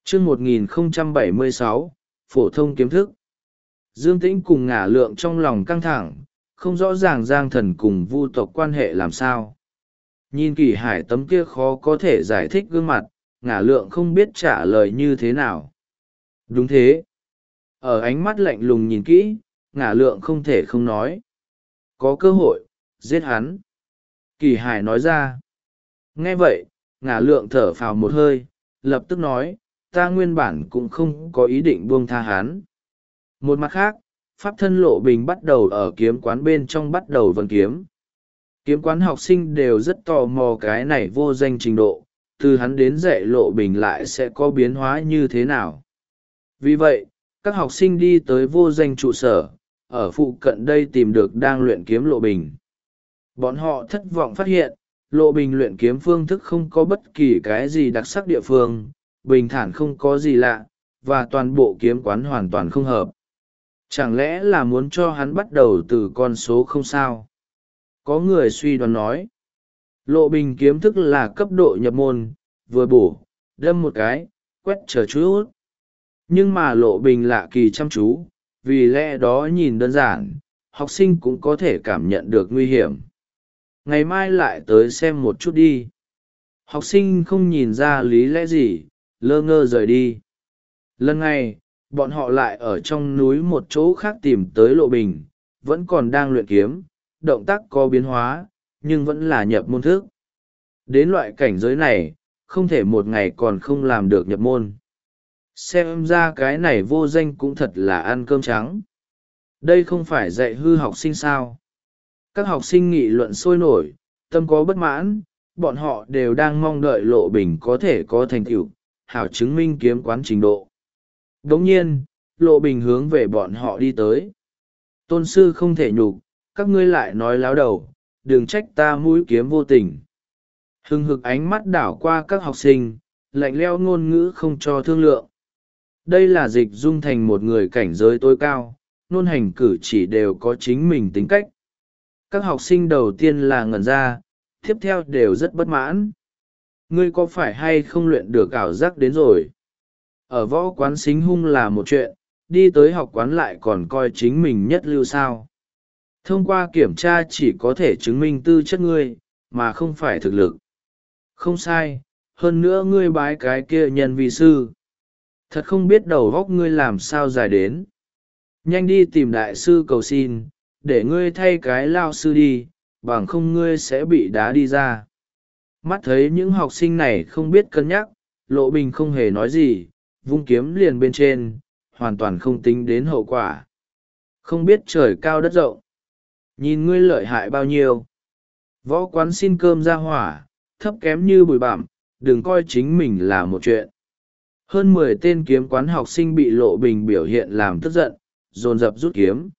Chương 1076, phổ thông kiếm thức. Dương Tĩnh cùng Ngả Lượng trong lòng căng thẳng, không rõ ràng Giang Thần cùng Vu tộc quan hệ làm sao. Nhìn Kỳ Hải tấm kia khó có thể giải thích gương mặt, Ngả Lượng không biết trả lời như thế nào. Đúng thế. Ở ánh mắt lạnh lùng nhìn kỹ, Ngả Lượng không thể không nói. Có cơ hội, giết hắn. Kỳ Hải nói ra. Nghe vậy, Ngả Lượng thở phào một hơi, lập tức nói, ta nguyên bản cũng không có ý định buông tha hắn. Một mặt khác, pháp thân Lộ Bình bắt đầu ở kiếm quán bên trong bắt đầu vận kiếm. Kiếm quán học sinh đều rất tò mò cái này vô danh trình độ, từ hắn đến dạy Lộ Bình lại sẽ có biến hóa như thế nào. Vì vậy, các học sinh đi tới vô danh trụ sở, ở phụ cận đây tìm được đang luyện kiếm Lộ Bình. Bọn họ thất vọng phát hiện, Lộ Bình luyện kiếm phương thức không có bất kỳ cái gì đặc sắc địa phương, bình thản không có gì lạ, và toàn bộ kiếm quán hoàn toàn không hợp. Chẳng lẽ là muốn cho hắn bắt đầu từ con số không sao? Có người suy đoán nói. Lộ Bình kiếm thức là cấp độ nhập môn, vừa bổ, đâm một cái, quét chờ chút. Nhưng mà Lộ Bình lạ kỳ chăm chú, vì lẽ đó nhìn đơn giản, học sinh cũng có thể cảm nhận được nguy hiểm. Ngày mai lại tới xem một chút đi. Học sinh không nhìn ra lý lẽ gì, lơ ngơ rời đi. Lần này, bọn họ lại ở trong núi một chỗ khác tìm tới Lộ Bình, vẫn còn đang luyện kiếm, động tác có biến hóa, nhưng vẫn là nhập môn thức. Đến loại cảnh giới này, không thể một ngày còn không làm được nhập môn. Xem ra cái này vô danh cũng thật là ăn cơm trắng. Đây không phải dạy hư học sinh sao? Các học sinh nghị luận sôi nổi, tâm có bất mãn, bọn họ đều đang mong đợi Lộ Bình có thể có thành tựu, hảo chứng minh kiếm quán trình độ. Đồng nhiên, Lộ Bình hướng về bọn họ đi tới. Tôn sư không thể nhục, các ngươi lại nói láo đầu, đừng trách ta mũi kiếm vô tình. Hưng hực ánh mắt đảo qua các học sinh, lạnh lẽo ngôn ngữ không cho thương lượng. Đây là Dịch Dung thành một người cảnh giới tối cao, ngôn hành cử chỉ đều có chính mình tính cách. Các học sinh đầu tiên là ngẩn ra, tiếp theo đều rất bất mãn. Ngươi có phải hay không luyện được ảo giác đến rồi? Ở võ quán xính hung là một chuyện, đi tới học quán lại còn coi chính mình nhất lưu sao. Thông qua kiểm tra chỉ có thể chứng minh tư chất ngươi, mà không phải thực lực. Không sai, hơn nữa ngươi bái cái kia nhân vi sư. Thật không biết đầu góc ngươi làm sao dài đến. Nhanh đi tìm đại sư cầu xin, để ngươi thay cái lao sư đi, bằng không ngươi sẽ bị đá đi ra. Mắt thấy những học sinh này không biết cân nhắc, Lộ Bình không hề nói gì, vung kiếm liền bên trên, hoàn toàn không tính đến hậu quả. Không biết trời cao đất rộng. Nhìn ngươi lợi hại bao nhiêu. Võ quán xin cơm ra hỏa, thấp kém như bụi bặm, đừng coi chính mình là một chuyện. Hơn 10 tên kiếm quán học sinh bị Lộ Bình biểu hiện làm tức giận, dồn dập rút kiếm.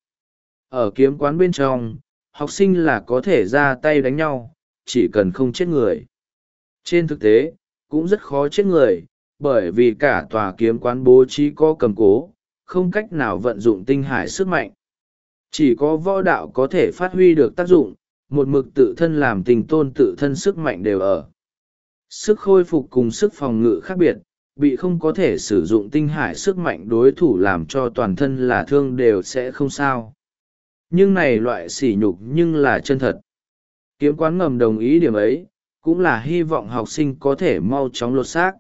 Ở kiếm quán bên trong, học sinh là có thể ra tay đánh nhau, chỉ cần không chết người. Trên thực tế, cũng rất khó chết người, bởi vì cả tòa kiếm quán bố trí có cầm cố, không cách nào vận dụng tinh hải sức mạnh. Chỉ có võ đạo có thể phát huy được tác dụng, một mực tự thân làm tình tôn tự thân sức mạnh đều ở. Sức khôi phục cùng sức phòng ngự khác biệt, bị không có thể sử dụng tinh hải sức mạnh đối thủ làm cho toàn thân là thương đều sẽ không sao. Nhưng này loại sỉ nhục nhưng là chân thật. Kiếm quán ngầm đồng ý điểm ấy, cũng là hy vọng học sinh có thể mau chóng lột xác.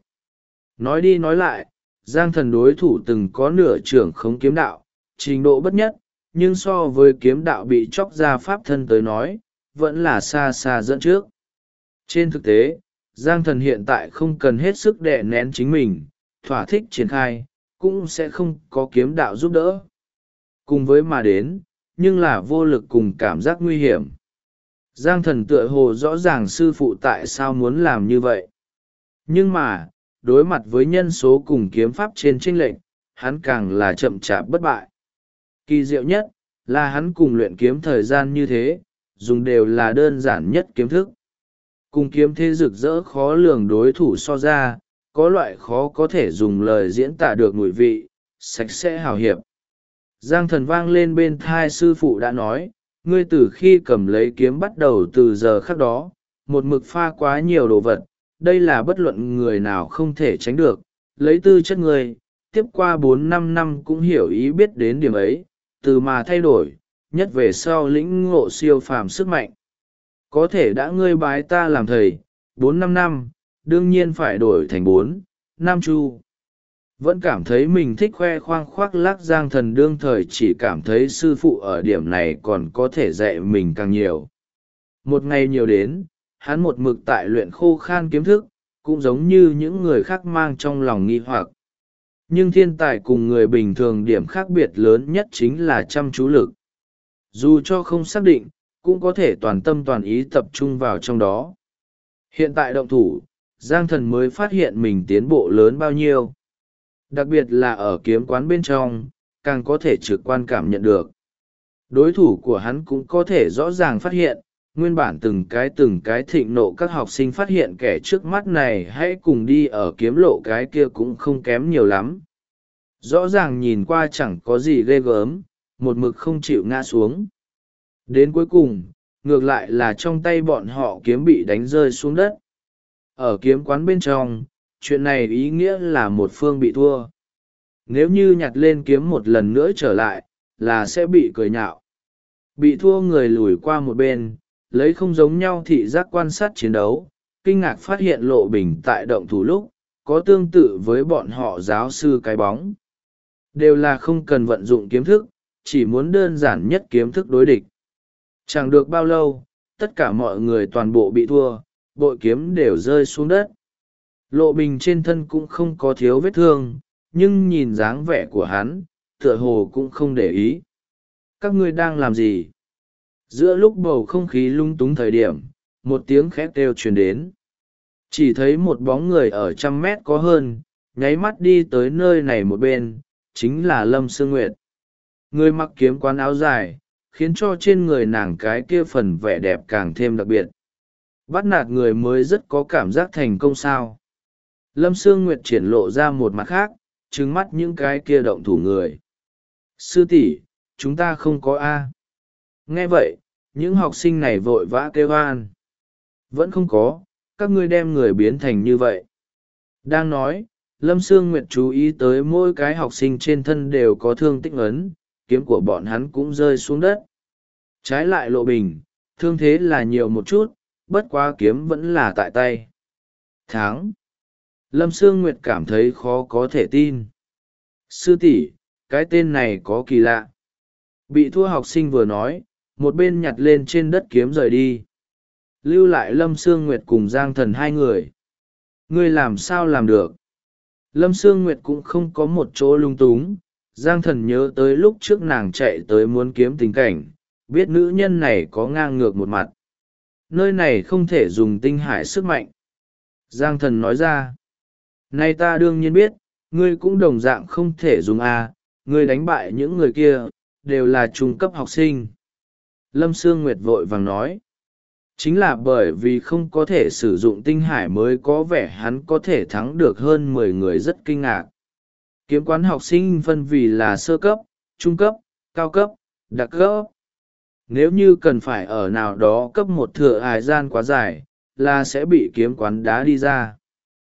Nói đi nói lại, Giang Thần đối thủ từng có nửa trưởng khống kiếm đạo, trình độ bất nhất, nhưng so với kiếm đạo bị chóc ra pháp thân tới nói, vẫn là xa xa dẫn trước. Trên thực tế, Giang Thần hiện tại không cần hết sức đè nén chính mình, thỏa thích triển khai, cũng sẽ không có kiếm đạo giúp đỡ. Cùng với mà đến, nhưng là vô lực cùng cảm giác nguy hiểm. Giang Thần tựa hồ rõ ràng sư phụ tại sao muốn làm như vậy. Nhưng mà, đối mặt với nhân số cùng kiếm pháp trên chênh lệch, hắn càng là chậm chạp bất bại. Kỳ diệu nhất, là hắn cùng luyện kiếm thời gian như thế, dùng đều là đơn giản nhất kiếm thức. Cùng kiếm thế rực rỡ khó lường đối thủ so ra, có loại khó có thể dùng lời diễn tả được mùi vị, sạch sẽ hào hiệp. Giang Thần vang lên bên thai sư phụ đã nói, ngươi từ khi cầm lấy kiếm bắt đầu từ giờ khắc đó, một mực pha quá nhiều đồ vật, đây là bất luận người nào không thể tránh được, lấy tư chất ngươi, tiếp qua 4-5 năm cũng hiểu ý biết đến điểm ấy, từ mà thay đổi, nhất về sau lĩnh ngộ siêu phàm sức mạnh. Có thể đã ngươi bái ta làm thầy, 4-5 năm, đương nhiên phải đổi thành 4-5 chu. Vẫn cảm thấy mình thích khoe khoang khoác lác Giang Thần đương thời chỉ cảm thấy sư phụ ở điểm này còn có thể dạy mình càng nhiều. Một ngày nhiều đến, hắn một mực tại luyện khô khan kiếm thức, cũng giống như những người khác mang trong lòng nghi hoặc. Nhưng thiên tài cùng người bình thường điểm khác biệt lớn nhất chính là chăm chú lực. Dù cho không xác định, cũng có thể toàn tâm toàn ý tập trung vào trong đó. Hiện tại động thủ, Giang Thần mới phát hiện mình tiến bộ lớn bao nhiêu. Đặc biệt là ở kiếm quán bên trong, càng có thể trực quan cảm nhận được. Đối thủ của hắn cũng có thể rõ ràng phát hiện, nguyên bản từng cái thịnh nộ các học sinh phát hiện kẻ trước mắt này hãy cùng đi ở kiếm lộ cái kia cũng không kém nhiều lắm. Rõ ràng nhìn qua chẳng có gì ghê gớm, một mực không chịu ngã xuống. Đến cuối cùng, ngược lại là trong tay bọn họ kiếm bị đánh rơi xuống đất. Ở kiếm quán bên trong, chuyện này ý nghĩa là một phương bị thua. Nếu như nhặt lên kiếm một lần nữa trở lại, là sẽ bị cười nhạo. Bị thua người lùi qua một bên, lấy không giống nhau thị giác quan sát chiến đấu, kinh ngạc phát hiện Lộ Bình tại động thủ lúc, có tương tự với bọn họ giáo sư cái bóng. Đều là không cần vận dụng kiếm thức, chỉ muốn đơn giản nhất kiếm thức đối địch. Chẳng được bao lâu, tất cả mọi người toàn bộ bị thua, bội kiếm đều rơi xuống đất. Lộ Bình trên thân cũng không có thiếu vết thương, nhưng nhìn dáng vẻ của hắn, tựa hồ cũng không để ý. Các ngươi đang làm gì? Giữa lúc bầu không khí lung túng thời điểm, một tiếng khét kêu truyền đến. Chỉ thấy một bóng người ở 100 mét có hơn, nháy mắt đi tới nơi này một bên, chính là Lâm Sương Nguyệt. Người mặc kiếm quán áo dài, khiến cho trên người nàng cái kia phần vẻ đẹp càng thêm đặc biệt. Bắt nạt người mới rất có cảm giác thành công sao. Lâm Sương Nguyệt triển lộ ra một mặt khác, trừng mắt những cái kia động thủ người. Sư tỷ, chúng ta không có A. Nghe vậy, những học sinh này vội vã kêu oan. Vẫn không có, các ngươi đem người biến thành như vậy. Đang nói, Lâm Sương Nguyệt chú ý tới mỗi cái học sinh trên thân đều có thương tích ấn, kiếm của bọn hắn cũng rơi xuống đất. Trái lại Lộ Bình, thương thế là nhiều một chút, bất quá kiếm vẫn là tại tay. Thắng. Lâm Sương Nguyệt cảm thấy khó có thể tin. Sư tỷ, cái tên này có kỳ lạ. Bị thua học sinh vừa nói, một bên nhặt lên trên đất kiếm rời đi. Lưu lại Lâm Sương Nguyệt cùng Giang Thần hai người. Ngươi làm sao làm được? Lâm Sương Nguyệt cũng không có một chỗ lung túng. Giang Thần nhớ tới lúc trước nàng chạy tới muốn kiếm tình cảnh, biết nữ nhân này có ngang ngược một mặt. Nơi này không thể dùng tinh hải sức mạnh. Giang Thần nói ra. Nay ta đương nhiên biết, ngươi cũng đồng dạng không thể dùng A, ngươi đánh bại những người kia, đều là trung cấp học sinh. Lâm Sương Nguyệt vội vàng nói. Chính là bởi vì không có thể sử dụng tinh hải mới có vẻ hắn có thể thắng được hơn 10 người rất kinh ngạc. Kiếm quán học sinh phân vì là sơ cấp, trung cấp, cao cấp, đặc cấp. Nếu như cần phải ở nào đó cấp một thừa hải gian quá dài, là sẽ bị kiếm quán đá đi ra.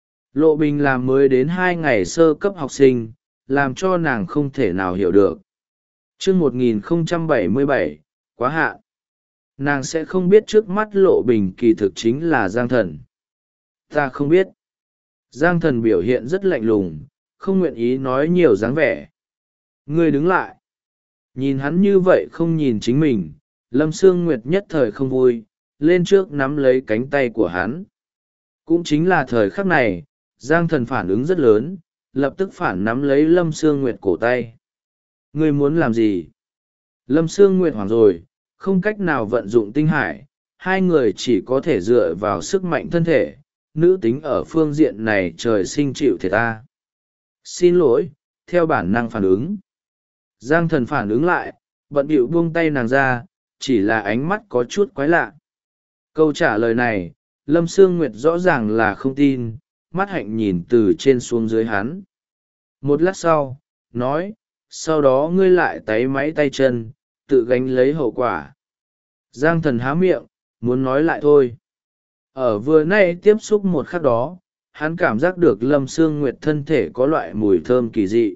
Lộ Bình làm mới đến 2 ngày sơ cấp học sinh, làm cho nàng không thể nào hiểu được. Chương 1077, quá hạn. Nàng sẽ không biết trước mắt Lộ Bình kỳ thực chính là Giang Thần. Ta không biết. Giang Thần biểu hiện rất lạnh lùng, không nguyện ý nói nhiều dáng vẻ. Ngươi đứng lại. Nhìn hắn như vậy không nhìn chính mình, Lâm Sương Nguyệt nhất thời không vui, lên trước nắm lấy cánh tay của hắn. Cũng chính là thời khắc này, Giang Thần phản ứng rất lớn, lập tức phản nắm lấy Lâm Sương Nguyệt cổ tay. Ngươi muốn làm gì? Lâm Sương Nguyệt hoảng rồi, không cách nào vận dụng tinh hải, hai người chỉ có thể dựa vào sức mạnh thân thể, nữ tính ở phương diện này trời sinh chịu thiệt ta. Xin lỗi, theo bản năng phản ứng. Giang Thần phản ứng lại, bận bịu buông tay nàng ra, chỉ là ánh mắt có chút quái lạ. Câu trả lời này, Lâm Sương Nguyệt rõ ràng là không tin, mắt hạnh nhìn từ trên xuống dưới hắn. Một lát sau, nói, sau đó ngươi lại táy máy tay chân, tự gánh lấy hậu quả. Giang Thần há miệng, muốn nói lại thôi. Ở vừa nay tiếp xúc một khắc đó, hắn cảm giác được Lâm Sương Nguyệt thân thể có loại mùi thơm kỳ dị,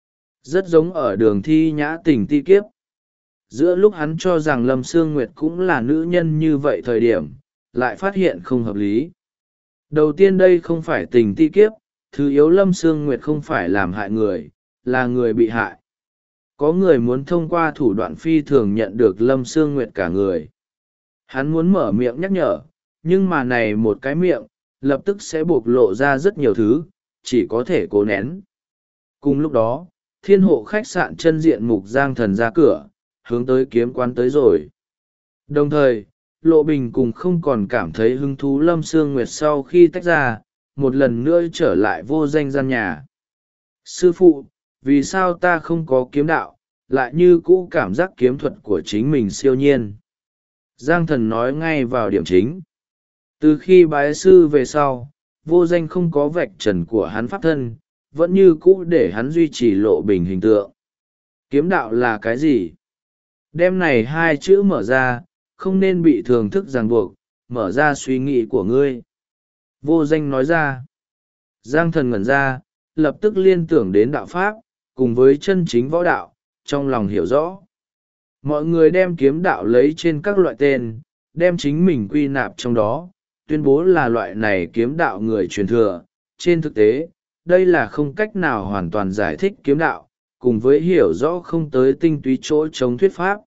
rất giống ở đường thi nhã tình ti kiếp. Giữa lúc hắn cho rằng Lâm Sương Nguyệt cũng là nữ nhân như vậy thời điểm, lại phát hiện không hợp lý. Đầu tiên đây không phải tình ti kiếp, thứ yếu Lâm Sương Nguyệt không phải làm hại người, là người bị hại. Có người muốn thông qua thủ đoạn phi thường nhận được Lâm Sương Nguyệt cả người. Hắn muốn mở miệng nhắc nhở, nhưng mà này một cái miệng, lập tức sẽ bộc lộ ra rất nhiều thứ, chỉ có thể cố nén. Cùng lúc đó, thiên hộ khách sạn chân diện mục Giang Thần ra cửa, hướng tới kiếm quán tới rồi. Đồng thời, Lộ Bình cùng không còn cảm thấy hứng thú Lâm Sương Nguyệt sau khi tách ra, một lần nữa trở lại vô danh gian nhà. Sư phụ, vì sao ta không có kiếm đạo, lại như cũ cảm giác kiếm thuật của chính mình siêu nhiên? Giang Thần nói ngay vào điểm chính. Từ khi bái sư về sau, vô danh không có vạch trần của hắn pháp thân, vẫn như cũ để hắn duy trì Lộ Bình hình tượng. Kiếm đạo là cái gì? Đem này hai chữ mở ra, không nên bị thường thức ràng buộc, mở ra suy nghĩ của ngươi. Vô danh nói ra. Giang Thần ngẩn ra, lập tức liên tưởng đến đạo pháp, cùng với chân chính võ đạo, trong lòng hiểu rõ. Mọi người đem kiếm đạo lấy trên các loại tên, đem chính mình quy nạp trong đó, tuyên bố là loại này kiếm đạo người truyền thừa. Trên thực tế, đây là không cách nào hoàn toàn giải thích kiếm đạo, cùng với hiểu rõ không tới tinh túy chỗ chống thuyết pháp.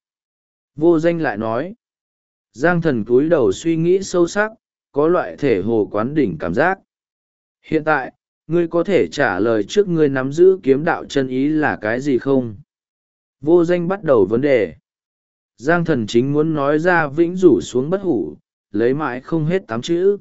Vô danh lại nói. Giang Thần cúi đầu suy nghĩ sâu sắc, có loại thể hồ quán đỉnh cảm giác. Hiện tại, ngươi có thể trả lời trước ngươi nắm giữ kiếm đạo chân ý là cái gì không? Vô danh bắt đầu vấn đề. Giang Thần chính muốn nói ra vĩnh rủ xuống bất hủ, lấy mãi không hết 8 chữ.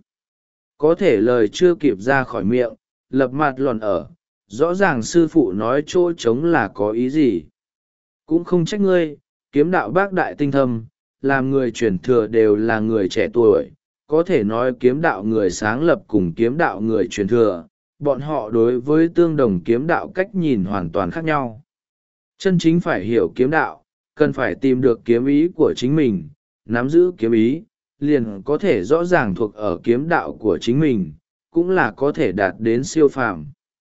Có thể lời chưa kịp ra khỏi miệng, lập mặt lòn ở, rõ ràng sư phụ nói chỗ trống là có ý gì. Cũng không trách ngươi, kiếm đạo bác đại tinh thâm, làm người truyền thừa đều là người trẻ tuổi, có thể nói kiếm đạo người sáng lập cùng kiếm đạo người truyền thừa, bọn họ đối với tương đồng kiếm đạo cách nhìn hoàn toàn khác nhau. Chân chính phải hiểu kiếm đạo, cần phải tìm được kiếm ý của chính mình, nắm giữ kiếm ý, liền có thể rõ ràng thuộc ở kiếm đạo của chính mình, cũng là có thể đạt đến siêu phàm.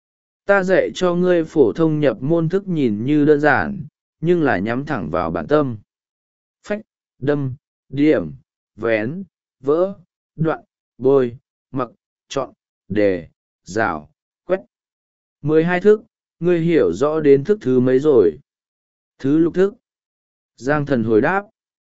Ta dạy cho ngươi phổ thông nhập môn thức nhìn như đơn giản, nhưng là nhắm thẳng vào bản tâm. Phách, đâm, điểm, vén, vỡ, đoạn, bôi, mặc, chọn, đề, rào, quét. 12 thức, ngươi hiểu rõ đến thức thứ mấy rồi? Thứ lục thức. Giang Thần hồi đáp.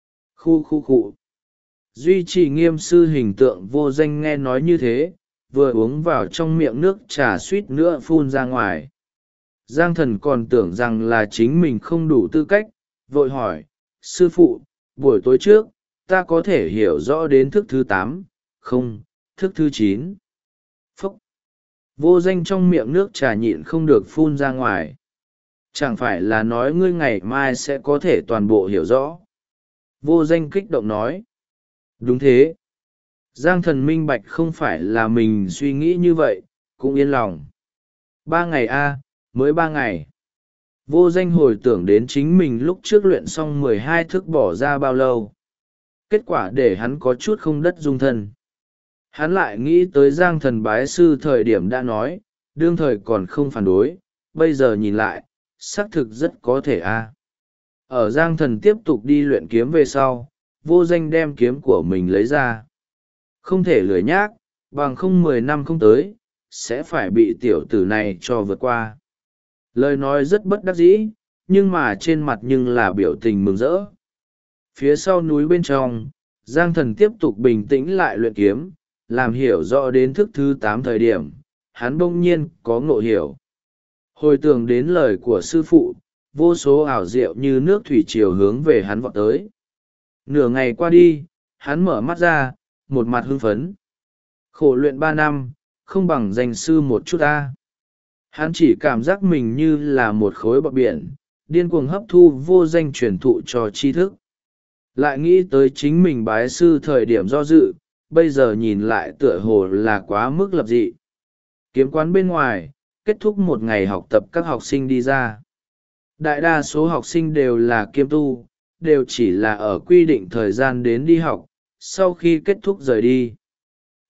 Khu. Duy trì nghiêm sư hình tượng vô danh nghe nói như thế, vừa uống vào trong miệng nước trà suýt nữa phun ra ngoài. Giang Thần còn tưởng rằng là chính mình không đủ tư cách, vội hỏi, sư phụ, buổi tối trước, ta có thể hiểu rõ đến thức thứ 8, không, thức thứ 9. Phúc! Vô danh trong miệng nước trà nhịn không được phun ra ngoài. Chẳng phải là nói ngươi ngày mai sẽ có thể toàn bộ hiểu rõ. Vô danh kích động nói. Đúng thế. Giang Thần minh bạch không phải là mình suy nghĩ như vậy, cũng yên lòng. 3 ngày mới 3 ngày. Vô danh hồi tưởng đến chính mình lúc trước luyện xong 12 thức bỏ ra bao lâu. Kết quả để hắn có chút không đất dung thân. Hắn lại nghĩ tới Giang Thần bái sư thời điểm đã nói, đương thời còn không phản đối, bây giờ nhìn lại, xác thực rất có thể Ở Giang Thần tiếp tục đi luyện kiếm về sau, vô danh đem kiếm của mình lấy ra. Không thể lười nhác, bằng không 10 năm không tới, sẽ phải bị tiểu tử này cho vượt qua. Lời nói rất bất đắc dĩ, nhưng mà trên mặt nhưng là biểu tình mừng rỡ. Phía sau núi bên trong, Giang Thần tiếp tục bình tĩnh lại luyện kiếm, làm hiểu rõ đến thức thứ 8 thời điểm, hắn bỗng nhiên có ngộ hiểu. Hồi tưởng đến lời của sư phụ, vô số ảo diệu như nước thủy triều hướng về hắn vọt tới. Nửa ngày qua đi, hắn mở mắt ra, một mặt hưng phấn. Khổ luyện 3 năm, không bằng danh sư một chút Hắn chỉ cảm giác mình như là một khối bọt biển, điên cuồng hấp thu vô danh truyền thụ cho tri thức. Lại nghĩ tới chính mình bái sư thời điểm do dự, bây giờ nhìn lại tựa hồ là quá mức lập dị. Kiếm quán bên ngoài, kết thúc một ngày học tập các học sinh đi ra. Đại đa số học sinh đều là kiêm tu, đều chỉ là ở quy định thời gian đến đi học, sau khi kết thúc rời đi.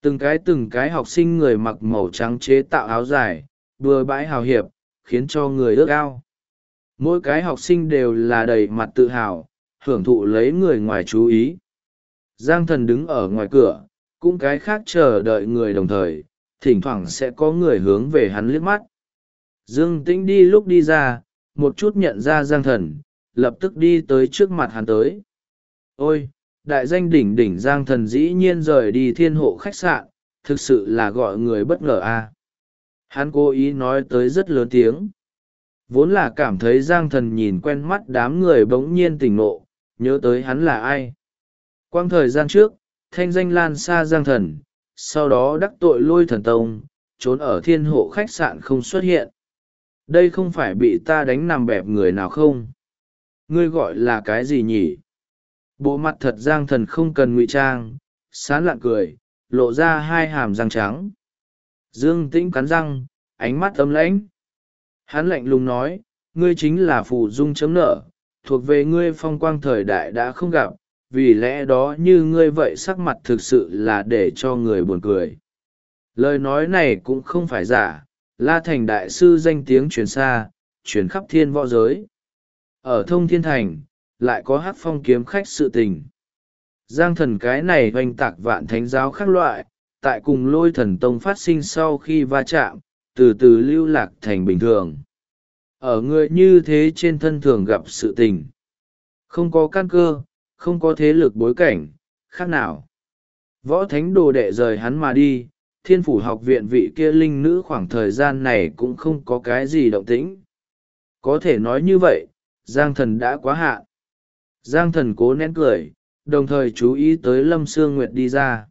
Từng cái học sinh người mặc màu trắng chế tạo áo dài, bừa bãi hào hiệp, khiến cho người ước ao. Mỗi cái học sinh đều là đầy mặt tự hào, hưởng thụ lấy người ngoài chú ý. Giang Thần đứng ở ngoài cửa, cũng cái khác chờ đợi người đồng thời, thỉnh thoảng sẽ có người hướng về hắn liếc mắt. Dương Tĩnh đi lúc đi ra, một chút nhận ra Giang Thần, lập tức đi tới trước mặt hắn tới. Ôi, đại danh đỉnh đỉnh Giang Thần dĩ nhiên rời đi Thiên Hộ khách sạn, thực sự là gọi người bất ngờ a. Hắn cố ý nói tới rất lớn tiếng. Vốn là cảm thấy Giang Thần nhìn quen mắt đám người bỗng nhiên tỉnh ngộ, nhớ tới hắn là ai. Quang thời gian trước, thanh danh lan xa Giang Thần, sau đó đắc tội Lôi Thần Tông, trốn ở Thiên Hộ khách sạn không xuất hiện. Đây không phải bị ta đánh nằm bẹp người nào không? Ngươi gọi là cái gì nhỉ? Bộ mặt thật Giang Thần không cần ngụy trang, sán lạn cười, lộ ra hai hàm răng trắng. Dương Tĩnh cắn răng, ánh mắt ấm lãnh. Hắn lạnh lùng nói, ngươi chính là Phù Dung chấm nợ, thuộc về ngươi phong quang thời đại đã không gặp, vì lẽ đó như ngươi vậy sắc mặt thực sự là để cho người buồn cười. Lời nói này cũng không phải giả, La Thành đại sư danh tiếng truyền xa, truyền khắp thiên võ giới. Ở Thông Thiên Thành, lại có Hắc Phong kiếm khách sự tình. Giang Thần cái này hoành tạc vạn thánh giáo khác loại, tại cùng Lôi Thần Tông phát sinh sau khi va chạm, từ từ lưu lạc thành bình thường. Ở người như thế trên thân thường gặp sự tình. Không có căn cơ, không có thế lực bối cảnh, khác nào. Võ thánh đồ đệ rời hắn mà đi, Thiên Phủ học viện vị kia linh nữ khoảng thời gian này cũng không có cái gì động tĩnh. Có thể nói như vậy, Giang Thần đã quá hạn. Giang Thần cố nén cười, đồng thời chú ý tới Lâm Sương Nguyệt đi ra.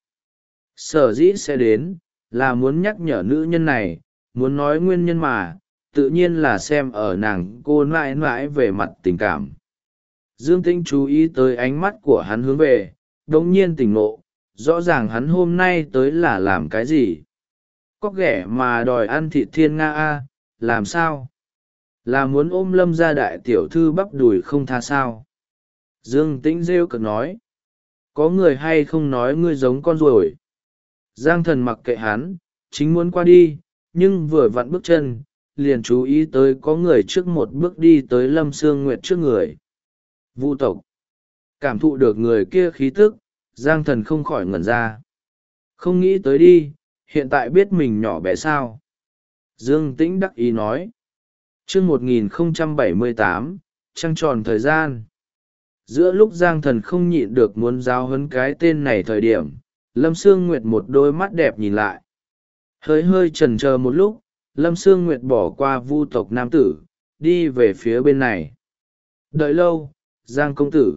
Sở dĩ sẽ đến, là muốn nhắc nhở nữ nhân này, muốn nói nguyên nhân mà, tự nhiên là xem ở nàng cô mãi mãi về mặt tình cảm. Dương Tĩnh chú ý tới ánh mắt của hắn hướng về, đồng nhiên tỉnh ngộ, rõ ràng hắn hôm nay tới là làm cái gì. Có ghẻ mà đòi ăn thịt thiên nga a, làm sao? Là muốn ôm Lâm gia đại tiểu thư bắp đùi không tha sao? Dương Tĩnh rêu cực nói. Có người hay không nói ngươi giống con ruồi? Giang Thần mặc kệ hắn, chính muốn qua đi, nhưng vừa vặn bước chân, liền chú ý tới có người trước một bước đi tới Lâm Sương Nguyệt trước người. Vu tộc. Cảm thụ được người kia khí tức, Giang Thần không khỏi ngẩn ra. Không nghĩ tới đi, hiện tại biết mình nhỏ bé sao. Dương Tĩnh đắc ý nói. Chương 1078, trăng tròn thời gian. Giữa lúc Giang Thần không nhịn được muốn giáo huấn cái tên này thời điểm, Lâm Sương Nguyệt một đôi mắt đẹp nhìn lại. Hơi hơi chần chờ một lúc, Lâm Sương Nguyệt bỏ qua Vu tộc nam tử, đi về phía bên này. Đợi lâu, Giang công tử.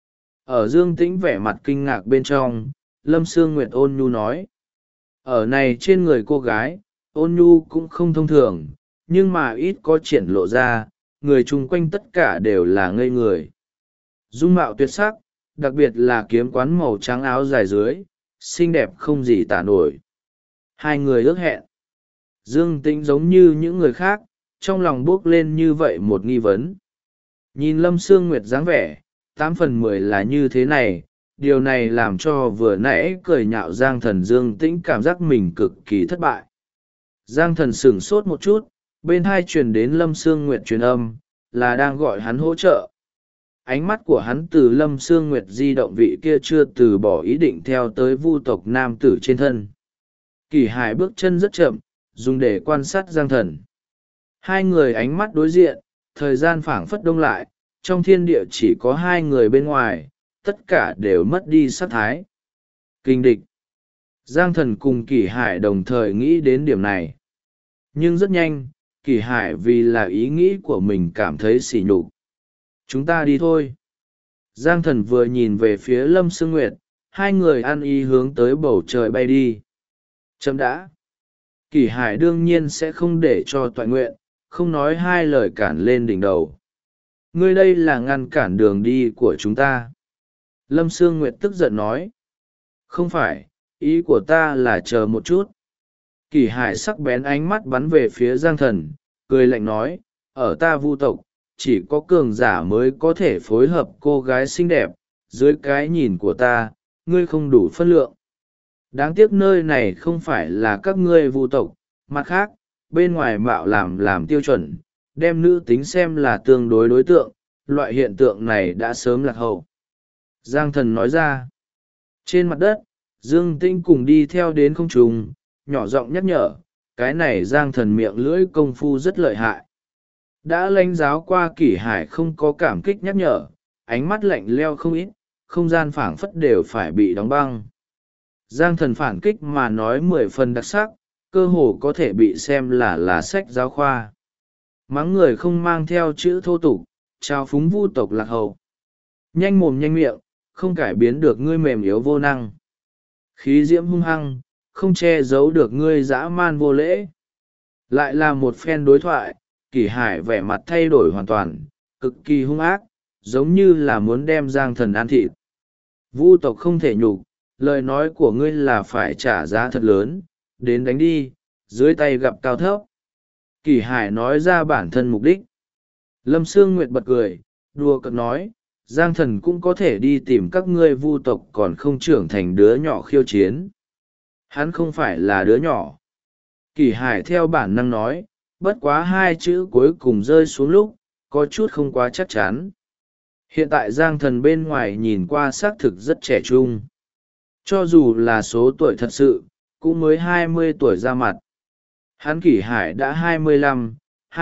Ở Dương Tĩnh vẻ mặt kinh ngạc bên trong, Lâm Sương Nguyệt ôn nhu nói. Ở này trên người cô gái, ôn nhu cũng không thông thường, nhưng mà ít có triển lộ ra, người chung quanh tất cả đều là ngây người. Dung mạo tuyệt sắc, đặc biệt là kiếm quán màu trắng áo dài dưới, xinh đẹp không gì tả nổi. Hai người ước hẹn. Dương Tĩnh giống như những người khác, trong lòng bước lên như vậy một nghi vấn. Nhìn Lâm Sương Nguyệt dáng vẻ, 8/10 là như thế này, điều này làm cho vừa nãy cười nhạo Giang Thần Dương Tĩnh cảm giác mình cực kỳ thất bại. Giang Thần sửng sốt một chút, bên hai truyền đến Lâm Sương Nguyệt truyền âm, là đang gọi hắn hỗ trợ. Ánh mắt của hắn từ Lâm Sương Nguyệt di động vị kia chưa từ bỏ ý định theo tới Vu tộc nam tử trên thân. Kỳ Hải bước chân rất chậm, dùng để quan sát Giang Thần. Hai người ánh mắt đối diện, thời gian phảng phất đông lại, trong thiên địa chỉ có hai người bên ngoài, tất cả đều mất đi sát thái. Kinh địch. Giang Thần cùng Kỳ Hải đồng thời nghĩ đến điểm này. Nhưng rất nhanh, Kỳ Hải vì là ý nghĩ của mình cảm thấy sỉ nhục. Chúng ta đi thôi. Giang Thần vừa nhìn về phía Lâm Sương Nguyệt, hai người ăn ý hướng tới bầu trời bay đi. Chấm đã. Kỳ Hải đương nhiên sẽ không để cho toại nguyện, không nói hai lời cản lên đỉnh đầu. Ngươi đây là ngăn cản đường đi của chúng ta. Lâm Sương Nguyệt tức giận nói. Không phải, ý của ta là chờ một chút. Kỳ Hải sắc bén ánh mắt bắn về phía Giang Thần, cười lạnh nói, ở ta Vu tộc, chỉ có cường giả mới có thể phối hợp cô gái xinh đẹp, dưới cái nhìn của ta, ngươi không đủ phân lượng. đáng tiếc nơi này không phải là các ngươi vu tộc. Mặt khác, bên ngoài mạo làm tiêu chuẩn, đem nữ tính xem là tương đối đối tượng, loại hiện tượng này đã sớm lạc hậu. Giang Thần nói ra. Trên mặt đất, Dương Tĩnh cùng đi theo đến không trung, nhỏ giọng nhắc nhở, cái này Giang Thần miệng lưỡi công phu rất lợi hại. Đã lãnh giáo qua Kỷ Hải không có cảm kích nhắc nhở, ánh mắt lạnh leo không ít, không gian phảng phất đều phải bị đóng băng. Giang Thần phản kích mà nói 10 phần đặc sắc, cơ hồ có thể bị xem là sách giáo khoa. Mắng người không mang theo chữ thô tục, trao phúng vu tộc lạc hậu. Nhanh mồm nhanh miệng, không cải biến được ngươi mềm yếu vô năng. Khí diễm hung hăng, không che giấu được ngươi dã man vô lễ. Lại là một phen đối thoại, Kỷ Hải vẻ mặt thay đổi hoàn toàn, cực kỳ hung ác, giống như là muốn đem Giang Thần ăn thịt. Vu tộc không thể nhục, lời nói của ngươi là phải trả giá thật lớn, đến đánh đi, dưới tay gặp cao thấp. Kỷ Hải nói ra bản thân mục đích. Lâm Sương Nguyệt bật cười, đùa cợt nói, Giang Thần cũng có thể đi tìm các ngươi vu tộc còn không trưởng thành đứa nhỏ khiêu chiến. Hắn không phải là đứa nhỏ. Kỷ Hải theo bản năng nói, bất quá hai chữ cuối cùng rơi xuống lúc, có chút không quá chắc chắn. Hiện tại Giang Thần bên ngoài nhìn qua xác thực rất trẻ trung. Cho dù là số tuổi thật sự, cũng mới 20 tuổi ra mặt. Hắn Kỷ Hải đã 25,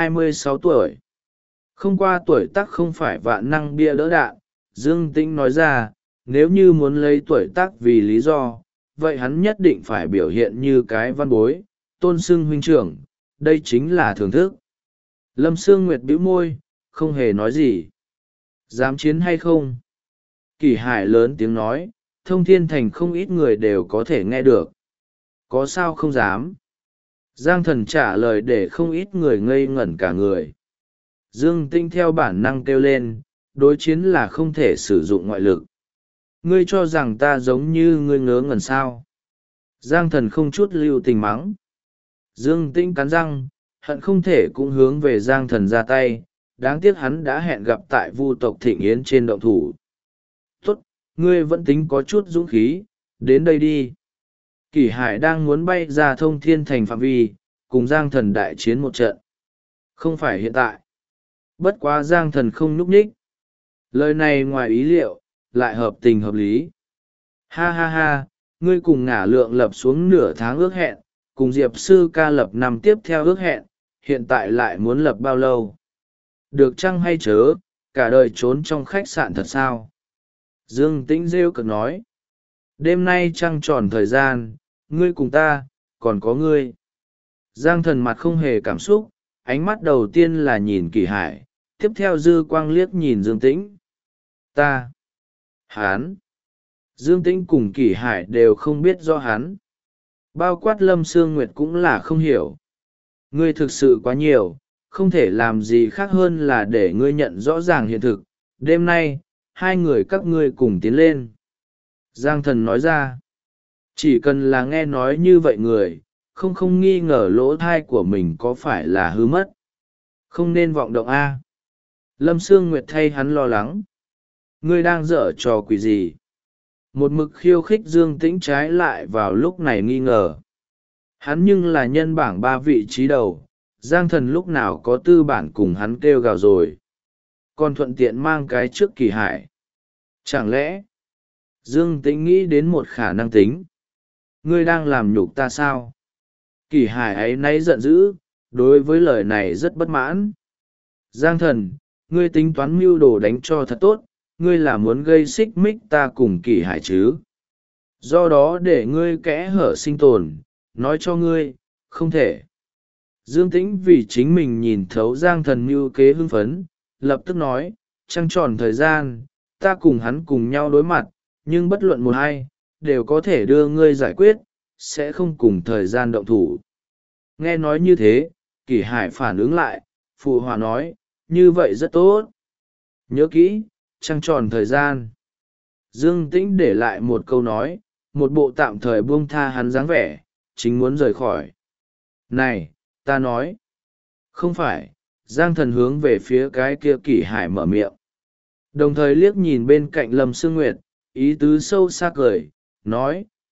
26 tuổi. Không qua tuổi tác không phải vạn năng bia đỡ đạn, Dương Tĩnh nói ra, nếu như muốn lấy tuổi tác vì lý do, vậy hắn nhất định phải biểu hiện như cái văn bối, tôn xưng huynh trưởng, đây chính là thưởng thức. Lâm Sương Nguyệt bĩu môi, không hề nói gì. Dám chiến hay không? Kỷ Hải lớn tiếng nói, Thông Thiên Thành không ít người đều có thể nghe được. Có sao không dám? Giang Thần trả lời để không ít người ngây ngẩn cả người. Dương Tĩnh theo bản năng kêu lên, đối chiến là không thể sử dụng ngoại lực. Ngươi cho rằng ta giống như ngươi ngớ ngẩn sao? Giang Thần không chút lưu tình mắng. Dương Tĩnh cắn răng, hận không thể cũng hướng về Giang Thần ra tay, đáng tiếc hắn đã hẹn gặp tại Vu tộc Thịnh Yến trên động thủ. Tốt, ngươi vẫn tính có chút dũng khí, đến đây đi. Kỷ Hải đang muốn bay ra Thông Thiên Thành phạm vi, cùng Giang Thần đại chiến một trận. Không phải hiện tại. Bất quá Giang Thần không nhúc nhích. Lời này ngoài ý liệu, lại hợp tình hợp lý. Ha ha ha, ngươi cùng Ngả Lượng lập xuống nửa tháng ước hẹn, cùng Diệp Sư Ca lập năm tiếp theo ước hẹn, hiện tại lại muốn lập bao lâu? Được chăng hay chớ, cả đời trốn trong khách sạn thật sao? Dương Tĩnh rêu cực nói. Đêm nay trăng tròn thời gian, ngươi cùng ta, còn có ngươi. Giang Thần mặt không hề cảm xúc, ánh mắt đầu tiên là nhìn Kỷ Hải, tiếp theo dư quang liếc nhìn Dương Tĩnh. Ta. Hán. Dương Tĩnh cùng Kỷ Hải đều không biết do hắn. Bao quát Lâm Sương Nguyệt cũng là không hiểu. Ngươi thực sự quá nhiều, không thể làm gì khác hơn là để ngươi nhận rõ ràng hiện thực. Đêm nay, hai người các ngươi cùng tiến lên. Giang Thần nói ra. Chỉ cần là nghe nói như vậy người, không nghi ngờ lỗ thai của mình có phải là hư mất. Không nên vọng động a. Lâm Sương Nguyệt thay hắn lo lắng. Ngươi đang dở trò quỷ gì? Một mực khiêu khích Dương Tĩnh trái lại vào lúc này nghi ngờ. Hắn nhưng là nhân bảng 3 vị trí đầu, Giang Thần lúc nào có tư bản cùng hắn kêu gào rồi. Còn thuận tiện mang cái trước Kỷ Hải. Chẳng lẽ, Dương Tĩnh nghĩ đến một khả năng tính. Ngươi đang làm nhục ta sao? Kỷ Hải ấy nay giận dữ, đối với lời này rất bất mãn. Giang Thần, ngươi tính toán mưu đồ đánh cho thật tốt, ngươi là muốn gây xích mích ta cùng Kỷ Hải chứ? Do đó để ngươi kẽ hở sinh tồn, nói cho ngươi, không thể. Dương Tĩnh vì chính mình nhìn thấu Giang Thần mưu kế hưng phấn, lập tức nói, trăng tròn thời gian, ta cùng hắn cùng nhau đối mặt, nhưng bất luận một ai, đều có thể đưa ngươi giải quyết, sẽ không cùng thời gian động thủ. Nghe nói như thế, Kỷ Hải phản ứng lại, phụ hòa nói, như vậy rất tốt. Nhớ kỹ, trăng tròn thời gian. Dương Tĩnh để lại một câu nói, một bộ tạm thời buông tha hắn dáng vẻ, chính muốn rời khỏi. Này, ta nói. Không phải, Giang Thần hướng về phía cái kia Kỷ Hải mở miệng. Đồng thời liếc nhìn bên cạnh Lâm Sương Nguyệt, ý tứ sâu xa cười, nói,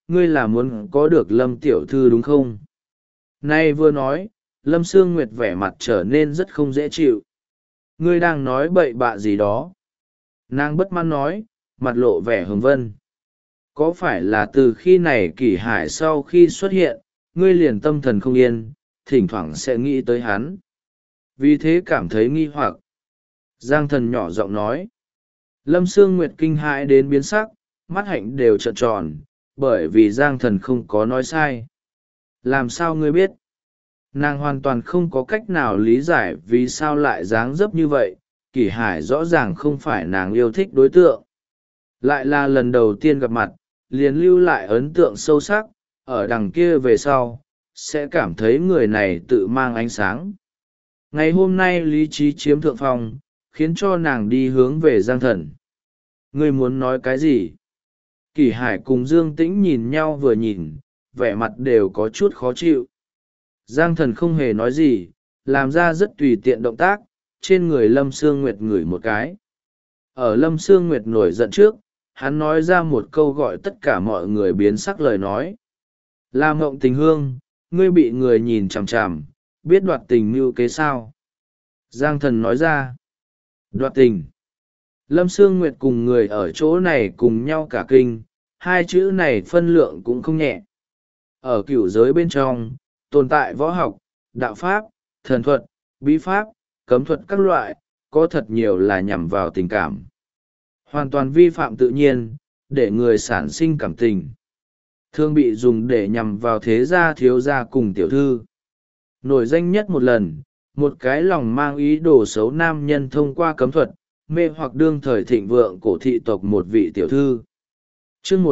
ngươi là muốn có được Lâm tiểu thư đúng không? Nay vừa nói, Lâm Sương Nguyệt vẻ mặt trở nên rất không dễ chịu. Ngươi đang nói bậy bạ gì đó? Nàng bất mãn nói, mặt lộ vẻ hồng vân. Có phải là từ khi này Kỷ Hải sau khi xuất hiện, ngươi liền tâm thần không yên, thỉnh thoảng sẽ nghĩ tới hắn? Vì thế cảm thấy nghi hoặc. Giang Thần nhỏ giọng nói. Lâm Sương Nguyệt kinh hãi đến biến sắc, mắt hạnh đều trợn tròn, bởi vì Giang Thần không có nói sai. Làm sao ngươi biết? Nàng hoàn toàn không có cách nào lý giải vì sao lại dáng dấp như vậy. Kỷ Hải rõ ràng không phải nàng yêu thích đối tượng. Lại là lần đầu tiên gặp mặt, liền lưu lại ấn tượng sâu sắc, ở đằng kia về sau, sẽ cảm thấy người này tự mang ánh sáng. Ngày hôm nay lý trí chiếm thượng phong, khiến cho nàng đi hướng về Giang Thần. Ngươi muốn nói cái gì? Kỷ Hải cùng Dương Tĩnh nhìn nhau vừa nhìn, vẻ mặt đều có chút khó chịu. Giang Thần không hề nói gì, làm ra rất tùy tiện động tác, trên người Lâm Sương Nguyệt ngửi một cái. Ở Lâm Sương Nguyệt nổi giận trước, hắn nói ra một câu gọi tất cả mọi người biến sắc lời nói. Là Mộng Tình Hương, ngươi bị người nhìn chằm chằm, biết đoạt tình mưu kế sao? Giang Thần nói ra. Đoạt tình. Lâm Sương Nguyệt cùng người ở chỗ này cùng nhau cả kinh, hai chữ này phân lượng cũng không nhẹ. Ở cửu giới bên trong, tồn tại võ học, đạo pháp, thần thuật, bí pháp, cấm thuật các loại, có thật nhiều là nhằm vào tình cảm. Hoàn toàn vi phạm tự nhiên, để người sản sinh cảm tình. Thường bị dùng để nhằm vào thế gia thiếu gia cùng tiểu thư. Nổi danh nhất một lần, một cái lòng mang ý đồ xấu nam nhân thông qua cấm thuật, mê hoặc đương thời thịnh vượng cổ thị tộc một vị tiểu thư. Chương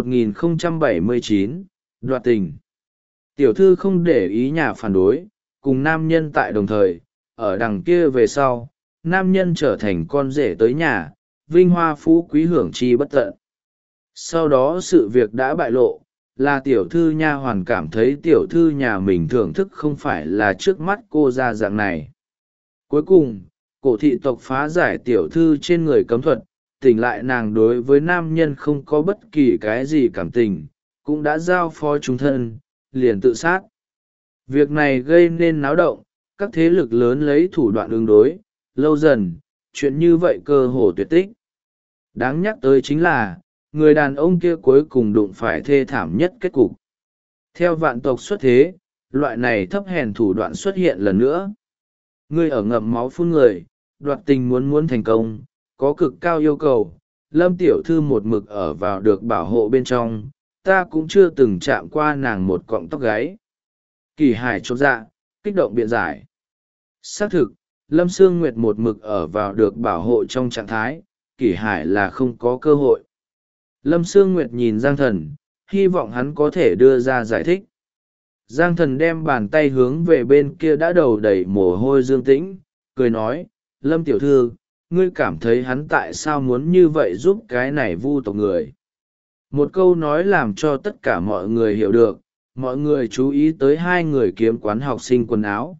1079, đoạt tình. Tiểu thư không để ý nhà phản đối, cùng nam nhân tại đồng thời, ở đằng kia về sau, nam nhân trở thành con rể tới nhà, vinh hoa phú quý hưởng chi bất tận. Sau đó sự việc đã bại lộ, là tiểu thư nha hoàn cảm thấy tiểu thư nhà mình thưởng thức không phải là trước mắt cô ra dạng này. Cuối cùng, cổ thị tộc phá giải tiểu thư trên người cấm thuật, tỉnh lại nàng đối với nam nhân không có bất kỳ cái gì cảm tình, cũng đã giao phó chúng thân, liền tự sát. Việc này gây nên náo động, các thế lực lớn lấy thủ đoạn ứng đối, lâu dần, chuyện như vậy cơ hồ tuyệt tích. Đáng nhắc tới chính là, người đàn ông kia cuối cùng đụng phải thê thảm nhất kết cục. Theo vạn tộc xuất thế, loại này thấp hèn thủ đoạn xuất hiện lần nữa. Ngươi ở ngậm máu phun người, đoạt tình muốn thành công, có cực cao yêu cầu, Lâm tiểu thư một mực ở vào được bảo hộ bên trong, ta cũng chưa từng chạm qua nàng một cọng tóc gáy. Kỷ Hải chột dạ, kích động biện giải. Xác thực, Lâm Sương Nguyệt một mực ở vào được bảo hộ trong trạng thái, Kỷ Hải là không có cơ hội. Lâm Sương Nguyệt nhìn Giang Thần, hy vọng hắn có thể đưa ra giải thích. Giang Thần đem bàn tay hướng về bên kia đã đầu đầy mồ hôi Dương Tĩnh, cười nói, Lâm tiểu thư, ngươi cảm thấy hắn tại sao muốn như vậy giúp cái này vu tộc người. Một câu nói làm cho tất cả mọi người hiểu được, mọi người chú ý tới hai người kiếm quán học sinh quần áo.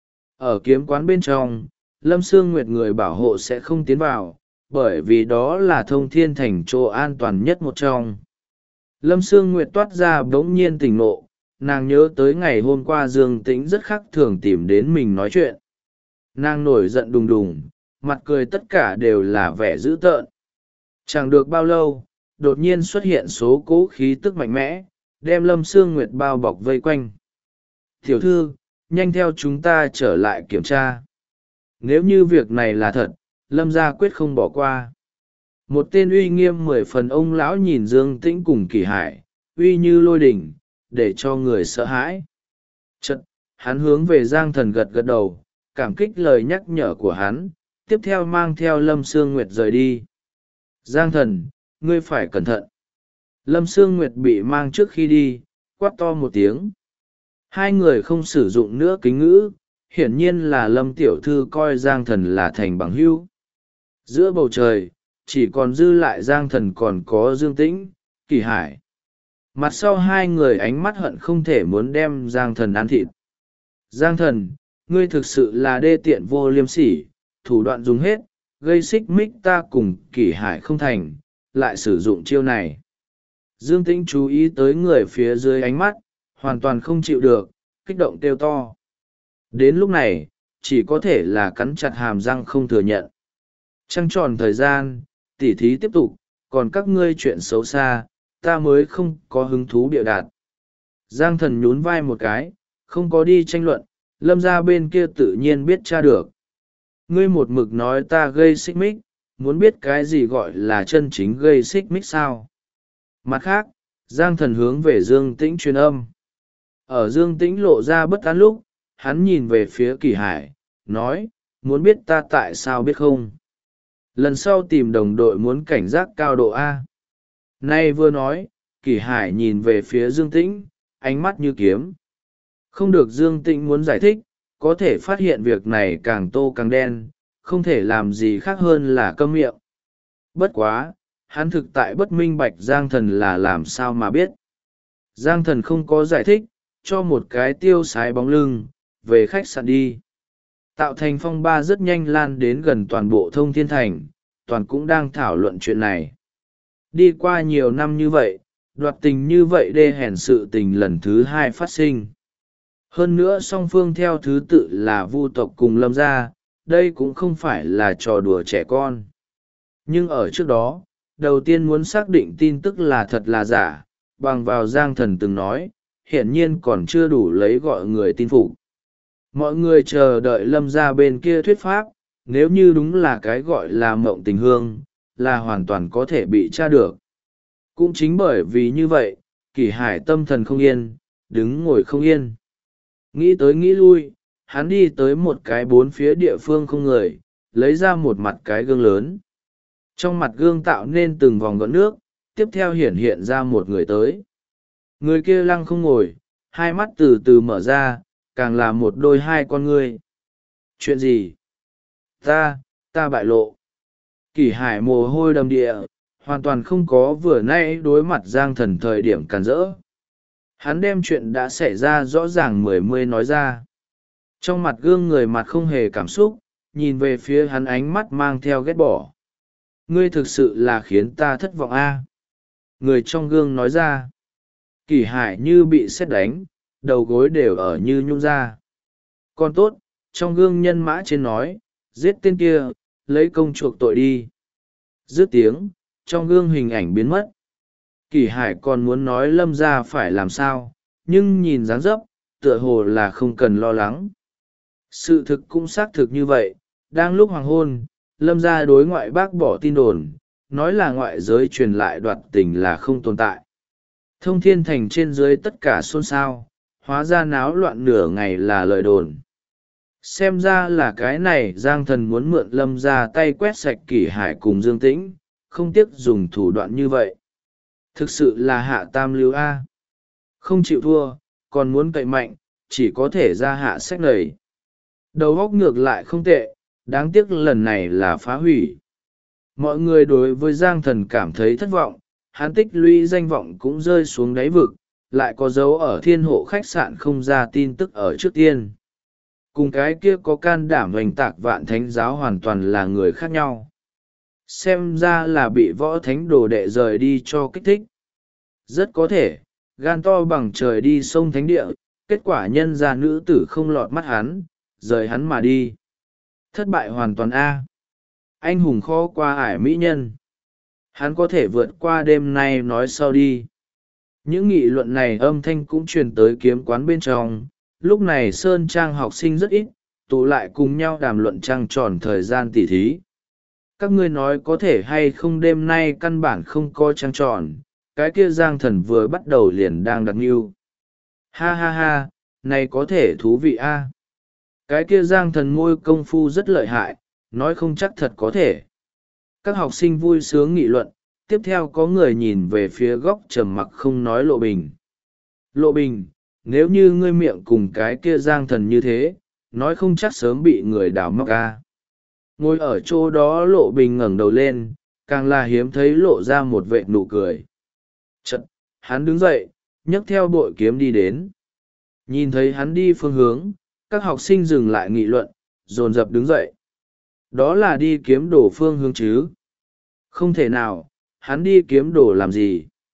Ở kiếm quán bên trong, Lâm Sương Nguyệt người bảo hộ sẽ không tiến vào, bởi vì đó là Thông Thiên Thành chỗ an toàn nhất một trong. Lâm Sương Nguyệt toát ra bỗng nhiên tỉnh nộ, nàng nhớ tới ngày hôm qua Dương Tĩnh rất khác thường tìm đến mình nói chuyện. Nàng nổi giận đùng đùng, mặt cười tất cả đều là vẻ dữ tợn. Chẳng được bao lâu, đột nhiên xuất hiện số cố khí tức mạnh mẽ, đem Lâm Sương Nguyệt bao bọc vây quanh. Tiểu thư, nhanh theo chúng ta trở lại kiểm tra. Nếu như việc này là thật, Lâm gia quyết không bỏ qua. Một tên uy nghiêm 10 phần ông lão nhìn Dương Tĩnh cùng Kỷ Hải, uy như lôi đỉnh, để cho người sợ hãi. Chật, hắn hướng về Giang Thần gật gật đầu, cảm kích lời nhắc nhở của hắn, tiếp theo mang theo Lâm Sương Nguyệt rời đi. Giang Thần, ngươi phải cẩn thận. Lâm Sương Nguyệt bị mang trước khi đi, quát to một tiếng. Hai người không sử dụng nữa kính ngữ, hiển nhiên là Lâm tiểu thư coi Giang Thần là thành bằng hữu. Giữa bầu trời, chỉ còn dư lại Giang Thần còn có Dương Tĩnh, Kỷ Hải. Mặt sau hai người ánh mắt hận không thể muốn đem Giang Thần ăn thịt. Giang Thần, ngươi thực sự là đê tiện vô liêm sỉ, thủ đoạn dùng hết, gây xích mích ta cùng Kỷ Hải không thành, lại sử dụng chiêu này. Dương Tĩnh chú ý tới người phía dưới ánh mắt, hoàn toàn không chịu được, kích động kêu to. Đến lúc này, chỉ có thể là cắn chặt hàm răng không thừa nhận. Trăng tròn thời gian, tỉ thí tiếp tục, còn các ngươi chuyện xấu xa, ta mới không có hứng thú bịa đặt. Giang Thần nhún vai một cái, không có đi tranh luận, Lâm gia bên kia tự nhiên biết tra được. Ngươi một mực nói ta gây xích mích, muốn biết cái gì gọi là chân chính gây xích mích sao? Mặt khác, Giang Thần hướng về Dương Tĩnh truyền âm. Ở Dương Tĩnh lộ ra bất an lúc, hắn nhìn về phía Kỳ Hải, nói, muốn biết ta tại sao biết không? Lần sau tìm đồng đội muốn cảnh giác cao độ A. Nay vừa nói, Kỳ Hải nhìn về phía Dương Tĩnh, ánh mắt như kiếm. Không được, Dương Tĩnh muốn giải thích, có thể phát hiện việc này càng tô càng đen, không thể làm gì khác hơn là câm miệng. Bất quá, hắn thực tại bất minh bạch Giang Thần là làm sao mà biết. Giang Thần không có giải thích, cho một cái tiêu sái bóng lưng, về khách sạn đi. Tạo thành phong ba rất nhanh lan đến gần toàn bộ Thông Thiên Thành, toàn cũng đang thảo luận chuyện này. Đi qua nhiều năm như vậy, đoạt tình như vậy đê hèn sự tình lần thứ hai phát sinh. Hơn nữa song phương theo thứ tự là Vu tộc cùng Lâm gia, đây cũng không phải là trò đùa trẻ con. Nhưng ở trước đó, đầu tiên muốn xác định tin tức là thật là giả, bằng vào Giang Thần từng nói, hiển nhiên còn chưa đủ lấy gọi người tin phục. Mọi người chờ đợi Lâm gia bên kia thuyết pháp, nếu như đúng là cái gọi là mộng tình hương, là hoàn toàn có thể bị tra được. Cũng chính bởi vì như vậy, Kỳ Hải tâm thần không yên, đứng ngồi không yên. Nghĩ tới nghĩ lui, hắn đi tới một cái bốn phía địa phương không người, lấy ra một mặt cái gương lớn. Trong mặt gương tạo nên từng vòng gợn nước, tiếp theo hiển hiện ra một người tới. Người kia lăng không ngồi, hai mắt từ từ mở ra, càng là một đôi hai con ngươi. Chuyện gì? Ta bại lộ. Kỳ Hải mồ hôi đầm địa, hoàn toàn không có vừa nay đối mặt Giang Thần thời điểm càn rỡ. Hắn đem chuyện đã xảy ra rõ ràng mười nói ra. Trong mặt gương người mặt không hề cảm xúc, nhìn về phía hắn ánh mắt mang theo ghét bỏ. Ngươi thực sự là khiến ta thất vọng a. Người trong gương nói ra. Kỳ Hải như bị sét đánh, đầu gối đều ở như nhung ra. Còn tốt, trong gương nhân mã trên nói, giết tên kia, lấy công chuộc tội đi. Dứt tiếng, trong gương hình ảnh biến mất. Kỳ Hải còn muốn nói Lâm gia phải làm sao, nhưng nhìn dáng dấp, tựa hồ là không cần lo lắng. Sự thực cũng xác thực như vậy, đang lúc hoàng hôn, Lâm gia đối ngoại bác bỏ tin đồn, nói là ngoại giới truyền lại đoạt tình là không tồn tại. Thông Thiên Thành trên dưới tất cả xôn xao, hóa ra náo loạn nửa ngày là lời đồn. Xem ra là cái này Giang Thần muốn mượn Lâm gia tay quét sạch Kỳ Hải cùng Dương Tĩnh, không tiếc dùng thủ đoạn như vậy. Thực sự là hạ tam lưu A. Không chịu thua, còn muốn cậy mạnh, chỉ có thể ra hạ sách lầy. Đầu góc ngược lại không tệ, đáng tiếc lần này là phá hủy. Mọi người đối với Giang Thần cảm thấy thất vọng, hắn tích lũy danh vọng cũng rơi xuống đáy vực, lại có dấu ở Thiên Hộ khách sạn không ra tin tức ở trước tiên. Cùng cái kia có can đảm hoành tạc Vạn Thánh giáo hoàn toàn là người khác nhau. Xem ra là bị Võ Thánh đồ đệ rời đi cho kích thích. Rất có thể, gan to bằng trời đi sông Thánh địa, kết quả nhân ra nữ tử không lọt mắt hắn, rời hắn mà đi. Thất bại hoàn toàn A. Anh hùng khó qua ải mỹ nhân. Hắn có thể vượt qua đêm nay nói sau đi. Những nghị luận này âm thanh cũng truyền tới kiếm quán bên trong. Lúc này Sơn Trang học sinh rất ít, tụ lại cùng nhau đàm luận trăng tròn thời gian tỉ thí. Các ngươi nói có thể hay không, đêm nay căn bản không có trăng tròn, cái kia Giang Thần vừa bắt đầu liền đang đặt mưu. Ha ha ha, này có thể thú vị a. Cái kia Giang Thần ngôi công phu rất lợi hại, nói không chắc thật có thể. Các học sinh vui sướng nghị luận, tiếp theo có người nhìn về phía góc trầm mặc không nói Lộ Bình. Lộ Bình, nếu như ngươi miệng cùng cái kia Giang Thần như thế, nói không chắc sớm bị người đào móc a. Ngồi ở chỗ đó Lộ Bình ngẩng đầu lên, càng là hiếm thấy lộ ra một vệt nụ cười. Chật, hắn đứng dậy, nhấc theo bội kiếm đi đến. Nhìn thấy hắn đi phương hướng, các học sinh dừng lại nghị luận, dồn dập đứng dậy. Đó là đi kiếm đồ phương hướng chứ? Không thể nào, hắn đi kiếm đồ làm gì?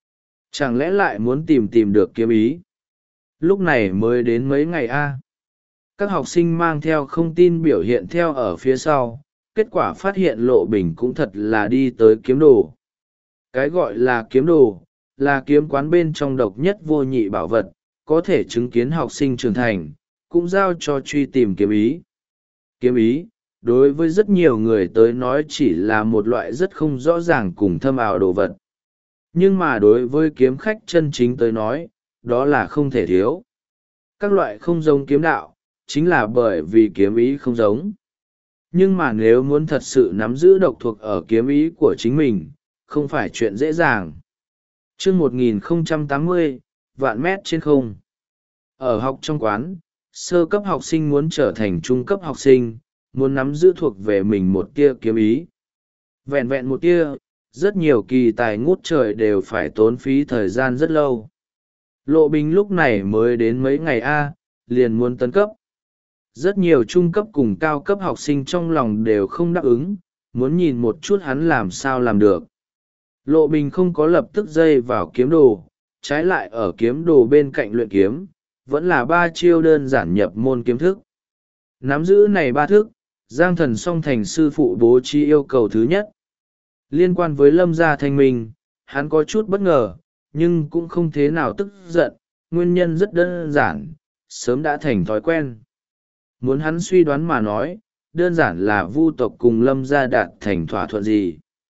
Chẳng lẽ lại muốn tìm được kiếm ý? Lúc này mới đến mấy ngày a? Các học sinh mang theo không tin biểu hiện theo ở phía sau, kết quả phát hiện Lộ Bình cũng thật là đi tới kiếm đồ. Cái gọi là kiếm đồ, là kiếm quán bên trong độc nhất vô nhị bảo vật, có thể chứng kiến học sinh trưởng thành, cũng giao cho truy tìm kiếm ý. Kiếm ý, đối với rất nhiều người tới nói chỉ là một loại rất không rõ ràng cùng thâm ảo đồ vật. Nhưng mà đối với kiếm khách chân chính tới nói, đó là không thể thiếu. Các loại không giống kiếm đạo, chính là bởi vì kiếm ý không giống. Nhưng mà nếu muốn thật sự nắm giữ độc thuộc ở kiếm ý của chính mình, không phải chuyện dễ dàng. Chương 1080, vạn mét trên không. Ở học trong quán, sơ cấp học sinh muốn trở thành trung cấp học sinh, muốn nắm giữ thuộc về mình một tia kiếm ý. Vẹn vẹn một tia, rất nhiều kỳ tài ngút trời đều phải tốn phí thời gian rất lâu. Lộ Bình lúc này mới đến mấy ngày liền muốn tấn cấp. Rất nhiều trung cấp cùng cao cấp học sinh trong lòng đều không đáp ứng, muốn nhìn một chút hắn làm sao làm được. Lộ Bình không có lập tức dây vào kiếm đồ, trái lại ở kiếm đồ bên cạnh luyện kiếm, vẫn là 3 chiêu đơn giản nhập môn kiếm thức. Nắm giữ này 3 thức, Giang Thần song thành sư phụ bố trí yêu cầu thứ nhất. Liên quan với Lâm gia Thanh Minh, hắn có chút bất ngờ, nhưng cũng không thế nào tức giận, nguyên nhân rất đơn giản, sớm đã thành thói quen. Muốn hắn suy đoán mà nói, đơn giản là Vu tộc cùng Lâm gia đạt thành thỏa thuận gì.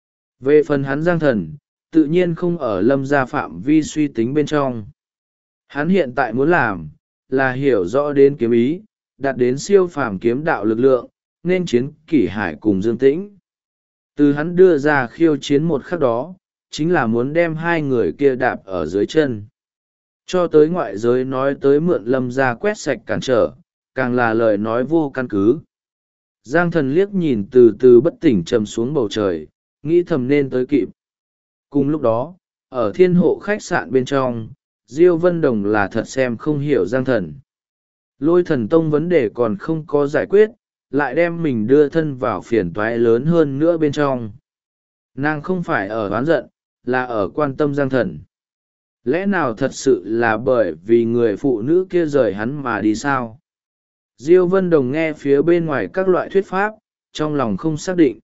Về phần hắn Giang Thần, tự nhiên không ở Lâm gia phạm vi suy tính bên trong. Hắn hiện tại muốn làm, là hiểu rõ đến kiếm ý, đạt đến siêu phàm kiếm đạo lực lượng, nên chiến Kỷ Hải cùng Dương Tĩnh. Từ hắn đưa ra khiêu chiến một khắc đó, chính là muốn đem hai người kia đạp ở dưới chân. Cho tới ngoại giới nói tới mượn Lâm gia quét sạch cản trở, càng là lời nói vô căn cứ. Giang Thần liếc nhìn từ từ bất tỉnh trầm xuống bầu trời, nghĩ thầm nên tới kịp. Cùng lúc đó, ở Thiên Hộ khách sạn bên trong, Diêu Vân Đồng là thật xem không hiểu Giang Thần. Lôi Thần Tông vấn đề còn không có giải quyết, lại đem mình đưa thân vào phiền toái lớn hơn nữa bên trong. Nàng không phải ở oán giận, là ở quan tâm Giang Thần. Lẽ nào thật sự là bởi vì người phụ nữ kia rời hắn mà đi sao? Diêu Vân Đồng nghe phía bên ngoài các loại thuyết pháp, trong lòng không xác định.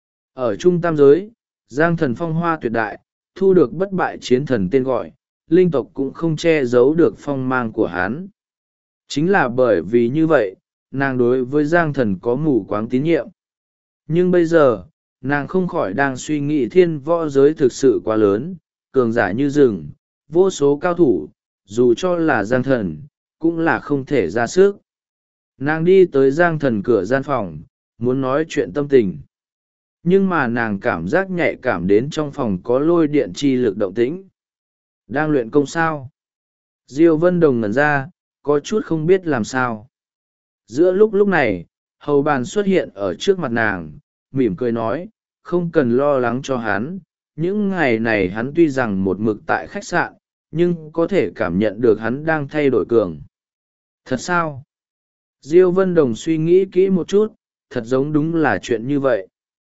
Ở trung tam giới, Giang Thần phong hoa tuyệt đại, thu được bất bại chiến thần tên gọi, linh tộc cũng không che giấu được phong mang của hắn. Chính là bởi vì như vậy, nàng đối với Giang Thần có mù quáng tín nhiệm. Nhưng bây giờ, nàng không khỏi đang suy nghĩ thiên võ giới thực sự quá lớn, cường giả như rừng, vô số cao thủ, dù cho là Giang Thần, cũng là không thể ra sức. Nàng đi tới Giang Thần cửa gian phòng, muốn nói chuyện tâm tình. Nhưng mà nàng cảm giác nhạy cảm đến trong phòng có lôi điện chi lực động tĩnh. Đang luyện công sao? Diêu Vân Đồng ngẩn ra, có chút không biết làm sao. Giữa lúc này, hầu bàn xuất hiện ở trước mặt nàng, mỉm cười nói, không cần lo lắng cho hắn. Những ngày này hắn tuy rằng một mực tại khách sạn, nhưng có thể cảm nhận được hắn đang thay đổi cường. Thật sao? Diêu Vân Đồng suy nghĩ kỹ một chút, thật giống đúng là chuyện như vậy.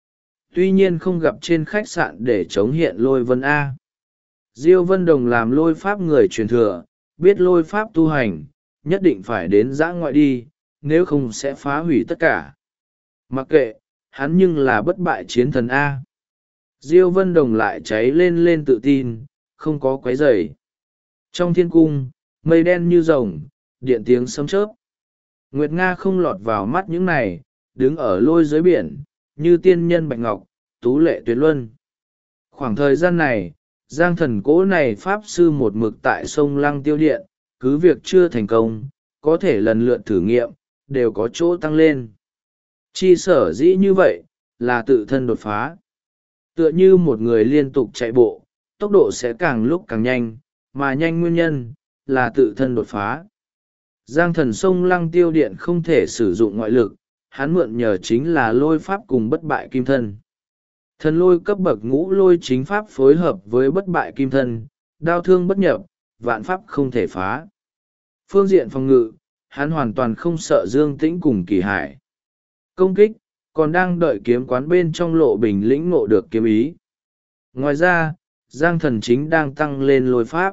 Tuy nhiên không gặp trên khách sạn để chống hiện lôi vân A. Diêu Vân Đồng làm lôi pháp người truyền thừa, biết lôi pháp tu hành, nhất định phải đến dã ngoại đi, nếu không sẽ phá hủy tất cả. Mặc kệ, hắn nhưng là bất bại chiến thần A. Diêu Vân Đồng lại cháy lên tự tin, không có quấy rầy. Trong thiên cung, mây đen như rồng, điện tiếng sấm chớp. Nguyệt Nga không lọt vào mắt những này, đứng ở lôi dưới biển, như tiên nhân bạch ngọc, tú lệ tuyệt luân. Khoảng thời gian này, Giang Thần cố này pháp sư một mực tại sông Lăng Tiêu Điện, cứ việc chưa thành công, có thể lần lượt thử nghiệm, đều có chỗ tăng lên. Chi sở dĩ như vậy, là tự thân đột phá. Tựa như một người liên tục chạy bộ, tốc độ sẽ càng lúc càng nhanh, mà nhanh nguyên nhân, là tự thân đột phá. Giang Thần sông Lăng Tiêu Điện không thể sử dụng ngoại lực, hắn mượn nhờ chính là lôi pháp cùng bất bại kim thân. Thần lôi cấp bậc ngũ lôi chính pháp phối hợp với bất bại kim thân, đao thương bất nhập, vạn pháp không thể phá. Phương diện phòng ngự, hắn hoàn toàn không sợ Dương Tĩnh cùng Kỷ Hải. Công kích, còn đang đợi kiếm quán bên trong Lộ Bình lĩnh ngộ được kiếm ý. Ngoài ra, Giang Thần chính đang tăng lên lôi pháp.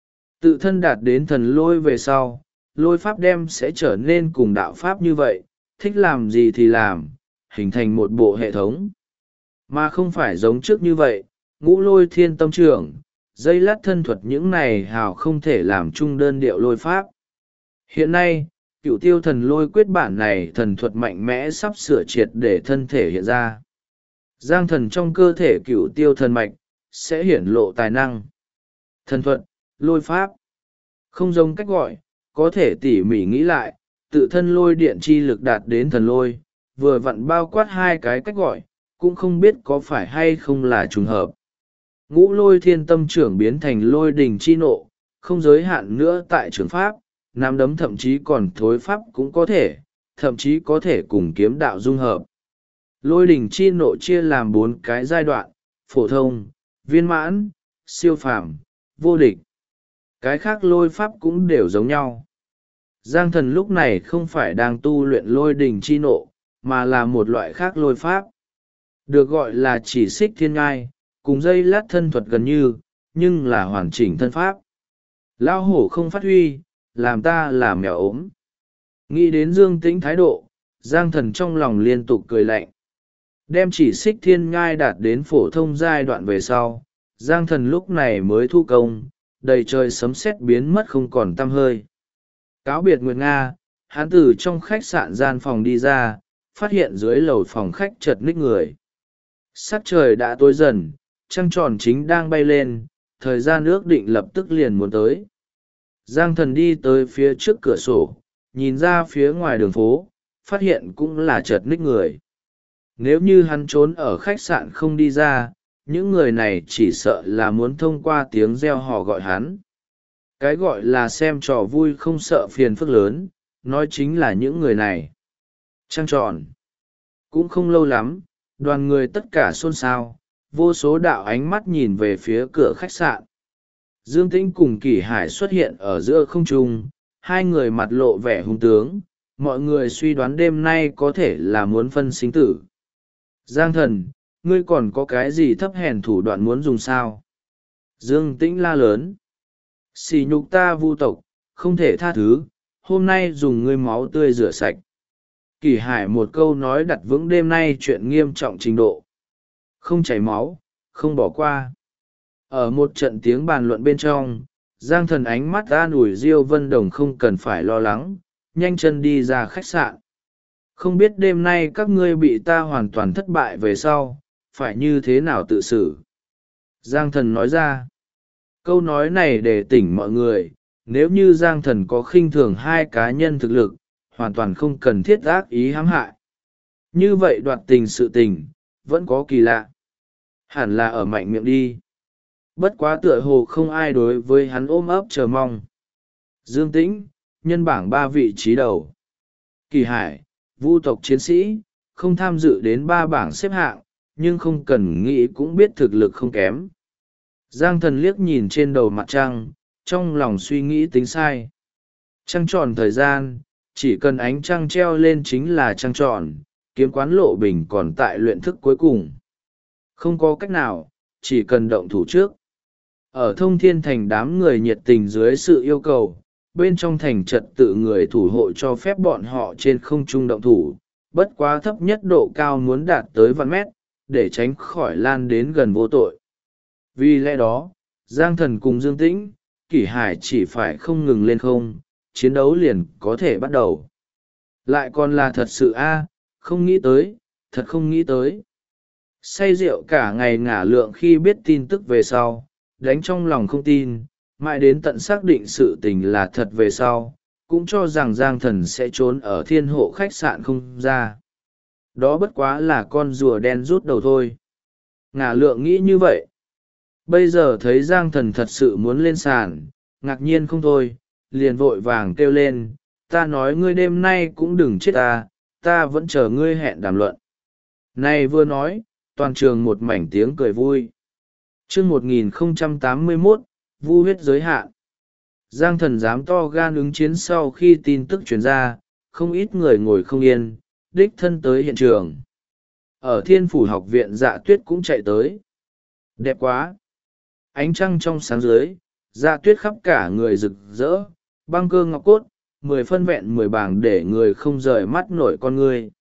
Tự thân đạt đến thần lôi về sau, lôi pháp đem sẽ trở nên cùng đạo pháp như vậy, thích làm gì thì làm, hình thành một bộ hệ thống. Mà không phải giống trước như vậy, ngũ lôi thiên tâm trưởng, dây lát thân thuật những này hào không thể làm chung đơn điệu lôi pháp. Hiện nay, cựu tiêu thần lôi quyết bản này thần thuật mạnh mẽ sắp sửa triệt để thân thể hiện ra. Giang thần trong cơ thể cựu tiêu thần mạch, sẽ hiển lộ tài năng. Thần thuật, lôi pháp. Không giống cách gọi, có thể tỉ mỉ nghĩ lại, tự thân lôi điện chi lực đạt đến thần lôi, vừa vặn bao quát hai cái cách gọi, cũng không biết có phải hay không là trùng hợp. Ngũ lôi thiên tâm trưởng biến thành lôi đình chi nộ, không giới hạn nữa tại trường pháp, nắm đấm thậm chí còn thối pháp cũng có thể, thậm chí có thể cùng kiếm đạo dung hợp. Lôi đình chi nộ chia làm 4 cái giai đoạn: phổ thông, viên mãn, siêu phàm, vô địch. Cái khác lôi pháp cũng đều giống nhau. Giang thần lúc này không phải đang tu luyện lôi đình chi nộ, mà là một loại khác lôi pháp. Được gọi là chỉ xích thiên ngai, cùng dây lát thân thuật gần như, nhưng là hoàn chỉnh thân pháp. Lao hổ không phát huy, làm ta là mèo ốm. Nghĩ đến Dương Tĩnh thái độ, Giang thần trong lòng liên tục cười lạnh. Đem chỉ xích thiên ngai đạt đến phổ thông giai đoạn về sau, Giang thần lúc này mới thu công, đầy trời sấm sét biến mất không còn tăm hơi. Cáo biệt Nguyệt Nga, hắn từ trong khách sạn gian phòng đi ra, phát hiện dưới lầu phòng khách chật ních người. Sắc trời đã tối dần, trăng tròn chính đang bay lên, thời gian ước định lập tức liền muốn tới. Giang thần đi tới phía trước cửa sổ, nhìn ra phía ngoài đường phố, phát hiện cũng là chật ních người. Nếu như hắn trốn ở khách sạn không đi ra, những người này chỉ sợ là muốn thông qua tiếng reo hò gọi hắn. Cái gọi là xem trò vui không sợ phiền phức lớn, nói chính là những người này. Trăng tròn. Cũng không lâu lắm, đoàn người tất cả xôn xao, vô số đạo ánh mắt nhìn về phía cửa khách sạn. Dương Tĩnh cùng Kỷ Hải xuất hiện ở giữa không trung, hai người mặt lộ vẻ hung tướng, mọi người suy đoán đêm nay có thể là muốn phân sinh tử. Giang thần, ngươi còn có cái gì thấp hèn thủ đoạn muốn dùng sao? Dương Tĩnh la lớn. Xỉ nhục ta vu tộc, không thể tha thứ, hôm nay dùng ngươi máu tươi rửa sạch. Kỷ Hải một câu nói đặt vững đêm nay chuyện nghiêm trọng trình độ. Không chảy máu, không bỏ qua. Ở một trận tiếng bàn luận bên trong, Giang thần ánh mắt an ủi Diêu Vân Đồng không cần phải lo lắng, nhanh chân đi ra khách sạn. Không biết đêm nay các ngươi bị ta hoàn toàn thất bại về sau, phải như thế nào tự xử. Giang thần nói ra. Câu nói này để tỉnh mọi người, nếu như Giang thần có khinh thường hai cá nhân thực lực, hoàn toàn không cần thiết ác ý hãm hại. Như vậy đoạt tình sự tình, vẫn có kỳ lạ. Hẳn là ở mạnh miệng đi. Bất quá tựa hồ không ai đối với hắn ôm ấp chờ mong. Dương Tĩnh, nhân bảng 3 vị trí đầu. Kỳ Hải, vu tộc chiến sĩ, không tham dự đến 3 bảng xếp hạng, nhưng không cần nghĩ cũng biết thực lực không kém. Giang thần liếc nhìn trên đầu mặt trăng, trong lòng suy nghĩ tính sai. Trăng tròn thời gian, chỉ cần ánh trăng treo lên chính là trăng tròn, kiếm quán lộ bình còn tại luyện thức cuối cùng. Không có cách nào, chỉ cần động thủ trước. Ở Thông Thiên Thành đám người nhiệt tình dưới sự yêu cầu, bên trong thành trật tự người thủ hộ cho phép bọn họ trên không trung động thủ, bất quá thấp nhất độ cao muốn đạt tới vạn mét, để tránh khỏi lan đến gần vô tội. Vì lẽ đó, Giang thần cùng Dương Tĩnh, Kỷ Hải chỉ phải không ngừng lên không, chiến đấu liền có thể bắt đầu. Lại còn là thật sự không nghĩ tới, thật không nghĩ tới. Say rượu cả ngày ngả lượng khi biết tin tức về sau, đánh trong lòng không tin, mãi đến tận xác định sự tình là thật về sau, cũng cho rằng Giang thần sẽ trốn ở thiên hộ khách sạn không ra. Đó bất quá là con rùa đen rút đầu thôi. Ngả lượng nghĩ như vậy. Bây giờ thấy Giang thần thật sự muốn lên sàn, ngạc nhiên không thôi, liền vội vàng kêu lên, ta nói ngươi đêm nay cũng đừng chết ta vẫn chờ ngươi hẹn đàm luận. Này vừa nói, toàn trường một mảnh tiếng cười vui. Chương 1081, vu huyết giới hạn. Giang thần dám to gan ứng chiến sau khi tin tức truyền ra, không ít người ngồi không yên, đích thân tới hiện trường. Ở Thiên Phủ học viện Dạ Tuyết cũng chạy tới. Đẹp quá! Ánh trăng trong sáng dưới, Dạ Tuyết khắp cả người rực rỡ, băng cơ ngọc cốt, 10 phân vẹn 10 bảng để người không rời mắt nổi con người.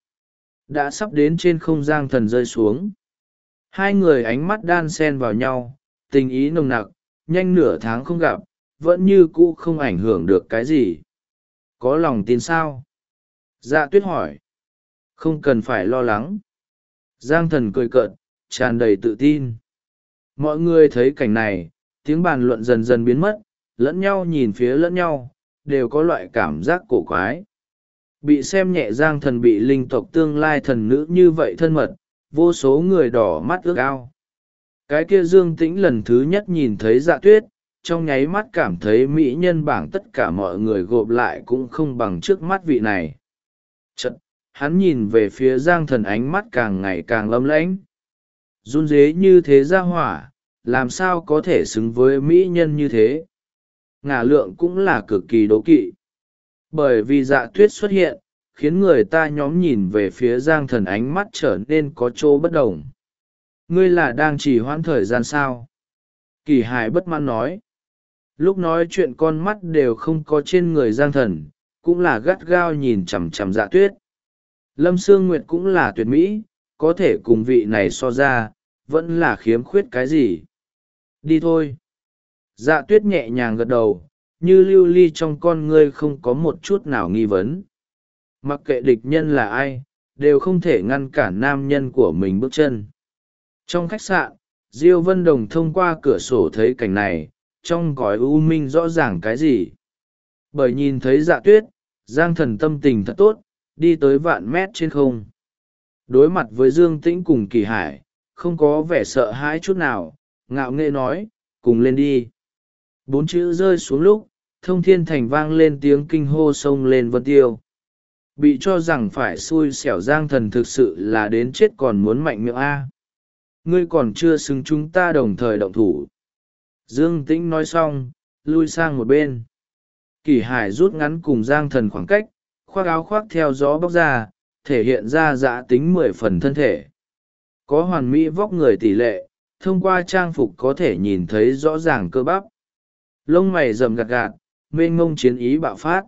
Đã sắp đến trên không Giang Thần rơi xuống. Hai người ánh mắt đan xen vào nhau, tình ý nồng nặc, nhanh nửa tháng không gặp, vẫn như cũ không ảnh hưởng được cái gì. Có lòng tin sao? Dạ Tuyết hỏi. Không cần phải lo lắng. Giang Thần cười cợt, tràn đầy tự tin. Mọi người thấy cảnh này, tiếng bàn luận dần dần biến mất, lẫn nhau nhìn phía lẫn nhau, đều có loại cảm giác cổ quái. Bị xem nhẹ Giang Thần bị linh tộc tương lai thần nữ như vậy thân mật, vô số người đỏ mắt ước ao. Cái kia Dương Tĩnh lần thứ nhất nhìn thấy Dạ Tuyết, trong nháy mắt cảm thấy mỹ nhân bảng tất cả mọi người gộp lại cũng không bằng trước mắt vị này. Chật, hắn nhìn về phía Giang Thần ánh mắt càng ngày càng lấm lãnh. Run rế như thế ra hỏa, làm sao có thể xứng với mỹ nhân như thế? Ngả Lượng cũng là cực kỳ đố kỵ. Bởi vì Dạ Tuyết xuất hiện, khiến người ta nhóm nhìn về phía Giang Thần ánh mắt trở nên có chỗ bất đồng. Ngươi là đang trì hoãn thời gian sao? Kỳ Hải bất mãn nói. Lúc nói chuyện con mắt đều không có trên người Giang Thần, cũng là gắt gao nhìn chằm chằm Dạ Tuyết. Lâm Sương Nguyệt cũng là tuyệt mỹ, có thể cùng vị này so ra, vẫn là khiếm khuyết cái gì. Đi thôi. Dạ Tuyết nhẹ nhàng gật đầu, như lưu ly trong con ngươi không có một chút nào nghi vấn. Mặc kệ địch nhân là ai, đều không thể ngăn cản nam nhân của mình bước chân. Trong khách sạn, Diêu Vân Đồng thông qua cửa sổ thấy cảnh này, trong cõi u minh rõ ràng cái gì. Bởi nhìn thấy Dạ Tuyết, Giang Thần tâm tình thật tốt, đi tới vạn mét trên không. Đối mặt với Dương Tĩnh cùng Kỳ Hải, không có vẻ sợ hãi chút nào, ngạo nghễ nói, cùng lên đi. 4 chữ rơi xuống lúc, Thông Thiên Thành vang lên tiếng kinh hô sông lên Vân Tiêu. Bị cho rằng phải xui xẻo Giang Thần thực sự là đến chết còn muốn mạnh miệng A. Ngươi còn chưa xứng chúng ta đồng thời động thủ. Dương Tĩnh nói xong, lui sang một bên. Kỳ Hải rút ngắn cùng Giang Thần khoảng cách, khoác áo khoác theo gió bóc ra, thể hiện ra dã tính 10 phần thân thể. Có hoàn mỹ vóc người tỷ lệ, thông qua trang phục có thể nhìn thấy rõ ràng cơ bắp. Lông mày rậm gạt gạt, mênh ngông chiến ý bạo phát.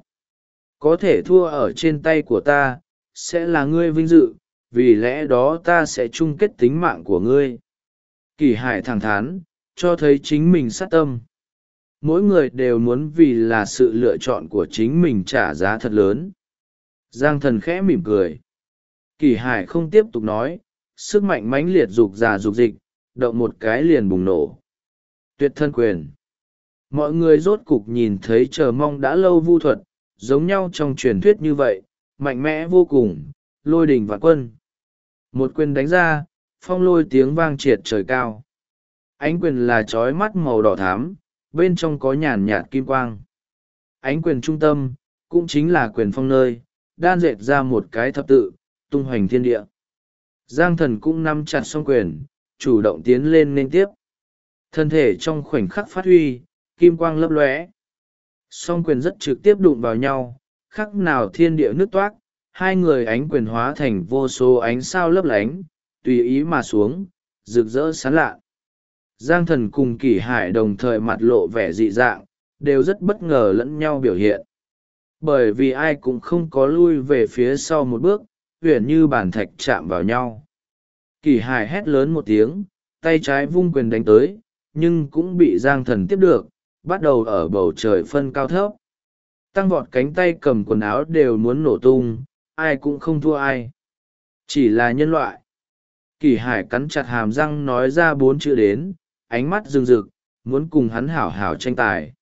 Có thể thua ở trên tay của ta, sẽ là ngươi vinh dự, vì lẽ đó ta sẽ chung kết tính mạng của ngươi. Kỳ Hải thẳng thắn, cho thấy chính mình sát tâm. Mỗi người đều muốn vì là sự lựa chọn của chính mình trả giá thật lớn. Giang Thần khẽ mỉm cười. Kỳ Hải không tiếp tục nói, sức mạnh mãnh liệt dục già dục dịch, động một cái liền bùng nổ. Tuyệt thân quyền. Mọi người rốt cục nhìn thấy chờ mong đã lâu vu thuật, giống nhau trong truyền thuyết như vậy, mạnh mẽ vô cùng, lôi đình vạn quân. Một quyền đánh ra, phong lôi tiếng vang triệt trời cao. Ánh quyền là trói mắt màu đỏ thắm, bên trong có nhàn nhạt kim quang. Ánh quyền trung tâm, cũng chính là quyền phong nơi, đan dệt ra một cái thập tự, tung hoành thiên địa. Giang Thần cũng nắm chặt song quyền, chủ động tiến lên nên tiếp. Thân thể trong khoảnh khắc phát huy, kim quang lấp lóe. Song quyền rất trực tiếp đụng vào nhau, khắc nào thiên địa nứt toác, hai người ánh quyền hóa thành vô số ánh sao lấp lánh, tùy ý mà xuống, rực rỡ sáng lạ. Giang Thần cùng Kỳ Hải đồng thời mặt lộ vẻ dị dạng, đều rất bất ngờ lẫn nhau biểu hiện. Bởi vì ai cũng không có lui về phía sau một bước, huyền như bàn thạch chạm vào nhau. Kỳ Hải hét lớn một tiếng, tay trái vung quyền đánh tới, nhưng cũng bị Giang Thần tiếp được, bắt đầu ở bầu trời phân cao thấp. Tăng vọt cánh tay cầm quần áo đều muốn nổ tung, ai cũng không thua ai. Chỉ là nhân loại. Kỳ Hải cắn chặt hàm răng nói ra 4 chữ đến, ánh mắt rừng rực, muốn cùng hắn hảo hảo tranh tài.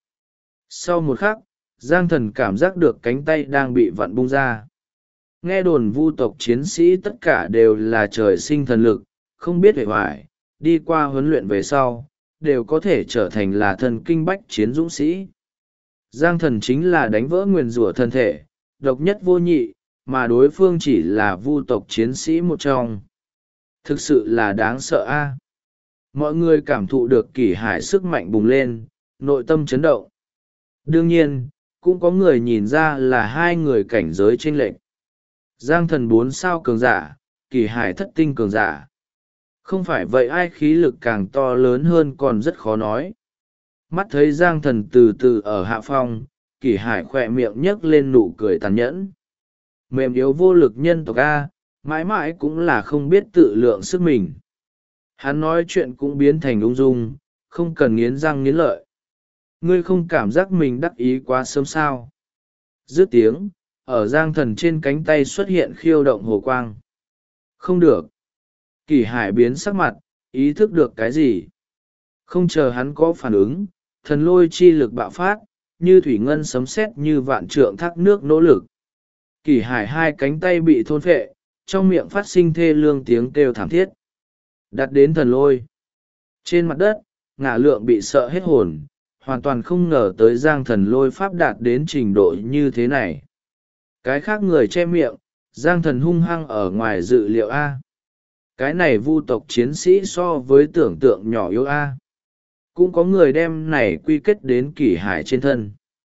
Sau một khắc, Giang Thần cảm giác được cánh tay đang bị vặn bung ra. Nghe đồn vu tộc chiến sĩ tất cả đều là trời sinh thần lực, không biết hệ hoài, đi qua huấn luyện về sau, đều có thể trở thành là thần kinh bách chiến dũng sĩ. Giang Thần chính là đánh vỡ nguyền rủa thân thể, độc nhất vô nhị, mà đối phương chỉ là vu tộc chiến sĩ một trong. Thực sự là đáng sợ a. Mọi người cảm thụ được Kỳ Hải sức mạnh bùng lên, nội tâm chấn động. Đương nhiên, cũng có người nhìn ra là hai người cảnh giới chênh lệch. Giang Thần 4 sao cường giả, Kỳ Hải thất tinh cường giả. Không phải vậy ai khí lực càng to lớn hơn còn rất khó nói. Mắt thấy Giang Thần từ từ ở hạ phong, Kỷ Hải khỏe miệng nhấc lên nụ cười tàn nhẫn. Mềm yếu vô lực nhân tộc A, mãi mãi cũng là không biết tự lượng sức mình. Hắn nói chuyện cũng biến thành ung dung, không cần nghiến răng nghiến lợi. Ngươi không cảm giác mình đắc ý quá sớm sao? Dứt tiếng, ở Giang Thần trên cánh tay xuất hiện khiêu động hồ quang. Không được. Kỷ Hải biến sắc mặt, ý thức được cái gì? Không chờ hắn có phản ứng, thần lôi chi lực bạo phát, như thủy ngân sấm sét như vạn trượng thác nước nỗ lực. Kỷ Hải hai cánh tay bị thôn phệ, trong miệng phát sinh thê lương tiếng kêu thảm thiết. Đặt đến thần lôi. Trên mặt đất, Ngả Lượng bị sợ hết hồn, hoàn toàn không ngờ tới Giang Thần lôi pháp đạt đến trình độ như thế này. Cái khác người che miệng, Giang Thần hung hăng ở ngoài dự liệu A. Cái này vu tộc chiến sĩ so với tưởng tượng nhỏ yếu A. Cũng có người đem này quy kết đến Kỷ Hải trên thân.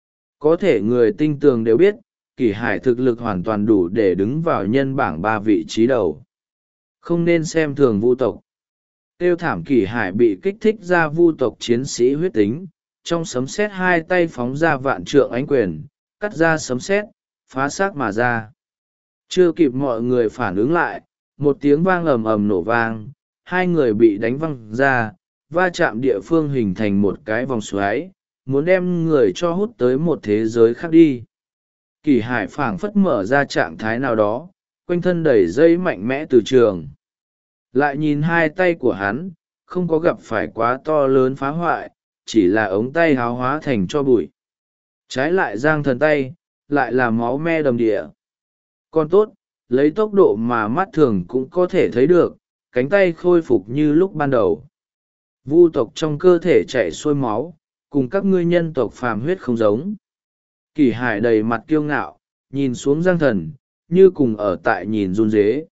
Có thể người tinh tường đều biết, Kỷ Hải thực lực hoàn toàn đủ để đứng vào nhân bảng 3 vị trí đầu. Không nên xem thường vu tộc. Tiêu thảm Kỷ Hải bị kích thích ra vu tộc chiến sĩ huyết tính, trong sấm sét hai tay phóng ra vạn trượng ánh quyền, cắt ra sấm sét, phá xác mà ra. Chưa kịp mọi người phản ứng lại, một tiếng vang ầm ầm nổ vang, hai người bị đánh văng ra, va chạm địa phương hình thành một cái vòng xoáy, muốn đem người cho hút tới một thế giới khác đi. Kỷ Hải phảng phất mở ra trạng thái nào đó, quanh thân đầy dây mạnh mẽ từ trường. Lại nhìn hai tay của hắn, không có gặp phải quá to lớn phá hoại, chỉ là ống tay háo hóa thành cho bụi. Trái lại Giang Thần tay, lại là máu me đầm địa. Còn tốt, lấy tốc độ mà mắt thường cũng có thể thấy được, cánh tay khôi phục như lúc ban đầu. Vu tộc trong cơ thể chảy xuôi máu, cùng các ngươi nhân tộc phàm huyết không giống. Kỷ Hải đầy mặt kiêu ngạo, nhìn xuống Giang Thần, như cùng ở tại nhìn run rế.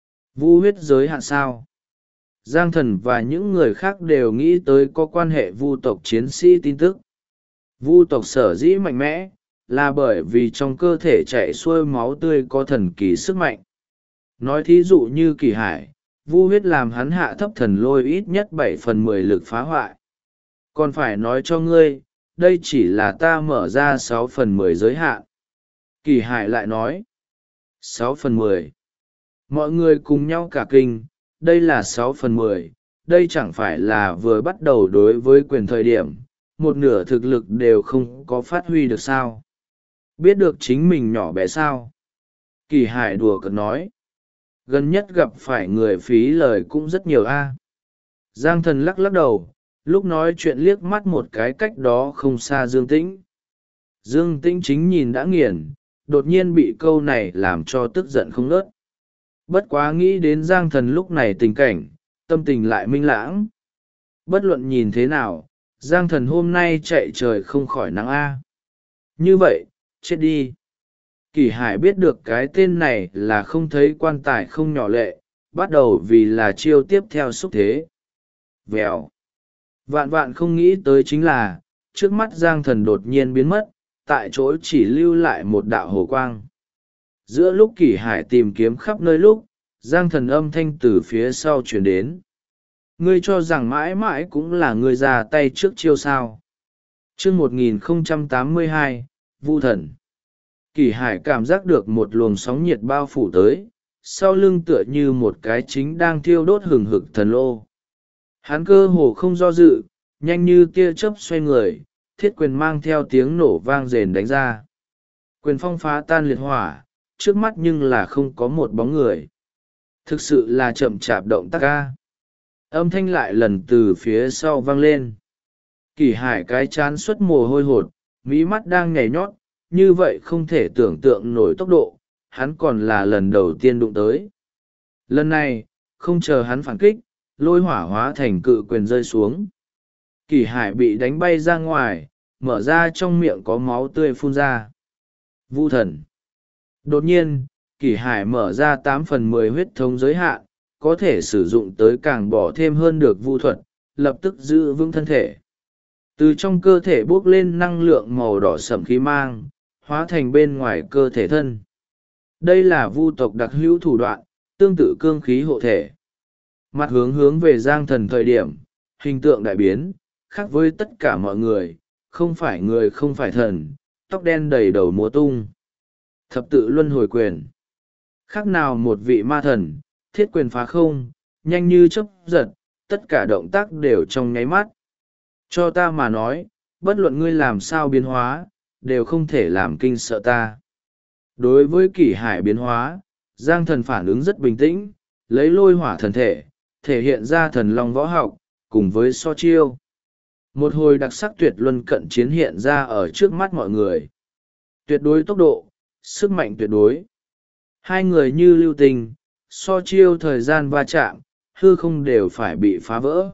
Vu huyết giới hạn sao? Giang Thần và những người khác đều nghĩ tới có quan hệ vu tộc chiến sĩ tin tức. Vu tộc sở dĩ mạnh mẽ, là bởi vì trong cơ thể chảy xuôi máu tươi có thần kỳ sức mạnh. Nói thí dụ như Kỷ Hải, vu huyết làm hắn hạ thấp thần lôi ít nhất 7/10 lực phá hoại. Còn phải nói cho ngươi, đây chỉ là ta mở ra 6/10 giới hạn. Kỷ Hải lại nói, 6/10. Mọi người cùng nhau cả kinh, đây là 6/10, đây chẳng phải là vừa bắt đầu đối với quyền thời điểm, một nửa thực lực đều không có phát huy được sao. Biết được chính mình nhỏ bé sao? Kỷ Hải đùa cợt nói, gần nhất gặp phải người phí lời cũng rất nhiều a. Giang Thần lắc lắc đầu, lúc nói chuyện liếc mắt một cái cách đó không xa Dương Tĩnh. Dương Tĩnh chính nhìn đã nghiền, đột nhiên bị câu này làm cho tức giận không ngớt. Bất quá nghĩ đến Giang Thần lúc này tình cảnh, tâm tình lại minh lãng. Bất luận nhìn thế nào, Giang Thần hôm nay chạy trời không khỏi nắng a. Như vậy, chết đi. Kỷ Hải biết được cái tên này là không thấy quan tài không nhỏ lệ, bắt đầu vì là chiêu tiếp theo xúc thế. Vèo. Vạn vạn không nghĩ tới chính là, trước mắt Giang Thần đột nhiên biến mất, tại chỗ chỉ lưu lại một đạo hồ quang. Giữa lúc Kỷ Hải tìm kiếm khắp nơi lúc, Giang Thần âm thanh từ phía sau chuyển đến. Ngươi cho rằng mãi mãi cũng là ngươi ra tay trước chiêu sao. Chương 1082, Vu Thần. Kỷ Hải cảm giác được một luồng sóng nhiệt bao phủ tới, sau lưng tựa như một cái chính đang thiêu đốt hừng hực thần lô. Hắn cơ hồ không do dự, nhanh như tia chớp xoay người, thiết quyền mang theo tiếng nổ vang rền đánh ra. Quyền phong phá tan liệt hỏa, trước mắt nhưng là không có một bóng người. Thực sự là chậm chạp động tác ca. Âm thanh lại lần từ phía sau vang lên. Kỷ Hải cái chán xuất mồ hôi hột, mí mắt đang nhảy nhót, như vậy không thể tưởng tượng nổi tốc độ, hắn còn là lần đầu tiên đụng tới. Lần này, không chờ hắn phản kích, lôi hỏa hóa thành cự quyền rơi xuống. Kỷ Hải bị đánh bay ra ngoài, mở ra trong miệng có máu tươi phun ra. Vu Thần. Đột nhiên, Kỷ Hải mở ra 8/10 huyết thống giới hạn, có thể sử dụng tới càng bỏ thêm hơn được vu thuật, lập tức giữ vững thân thể. Từ trong cơ thể bốc lên năng lượng màu đỏ sẫm khí mang, hóa thành bên ngoài cơ thể thân. Đây là vu tộc đặc hữu thủ đoạn, tương tự cương khí hộ thể. Mặt hướng hướng về Giang Thần thời điểm, hình tượng đại biến, khác với tất cả mọi người không phải thần, tóc đen đầy đầu múa tung. Thập tự luân hồi quyền. Khác nào một vị ma thần, thiết quyền phá không, nhanh như chớp giật, tất cả động tác đều trong nháy mắt. Cho ta mà nói, bất luận ngươi làm sao biến hóa, đều không thể làm kinh sợ ta. Đối với Kỷ Hải biến hóa, Giang Thần phản ứng rất bình tĩnh, lấy lôi hỏa thần thể, thể hiện ra thần long võ học, cùng với so chiêu. Một hồi đặc sắc tuyệt luân cận chiến hiện ra ở trước mắt mọi người. Tuyệt đối tốc độ, sức mạnh tuyệt đối. Hai người như lưu tình, so chiêu thời gian va chạm, hư không đều phải bị phá vỡ.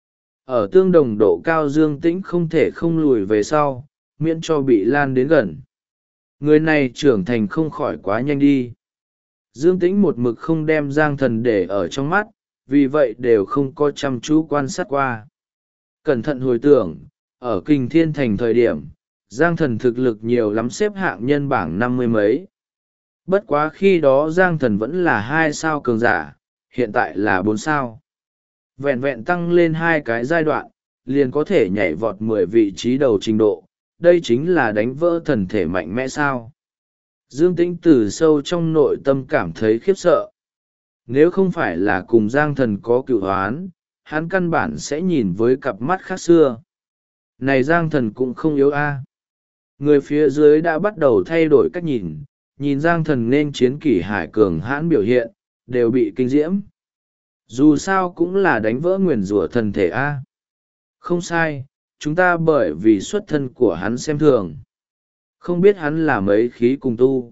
Ở tương đồng độ cao Dương Tĩnh không thể không lùi về sau, miễn cho bị lan đến gần. Người này trưởng thành không khỏi quá nhanh đi. Dương Tĩnh một mực không đem Giang Thần để ở trong mắt, vì vậy đều không có chăm chú quan sát qua. Cẩn thận hồi tưởng, ở Kình Thiên Thành thời điểm, Giang Thần thực lực nhiều lắm xếp hạng nhân bảng 50 mấy. Bất quá khi đó Giang Thần vẫn là 2 sao cường giả, hiện tại là 4 sao. Vẹn vẹn tăng lên 2 cái giai đoạn, liền có thể nhảy vọt 10 vị trí đầu trình độ, đây chính là đánh vỡ thần thể mạnh mẽ sao. Dương Tĩnh từ sâu trong nội tâm cảm thấy khiếp sợ. Nếu không phải là cùng Giang Thần có cựu hoán, hắn căn bản sẽ nhìn với cặp mắt khác xưa. Này Giang Thần cũng không yếu a. Người phía dưới đã bắt đầu thay đổi cách nhìn Giang Thần nên chiến Kỷ Hải cường hãn biểu hiện, đều bị kinh diễm. Dù sao cũng là đánh vỡ nguyền rủa thần thể a. Không sai, chúng ta bởi vì xuất thân của hắn xem thường. Không biết hắn là mấy khí cùng tu.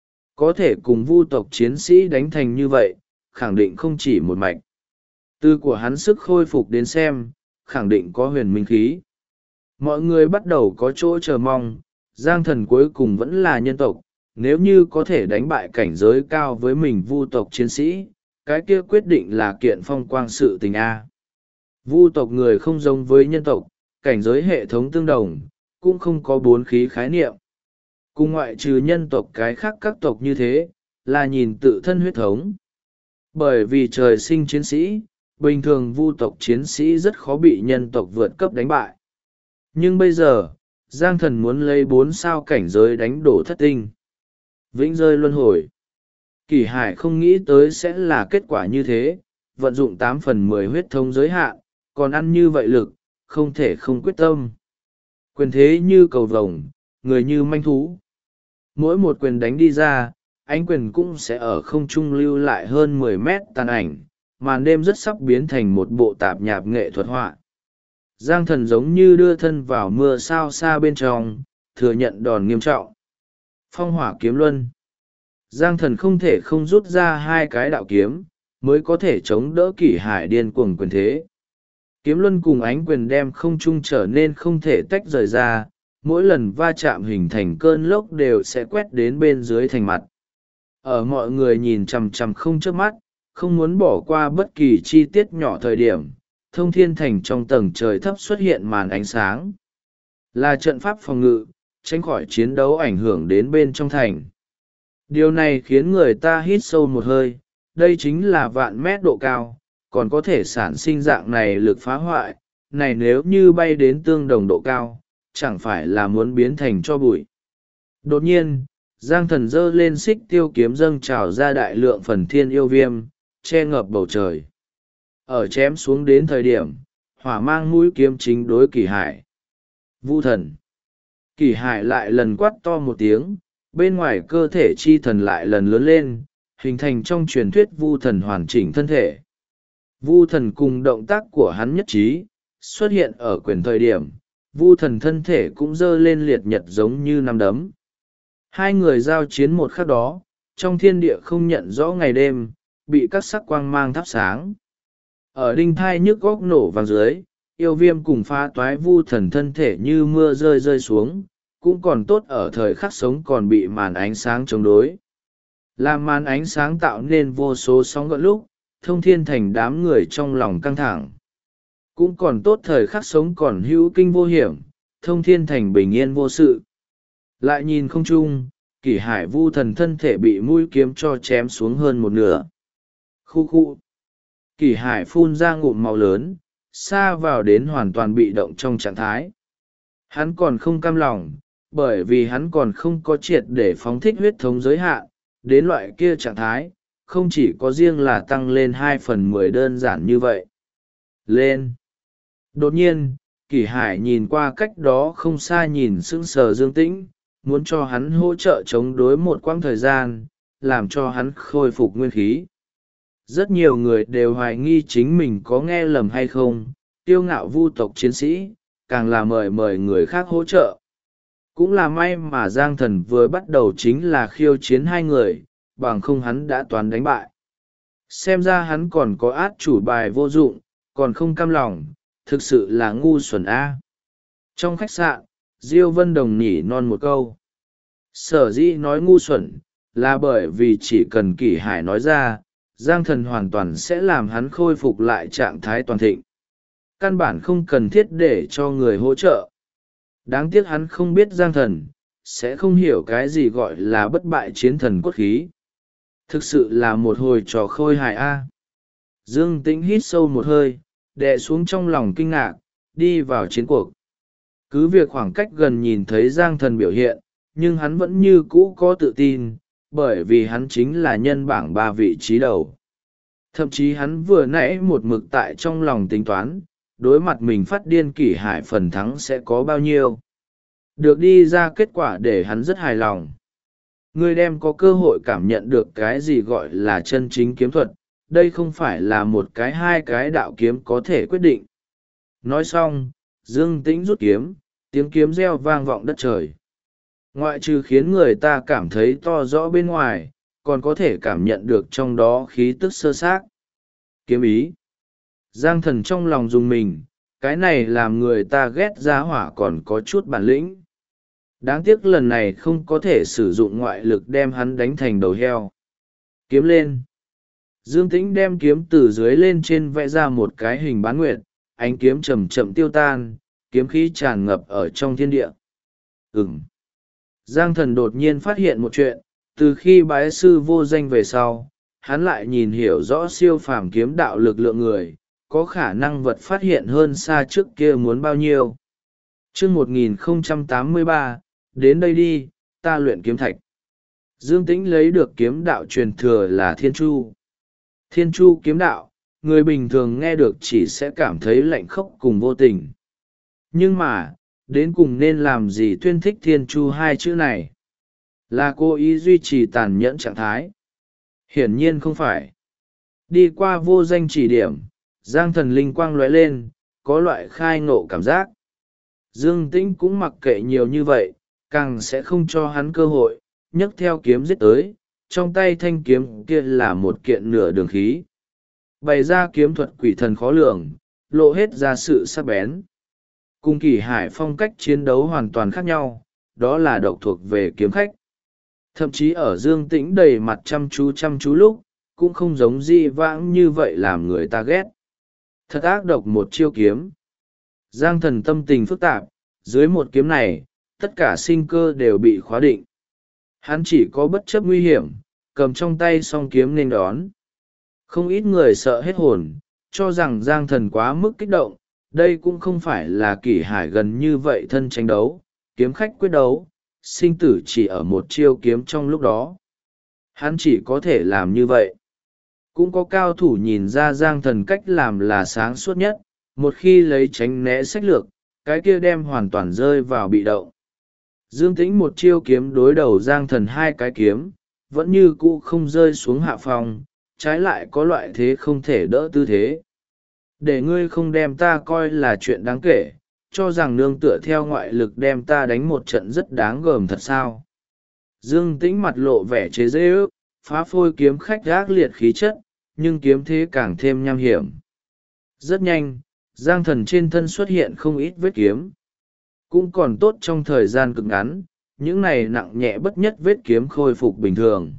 Có thể cùng vu tộc chiến sĩ đánh thành như vậy, khẳng định không chỉ một mạch. Từ của hắn sức khôi phục đến xem, khẳng định có huyền minh khí. Mọi người bắt đầu có chỗ chờ mong, Giang Thần cuối cùng vẫn là nhân tộc, nếu như có thể đánh bại cảnh giới cao với mình vu tộc chiến sĩ, cái kia quyết định là kiện phong quang sự tình A. Vu tộc người không giống với nhân tộc, cảnh giới hệ thống tương đồng, cũng không có 4 khí khái niệm. Cùng ngoại trừ nhân tộc cái khác các tộc như thế, là nhìn tự thân huyết thống. Bởi vì trời sinh chiến sĩ, bình thường vu tộc chiến sĩ rất khó bị nhân tộc vượt cấp đánh bại. Nhưng bây giờ, Giang Thần muốn lấy 4 sao cảnh giới đánh đổ thất tinh. Vĩnh rơi luân hồi. Kỷ Hải không nghĩ tới sẽ là kết quả như thế, vận dụng 8/10 huyết thống giới hạn, còn ăn như vậy lực, không thể không quyết tâm. Quyền thế như cầu vồng, người như manh thú. Mỗi một quyền đánh đi ra, ánh quyền cũng sẽ ở không trung lưu lại hơn 10 mét tàn ảnh, màn đêm rất sắp biến thành một bộ tạp nhạp nghệ thuật họa. Giang Thần giống như đưa thân vào mưa sao xa bên trong, thừa nhận đòn nghiêm trọng. Phong hỏa kiếm luân. Giang Thần không thể không rút ra 2 cái đạo kiếm, mới có thể chống đỡ Kỷ Hải điên cuồng quyền thế. Kiếm luân cùng ánh quyền đem không trung trở nên không thể tách rời ra, mỗi lần va chạm hình thành cơn lốc đều sẽ quét đến bên dưới thành mặt. Ở mọi người nhìn chằm chằm không chớp mắt, không muốn bỏ qua bất kỳ chi tiết nhỏ thời điểm, Thông Thiên Thành trong tầng trời thấp xuất hiện màn ánh sáng. Là trận pháp phòng ngự, tránh khỏi chiến đấu ảnh hưởng đến bên trong thành. Điều này khiến người ta hít sâu một hơi, đây chính là vạn mét độ cao, còn có thể sản sinh dạng này lực phá hoại, này nếu như bay đến tương đồng độ cao, chẳng phải là muốn biến thành cho bụi. Đột nhiên, Giang Thần giơ lên xích tiêu kiếm dâng trào ra đại lượng phần thiên yêu viêm, che ngập bầu trời. Ở chém xuống đến thời điểm, hỏa mang mũi kiếm chính đối Kỷ Hải. Vu thần. Kỷ Hải lại lần quát to một tiếng, bên ngoài cơ thể chi thần lại lần lớn lên, hình thành trong truyền thuyết vu thần hoàn chỉnh thân thể. Vu thần cùng động tác của hắn nhất trí, xuất hiện ở quyền thời điểm, vu thần thân thể cũng dơ lên liệt nhật giống như nắm đấm. Hai người giao chiến một khắc đó, trong thiên địa không nhận rõ ngày đêm, bị các sắc quang mang thắp sáng. Ở đinh thai nhức góc nổ vang dưới, yêu viêm cùng phá toái vu thần thân thể như mưa rơi rơi xuống, cũng còn tốt ở thời khắc sống còn bị màn ánh sáng chống đối. Làm màn ánh sáng tạo nên vô số sóng gợn lúc, Thông Thiên Thành đám người trong lòng căng thẳng. Cũng còn tốt thời khắc sống còn hữu kinh vô hiểm, Thông Thiên Thành bình yên vô sự. Lại nhìn không trung, Kỷ Hải vu thần thân thể bị mũi kiếm cho chém xuống hơn một nửa. Khu khu. Kỷ Hải phun ra ngụm máu lớn, xa vào đến hoàn toàn bị động trong trạng thái. Hắn còn không cam lòng, bởi vì hắn còn không có triệt để phóng thích huyết thống giới hạn, đến loại kia trạng thái, không chỉ có riêng là tăng lên 2/10 đơn giản như vậy. Lên! Đột nhiên, Kỷ Hải nhìn qua cách đó không xa nhìn sững sờ Dương Tĩnh, muốn cho hắn hỗ trợ chống đối một quãng thời gian, làm cho hắn khôi phục nguyên khí. Rất nhiều người đều hoài nghi chính mình có nghe lầm hay không, kiêu ngạo vu tộc chiến sĩ, càng là mời người khác hỗ trợ. Cũng là may mà Giang Thần vừa bắt đầu chính là khiêu chiến hai người, bằng không hắn đã toàn đánh bại. Xem ra hắn còn có át chủ bài vô dụng, còn không cam lòng, thực sự là ngu xuẩn a. Trong khách sạn, Diêu Vân Đồng nhỉ non một câu. Sở dĩ nói ngu xuẩn, là bởi vì chỉ cần Kỷ Hải nói ra, Giang Thần hoàn toàn sẽ làm hắn khôi phục lại trạng thái toàn thịnh. Căn bản không cần thiết để cho người hỗ trợ. Đáng tiếc hắn không biết Giang Thần, sẽ không hiểu cái gì gọi là bất bại chiến thần cốt khí. Thực sự là một hồi trò khôi hài a. Dương Tĩnh hít sâu một hơi, đè xuống trong lòng kinh ngạc, đi vào chiến cuộc. Cứ việc khoảng cách gần nhìn thấy Giang Thần biểu hiện, nhưng hắn vẫn như cũ có tự tin, bởi vì hắn chính là nhân bảng 3 vị trí đầu. Thậm chí hắn vừa nãy một mực tại trong lòng tính toán, đối mặt mình phát điên Kỷ Hải phần thắng sẽ có bao nhiêu. Được đi ra kết quả để hắn rất hài lòng. Ngươi đem có cơ hội cảm nhận được cái gì gọi là chân chính kiếm thuật, đây không phải là một cái hai cái đạo kiếm có thể quyết định. Nói xong, Dương Tĩnh rút kiếm, tiếng kiếm reo vang vọng đất trời. Ngoại trừ khiến người ta cảm thấy to rõ bên ngoài, còn có thể cảm nhận được trong đó khí tức sơ xác. Kiếm ý. Giang Thần trong lòng dùng mình, cái này làm người ta ghét giá hỏa còn có chút bản lĩnh. Đáng tiếc lần này không có thể sử dụng ngoại lực đem hắn đánh thành đầu heo. Kiếm lên. Dương Tĩnh đem kiếm từ dưới lên trên vẽ ra một cái hình bán nguyệt, ánh kiếm chậm chậm tiêu tan, kiếm khí tràn ngập ở trong thiên địa. Giang Thần đột nhiên phát hiện một chuyện, từ khi bái sư vô danh về sau, hắn lại nhìn hiểu rõ siêu phàm kiếm đạo lực lượng người, có khả năng vật phát hiện hơn xa trước kia muốn bao nhiêu. Chương 1083, đến đây đi, ta luyện kiếm thạch. Dương Tĩnh lấy được kiếm đạo truyền thừa là Thiên Chu. Thiên Chu kiếm đạo, người bình thường nghe được chỉ sẽ cảm thấy lạnh khốc cùng vô tình. Nhưng mà, đến cùng nên làm gì tuyên thích Thiên Chu hai chữ này? Là cố ý duy trì tàn nhẫn trạng thái? Hiển nhiên không phải. Đi qua vô danh chỉ điểm, Giang Thần linh quang lóe lên, có loại khai ngộ cảm giác. Dương Tĩnh cũng mặc kệ nhiều như vậy, càng sẽ không cho hắn cơ hội, nhấc theo kiếm giết tới, trong tay thanh kiếm kia là một kiện nửa đường khí. Bày ra kiếm thuật quỷ thần khó lường, lộ hết ra sự sắc bén. Cùng Kỷ Hải phong cách chiến đấu hoàn toàn khác nhau, đó là độc thuộc về kiếm khách. Thậm chí ở Dương Tĩnh đầy mặt chăm chú lúc, cũng không giống di vãng như vậy làm người ta ghét. Thật ác độc một chiêu kiếm. Giang Thần tâm tình phức tạp, dưới một kiếm này, tất cả sinh cơ đều bị khóa định. Hắn chỉ có bất chấp nguy hiểm, cầm trong tay song kiếm nên đón. Không ít người sợ hết hồn, cho rằng Giang Thần quá mức kích động, đây cũng không phải là Kỷ Hải gần như vậy thân tranh đấu, kiếm khách quyết đấu, sinh tử chỉ ở một chiêu kiếm trong lúc đó. Hắn chỉ có thể làm như vậy. Cũng có cao thủ nhìn ra Giang Thần cách làm là sáng suốt nhất, một khi lấy tránh né sách lược, cái kia đem hoàn toàn rơi vào bị động. Dương Tĩnh một chiêu kiếm đối đầu Giang Thần hai cái kiếm, vẫn như cũ không rơi xuống hạ phòng, trái lại có loại thế không thể đỡ tư thế. Để ngươi không đem ta coi là chuyện đáng kể, cho rằng nương tựa theo ngoại lực đem ta đánh một trận rất đáng gờm thật sao. Dương Tĩnh mặt lộ vẻ chế giễu ước, phá phôi kiếm khách gác liệt khí chất, nhưng kiếm thế càng thêm nham hiểm. Rất nhanh, Giang Thần trên thân xuất hiện không ít vết kiếm. Cũng còn tốt trong thời gian cực ngắn, những này nặng nhẹ bất nhất vết kiếm khôi phục bình thường.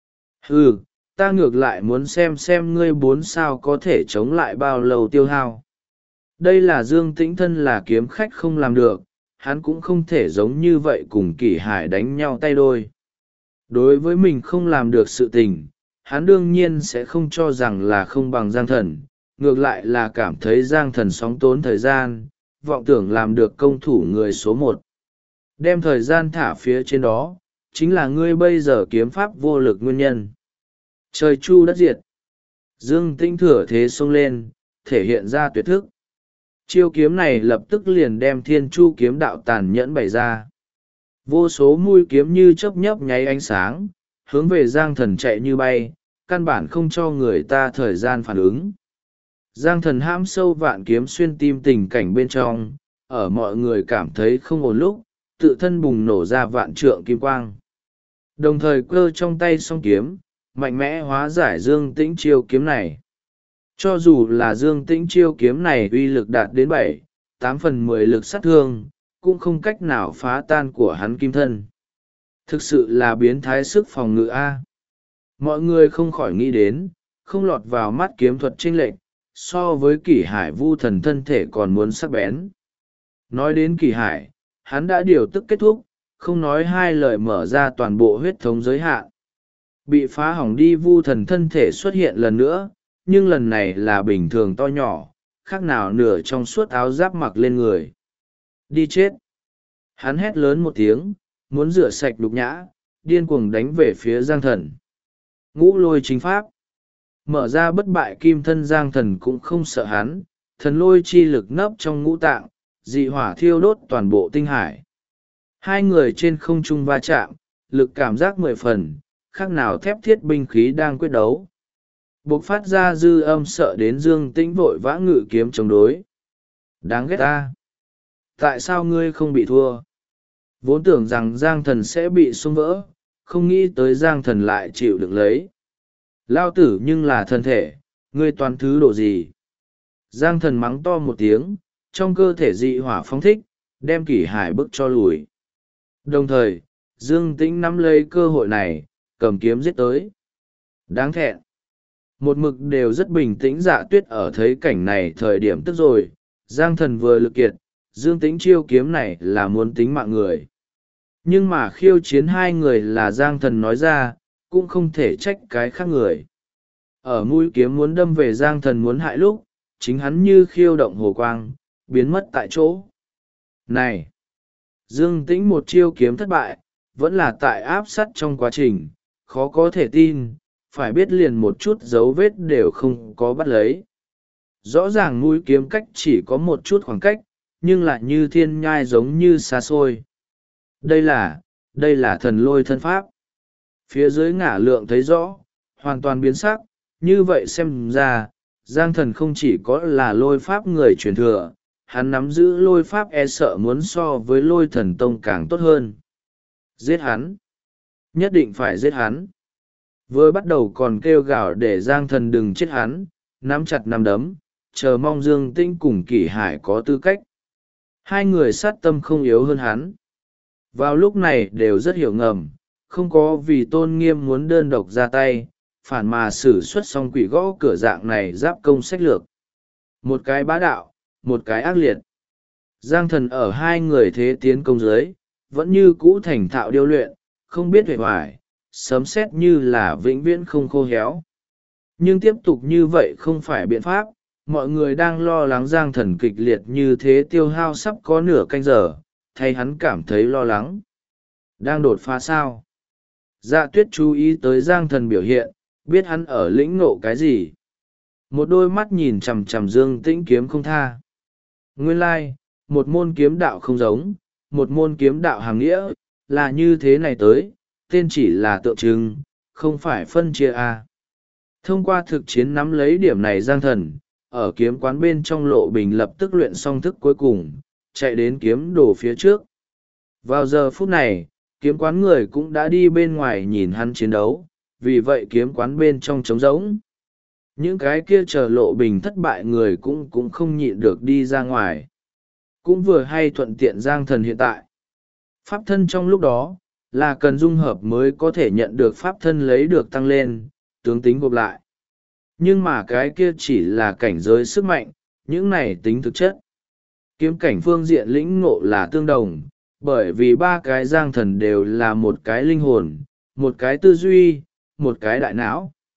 Ta ngược lại muốn xem ngươi 4 sao có thể chống lại bao lâu tiêu hao. Đây là Dương Tĩnh thân là kiếm khách không làm được, hắn cũng không thể giống như vậy cùng Kỷ Hải đánh nhau tay đôi. Đối với mình không làm được sự tình, hắn đương nhiên sẽ không cho rằng là không bằng Giang Thần, ngược lại là cảm thấy Giang Thần sóng tốn thời gian, vọng tưởng làm được công thủ người số một. Đem thời gian thả phía trên đó, chính là ngươi bây giờ kiếm pháp vô lực nguyên nhân. Trời chu đất diệt. Dương Tĩnh thừa thế xông lên, thể hiện ra tuyệt thức. Chiêu kiếm này lập tức liền đem thiên chu kiếm đạo tàn nhẫn bày ra. Vô số mũi kiếm như chớp nhấp nháy ánh sáng, hướng về Giang Thần chạy như bay, căn bản không cho người ta thời gian phản ứng. Giang Thần hãm sâu vạn kiếm xuyên tim tình cảnh bên trong, ở mọi người cảm thấy không ổn lúc, tự thân bùng nổ ra vạn trượng kim quang. Đồng thời cơ trong tay song kiếm, mạnh mẽ hóa giải Dương Tĩnh chiêu kiếm này. Cho dù là Dương Tĩnh chiêu kiếm này uy lực đạt đến 7-8/10 lực sát thương, cũng không cách nào phá tan của hắn kim thân. Thực sự là biến thái sức phòng ngự A. Mọi người không khỏi nghĩ đến, không lọt vào mắt kiếm thuật chênh lệch, so với Kỷ Hải Vu Thần thân thể còn muốn sắc bén. Nói đến Kỷ Hải, hắn đã điều tức kết thúc, không nói hai lời mở ra toàn bộ huyết thống giới hạn. Bị phá hỏng đi Vu Thần thân thể xuất hiện lần nữa, nhưng lần này là bình thường to nhỏ, khác nào nửa trong suốt áo giáp mặc lên người. Đi chết! Hắn hét lớn một tiếng, muốn rửa sạch đục nhã, điên cuồng đánh về phía Giang Thần. Ngũ lôi chính pháp. Mở ra bất bại kim thân Giang Thần cũng không sợ hắn, thần lôi chi lực nấp trong ngũ tạng, dị hỏa thiêu đốt toàn bộ tinh hải. Hai người trên không trung va chạm, lực cảm giác 10 phần, khác nào thép thiết binh khí đang quyết đấu. Bộc phát ra dư âm sợ đến Dương Tĩnh vội vã ngự kiếm chống đối. Đáng ghét ta! Tại sao ngươi không bị thua? Vốn tưởng rằng Giang Thần sẽ bị xung vỡ, không nghĩ tới Giang Thần lại chịu được lấy. Lao tử nhưng là thân thể, ngươi toàn thứ độ gì? Giang Thần mắng to một tiếng, trong cơ thể dị hỏa phóng thích, đem Kỷ Hải bức cho lùi. Đồng thời, Dương Tĩnh nắm lấy cơ hội này, cầm kiếm giết tới. Đáng thẹn. Một mực đều rất bình tĩnh Dạ Tuyết ở thấy cảnh này thời điểm tức rồi, Giang Thần vừa lực kiệt, Dương Tĩnh chiêu kiếm này là muốn tính mạng người. Nhưng mà khiêu chiến hai người là Giang Thần nói ra, cũng không thể trách cái khác người. Ở mũi kiếm muốn đâm về Giang Thần muốn hại lúc, chính hắn như khiêu động hồ quang, biến mất tại chỗ. Này! Dương Tĩnh một chiêu kiếm thất bại, vẫn là tại áp sát trong quá trình, khó có thể tin, phải biết liền một chút dấu vết đều không có bắt lấy. Rõ ràng mũi kiếm cách chỉ có một chút khoảng cách, nhưng lại như thiên nhai giống như xa xôi. Đây là thần lôi thân pháp. Phía dưới Ngả Lượng thấy rõ, hoàn toàn biến sắc, như vậy xem ra, Giang Thần không chỉ có là lôi pháp người truyền thừa, hắn nắm giữ lôi pháp e sợ muốn so với lôi thần tông càng tốt hơn. Giết hắn! Nhất định phải giết hắn! Vừa bắt đầu còn kêu gào để Giang Thần đừng chết hắn, nắm chặt nắm đấm, chờ mong Dương Tĩnh cùng Kỷ Hải có tư cách. Hai người sát tâm không yếu hơn hắn. Vào lúc này đều rất hiểu ngầm, không có vì tôn nghiêm muốn đơn độc ra tay, phản mà xử xuất song quỷ gõ cửa dạng này giáp công sách lược. Một cái bá đạo, một cái ác liệt. Giang Thần ở hai người thế tiến công dưới, vẫn như cũ thành thạo điêu luyện, không biết huệ hoài, sấm sét như là vĩnh viễn không khô héo. Nhưng tiếp tục như vậy không phải biện pháp, mọi người đang lo lắng Giang Thần kịch liệt như thế tiêu hao sắp có nửa canh giờ, thay hắn cảm thấy lo lắng. Đang đột phá sao? Dạ Tuyết chú ý tới Giang Thần biểu hiện, biết hắn ở lĩnh ngộ cái gì. Một đôi mắt nhìn chằm chằm Dương Tĩnh kiếm không tha. Nguyên lai, một môn kiếm đạo không giống, một môn kiếm đạo hàng nghĩa, là như thế này tới, tên chỉ là tượng trưng, không phải phân chia a. Thông qua thực chiến nắm lấy điểm này Giang Thần, ở kiếm quán bên trong Lộ Bình lập tức luyện xong thức cuối cùng, chạy đến kiếm đồ phía trước. Vào giờ phút này, kiếm quán người cũng đã đi bên ngoài nhìn hắn chiến đấu, vì vậy kiếm quán bên trong trống rỗng. Những cái kia chờ Lộ Bình thất bại người cũng không nhịn được đi ra ngoài. Cũng vừa hay thuận tiện Giang Thần hiện tại. Pháp thân trong lúc đó, là cần dung hợp mới có thể nhận được pháp thân lấy được tăng lên, tướng tính gộp lại. Nhưng mà cái kia chỉ là cảnh giới sức mạnh, những này tính thực chất. Kiếm cảnh phương diện lĩnh ngộ là tương đồng, bởi vì ba cái Giang Thần đều là một cái linh hồn, một cái tư duy, một cái đại não.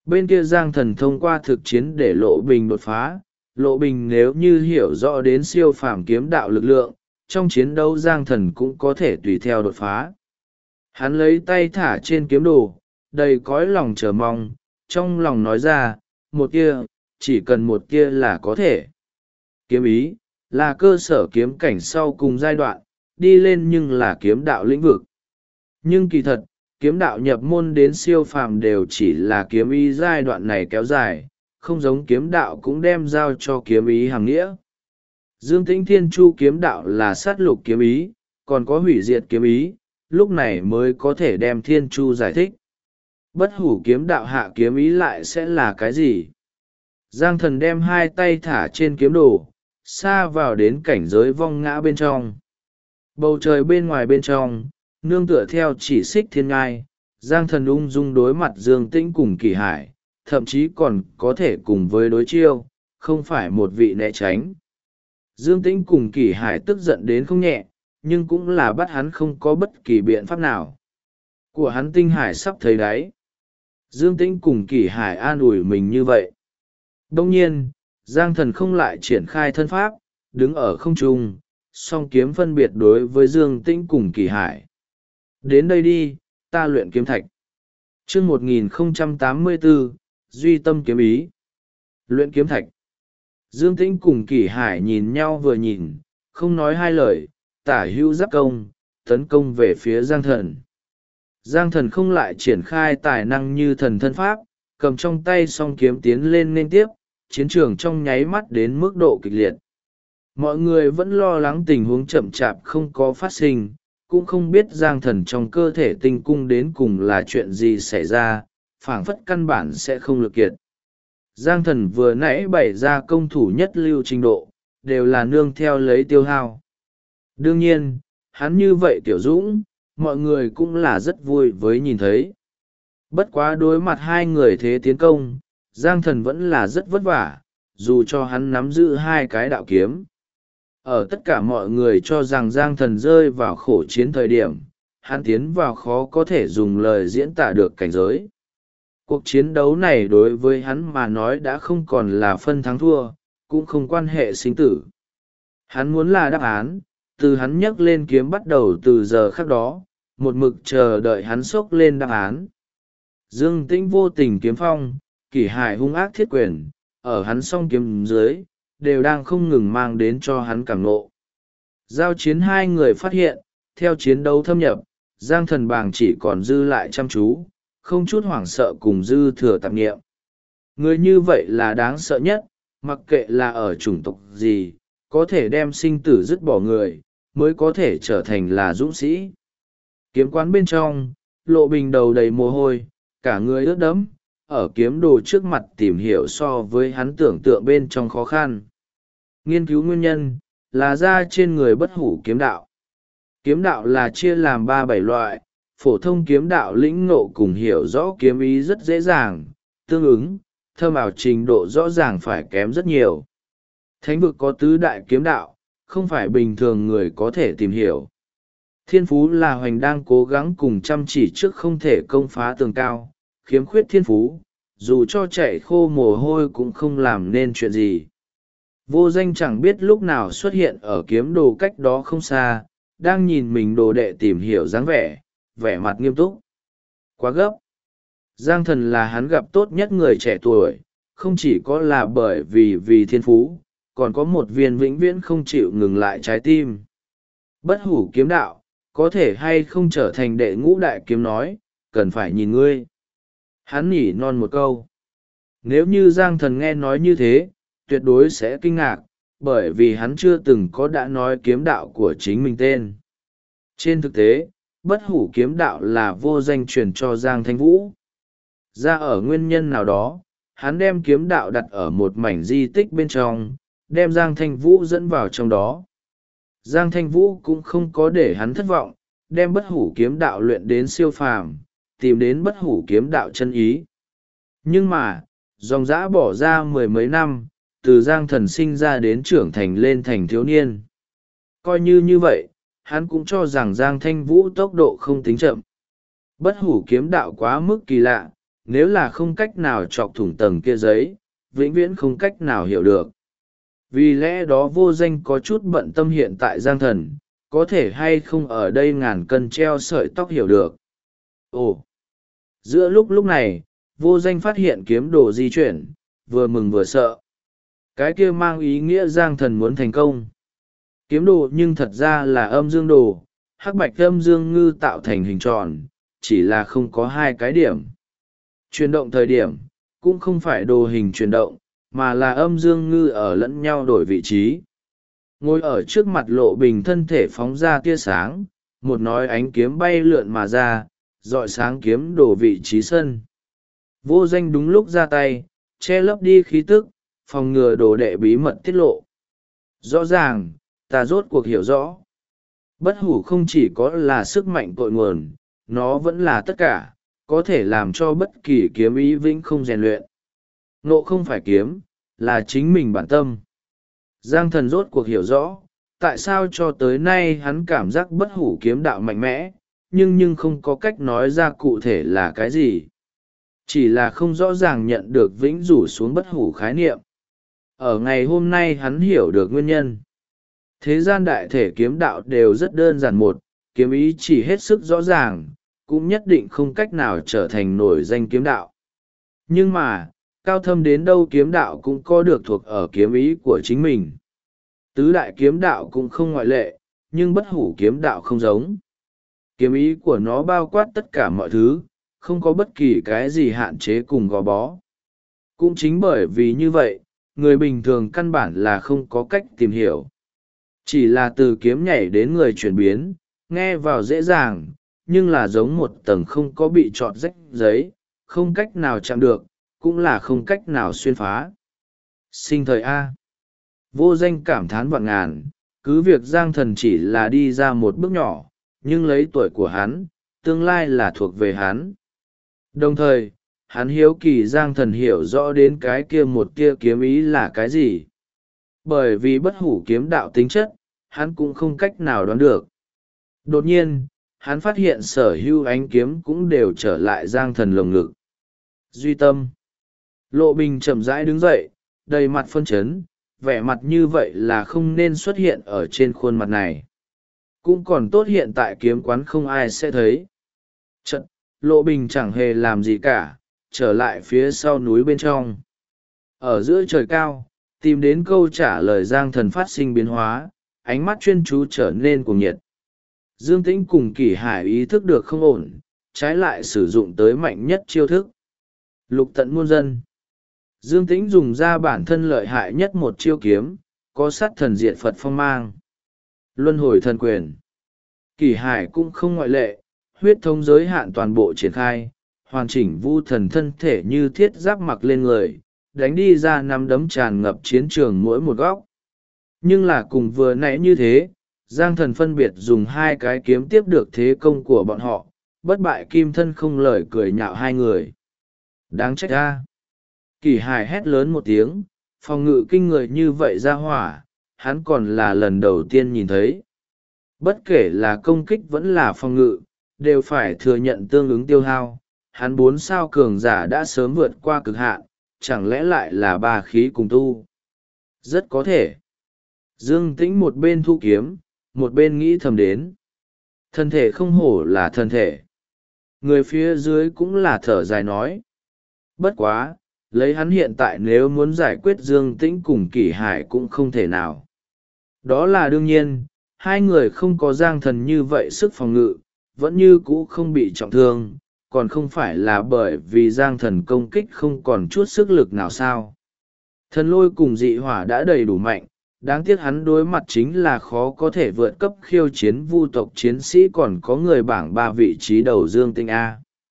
Bên kia Giang Thần thông qua thực chiến để Lộ Bình đột phá. Lộ Bình nếu như hiểu rõ đến siêu phàm kiếm đạo lực lượng, trong chiến đấu Giang Thần cũng có thể tùy theo đột phá. Hắn lấy tay thả trên kiếm đồ, đầy cõi lòng chờ mong, trong lòng nói ra, một kia, chỉ cần một kia là có thể. Kiếm ý, là cơ sở kiếm cảnh sau cùng giai đoạn, đi lên nhưng là kiếm đạo lĩnh vực. Nhưng kỳ thật, kiếm đạo nhập môn đến siêu phàm đều chỉ là kiếm ý giai đoạn này kéo dài, không giống kiếm đạo cũng đem giao cho kiếm ý hàng nghĩa. Dương Tĩnh Thiên Chu kiếm đạo là sát lục kiếm ý, còn có hủy diệt kiếm ý, lúc này mới có thể đem Thiên Chu giải thích. Bất hủ kiếm đạo hạ kiếm ý lại sẽ là cái gì? Giang Thần đem hai tay thả trên kiếm đồ, xa vào đến cảnh giới vong ngã bên trong. Bầu trời bên ngoài bên trong, nương tựa theo chỉ xích thiên ngai, Giang Thần ung dung đối mặt Dương Tĩnh cùng Kỳ Hải, thậm chí còn có thể cùng với đối chiêu, không phải một vị né tránh. Dương Tĩnh cùng Kỳ Hải tức giận đến không nhẹ, nhưng cũng là bắt hắn không có bất kỳ biện pháp nào. Của hắn tinh hải sắp thấy đáy. Dương Tĩnh cùng Kỳ Hải an ủi mình như vậy. Đông nhiên, Giang Thần không lại triển khai thân pháp, đứng ở không trung, song kiếm phân biệt đối với Dương Tĩnh cùng Kỳ Hải. Đến đây đi, ta luyện kiếm thạch. Chương 1084, Duy Tâm kiếm ý. Luyện kiếm thạch. Dương Tĩnh cùng Kỳ Hải nhìn nhau vừa nhìn, không nói hai lời, tả hữu giáp công, tấn công về phía Giang Thần. Giang Thần không lại triển khai tài năng như thần thân pháp, cầm trong tay song kiếm tiến lên nên tiếp, chiến trường trong nháy mắt đến mức độ kịch liệt. Mọi người vẫn lo lắng tình huống chậm chạp không có phát sinh, cũng không biết Giang Thần trong cơ thể tinh cung đến cùng là chuyện gì xảy ra, phảng phất căn bản sẽ không lực kiệt. Giang Thần vừa nãy bày ra công thủ nhất lưu trình độ, đều là nương theo lấy tiêu hao. Đương nhiên, hắn như vậy tiểu dũng, mọi người cũng là rất vui với nhìn thấy. Bất quá đối mặt hai người thế tiến công, Giang Thần vẫn là rất vất vả, dù cho hắn nắm giữ hai cái đạo kiếm. Ở tất cả mọi người cho rằng Giang Thần rơi vào khổ chiến thời điểm, hắn tiến vào khó có thể dùng lời diễn tả được cảnh giới. Cuộc chiến đấu này đối với hắn mà nói đã không còn là phân thắng thua, cũng không quan hệ sinh tử. Hắn muốn là đáp án, từ hắn nhấc lên kiếm bắt đầu từ giờ khắc đó, một mực chờ đợi hắn xốc lên đáp án. Dương Tĩnh vô tình kiếm phong, Kỳ Hải hung ác thiết quyền, ở hắn song kiếm dưới, đều đang không ngừng mang đến cho hắn cảm ngộ. Giao chiến hai người phát hiện, theo chiến đấu thâm nhập, Giang Thần bàng chỉ còn dư lại chăm chú, không chút hoảng sợ cùng dư thừa tạp nghiệm. Người như vậy là đáng sợ nhất, mặc kệ là ở chủng tộc gì, có thể đem sinh tử dứt bỏ người, mới có thể trở thành là dũng sĩ. Kiếm quán bên trong, Lộ Bình đầu đầy mồ hôi, cả người ướt đẫm, ở kiếm đồ trước mặt tìm hiểu so với hắn tưởng tượng bên trong khó khăn. Nghiên cứu nguyên nhân, là ra trên người bất hủ kiếm đạo. Kiếm đạo là chia làm 3-7 loại, phổ thông kiếm đạo lĩnh ngộ cùng hiểu rõ kiếm ý rất dễ dàng, tương ứng, thâm ảo trình độ rõ ràng phải kém rất nhiều. Thánh vực có tứ đại kiếm đạo, không phải bình thường người có thể tìm hiểu. Thiên phú là Hoành đang cố gắng cùng chăm chỉ trước không thể công phá tường cao, khiếm khuyết thiên phú, dù cho chạy khô mồ hôi cũng không làm nên chuyện gì. Vô Danh chẳng biết lúc nào xuất hiện ở kiếm đồ cách đó không xa, đang nhìn mình đồ đệ tìm hiểu dáng vẻ, vẻ mặt nghiêm túc. Quá gấp. Giang Thần là hắn gặp tốt nhất người trẻ tuổi, không chỉ có là bởi vì thiên phú, còn có một viên vĩnh viễn không chịu ngừng lại trái tim. Bất hủ kiếm đạo, có thể hay không trở thành đệ ngũ đại kiếm nói, cần phải nhìn ngươi. Hắn nhỉ non một câu. Nếu như Giang Thần nghe nói như thế, tuyệt đối sẽ kinh ngạc, bởi vì hắn chưa từng có đã nói kiếm đạo của chính mình tên. Trên thực tế, bất hủ kiếm đạo là Vô Danh truyền cho Giang Thanh Vũ. Ra ở nguyên nhân nào đó, hắn đem kiếm đạo đặt ở một mảnh di tích bên trong, đem Giang Thanh Vũ dẫn vào trong đó. Giang Thanh Vũ cũng không có để hắn thất vọng, đem bất hủ kiếm đạo luyện đến siêu phàm, tìm đến bất hủ kiếm đạo chân ý. Nhưng mà, dòng dã bỏ ra 10 mấy năm, từ Giang Thần sinh ra đến trưởng thành lên thành thiếu niên. Coi như vậy, hắn cũng cho rằng Giang Thanh Vũ tốc độ không tính chậm. Bất hủ kiếm đạo quá mức kỳ lạ, nếu là không cách nào chọc thủng tầng kia giấy, vĩnh viễn không cách nào hiểu được. Vì lẽ đó vô danh có chút bận tâm hiện tại Giang Thần, có thể hay không ở đây ngàn cân treo sợi tóc hiểu được. Ồ! Giữa lúc này, vô danh phát hiện kiếm đồ di chuyển, vừa mừng vừa sợ. Cái kia mang ý nghĩa Giang Thần muốn thành công. Kiếm đồ nhưng thật ra là âm dương đồ, hắc bạch âm dương ngư tạo thành hình tròn, chỉ là không có hai cái điểm. Chuyển động thời điểm, cũng không phải đồ hình chuyển động, mà là âm dương ngư ở lẫn nhau đổi vị trí. Ngồi ở trước mặt Lộ Bình thân thể phóng ra tia sáng, một nói ánh kiếm bay lượn mà ra, rọi sáng kiếm đổ vị trí sân. Vô danh đúng lúc ra tay, che lấp đi khí tức, phòng ngừa đồ đệ bí mật tiết lộ. Rõ ràng, ta rốt cuộc hiểu rõ. Bất hủ không chỉ có là sức mạnh cội nguồn, nó vẫn là tất cả, có thể làm cho bất kỳ kiếm ý vĩnh không rèn luyện. Nộ không phải kiếm, là chính mình bản tâm. Giang Thần rốt cuộc hiểu rõ, tại sao cho tới nay hắn cảm giác bất hủ kiếm đạo mạnh mẽ, nhưng không có cách nói ra cụ thể là cái gì. Chỉ là không rõ ràng nhận được vĩnh rủ xuống bất hủ khái niệm. Ở ngày hôm nay hắn hiểu được nguyên nhân. Thế gian đại thể kiếm đạo đều rất đơn giản, một, kiếm ý chỉ hết sức rõ ràng, cũng nhất định không cách nào trở thành nổi danh kiếm đạo. Nhưng mà, cao thâm đến đâu kiếm đạo cũng có được thuộc ở kiếm ý của chính mình. Tứ đại kiếm đạo cũng không ngoại lệ, nhưng bất hủ kiếm đạo không giống. Kiếm ý của nó bao quát tất cả mọi thứ, không có bất kỳ cái gì hạn chế cùng gò bó. Cũng chính bởi vì như vậy, người bình thường căn bản là không có cách tìm hiểu. Chỉ là từ kiếm nhảy đến người chuyển biến, nghe vào dễ dàng, nhưng là giống một tầng không có bị trọt rách giấy, không cách nào chạm được, cũng là không cách nào xuyên phá. Sinh thời A. Vô danh cảm thán vạn ngàn, cứ việc Giang Thần chỉ là đi ra một bước nhỏ, nhưng lấy tuổi của hắn, tương lai là thuộc về hắn. Đồng thời, hắn hiếu kỳ Giang Thần hiểu rõ đến cái kia một tia kiếm ý là cái gì. Bởi vì bất hủ kiếm đạo tính chất, hắn cũng không cách nào đoán được. Đột nhiên, hắn phát hiện sở hữu ánh kiếm cũng đều trở lại Giang Thần lồng ngực. Duy tâm. Lộ Bình chậm rãi đứng dậy, đầy mặt phân chấn, vẻ mặt như vậy là không nên xuất hiện ở trên khuôn mặt này. Cũng còn tốt hiện tại kiếm quán không ai sẽ thấy. Chật, Lộ Bình chẳng hề làm gì cả, trở lại phía sau núi bên trong. Ở giữa trời cao, tìm đến câu trả lời Giang Thần phát sinh biến hóa, ánh mắt chuyên chú trở nên cuồng nhiệt. Dương Tĩnh cùng Kỷ Hải ý thức được không ổn, trái lại sử dụng tới mạnh nhất chiêu thức. Lục tận muôn dân. Dương Tĩnh dùng ra bản thân lợi hại nhất một chiêu kiếm, có sát thần diệt Phật phong mang. Luân hồi thần quyền. Kỷ Hải cũng không ngoại lệ, huyết thống giới hạn toàn bộ triển khai, hoàn chỉnh vu thần thân thể như thiết giáp mặc lên người, đánh đi ra năm đấm tràn ngập chiến trường mỗi một góc. Nhưng là cùng vừa nãy như thế, Giang Thần phân biệt dùng hai cái kiếm tiếp được thế công của bọn họ, bất bại kim thân không lời cười nhạo hai người. Đáng trách ra. Kỷ Hải hét lớn một tiếng, phòng ngự kinh người như vậy ra hỏa, hắn còn là lần đầu tiên nhìn thấy. Bất kể là công kích vẫn là phòng ngự, đều phải thừa nhận tương ứng tiêu hao. Hắn 4 sao cường giả đã sớm vượt qua cực hạn, chẳng lẽ lại là ba khí cùng tu? Rất có thể. Dương Tĩnh một bên thu kiếm, một bên nghĩ thầm đến. Thân thể không hổ là thân thể. Người phía dưới cũng là thở dài nói. Bất quá, lấy hắn hiện tại nếu muốn giải quyết Dương Tĩnh cùng Kỷ Hải cũng không thể nào. Đó là đương nhiên, hai người không có Giang Thần như vậy sức phòng ngự, vẫn như cũ không bị trọng thương, còn không phải là bởi vì Giang Thần công kích không còn chút sức lực nào sao. Thần lôi cùng dị hỏa đã đầy đủ mạnh, đáng tiếc hắn đối mặt chính là khó có thể vượt cấp khiêu chiến vu tộc chiến sĩ, còn có người bảng 3 vị trí đầu Dương Tĩnh A.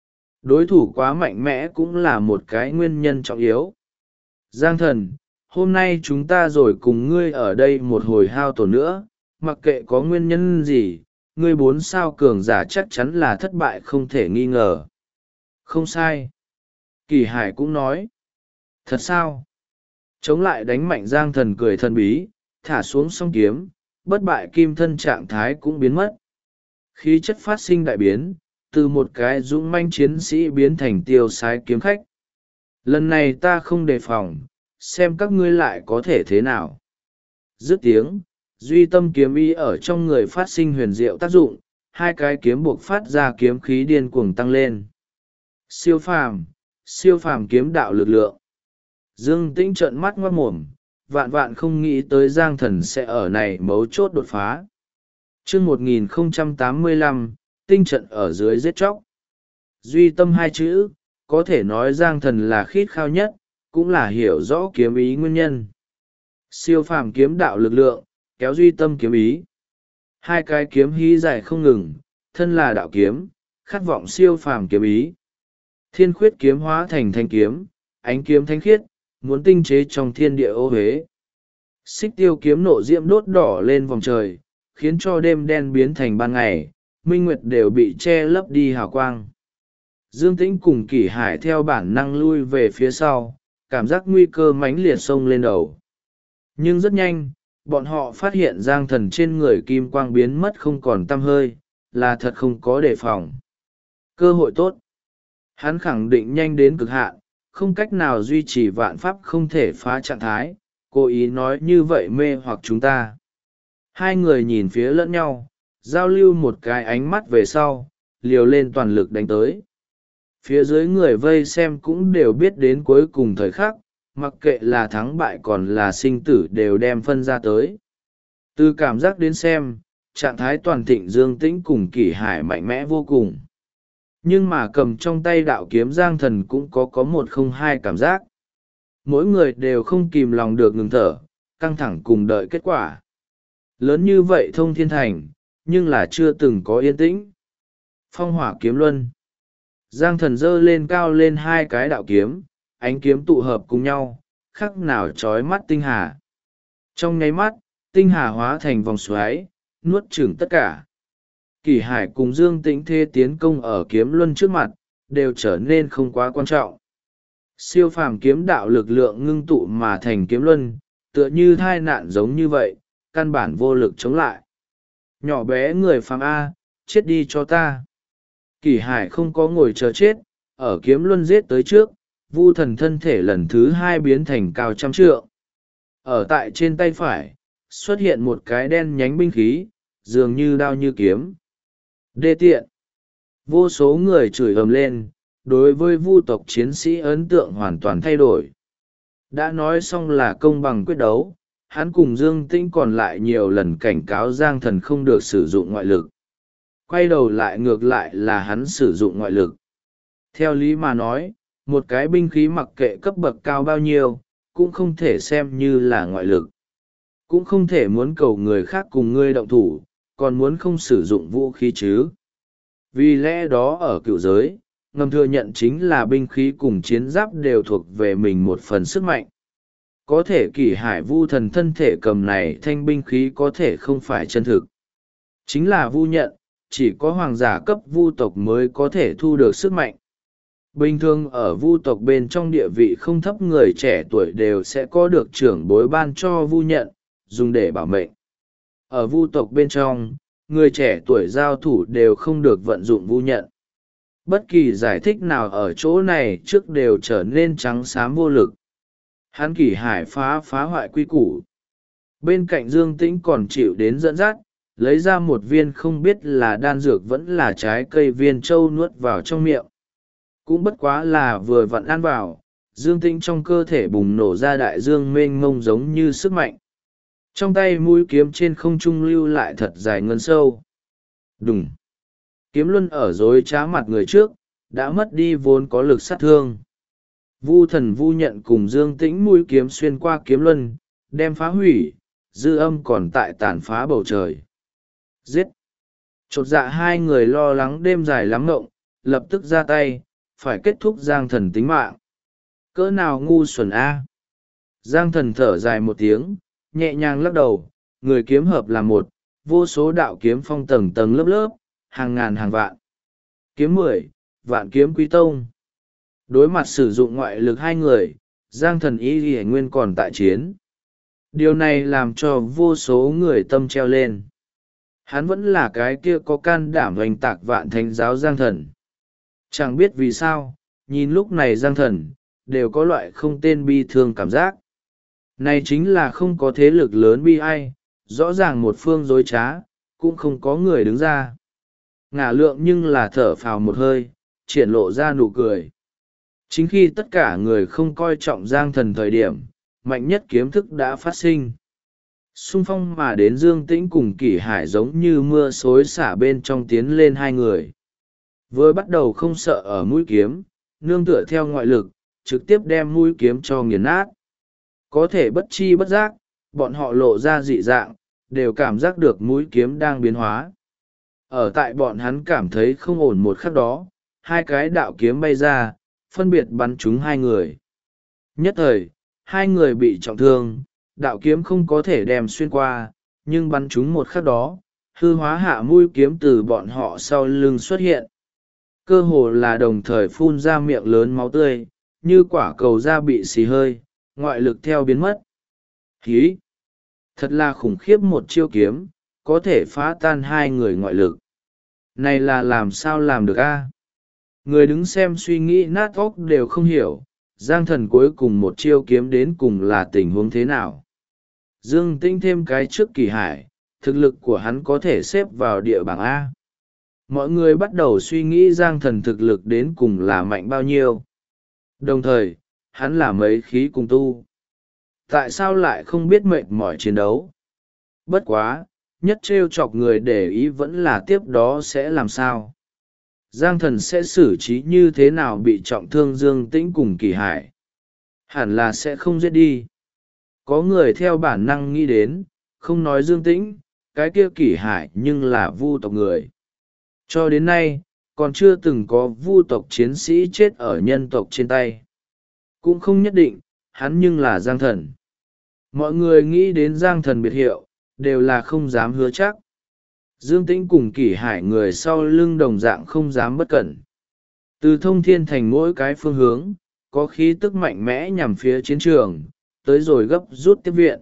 Đối thủ quá mạnh mẽ cũng là một cái nguyên nhân trọng yếu. Giang Thần, hôm nay chúng ta rồi cùng ngươi ở đây một hồi hao tổn nữa, mặc kệ có nguyên nhân gì, ngươi 4 sao cường giả chắc chắn là thất bại không thể nghi ngờ. Không sai. Kỷ Hải cũng nói. Thật sao? Chống lại đánh mạnh Giang Thần cười thần bí, thả xuống song kiếm, bất bại kim thân trạng thái cũng biến mất. Khí chất phát sinh đại biến, từ một cái dũng manh chiến sĩ biến thành tiêu sái kiếm khách. Lần này ta không đề phòng, xem các ngươi lại có thể thế nào. Dứt tiếng, duy tâm kiếm ý ở trong người phát sinh huyền diệu tác dụng, hai cái kiếm buộc phát ra kiếm khí điên cuồng tăng lên. Siêu phàm kiếm đạo lực lượng. Dương Tĩnh trợn mắt ngoác mồm, vạn vạn không nghĩ tới Giang Thần sẽ ở này mấu chốt đột phá. Chương 1085, tinh trận ở dưới giết chóc. Duy tâm hai chữ, có thể nói Giang Thần là khít khao nhất, cũng là hiểu rõ kiếm ý nguyên nhân. Siêu phàm kiếm đạo lực lượng, kéo duy tâm kiếm ý. Hai cái kiếm hí dài không ngừng, thân là đạo kiếm, khát vọng siêu phàm kiếm ý. Thiên khuyết kiếm hóa thành thanh kiếm, ánh kiếm thanh khiết, muốn tinh chế trong thiên địa ô huế. Xích tiêu kiếm nộ diễm đốt đỏ lên vòng trời, khiến cho đêm đen biến thành ban ngày, minh nguyệt đều bị che lấp đi hào quang. Dương Tĩnh cùng Kỷ Hải theo bản năng lui về phía sau, cảm giác nguy cơ mãnh liệt xông lên đầu. Nhưng rất nhanh, bọn họ phát hiện Giang Thần trên người kim quang biến mất không còn tăm hơi, là thật không có đề phòng. Cơ hội tốt. Hắn khẳng định nhanh đến cực hạn, không cách nào duy trì vạn pháp không thể phá trạng thái, cố ý nói như vậy mê hoặc chúng ta. Hai người nhìn phía lẫn nhau, giao lưu một cái ánh mắt về sau, liều lên toàn lực đánh tới. Phía dưới người vây xem cũng đều biết đến cuối cùng thời khắc, mặc kệ là thắng bại còn là sinh tử đều đem phân ra tới. Từ cảm giác đến xem, trạng thái toàn thịnh Dương Tĩnh cùng Kỷ Hải mạnh mẽ vô cùng. Nhưng mà cầm trong tay đạo kiếm Giang Thần cũng có một không hai cảm giác. Mỗi người đều không kìm lòng được ngừng thở, căng thẳng cùng đợi kết quả. Lớn như vậy thông thiên thành, nhưng là chưa từng có yên tĩnh. Phong hỏa kiếm luân. Giang Thần giơ lên cao lên hai cái đạo kiếm, ánh kiếm tụ hợp cùng nhau, khắc nào trói mắt tinh hà. Trong nháy mắt, tinh hà hóa thành vòng xoáy, nuốt chửng tất cả. Kỷ Hải cùng Dương Tĩnh thế tiến công ở kiếm luân trước mặt, đều trở nên không quá quan trọng. Siêu phàm kiếm đạo lực lượng ngưng tụ mà thành kiếm luân, tựa như thai nạn giống như vậy, căn bản vô lực chống lại. Nhỏ bé người phàm A, chết đi cho ta. Kỷ Hải không có ngồi chờ chết, ở kiếm luân giết tới trước, Vu Thần thân thể lần thứ hai biến thành cao trăm trượng. Ở tại trên tay phải, xuất hiện một cái đen nhánh binh khí, dường như đao như kiếm. Đê tiện. Vô số người chửi ầm lên, đối với Vu tộc chiến sĩ ấn tượng hoàn toàn thay đổi. Đã nói xong là công bằng quyết đấu, hắn cùng Dương Tĩnh còn lại nhiều lần cảnh cáo Giang Thần không được sử dụng ngoại lực. Quay đầu lại ngược lại là hắn sử dụng ngoại lực. Theo lý mà nói, một cái binh khí mặc kệ cấp bậc cao bao nhiêu, cũng không thể xem như là ngoại lực. Cũng không thể muốn cầu người khác cùng ngươi động thủ, còn muốn không sử dụng vũ khí chứ. Vì lẽ đó ở cựu giới, ngầm thừa nhận chính là binh khí cùng chiến giáp đều thuộc về mình một phần sức mạnh. Có thể Kỷ Hải Vu Thần thân thể cầm này thanh binh khí có thể không phải chân thực. Chính là Vu nhận, chỉ có hoàng giả cấp Vu tộc mới có thể thu được sức mạnh. Bình thường ở Vu tộc bên trong địa vị không thấp người trẻ tuổi đều sẽ có được trưởng bối ban cho Vu nhận, dùng để bảo mệnh. Ở Vu tộc bên trong, người trẻ tuổi giao thủ đều không được vận dụng Vu nhận. Bất kỳ giải thích nào ở chỗ này trước đều trở nên trắng xám vô lực. Hắn Kỷ Hải phá hoại quy củ. Bên cạnh Dương Tĩnh còn chịu đến dẫn dắt, lấy ra một viên không biết là đan dược vẫn là trái cây viên châu nuốt vào trong miệng. Cũng bất quá là vừa vặn ăn vào, Dương Tĩnh trong cơ thể bùng nổ ra đại dương mênh mông giống như sức mạnh. Trong tay mũi kiếm trên không trung lưu lại thật dài ngân sâu. Đùng! Kiếm luân ở dối trá mặt người trước, đã mất đi vốn có lực sát thương. Vu Thần Vu nhận cùng Dương Tĩnh mũi kiếm xuyên qua kiếm luân, đem phá hủy, dư âm còn tại tàn phá bầu trời. Giết! Chột dạ hai người lo lắng đêm dài lắm ngộng, lập tức ra tay, phải kết thúc Giang Thần tính mạng. Cỡ nào ngu xuẩn a! Giang Thần thở dài một tiếng, nhẹ nhàng lắc đầu, người kiếm hợp là một, vô số đạo kiếm phong tầng tầng lớp lớp, hàng ngàn hàng vạn. Kiếm 10, vạn kiếm quý tông. Đối mặt sử dụng ngoại lực hai người, Giang Thần ý ghi nguyên còn tại chiến. Điều này làm cho vô số người tâm treo lên. Hắn vẫn là cái kia có can đảm oanh tạc vạn thánh giáo Giang Thần. Chẳng biết vì sao, nhìn lúc này Giang Thần, đều có loại không tên bi thương cảm giác. Này chính là không có thế lực lớn bi ai, rõ ràng một phương dối trá, cũng không có người đứng ra. Ngả lượng nhưng là thở phào một hơi, triển lộ ra nụ cười. Chính khi tất cả người không coi trọng Giang Thần thời điểm, mạnh nhất kiếm thức đã phát sinh. Xung phong mà đến Dương Tĩnh cùng Kỷ Hải giống như mưa xối xả bên trong tiến lên hai người. Vừa bắt đầu không sợ ở mũi kiếm, nương tựa theo ngoại lực, trực tiếp đem mũi kiếm cho nghiền nát. Có thể bất chi bất giác, bọn họ lộ ra dị dạng, đều cảm giác được mũi kiếm đang biến hóa. Ở tại bọn hắn cảm thấy không ổn một khắc đó, hai cái đạo kiếm bay ra, phân biệt bắn trúng hai người. Nhất thời, hai người bị trọng thương, đạo kiếm không có thể đem xuyên qua, nhưng bắn trúng một khắc đó, hư hóa hạ mũi kiếm từ bọn họ sau lưng xuất hiện. Cơ hồ là đồng thời phun ra miệng lớn máu tươi, như quả cầu da bị xì hơi, ngoại lực theo biến mất. Hí! Thật là khủng khiếp một chiêu kiếm, có thể phá tan hai người ngoại lực. Này là làm sao làm được a? Người đứng xem suy nghĩ nát óc đều không hiểu, Giang Thần cuối cùng một chiêu kiếm đến cùng là tình huống thế nào. Dương Tĩnh thêm cái trước Kỷ Hải, thực lực của hắn có thể xếp vào địa bảng A. Mọi người bắt đầu suy nghĩ Giang Thần thực lực đến cùng là mạnh bao nhiêu. Đồng thời, hắn là mấy khí cùng tu. Tại sao lại không biết mệt mỏi chiến đấu? Bất quá, nhất trêu chọc người để ý vẫn là tiếp đó sẽ làm sao. Giang Thần sẽ xử trí như thế nào bị trọng thương Dương Tĩnh cùng Kỷ Hải? Hẳn là sẽ không giết đi. Có người theo bản năng nghĩ đến, không nói Dương Tĩnh, cái kia Kỷ Hải nhưng là vu tộc người. Cho đến nay, còn chưa từng có vu tộc chiến sĩ chết ở nhân tộc trên tay. Cũng không nhất định, hắn nhưng là Giang Thần. Mọi người nghĩ đến Giang Thần biệt hiệu, đều là không dám hứa chắc. Dương Tĩnh cùng Kỷ Hải người sau lưng đồng dạng không dám bất cẩn. Từ Thông Thiên Thành mỗi cái phương hướng, có khí tức mạnh mẽ nhằm phía chiến trường, tới rồi gấp rút tiếp viện.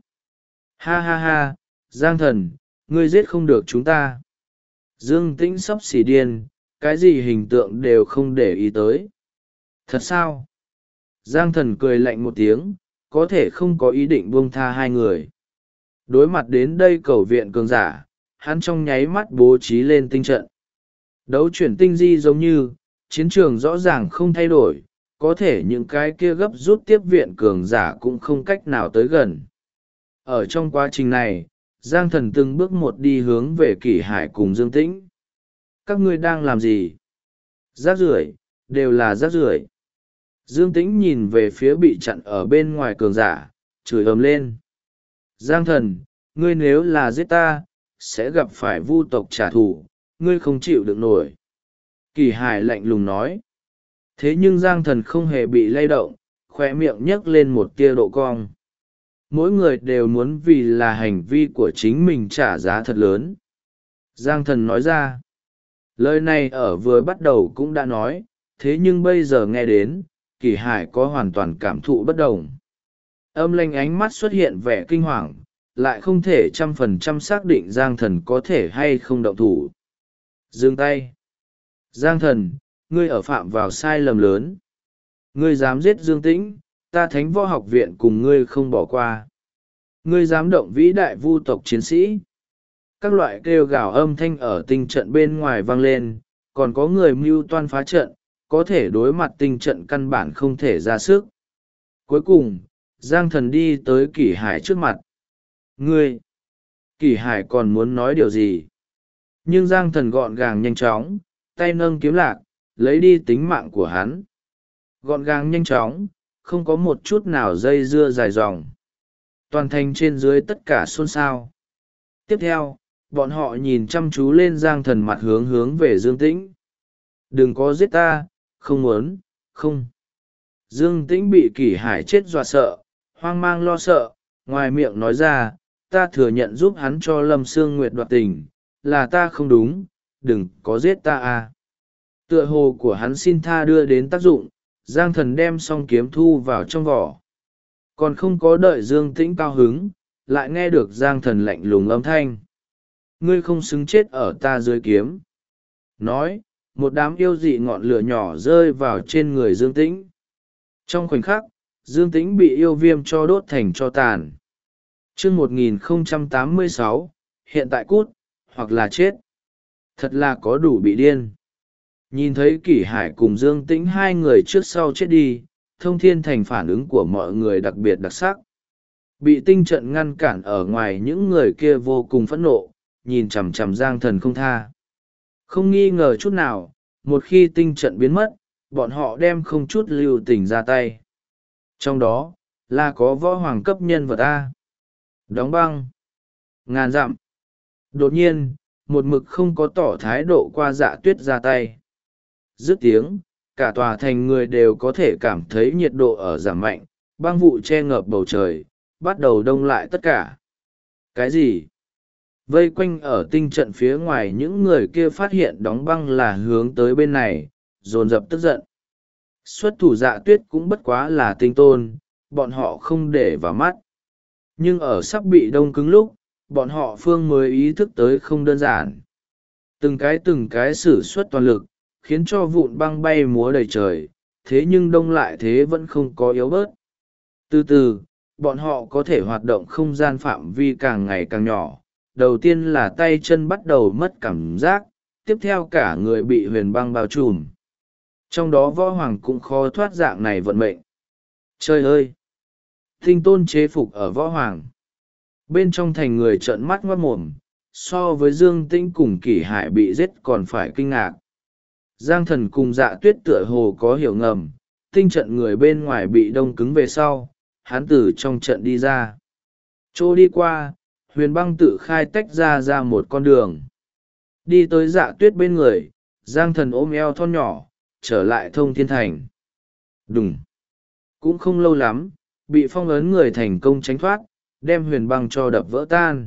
Ha ha ha, Giang Thần, ngươi giết không được chúng ta. Dương Tĩnh sắp xỉ điên, cái gì hình tượng đều không để ý tới. Thật sao? Giang Thần cười lạnh một tiếng, có thể không có ý định buông tha hai người. Đối mặt đến đây cầu viện cường giả, hắn trong nháy mắt bố trí lên tinh trận. Đấu chuyển tinh di giống như, chiến trường rõ ràng không thay đổi, có thể những cái kia gấp rút tiếp viện cường giả cũng không cách nào tới gần. Ở trong quá trình này, Giang Thần từng bước một đi hướng về Kỷ Hải cùng Dương Tĩnh. Các ngươi đang làm gì? Rác rưởi, đều là rác rưởi. Dương Tĩnh nhìn về phía bị chặn ở bên ngoài cường giả, chửi ầm lên. Giang Thần, ngươi nếu là giết ta, sẽ gặp phải vu tộc trả thù, ngươi không chịu được nổi. Kỷ Hải lạnh lùng nói. Thế nhưng Giang Thần không hề bị lay động, khoe miệng nhấc lên một tia độ cong. Mỗi người đều muốn vì là hành vi của chính mình trả giá thật lớn. Giang Thần nói ra. Lời này ở vừa bắt đầu cũng đã nói, thế nhưng bây giờ nghe đến, Kỷ Hải có hoàn toàn cảm thụ bất đồng. Âm lanh ánh mắt xuất hiện vẻ kinh hoàng, lại không thể 100% xác định Giang Thần có thể hay không động thủ. Dừng tay. Giang Thần, ngươi ở phạm vào sai lầm lớn. Ngươi dám giết Dương Tĩnh, ta Thánh Võ Học Viện cùng ngươi không bỏ qua. Ngươi dám động vĩ đại vu tộc chiến sĩ. Các loại kêu gào âm thanh ở tinh trận bên ngoài vang lên, còn có người mưu toan phá trận, có thể đối mặt tinh trận căn bản không thể ra sức. Cuối cùng, Giang Thần đi tới Kỷ Hải trước mặt. Ngươi! Kỷ Hải còn muốn nói điều gì? Nhưng Giang Thần gọn gàng nhanh chóng, tay nâng kiếm lạc, lấy đi tính mạng của hắn. Gọn gàng nhanh chóng, không có một chút nào dây dưa dài dòng. Toàn thành trên dưới tất cả xôn xao. Tiếp theo, bọn họ nhìn chăm chú lên Giang Thần mặt hướng về Dương Tĩnh. Đừng có giết ta, không muốn, không. Dương Tĩnh bị Kỷ Hải chết dọa sợ, hoang mang lo sợ, ngoài miệng nói ra, ta thừa nhận giúp hắn cho Lâm Sương Nguyệt đoạt tình, là ta không đúng, đừng có giết ta à. Tựa hồ của hắn xin tha đưa đến tác dụng, Giang Thần đem song kiếm thu vào trong vỏ. Còn không có đợi Dương Tĩnh cao hứng, lại nghe được Giang Thần lạnh lùng âm thanh. ngươi không xứng chết ở ta dưới kiếm. Nói, một đám yêu dị ngọn lửa nhỏ rơi vào trên người Dương Tĩnh. Trong khoảnh khắc, Dương Tĩnh bị yêu viêm cho đốt thành tro tàn. Chương 1086, hiện tại cút, hoặc là chết. Thật là có đủ bị điên. Nhìn thấy Kỷ Hải cùng Dương Tĩnh hai người trước sau chết đi, Thông Thiên Thành phản ứng của mọi người đặc biệt đặc sắc. Bị tinh trận ngăn cản ở ngoài, những người kia vô cùng phẫn nộ, nhìn chằm chằm Giang Thần không tha. Không nghi ngờ chút nào, một khi tinh trận biến mất, bọn họ đem không chút lưu tình ra tay. Trong đó, là có võ hoàng cấp nhân vật A. Đóng băng. Ngàn dặm. Đột nhiên, một mực không có tỏ thái độ qua Dạ Tuyết ra tay. Dứt tiếng, cả tòa thành người đều có thể cảm thấy nhiệt độ ở giảm mạnh, băng vụ che ngợp bầu trời, bắt đầu đông lại tất cả. Cái gì? Vây quanh ở tinh trận phía ngoài, những người kia phát hiện đóng băng là hướng tới bên này, dồn dập tức giận. Xuất thủ Dạ Tuyết cũng bất quá là tinh tôn, bọn họ không để vào mắt. Nhưng ở sắp bị đông cứng lúc, bọn họ phương mới ý thức tới không đơn giản. Từng cái sử xuất toàn lực, khiến cho vụn băng bay múa đầy trời, thế nhưng đông lại thế vẫn không có yếu bớt. Từ từ, bọn họ có thể hoạt động không gian phạm vi càng ngày càng nhỏ. Đầu tiên là tay chân bắt đầu mất cảm giác, tiếp theo cả người bị huyền băng bao trùm. Trong đó võ hoàng cũng khó thoát dạng này vận mệnh. Trời ơi! Tinh tôn chế phục ở võ hoàng. Bên trong thành người trợn mắt ngoát mồm, so với Dương Tĩnh cùng Kỷ Hải bị giết còn phải kinh ngạc. Giang Thần cùng Dạ Tuyết tựa hồ có hiểu ngầm, tinh trận người bên ngoài bị đông cứng về sau, hắn từ trong trận đi ra. Chỗ đi qua, huyền băng tự khai tách ra một con đường. Đi tới Dạ Tuyết bên người, Giang Thần ôm eo thon nhỏ, trở lại Thông Thiên Thành. Đùng! Cũng không lâu lắm, bị phong ấn người thành công tránh thoát, đem huyền băng cho đập vỡ tan.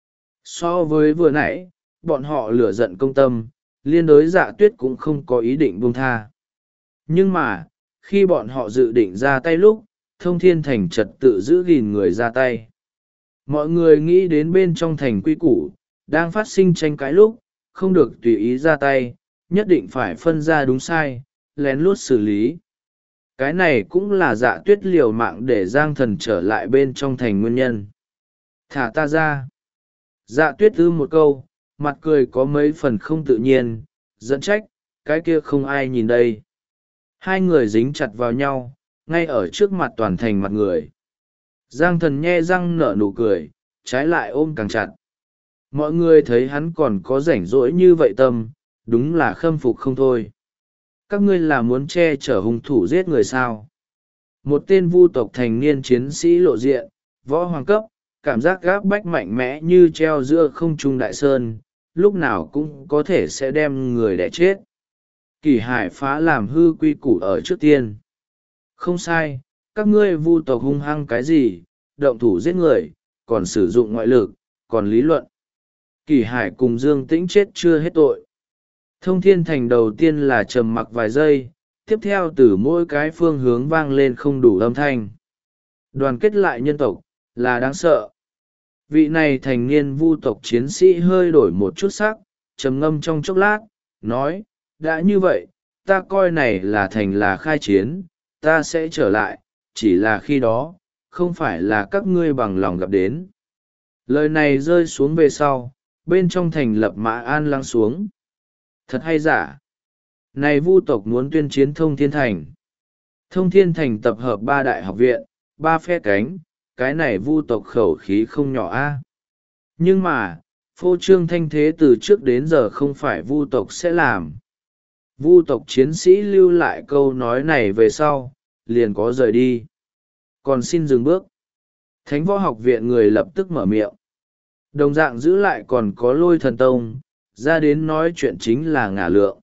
So với vừa nãy, bọn họ lửa giận công tâm, liên đối Dạ Tuyết cũng không có ý định buông tha. Nhưng mà, khi bọn họ dự định ra tay lúc, Thông Thiên Thành trật tự giữ gìn người ra tay. Mọi người nghĩ đến bên trong thành quy củ, đang phát sinh tranh cãi lúc, không được tùy ý ra tay, nhất định phải phân ra đúng sai, lén lút xử lý. Cái này cũng là Dạ Tuyết liều mạng để Giang Thần trở lại bên trong thành nguyên nhân. Thả ta ra. Dạ Tuyết ư một câu, mặt cười có mấy phần không tự nhiên, dẫn trách, cái kia không ai nhìn đây. Hai người dính chặt vào nhau, ngay ở trước mặt toàn thành mặt người. Giang Thần nhe răng nở nụ cười, trái lại ôm càng chặt. Mọi người thấy hắn còn có rảnh rỗi như vậy tâm, đúng là khâm phục không thôi. Các ngươi là muốn che chở hung thủ giết người sao? Một tên vu tộc thành niên chiến sĩ lộ diện, võ hoàng cấp, cảm giác gáp bách mạnh mẽ như treo giữa không trung đại sơn, lúc nào cũng có thể sẽ đem người đẻ chết. Kỷ Hải phá làm hư quy củ ở trước tiên. Không sai, các ngươi vu tộc hung hăng cái gì, động thủ giết người, còn sử dụng ngoại lực, còn lý luận. Kỷ Hải cùng Dương Tĩnh chết chưa hết tội. Thông Thiên Thành đầu tiên là trầm mặc vài giây, tiếp theo từ mỗi cái phương hướng vang lên không đủ âm thanh. Đoàn kết lại nhân tộc, là đáng sợ. Vị này thành niên vu tộc chiến sĩ hơi đổi một chút sắc, trầm ngâm trong chốc lát, nói, đã như vậy, ta coi này là thành là khai chiến, ta sẽ trở lại, chỉ là khi đó, không phải là các ngươi bằng lòng gặp đến. Lời này rơi xuống về sau, bên trong thành lập mã an lắng xuống. Thật hay giả? Này vu tộc muốn tuyên chiến Thông Thiên Thành. Thông Thiên Thành tập hợp 3 đại học viện, 3 phe cánh, cái này vu tộc khẩu khí không nhỏ a. Nhưng mà, phô trương thanh thế từ trước đến giờ không phải vu tộc sẽ làm. Vu tộc chiến sĩ lưu lại câu nói này về sau, liền có rời đi. Còn xin dừng bước. Thánh võ học viện người lập tức mở miệng. Đồng dạng giữ lại còn có Lôi Thần Tông, ra đến nói chuyện chính là Ngả Lượng.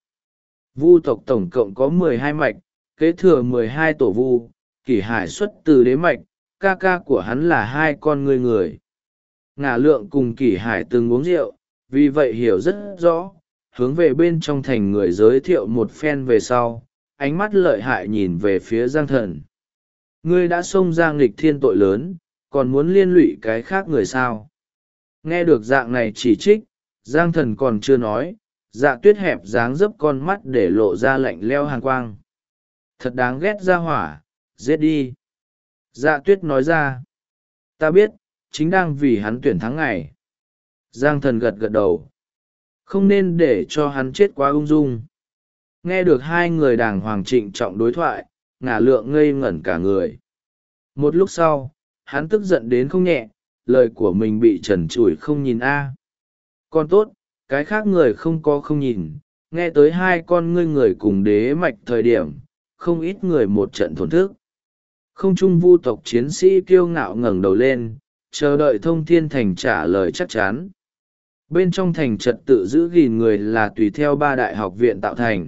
Vu tộc tổng cộng có 12 mạch, kế thừa 12 tổ vu, Kỷ Hải xuất từ đế mạch, ca ca của hắn là 2 con người. Ngả Lượng cùng Kỷ Hải từng uống rượu, vì vậy hiểu rất rõ, hướng về bên trong thành người giới thiệu một phen về sau, ánh mắt lợi hại nhìn về phía Giang Thần. Ngươi đã xông ra nghịch thiên tội lớn, còn muốn liên lụy cái khác người sao? Nghe được dạng này chỉ trích, Giang Thần còn chưa nói, Dạ Tuyết hẹp dáng dấp con mắt để lộ ra lạnh leo hàn quang. Thật đáng ghét ra hỏa, giết đi. Dạ Tuyết nói ra. Ta biết, chính đang vì hắn tuyển thắng ngày. Giang Thần gật gật đầu. Không nên để cho hắn chết quá ung dung. Nghe được hai người đàng hoàng trịnh trọng đối thoại, Ngả Lượng ngây ngẩn cả người. Một lúc sau, hắn tức giận đến không nhẹ, lời của mình bị trần trụi không nhìn a. Con tốt, cái khác người không có không nhìn, nghe tới hai con ngươi người cùng đế mạch thời điểm, không ít người một trận thổn thức. Không trung vu tộc chiến sĩ kiêu ngạo ngẩng đầu lên, chờ đợi Thông Thiên Thành trả lời chắc chắn. Bên trong thành trật tự giữ gìn người là tùy theo ba đại học viện tạo thành.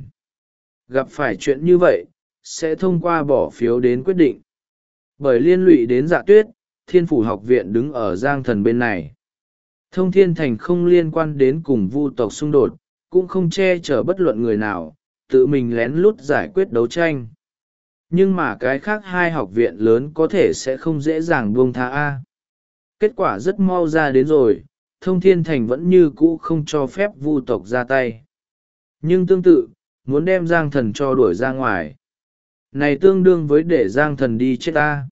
Gặp phải chuyện như vậy, sẽ thông qua bỏ phiếu đến quyết định. Bởi liên lụy đến Dạ Tuyết, Thiên Phủ học viện đứng ở Giang Thần bên này. Thông Thiên Thành không liên quan đến cùng vu tộc xung đột, cũng không che chở bất luận người nào, tự mình lén lút giải quyết đấu tranh. Nhưng mà cái khác hai học viện lớn có thể sẽ không dễ dàng buông tha a. Kết quả rất mau ra đến rồi, Thông Thiên Thành vẫn như cũ không cho phép vu tộc ra tay. Nhưng tương tự, muốn đem Giang Thần cho đuổi ra ngoài. Này tương đương với để Giang Thần đi chết ta.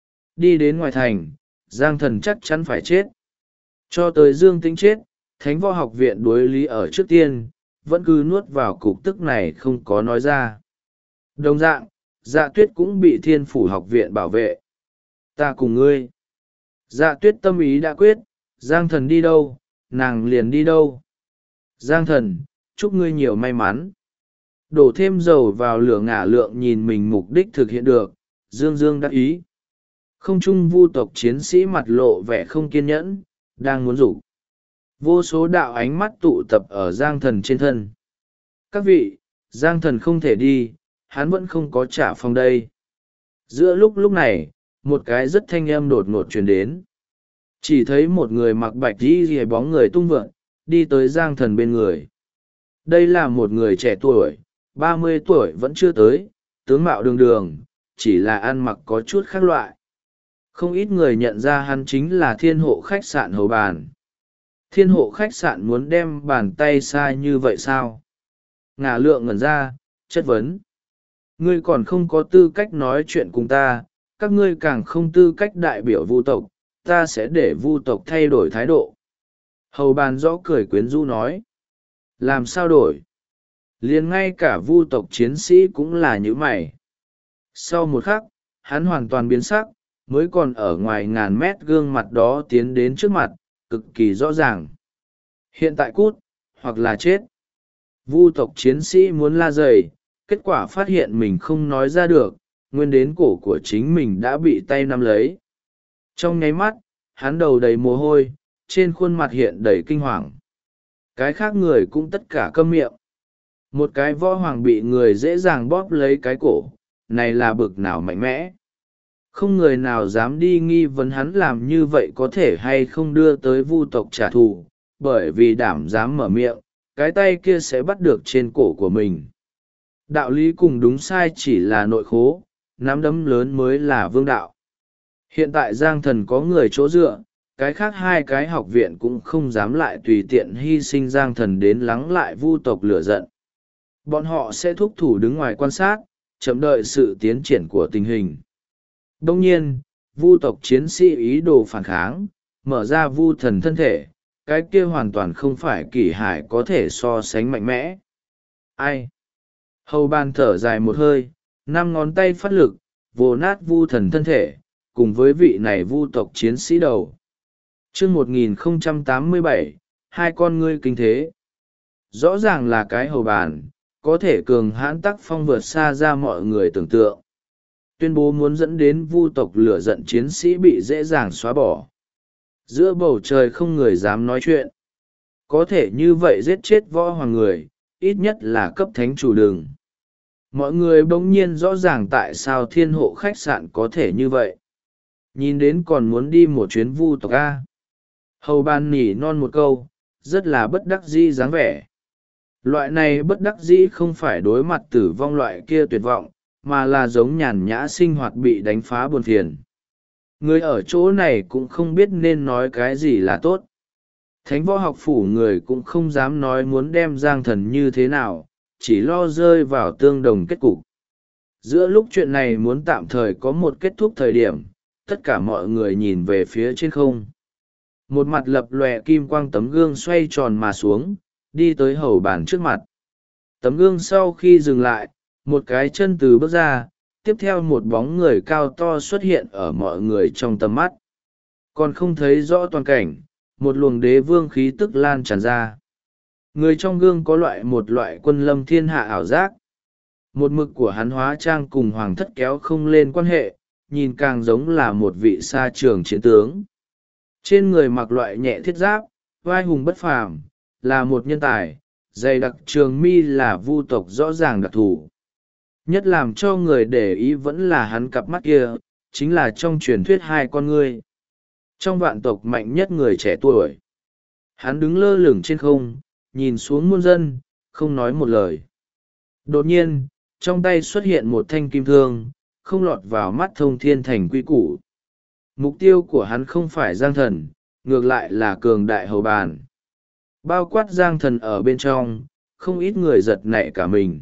Đi đến ngoài thành, Giang Thần chắc chắn phải chết. Cho tới Dương Tĩnh chết, Thánh Võ Học viện đối lý ở trước tiên, vẫn cứ nuốt vào cục tức này không có nói ra. Đồng dạng, Dạ Tuyết cũng bị Thiên Phủ học viện bảo vệ. Ta cùng ngươi. Dạ Tuyết tâm ý đã quyết, Giang Thần đi đâu, nàng liền đi đâu. Giang Thần, chúc ngươi nhiều may mắn. Đổ thêm dầu vào lửa. Ngả Lượng nhìn mình mục đích thực hiện được, dương dương đắc ý. Không trung vu tộc chiến sĩ mặt lộ vẻ không kiên nhẫn, đang muốn rủ. Vô số đạo ánh mắt tụ tập ở Giang Thần trên thân. Các vị, Giang Thần không thể đi, hắn vẫn không có trả phòng đây. Giữa lúc này, một cái rất thanh âm đột ngột truyền đến. Chỉ thấy một người mặc bạch y rìa bóng người tung vượn, đi tới Giang Thần bên người. Đây là một người trẻ tuổi, 30 tuổi vẫn chưa tới, tướng mạo đường đường, chỉ là ăn mặc có chút khác loại. Không ít người nhận ra hắn chính là Thiên Hộ khách sạn Hầu Bàn. Thiên Hộ khách sạn muốn đem bàn tay sai như vậy sao? Ngả Lượng ngẩn ra, chất vấn. Ngươi còn không có tư cách nói chuyện cùng ta, các ngươi càng không tư cách đại biểu vu tộc, ta sẽ để vu tộc thay đổi thái độ. Hầu Bàn rõ cười quyến rũ nói. Làm sao đổi? Liền ngay cả vu tộc chiến sĩ cũng là như mày. Sau một khắc, hắn hoàn toàn biến sắc, mới còn ở ngoài ngàn mét gương mặt đó tiến đến trước mặt, cực kỳ rõ ràng. Hiện tại cút, hoặc là chết. Vu tộc chiến sĩ muốn la dày, kết quả phát hiện mình không nói ra được, nguyên đến cổ của chính mình đã bị tay nắm lấy. Trong nháy mắt, hắn đầu đầy mồ hôi, trên khuôn mặt hiện đầy kinh hoàng. Cái khác người cũng tất cả câm miệng. Một cái võ hoàng bị người dễ dàng bóp lấy cái cổ, này là bực nào mạnh mẽ. Không người nào dám đi nghi vấn hắn làm như vậy có thể hay không đưa tới vu tộc trả thù, bởi vì đảm dám mở miệng, cái tay kia sẽ bắt được trên cổ của mình. Đạo lý cùng đúng sai chỉ là nội khố, nắm đấm lớn mới là vương đạo. Hiện tại Giang Thần có người chỗ dựa, cái khác hai cái học viện cũng không dám lại tùy tiện hy sinh Giang Thần đến lắng lại vu tộc lửa giận. Bọn họ sẽ thúc thủ đứng ngoài quan sát, chậm đợi sự tiến triển của tình hình. Đông nhiên, vu tộc chiến sĩ ý đồ phản kháng, mở ra vu thần thân thể, cái kia hoàn toàn không phải Kỷ Hải có thể so sánh mạnh mẽ. Ai? Hầu Bàn thở dài một hơi, 5 ngón tay phát lực, vồ nát vu thần thân thể, cùng với vị này vu tộc chiến sĩ đầu. Chương 1087, hai con ngươi kinh thế. Rõ ràng là cái Hầu Bàn, có thể cường hãn tác phong vượt xa ra mọi người tưởng tượng. Tuyên bố muốn dẫn đến vu tộc lửa giận chiến sĩ bị dễ dàng xóa bỏ. Giữa bầu trời không người dám nói chuyện. Có thể như vậy giết chết võ hoàng người, ít nhất là cấp thánh chủ đường. Mọi người bỗng nhiên rõ ràng tại sao Thiên Hộ khách sạn có thể như vậy. Nhìn đến còn muốn đi một chuyến vu tộc A. Hầu Bàn nỉ non một câu, rất là bất đắc dĩ dáng vẻ. Loại này bất đắc dĩ không phải đối mặt tử vong loại kia tuyệt vọng, mà là giống nhàn nhã sinh hoạt bị đánh phá buồn phiền. Người ở chỗ này cũng không biết nên nói cái gì là tốt. Thánh võ học phủ người cũng không dám nói muốn đem Giang Thần như thế nào, chỉ lo rơi vào tương đồng kết cục. Giữa lúc chuyện này muốn tạm thời có một kết thúc thời điểm, tất cả mọi người nhìn về phía trên không. Một mặt lập lòe kim quang tấm gương xoay tròn mà xuống, đi tới hầu bàn trước mặt. Tấm gương sau khi dừng lại, một cái chân từ bước ra, tiếp theo một bóng người cao to xuất hiện ở mọi người trong tầm mắt. Còn không thấy rõ toàn cảnh, một luồng đế vương khí tức lan tràn ra. Người trong gương có một loại quân lâm thiên hạ ảo giác. Một mực của hắn hóa trang cùng hoàng thất kéo không lên quan hệ, nhìn càng giống là một vị sa trường chiến tướng. Trên người mặc loại nhẹ thiết giáp, vai hùng bất phàm, là một nhân tài, dày đặc trường mi là vu tộc rõ ràng đặc thù. Nhất làm cho người để ý vẫn là hắn cặp mắt kia, chính là trong truyền thuyết hai con ngươi. Trong vạn tộc mạnh nhất người trẻ tuổi. Hắn đứng lơ lửng trên không, nhìn xuống muôn dân, không nói một lời. Đột nhiên, trong tay xuất hiện một thanh kim thương, không lọt vào mắt Thông Thiên Thành quy củ. Mục tiêu của hắn không phải Giang Thần, ngược lại là cường đại hầu bàn. Bao quát Giang Thần ở bên trong, không ít người giật nảy cả mình.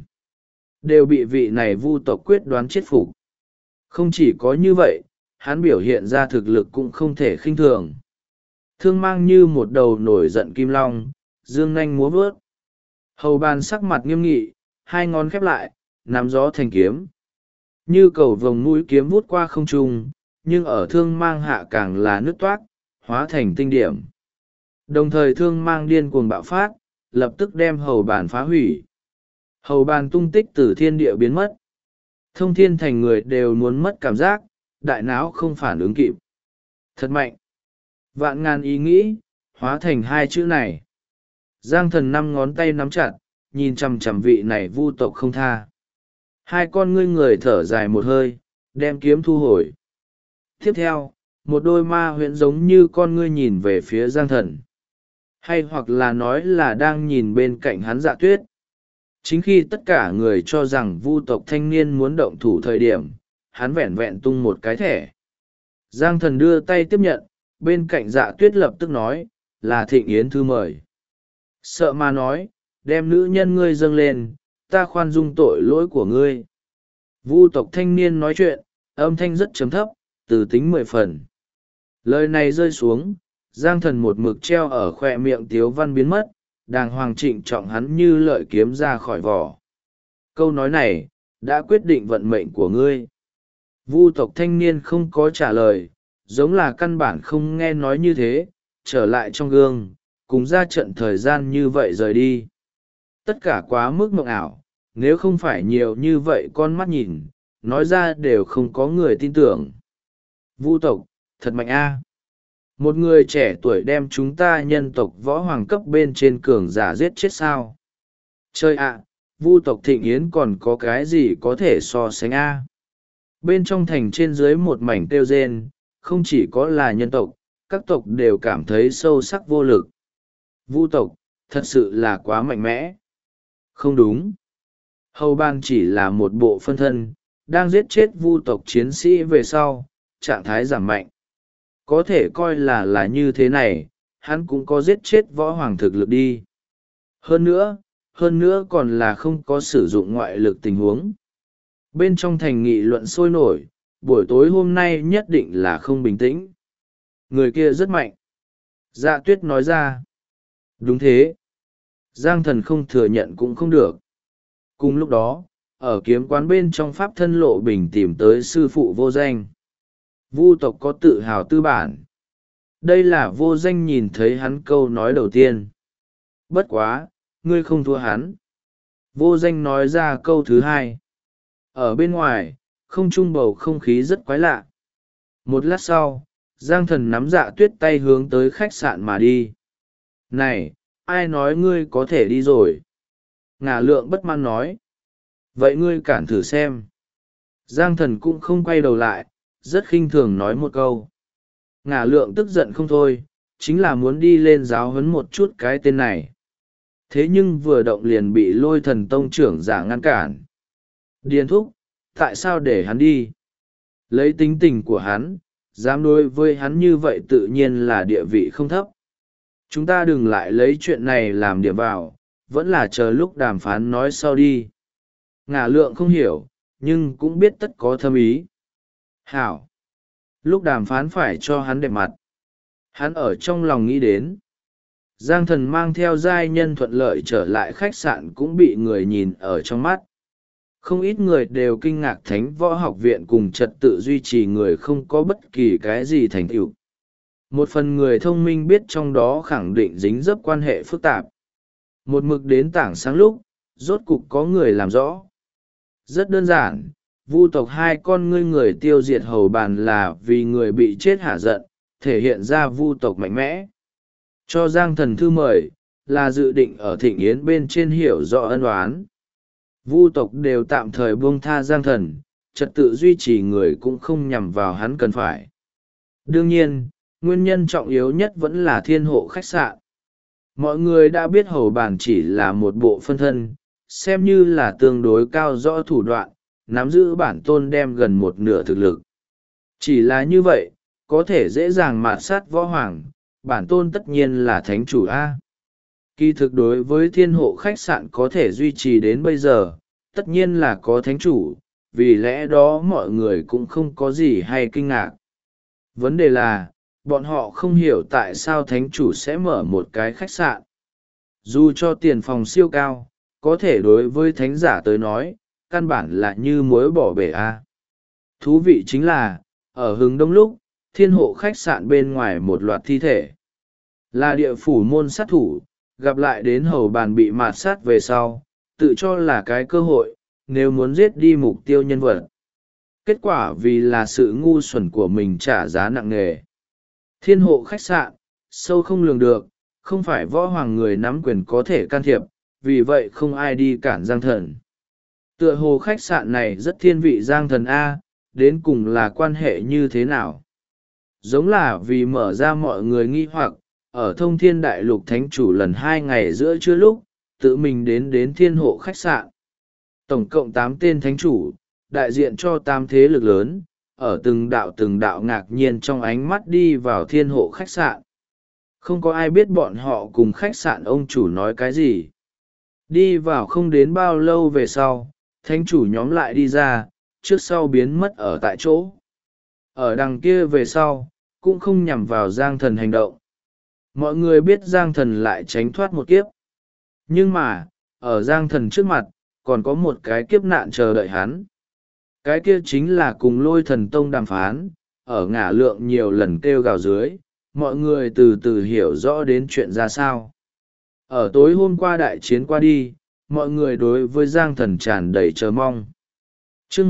Đều bị vị này vu tộc quyết đoán chết phục. Không chỉ có như vậy, hắn biểu hiện ra thực lực cũng không thể khinh thường. Thương mang như một đầu nổi giận kim long, dương nanh múa vớt. Hầu bàn sắc mặt nghiêm nghị, hai ngón khép lại, nắm gió thành kiếm. Như cầu vồng mũi kiếm vút qua không trung, nhưng ở thương mang hạ càng là nứt toát, hóa thành tinh điểm. Đồng thời thương mang điên cuồng bạo phát, lập tức đem hầu bàn phá hủy. Hầu bàn tung tích từ thiên địa biến mất. Thông Thiên Thành người đều muốn mất cảm giác, đại não không phản ứng kịp. Thật mạnh. Vạn ngàn ý nghĩ, hóa thành hai chữ này. Giang Thần năm ngón tay nắm chặt, nhìn chằm chằm vị này vu tộc không tha. Hai con ngươi người thở dài một hơi, đem kiếm thu hồi. Tiếp theo, một đôi ma huyễn giống như con ngươi nhìn về phía Giang Thần. Hay hoặc là nói là đang nhìn bên cạnh hắn Dạ Tuyết. Chính khi tất cả người cho rằng vu tộc thanh niên muốn động thủ thời điểm, hắn vẹn vẹn tung một cái thẻ. Giang Thần đưa tay tiếp nhận, bên cạnh Dạ Tuyết lập tức nói, là Thịnh Yến thư mời. Sợ mà nói, đem nữ nhân ngươi dâng lên, ta khoan dung tội lỗi của ngươi. Vu tộc thanh niên nói chuyện, âm thanh rất trầm thấp, từ tính 10 phần. Lời này rơi xuống, Giang Thần một mực treo ở khoe miệng tiếu văn biến mất, đàng hoàng trịnh trọng hắn như lợi kiếm ra khỏi vỏ. Câu nói này, đã quyết định vận mệnh của ngươi. Vu tộc thanh niên không có trả lời, giống là căn bản không nghe nói như thế, trở lại trong gương, cùng ra trận thời gian như vậy rời đi. Tất cả quá mức mộng ảo, nếu không phải nhiều như vậy con mắt nhìn, nói ra đều không có người tin tưởng. Vu tộc, thật mạnh a. Một người trẻ tuổi đem chúng ta nhân tộc võ hoàng cấp bên trên cường giả giết chết sao? Chơi ạ, vu tộc Thịnh Yến còn có cái gì có thể so sánh a? Bên trong thành trên dưới một mảnh kêu rên, không chỉ có là nhân tộc, các tộc đều cảm thấy sâu sắc vô lực. Vu tộc, thật sự là quá mạnh mẽ. Không đúng. Hầu Bang chỉ là một bộ phân thân, đang giết chết vu tộc chiến sĩ về sau, trạng thái giảm mạnh. Có thể coi là như thế này, hắn cũng có giết chết võ hoàng thực lực đi. Hơn nữa còn là không có sử dụng ngoại lực tình huống. Bên trong thành nghị luận sôi nổi, buổi tối hôm nay nhất định là không bình tĩnh. Người kia rất mạnh. Dạ Tuyết nói ra. Đúng thế. Giang Thần không thừa nhận cũng không được. Cùng lúc đó, ở kiếm quán bên trong pháp thân Lộ Bình tìm tới sư phụ Vô Danh. Vu tộc có tự hào tư bản. Đây là Vô Danh nhìn thấy hắn câu nói đầu tiên. Bất quá, ngươi không thua hắn. Vô Danh nói ra câu thứ hai. Ở bên ngoài, không trung bầu không khí rất quái lạ. Một lát sau, Giang Thần nắm Dạ Tuyết tay hướng tới khách sạn mà đi. Này, ai nói ngươi có thể đi rồi? Ngả Lượng bất mãn nói. Vậy ngươi cản thử xem. Giang Thần cũng không quay đầu lại, rất khinh thường nói một câu. Ngả Lượng tức giận không thôi, chính là muốn đi lên giáo huấn một chút cái tên này. Thế nhưng vừa động liền bị Lôi Thần tông trưởng giả ngăn cản. Điền thúc, tại sao để hắn đi? Lấy tính tình của hắn, dám đối với hắn như vậy tự nhiên là địa vị không thấp. chúng ta đừng lại lấy chuyện này làm điểm vào, vẫn là chờ lúc đàm phán nói sau đi. Ngả Lượng không hiểu, nhưng cũng biết tất có thâm ý. Hảo! Lúc đàm phán phải cho hắn đẹp mặt. Hắn ở trong lòng nghĩ đến. Giang Thần mang theo giai nhân thuận lợi trở lại khách sạn cũng bị người nhìn ở trong mắt. Không ít người đều kinh ngạc Thánh Võ Học Viện cùng trật tự duy trì người không có bất kỳ cái gì thành tựu. Một phần người thông minh biết trong đó khẳng định dính dấp quan hệ phức tạp. Một mực đến tảng sáng lúc, rốt cục có người làm rõ. Rất đơn giản, Vu tộc hai con ngươi người tiêu diệt hầu bàn là vì người bị chết hả giận, thể hiện ra Vu tộc mạnh mẽ. Cho Giang Thần thư mời, là dự định ở thịnh yến bên trên hiểu rõ ân oán. Vu tộc đều tạm thời buông tha Giang Thần, trật tự duy trì người cũng không nhằm vào hắn cần phải. Đương nhiên, nguyên nhân trọng yếu nhất vẫn là thiên hộ khách sạn. Mọi người đã biết hầu bàn chỉ là một bộ phân thân, xem như là tương đối cao rõ thủ đoạn, nắm giữ bản tôn đem gần một nửa thực lực. Chỉ là như vậy, có thể dễ dàng mạt sát võ hoàng, bản tôn tất nhiên là thánh chủ A. Kỳ thực đối với thiên hộ khách sạn có thể duy trì đến bây giờ, tất nhiên là có thánh chủ, vì lẽ đó mọi người cũng không có gì hay kinh ngạc. Vấn đề là, bọn họ không hiểu tại sao thánh chủ sẽ mở một cái khách sạn. Dù cho tiền phòng siêu cao, có thể đối với thánh giả tới nói, căn bản là như muối bỏ bể A. Thú vị chính là, ở hừng đông lúc, thiên hộ khách sạn bên ngoài một loạt thi thể. Là địa phủ môn sát thủ, gặp lại đến hầu bàn bị mạt sát về sau, tự cho là cái cơ hội, nếu muốn giết đi mục tiêu nhân vật. Kết quả vì là sự ngu xuẩn của mình trả giá nặng nề. Thiên hộ khách sạn, sâu không lường được, không phải võ hoàng người nắm quyền có thể can thiệp, vì vậy không ai đi cản Giang Thần. Tựa hồ khách sạn này rất thiên vị Giang Thần A, đến cùng là quan hệ như thế nào? Giống là vì mở ra mọi người nghi hoặc, ở Thông Thiên Đại Lục Thánh Chủ lần 2 ngày giữa trưa lúc, tự mình đến thiên hộ khách sạn. Tổng cộng 8 tên Thánh Chủ, đại diện cho 8 thế lực lớn, ở từng đạo ngạc nhiên trong ánh mắt đi vào thiên hộ khách sạn. Không có ai biết bọn họ cùng khách sạn ông chủ nói cái gì. Đi vào không đến bao lâu về sau, Thánh Chủ nhóm lại đi ra, trước sau biến mất ở tại chỗ. Ở đằng kia về sau, cũng không nhằm vào Giang Thần hành động. Mọi người biết Giang Thần lại tránh thoát một kiếp. Nhưng mà, ở Giang Thần trước mặt, còn có một cái kiếp nạn chờ đợi hắn. Cái kia chính là cùng Lôi Thần Tông đàm phán, ở Ngả Lượng nhiều lần kêu gào dưới, mọi người từ từ hiểu rõ đến chuyện ra sao. Ở tối hôm qua đại chiến qua đi, mọi người đối với Giang Thần tràn đầy chờ mong. Chương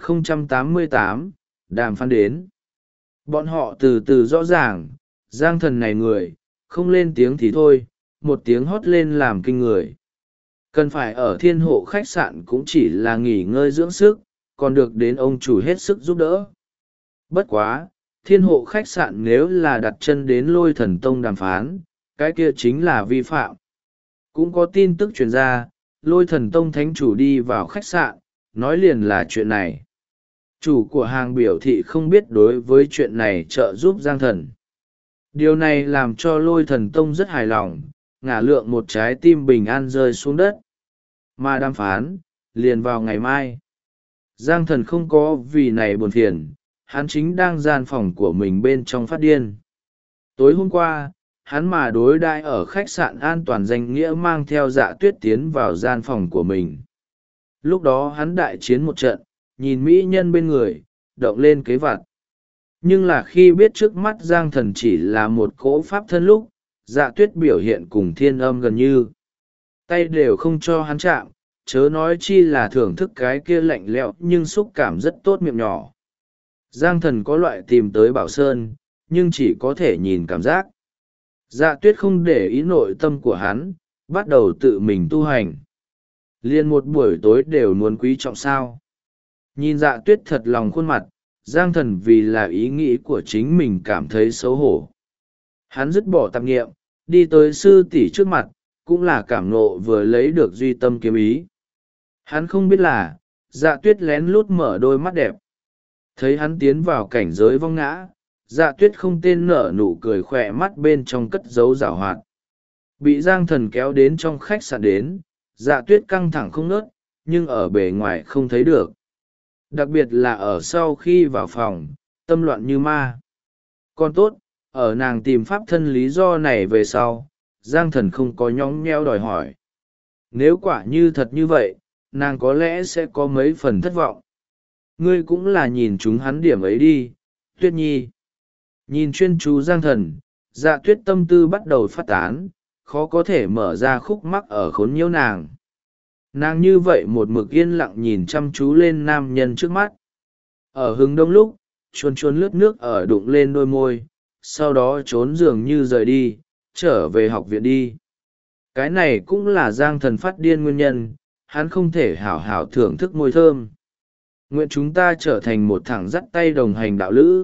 1088, đàm phán đến. Bọn họ từ từ rõ ràng, Giang Thần này người, không lên tiếng thì thôi, một tiếng hót lên làm kinh người. Cần phải ở thiên hộ khách sạn cũng chỉ là nghỉ ngơi dưỡng sức, còn được đến ông chủ hết sức giúp đỡ. Bất quá, thiên hộ khách sạn nếu là đặt chân đến Lôi Thần Tông đàm phán, cái kia chính là vi phạm. Cũng có tin tức truyền ra, Lôi Thần Tông thánh chủ đi vào khách sạn, nói liền là chuyện này. Chủ của hàng biểu thị không biết đối với chuyện này trợ giúp Giang Thần. Điều này làm cho Lôi Thần Tông rất hài lòng, Ngả Lượng một trái tim bình an rơi xuống đất. Mà đàm phán, liền vào ngày mai. Giang Thần không có vì này buồn phiền, hắn chính đang gian phòng của mình bên trong phát điên. Tối hôm qua, hắn mà đối đãi ở khách sạn an toàn danh nghĩa mang theo Dạ Tuyết tiến vào gian phòng của mình. Lúc đó hắn đại chiến một trận, nhìn mỹ nhân bên người, động lên kế vặt. Nhưng là khi biết trước mắt Giang Thần chỉ là một cỗ pháp thân lúc, Dạ Tuyết biểu hiện cùng Thiên Âm gần như. Tay đều không cho hắn chạm, chớ nói chi là thưởng thức cái kia lạnh lẽo nhưng xúc cảm rất tốt miệng nhỏ. Giang Thần có loại tìm tới Bảo Sơn, nhưng chỉ có thể nhìn cảm giác. Dạ Tuyết không để ý nội tâm của hắn, bắt đầu tự mình tu hành. Liên một buổi tối đều muốn quý trọng sao. Nhìn Dạ Tuyết thật lòng khuôn mặt, Giang Thần vì là ý nghĩ của chính mình cảm thấy xấu hổ. Hắn dứt bỏ tạp nghiệm, đi tới sư tỷ trước mặt, cũng là cảm nộ vừa lấy được duy tâm kiếm ý. Hắn không biết là, Dạ Tuyết lén lút mở đôi mắt đẹp. Thấy hắn tiến vào cảnh giới vong ngã, Dạ Tuyết không tên nở nụ cười khỏe mắt bên trong cất giấu giảo hoạt. Bị Giang Thần kéo đến trong khách sạn đến, Dạ Tuyết căng thẳng không ngớt, nhưng ở bề ngoài không thấy được. Đặc biệt là ở sau khi vào phòng, tâm loạn như ma. Còn tốt, ở nàng tìm pháp thân lý do này về sau, Giang Thần không có nhõng nhẽo đòi hỏi. Nếu quả như thật như vậy, nàng có lẽ sẽ có mấy phần thất vọng. Ngươi cũng là nhìn chúng hắn điểm ấy đi, Tuyết Nhi. Nhìn chuyên chú Giang Thần, Dạ Tuyết tâm tư bắt đầu phát tán, khó có thể mở ra khúc mắc ở khốn nhiễu nàng. Nàng như vậy một mực yên lặng nhìn chăm chú lên nam nhân trước mắt. Ở hứng đông lúc, chuồn chuồn lướt nước ở đụng lên đôi môi, sau đó trốn dường như rời đi, trở về học viện đi. Cái này cũng là Giang Thần phát điên nguyên nhân, hắn không thể hảo hảo thưởng thức môi thơm. Nguyện chúng ta trở thành một thằng dắt tay đồng hành đạo lữ.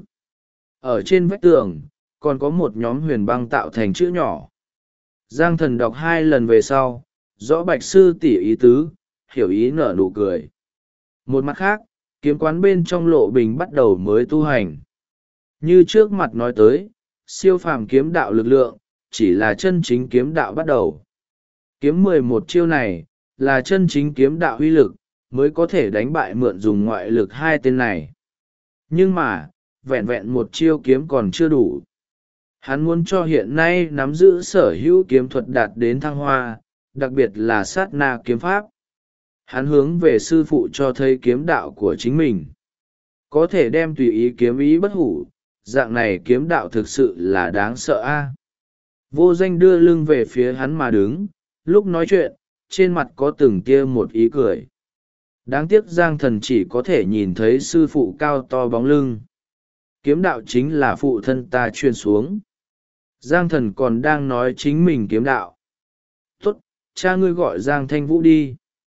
Ở trên vách tường, còn có một nhóm huyền băng tạo thành chữ nhỏ. Giang Thần đọc 2 lần về sau, rõ bạch sư tỉ ý tứ, hiểu ý nở nụ cười. Một mặt khác, kiếm quán bên trong Lộ Bình bắt đầu mới tu hành. Như trước mặt nói tới, siêu phàm kiếm đạo lực lượng, chỉ là chân chính kiếm đạo bắt đầu. Kiếm 11 chiêu này, là chân chính kiếm đạo uy lực, mới có thể đánh bại mượn dùng ngoại lực 2 tên này. Nhưng mà, vẹn vẹn một chiêu kiếm còn chưa đủ. Hắn muốn cho hiện nay nắm giữ sở hữu kiếm thuật đạt đến thăng hoa, đặc biệt là sát na kiếm pháp. Hắn hướng về sư phụ cho thấy kiếm đạo của chính mình. Có thể đem tùy ý kiếm ý bất hủ, dạng này kiếm đạo thực sự là đáng sợ a. Vô Danh đưa lưng về phía hắn mà đứng, lúc nói chuyện, trên mặt có từng tia một ý cười. Đáng tiếc Giang Thần chỉ có thể nhìn thấy sư phụ cao to bóng lưng. Kiếm đạo chính là phụ thân ta truyền xuống. Giang Thần còn đang nói chính mình kiếm đạo. Tốt, cha ngươi gọi Giang Thanh Vũ đi.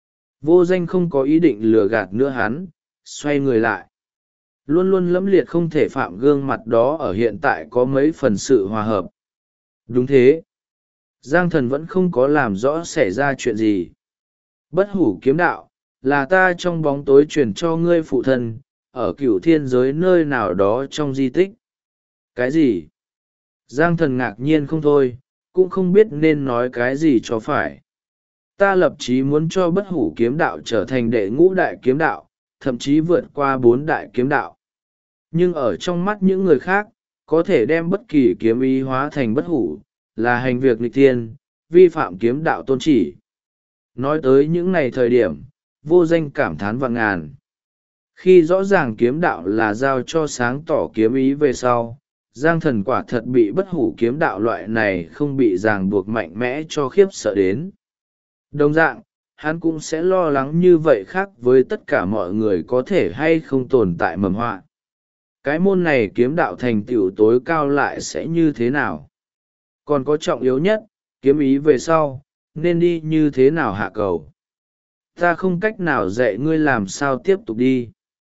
Vô Danh không có ý định lừa gạt nữa hắn, xoay người lại. Luôn luôn lẫm liệt không thể phạm gương mặt đó ở hiện tại có mấy phần sự hòa hợp. Đúng thế. Giang Thần vẫn không có làm rõ xảy ra chuyện gì. Bất hủ kiếm đạo, là ta trong bóng tối truyền cho ngươi phụ thân, ở cửu thiên giới nơi nào đó trong di tích. Cái gì? Giang Thần ngạc nhiên không thôi, cũng không biết nên nói cái gì cho phải. Ta lập chí muốn cho bất hủ kiếm đạo trở thành đệ ngũ đại kiếm đạo, thậm chí vượt qua 4 đại kiếm đạo. Nhưng ở trong mắt những người khác, có thể đem bất kỳ kiếm ý hóa thành bất hủ, là hành việc nghịch thiên, vi phạm kiếm đạo tôn chỉ. Nói tới những ngày thời điểm, Vô Danh cảm thán vạn ngàn. Khi rõ ràng kiếm đạo là giao cho sáng tỏ kiếm ý về sau, Giang Thần quả thật bị bất hủ kiếm đạo loại này không bị ràng buộc mạnh mẽ cho khiếp sợ đến. Đồng dạng, hắn cũng sẽ lo lắng như vậy khác với tất cả mọi người có thể hay không tồn tại mầm họa. Cái môn này kiếm đạo thành tựu tối cao lại sẽ như thế nào? Còn có trọng yếu nhất, kiếm ý về sau, nên đi như thế nào hạ cầu? Ta không cách nào dạy ngươi làm sao tiếp tục đi.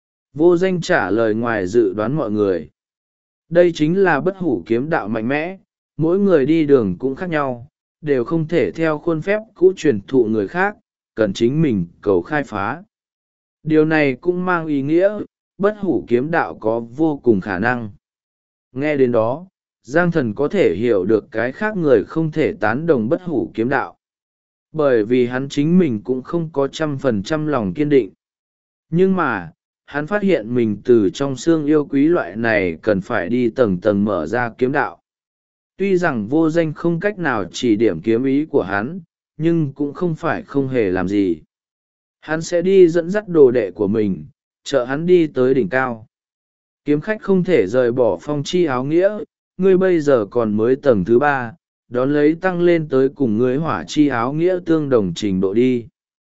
Vô Danh trả lời ngoài dự đoán mọi người. Đây chính là bất hủ kiếm đạo mạnh mẽ, mỗi người đi đường cũng khác nhau, đều không thể theo khuôn phép cũ truyền thụ người khác, cần chính mình cầu khai phá. Điều này cũng mang ý nghĩa, bất hủ kiếm đạo có vô cùng khả năng. Nghe đến đó, Giang Thần có thể hiểu được cái khác người không thể tán đồng bất hủ kiếm đạo. Bởi vì hắn chính mình cũng không có 100% lòng kiên định. Nhưng mà, hắn phát hiện mình từ trong xương yêu quý loại này cần phải đi tầng tầng mở ra kiếm đạo. Tuy rằng Vô Danh không cách nào chỉ điểm kiếm ý của hắn, nhưng cũng không phải không hề làm gì. Hắn sẽ đi dẫn dắt đồ đệ của mình, trợ hắn đi tới đỉnh cao. Kiếm khách không thể rời bỏ phong chi áo nghĩa, ngươi bây giờ còn mới tầng thứ 3, đón lấy tăng lên tới cùng ngươi hỏa chi áo nghĩa tương đồng trình độ đi.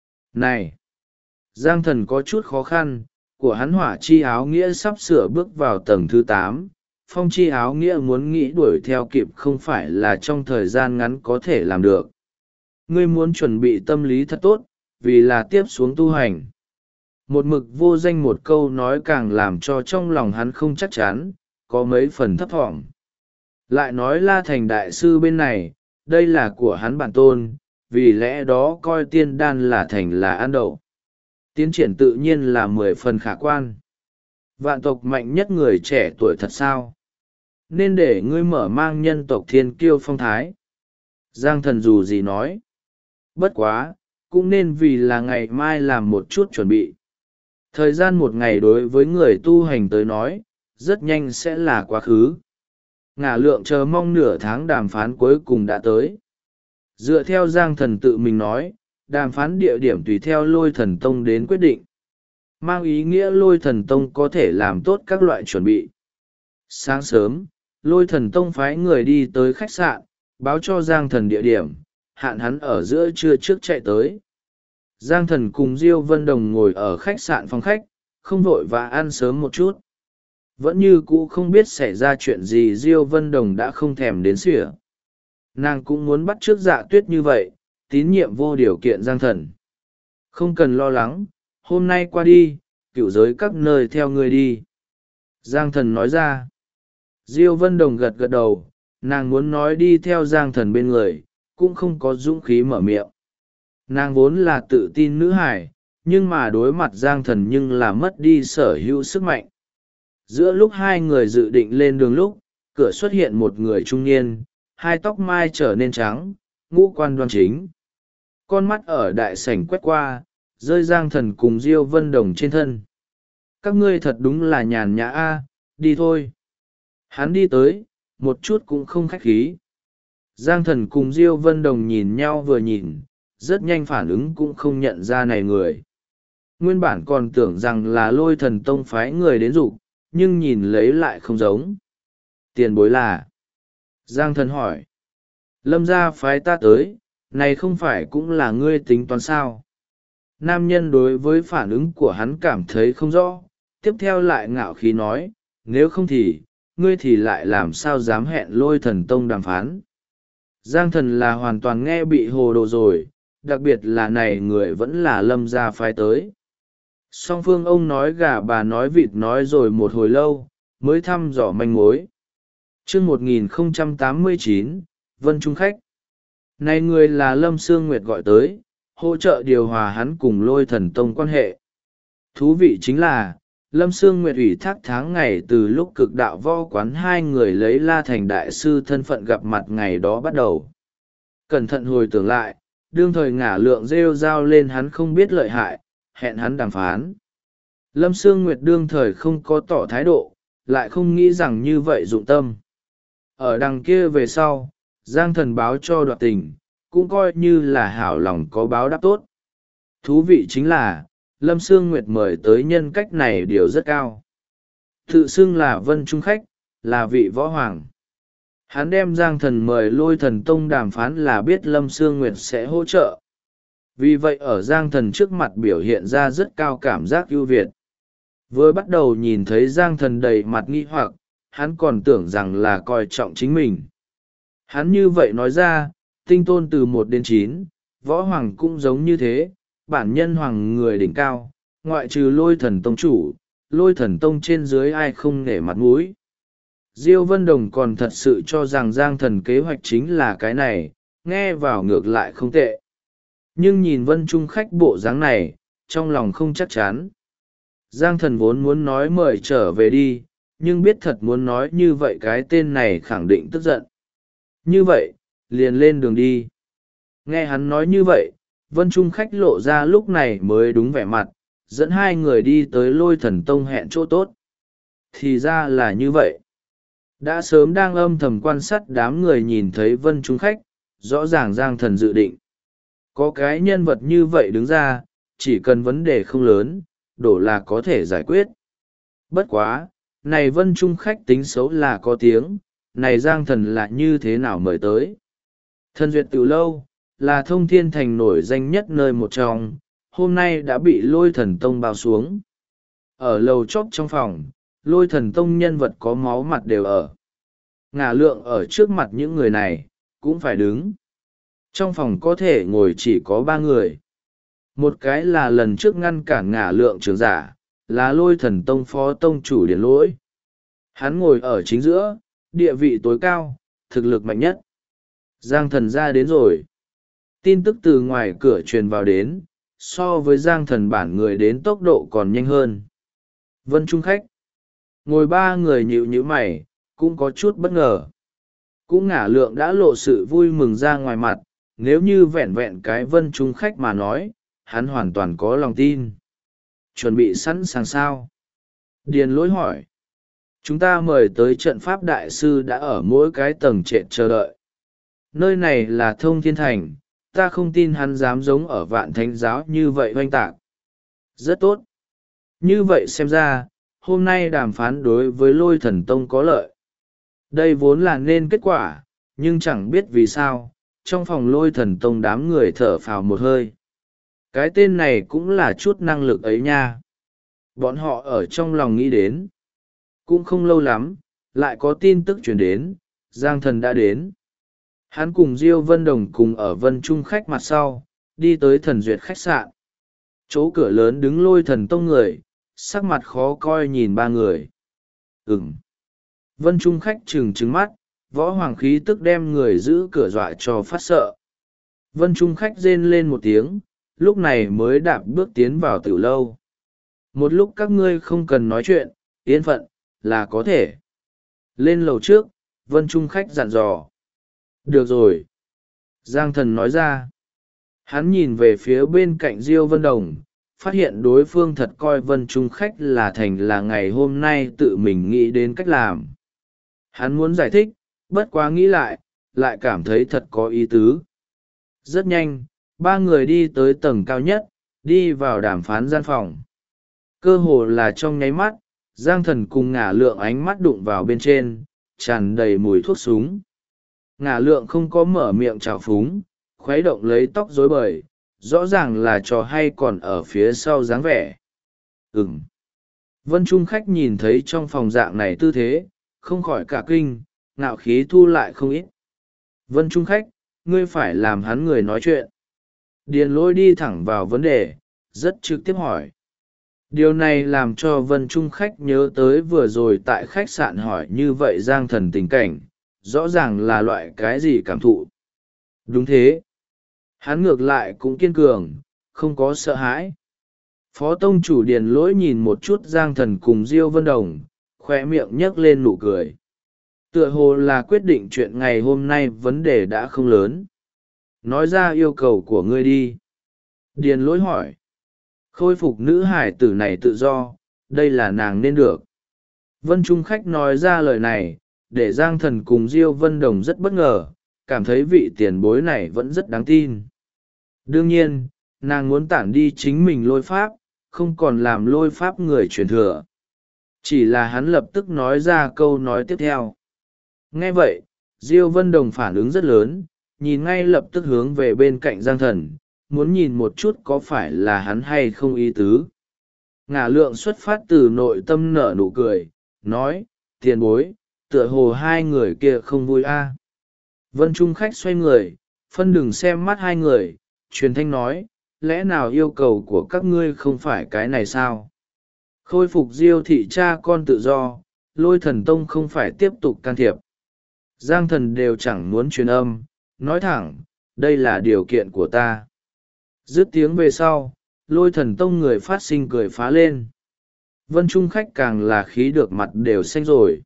Này! Giang Thần có chút khó khăn, của hắn hỏa chi áo nghĩa sắp sửa bước vào tầng thứ 8, phong chi áo nghĩa muốn nghĩ đuổi theo kịp không phải là trong thời gian ngắn có thể làm được. Ngươi muốn chuẩn bị tâm lý thật tốt, vì là tiếp xuống tu hành. Một mực Vô Danh một câu nói càng làm cho trong lòng hắn không chắc chắn, có mấy phần thấp thỏm. Lại nói La Thành đại sư bên này, đây là của hắn bản tôn, vì lẽ đó coi tiên đan là thành là ăn đậu. Tiến triển tự nhiên là 10 phần khả quan. Vạn tộc mạnh nhất người trẻ tuổi thật sao? Nên để ngươi mở mang nhân tộc thiên kiêu phong thái. Giang thần dù gì nói. Bất quá, cũng nên vì là ngày mai làm một chút chuẩn bị. Thời gian một ngày đối với người tu hành tới nói, rất nhanh sẽ là quá khứ. Ngả lượng chờ mong nửa tháng đàm phán cuối cùng đã tới. Dựa theo Giang thần tự mình nói, đàm phán địa điểm tùy theo Lôi Thần Tông đến quyết định. Mang ý nghĩa Lôi Thần Tông có thể làm tốt các loại chuẩn bị. Sáng sớm, Lôi Thần Tông phái người đi tới khách sạn, báo cho Giang thần địa điểm, hạn hắn ở giữa trưa trước chạy tới. Giang thần cùng Diêu Vân Đồng ngồi ở khách sạn phòng khách, không vội và ăn sớm một chút. Vẫn như cũ không biết xảy ra chuyện gì, Diêu Vân Đồng đã không thèm đến xỉa. Nàng cũng muốn bắt chước Dạ Tuyết như vậy, tín nhiệm vô điều kiện Giang thần. Không cần lo lắng, hôm nay qua đi, cựu giới các nơi theo người đi. Giang thần nói ra. Diêu Vân Đồng gật gật đầu, nàng muốn nói đi theo Giang thần bên người, cũng không có dũng khí mở miệng. Nàng vốn là tự tin nữ hải, nhưng mà đối mặt Giang thần nhưng là mất đi sở hữu sức mạnh. Giữa lúc hai người dự định lên đường lúc, cửa xuất hiện một người trung niên, hai tóc mai trở nên trắng, ngũ quan đoan chính. Con mắt ở đại sảnh quét qua, rơi Giang thần cùng Diêu Vân Đồng trên thân. Các ngươi thật đúng là nhàn nhã a, đi thôi. Hắn đi tới, một chút cũng không khách khí. Giang thần cùng Diêu Vân Đồng nhìn nhau vừa nhìn, rất nhanh phản ứng cũng không nhận ra này người. Nguyên bản còn tưởng rằng là Lôi Thần Tông phái người đến rủ, nhưng nhìn lấy lại không giống. Tiền bối là? Giang thần hỏi. Lâm gia phái ta tới, này không phải cũng là ngươi tính toán sao? Nam nhân đối với phản ứng của hắn cảm thấy không rõ, tiếp theo lại ngạo khí nói, nếu không thì, ngươi thì lại làm sao dám hẹn Lôi Thần Tông đàm phán? Giang thần là hoàn toàn nghe bị hồ đồ rồi, đặc biệt là này người vẫn là Lâm gia phái tới. Song phương ông nói gà bà nói vịt nói rồi một hồi lâu, mới thăm dò manh mối. Chương 1089, Vân Trung khách. Này người là Lâm Sương Nguyệt gọi tới, hỗ trợ điều hòa hắn cùng Lôi Thần Tông quan hệ. Thú vị chính là, Lâm Sương Nguyệt ủy thác tháng ngày từ lúc cực đạo võ quán hai người lấy La Thành đại sư thân phận gặp mặt ngày đó bắt đầu. Cẩn thận hồi tưởng lại, đương thời ngả lượng rêu rao lên hắn không biết lợi hại, hẹn hắn đàm phán. Lâm Sương Nguyệt đương thời không có tỏ thái độ, lại không nghĩ rằng như vậy dụng tâm. Ở đằng kia về sau, Giang thần báo cho đoạt tình, cũng coi như là hảo lòng có báo đáp tốt. Thú vị chính là, Lâm Sương Nguyệt mời tới nhân cách này điều rất cao. Tự xưng là Vân Trung khách, là vị võ hoàng. Hắn đem Giang thần mời Lôi Thần Tông đàm phán là biết Lâm Sương Nguyệt sẽ hỗ trợ. Vì vậy ở Giang thần trước mặt biểu hiện ra rất cao cảm giác ưu việt. Vừa bắt đầu nhìn thấy Giang thần đầy mặt nghi hoặc, hắn còn tưởng rằng là coi trọng chính mình. Hắn như vậy nói ra, tinh tôn từ 1 đến 9, võ hoàng cũng giống như thế, bản nhân hoàng người đỉnh cao, ngoại trừ Lôi Thần Tông chủ, Lôi Thần Tông trên dưới ai không nể mặt mũi. Diêu Vân Đồng còn thật sự cho rằng Giang thần kế hoạch chính là cái này, nghe vào ngược lại không tệ. Nhưng nhìn Vân Trung khách bộ dáng này, trong lòng không chắc chắn. Giang thần vốn muốn nói mời trở về đi, nhưng biết thật muốn nói như vậy cái tên này khẳng định tức giận. Như vậy, liền lên đường đi. Nghe hắn nói như vậy, Vân Trung khách lộ ra lúc này mới đúng vẻ mặt, dẫn hai người đi tới Lôi Thần Tông hẹn chỗ tốt. Thì ra là như vậy. Đã sớm đang âm thầm quan sát đám người nhìn thấy Vân Trung khách, rõ ràng Giang thần dự định. Có cái nhân vật như vậy đứng ra, chỉ cần vấn đề không lớn, đổ là có thể giải quyết. Bất quá, này Vân Trung khách tính xấu là có tiếng, này Giang thần là như thế nào mời tới. Thần duyệt từ lâu, là Thông Thiên Thành nổi danh nhất nơi một trong, hôm nay đã bị Lôi Thần Tông bao xuống. Ở lầu chóp trong phòng, Lôi Thần Tông nhân vật có máu mặt đều ở. Ngả lượng ở trước mặt những người này, cũng phải đứng. Trong phòng có thể ngồi chỉ có 3 người. Một cái là lần trước ngăn cản ngả lượng trưởng giả, là Lôi Thần Tông phó tông chủ Điền Lỗi. Hắn ngồi ở chính giữa, địa vị tối cao, thực lực mạnh nhất. Giang thần ra đến rồi. Tin tức từ ngoài cửa truyền vào đến, so với Giang thần bản người đến tốc độ còn nhanh hơn. Vân Trung khách. Ngồi 3 người nhịu nhíu mày, cũng có chút bất ngờ. cũng ngả lượng đã lộ sự vui mừng ra ngoài mặt, nếu như vẹn vẹn cái Vân Trung khách mà nói, hắn hoàn toàn có lòng tin. Chuẩn bị sẵn sàng sao? Điền Lỗi hỏi. Chúng ta mời tới trận pháp đại sư đã ở mỗi cái tầng trệt chờ đợi. Nơi này là Thông Thiên Thành, ta không tin hắn dám giống ở Vạn Thánh Giáo như vậy oanh tạc. Rất tốt. Như vậy xem ra, hôm nay đàm phán đối với Lôi Thần Tông có lợi. Đây vốn là nên kết quả, nhưng chẳng biết vì sao, trong phòng Lôi Thần Tông đám người thở phào một hơi. Cái tên này cũng là chút năng lực ấy nha. Bọn họ ở trong lòng nghĩ đến. Cũng không lâu lắm, lại có tin tức truyền đến, Giang Thần đã đến. Hắn cùng Diêu Vân Đồng cùng ở Vân Trung khách mặt sau, đi tới Thần Duyệt khách sạn. Chỗ cửa lớn đứng Lôi Thần Tông người, sắc mặt khó coi nhìn ba người. Vân Trung khách trừng mắt, võ hoàng khí tức đem người giữ cửa dọa cho phát sợ. Vân Trung khách rên lên một tiếng, lúc này mới đạp bước tiến vào tiểu lâu. Một lúc các ngươi không cần nói chuyện, yên phận, là có thể. Lên lầu trước, Vân Trung khách dặn dò. Được rồi. Giang Thần nói ra. Hắn nhìn về phía bên cạnh Diêu Vân Đồng, phát hiện đối phương thật coi Vân Trung khách là thành là ngày hôm nay tự mình nghĩ đến cách làm. Hắn muốn giải thích, bất quá nghĩ lại cảm thấy thật có ý tứ. Rất nhanh, ba người đi tới tầng cao nhất, đi vào đàm phán gian phòng. Cơ hồ là trong nháy mắt, Giang Thần cùng Ngả Lượng ánh mắt đụng vào bên trên, tràn đầy mùi thuốc súng. Ngả Lượng không có mở miệng trào phúng, khuấy động lấy tóc rối bời, rõ ràng là trò hay còn ở phía sau dáng vẻ. Vân Trung khách nhìn thấy trong phòng dạng này tư thế, không khỏi cả kinh, ngạo khí thu lại không ít. Vân Trung khách, ngươi phải làm hắn người nói chuyện. Điền Lỗi đi thẳng vào vấn đề, rất trực tiếp hỏi. Điều này làm cho Vân Trung khách nhớ tới vừa rồi tại khách sạn hỏi như vậy Giang Thần tình cảnh, rõ ràng là loại cái gì cảm thụ. Đúng thế. Hắn ngược lại cũng kiên cường, không có sợ hãi. Phó tông chủ Điền Lỗi nhìn một chút Giang Thần cùng Diêu Vân Đồng, khoe miệng nhấc lên nụ cười. Tựa hồ là quyết định chuyện ngày hôm nay vấn đề đã không lớn. Nói ra yêu cầu của ngươi đi. Điền Lỗi hỏi. Khôi phục nữ hải tử này tự do, đây là nàng nên được. Vân Trung khách nói ra lời này, để Giang Thần cùng Diêu Vân Đồng rất bất ngờ, cảm thấy vị tiền bối này vẫn rất đáng tin. Đương nhiên, nàng muốn tản đi chính mình lôi pháp, không còn làm lôi pháp người truyền thừa. Chỉ là hắn lập tức nói ra câu nói tiếp theo. Nghe vậy, Diêu Vân Đồng phản ứng rất lớn, nhìn ngay lập tức hướng về bên cạnh Giang Thần, muốn nhìn một chút có phải là hắn hay không ý tứ. Ngả Lượng xuất phát từ nội tâm nở nụ cười, nói, tiền bối, tựa hồ hai người kia không vui a. Vân Trung khách xoay người, phân đừng xem mắt hai người, truyền thanh nói, lẽ nào yêu cầu của các ngươi không phải cái này sao? Khôi phục Diêu thị cha con tự do, Lôi Thần Tông không phải tiếp tục can thiệp. Giang Thần đều chẳng muốn truyền âm, nói thẳng, đây là điều kiện của ta. Dứt tiếng về sau, Lôi Thần Tông người phát sinh cười phá lên. Vân Trung khách càng là khí được mặt đều xanh rồi.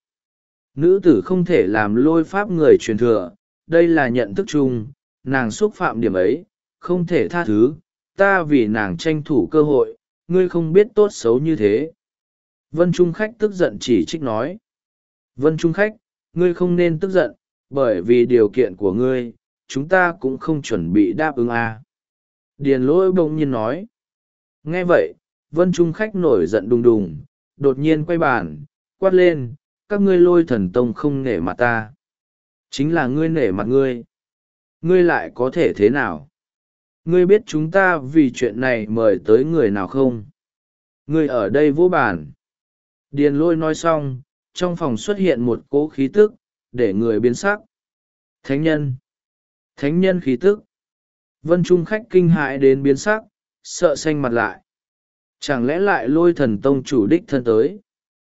Nữ tử không thể làm lôi pháp người truyền thừa, đây là nhận thức chung, nàng xúc phạm điểm ấy, không thể tha thứ, ta vì nàng tranh thủ cơ hội, ngươi không biết tốt xấu như thế. Vân Trung khách tức giận chỉ trích nói. Vân Trung khách, ngươi không nên tức giận, bởi vì điều kiện của ngươi, chúng ta cũng không chuẩn bị đáp ứng a. Điền Lỗi bỗng nhiên nói. Nghe vậy, Vân Trung khách nổi giận đùng đùng, đột nhiên quay bàn, quát lên, các ngươi Lôi Thần Tông không nể mặt ta. Chính là ngươi nể mặt ngươi. Ngươi lại có thể thế nào? Ngươi biết chúng ta vì chuyện này mời tới người nào không? Ngươi ở đây vô bản. Điền Lỗi nói xong, trong phòng xuất hiện một cỗ khí tức, để người biến sắc. Thánh nhân. Thánh nhân khí tức. Vân Trung khách kinh hãi đến biến sắc, sợ xanh mặt lại. Chẳng lẽ lại Lôi Thần Tông chủ đích thân tới?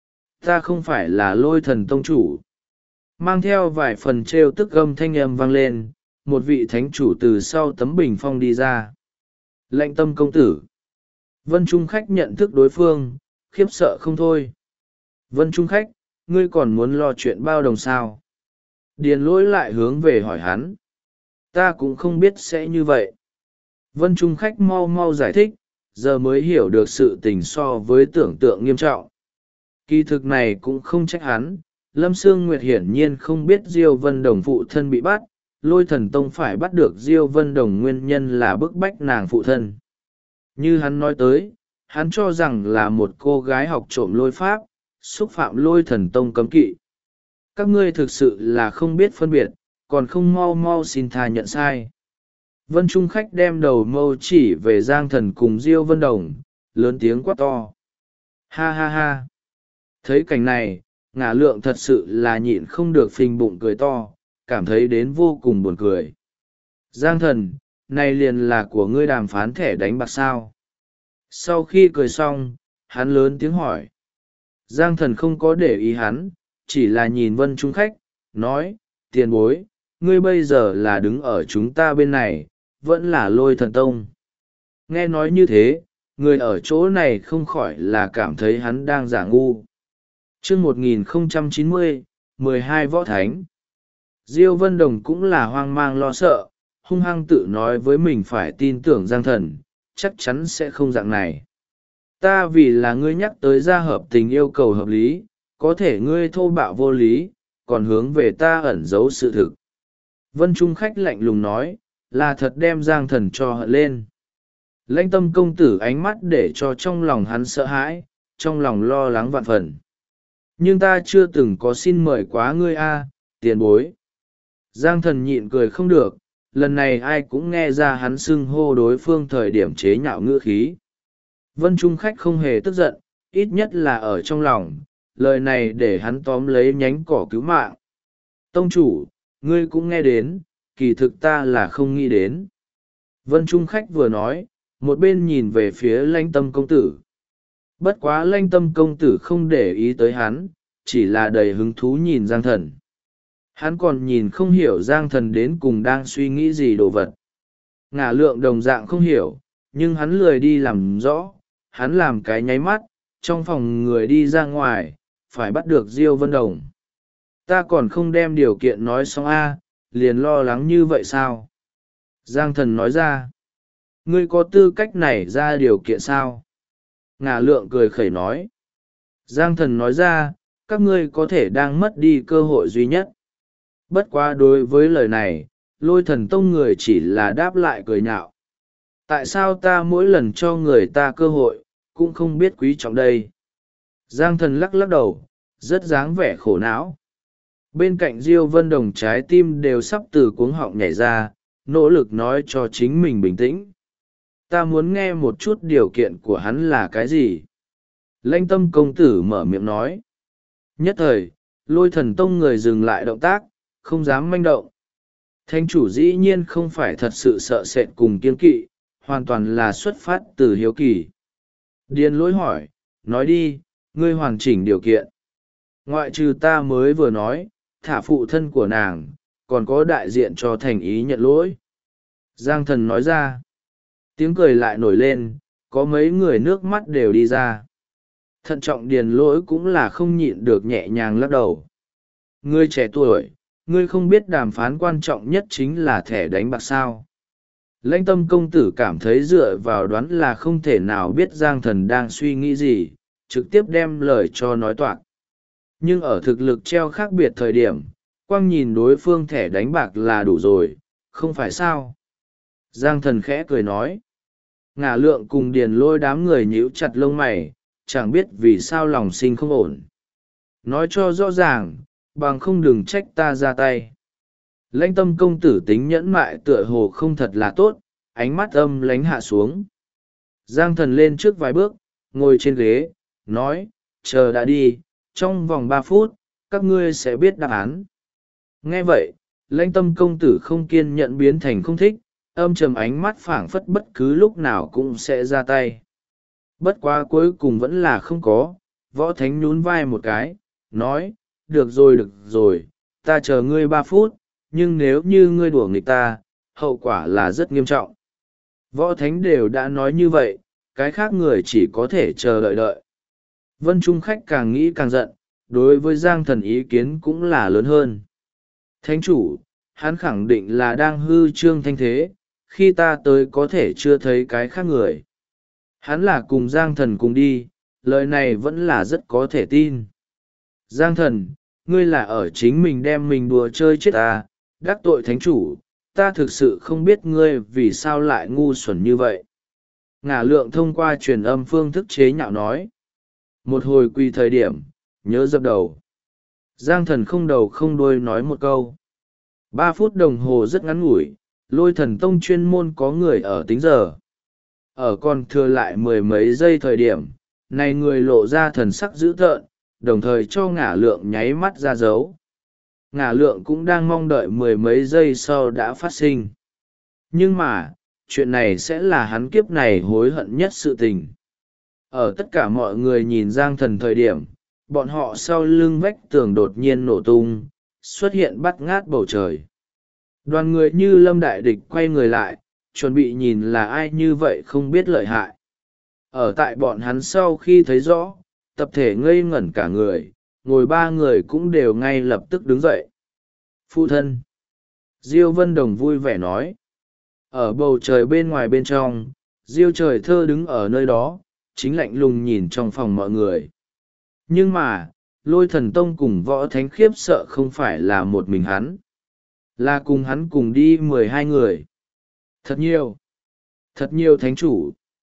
Ta không phải là Lôi Thần Tông chủ. Mang theo vài phần trêu tức gầm thanh âm vang lên, một vị thánh chủ từ sau tấm bình phong đi ra. Lệnh Tâm công tử. Vân Trung khách nhận thức đối phương, khiếp sợ không thôi. Vân Trung khách, ngươi còn muốn lo chuyện bao đồng sao? Điền lỗi lại hướng về hỏi hắn. Ta cũng không biết sẽ như vậy. Vân Trung Khách mau mau giải thích, giờ mới hiểu được sự tình so với tưởng tượng nghiêm trọng. Kỳ thực này cũng không trách hắn, Lâm Sương Nguyệt hiển nhiên không biết Diêu Vân Đồng phụ thân bị bắt, Lôi Thần Tông phải bắt được Diêu Vân Đồng nguyên nhân là bức bách nàng phụ thân. Như hắn nói tới, hắn cho rằng là một cô gái học trộm lôi pháp, xúc phạm Lôi Thần Tông cấm kỵ. Các ngươi thực sự là không biết phân biệt, còn không mau mau xin tha nhận sai. Vân Trung Khách đem đầu mâu chỉ về Giang Thần cùng Diêu Vân Đồng, lớn tiếng quát to. Ha ha ha! Thấy cảnh này, Ngả Lượng thật sự là nhịn không được phình bụng cười to, cảm thấy đến vô cùng buồn cười. Giang Thần, này liền là của ngươi đàm phán thẻ đánh bạc sao? Sau khi cười xong, hắn lớn tiếng hỏi. Giang Thần không có để ý hắn, chỉ là nhìn Vân Trung Khách, nói, tiền bối, ngươi bây giờ là đứng ở chúng ta bên này, vẫn là Lôi Thần Tông. Nghe nói như thế, người ở chỗ này không khỏi là cảm thấy hắn đang giả ngu. Chương 1090, 12 Võ Thánh. Diêu Vân Đồng cũng là hoang mang lo sợ, hung hăng tự nói với mình phải tin tưởng Giang Thần, chắc chắn sẽ không dạng này. Ta vì là ngươi nhắc tới gia hợp tình yêu cầu hợp lý, có thể ngươi thô bạo vô lý, còn hướng về ta ẩn giấu sự thực. Vân Trung Khách lạnh lùng nói, là thật đem Giang Thần cho hận lên. Lãnh Tâm công tử ánh mắt để cho trong lòng hắn sợ hãi, trong lòng lo lắng vạn phần. Nhưng ta chưa từng có xin mời quá ngươi tiền bối. Giang Thần nhịn cười không được, lần này ai cũng nghe ra hắn xưng hô đối phương thời điểm chế nhạo ngữ khí. Vân Trung Khách không hề tức giận, ít nhất là ở trong lòng, lời này để hắn tóm lấy nhánh cỏ cứu mạng. Tông chủ, ngươi cũng nghe đến, kỳ thực ta là không nghĩ đến. Vân Trung Khách vừa nói, một bên nhìn về phía Lãnh Tâm công tử. Bất quá Lãnh Tâm công tử không để ý tới hắn, chỉ là đầy hứng thú nhìn Giang Thần. Hắn còn nhìn không hiểu Giang Thần đến cùng đang suy nghĩ gì đồ vật. Ngả Lượng đồng dạng không hiểu, nhưng hắn lười đi làm rõ, hắn làm cái nháy mắt, trong phòng người đi ra ngoài, phải bắt được Diêu Vân Đồng. Ta còn không đem điều kiện nói xong liền lo lắng như vậy sao? Giang Thần nói ra. Ngươi có tư cách này ra điều kiện sao? Ngả Lượng cười khẩy nói. Giang Thần nói ra, các ngươi có thể đang mất đi cơ hội duy nhất. Bất quá đối với lời này, Lôi Thần Tông người chỉ là đáp lại cười nhạo. Tại sao ta mỗi lần cho người ta cơ hội, cũng không biết quý trọng đây? Giang Thần lắc lắc đầu, rất dáng vẻ khổ não. Bên cạnh Diêu Vân Đồng trái tim đều sắp từ cuống họng nhảy ra, nỗ lực nói cho chính mình bình tĩnh. Ta muốn nghe một chút điều kiện của hắn là cái gì? Lãnh Tâm công tử mở miệng nói. Nhất thời, Lôi Thần Tông người dừng lại động tác, không dám manh động. Thánh chủ dĩ nhiên không phải thật sự sợ sệt cùng kiên kỵ, hoàn toàn là xuất phát từ hiếu kỳ. Điền Lỗi hỏi, nói đi, ngươi hoàn chỉnh điều kiện. Ngoại trừ ta mới vừa nói, thả phụ thân của nàng, còn có đại diện cho thành ý nhận lỗi. Giang Thần nói ra. Tiếng cười lại nổi lên, có mấy người nước mắt đều đi ra. Thận trọng Điền Lỗi cũng là không nhịn được nhẹ nhàng lắc đầu. Ngươi trẻ tuổi, ngươi không biết đàm phán quan trọng nhất chính là thẻ đánh bạc sao? Lãnh Tâm công tử cảm thấy dựa vào đoán là không thể nào biết Giang Thần đang suy nghĩ gì, trực tiếp đem lời cho nói toạc. Nhưng ở thực lực treo khác biệt thời điểm, quang nhìn đối phương thẻ đánh bạc là đủ rồi, không phải sao? Giang Thần khẽ cười nói. Ngả Lượng cùng Điền Lôi đám người nhíu chặt lông mày, chẳng biết vì sao lòng sinh không ổn. Nói cho rõ ràng, bằng không đừng trách ta ra tay. Lãnh Tâm công tử tính nhẫn mại tựa hồ không thật là tốt, ánh mắt âm lánh hạ xuống. Giang Thần lên trước vài bước, ngồi trên ghế, nói, chờ đã đi, trong vòng 3 phút, các ngươi sẽ biết đáp án. Nghe vậy, Lãnh Tâm công tử không kiên nhẫn biến thành không thích, âm trầm ánh mắt phảng phất bất cứ lúc nào cũng sẽ ra tay. Bất quá cuối cùng vẫn là không có, Võ Thánh nhún vai một cái, nói, được rồi, ta chờ ngươi 3 phút, nhưng nếu như ngươi đùa nghịch ta, hậu quả là rất nghiêm trọng. Võ Thánh đều đã nói như vậy, cái khác người chỉ có thể chờ đợi. Vân Trung Khách càng nghĩ càng giận, đối với Giang Thần ý kiến cũng là lớn hơn. Thánh chủ, hắn khẳng định là đang hư trương thanh thế, khi ta tới có thể chưa thấy cái khác người. Hắn là cùng Giang Thần cùng đi, lời này vẫn là rất có thể tin. Giang Thần, ngươi là ở chính mình đem mình đùa chơi chết ta, đắc tội thánh chủ, ta thực sự không biết ngươi vì sao lại ngu xuẩn như vậy. Ngả Lượng thông qua truyền âm phương thức chế nhạo nói. Một hồi quỳ thời điểm, nhớ dập đầu. Giang Thần không đầu không đuôi nói một câu. 3 phút đồng hồ rất ngắn ngủi, Lôi Thần Tông chuyên môn có người ở tính giờ. Ở còn thừa lại 10 mấy giây thời điểm, này người lộ ra thần sắc dữ tợn, đồng thời cho Ngả Lượng nháy mắt ra dấu. Ngả Lượng cũng đang mong đợi 10 mấy giây sau đã phát sinh. Nhưng mà, chuyện này sẽ là hắn kiếp này hối hận nhất sự tình. Ở tất cả mọi người nhìn Giang Thần thời điểm, bọn họ sau lưng vách tường đột nhiên nổ tung, xuất hiện bắt ngát bầu trời. Đoàn người như lâm đại địch quay người lại, chuẩn bị nhìn là ai như vậy không biết lợi hại. Ở tại bọn hắn sau khi thấy rõ, tập thể ngây ngẩn cả người, ngồi 3 người cũng đều ngay lập tức đứng dậy. Phụ thân! Diêu Vân Đồng vui vẻ nói. Ở bầu trời bên ngoài bên trong, Diêu Trời Thơ đứng ở nơi đó, chính lạnh lùng nhìn trong phòng mọi người. Nhưng mà, Lôi Thần Tông cùng Võ Thánh khiếp sợ không phải là một mình hắn, là cùng hắn cùng đi 12 người. Thật nhiều thánh chủ.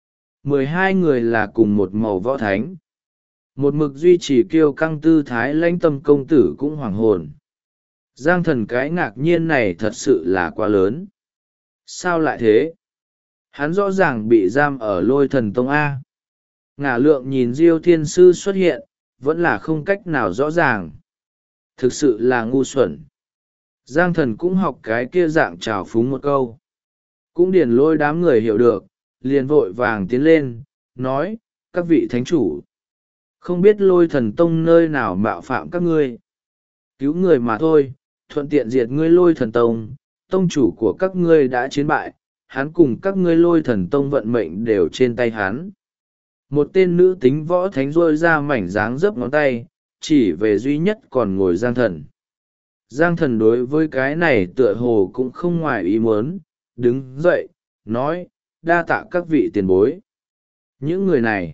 12 người là cùng một màu võ thánh. Một mực duy trì kiêu căng tư thái Lãnh Tâm công tử cũng hoảng hồn. Giang Thần cái ngạc nhiên này thật sự là quá lớn. Sao lại thế? Hắn rõ ràng bị giam ở Lôi Thần Tông A. Ngả Lượng nhìn Diêu Thiên Sư xuất hiện, vẫn là không cách nào rõ ràng. Thực sự là ngu xuẩn. Giang Thần cũng học cái kia dạng trào phúng một câu. Cũng điền lôi đám người hiểu được, liền vội vàng tiến lên, nói, các vị thánh chủ. Không biết Lôi Thần Tông nơi nào mạo phạm các ngươi. Cứu người mà thôi, thuận tiện diệt ngươi Lôi Thần Tông, tông chủ của các ngươi đã chiến bại, hắn cùng các ngươi Lôi Thần Tông vận mệnh đều trên tay hắn. Một tên nữ tính võ thánh rôi ra mảnh dáng dấp ngón tay, chỉ về duy nhất còn ngồi Giang Thần. Giang Thần đối với cái này tựa hồ cũng không ngoài ý muốn, đứng dậy, nói, đa tạ các vị tiền bối. Những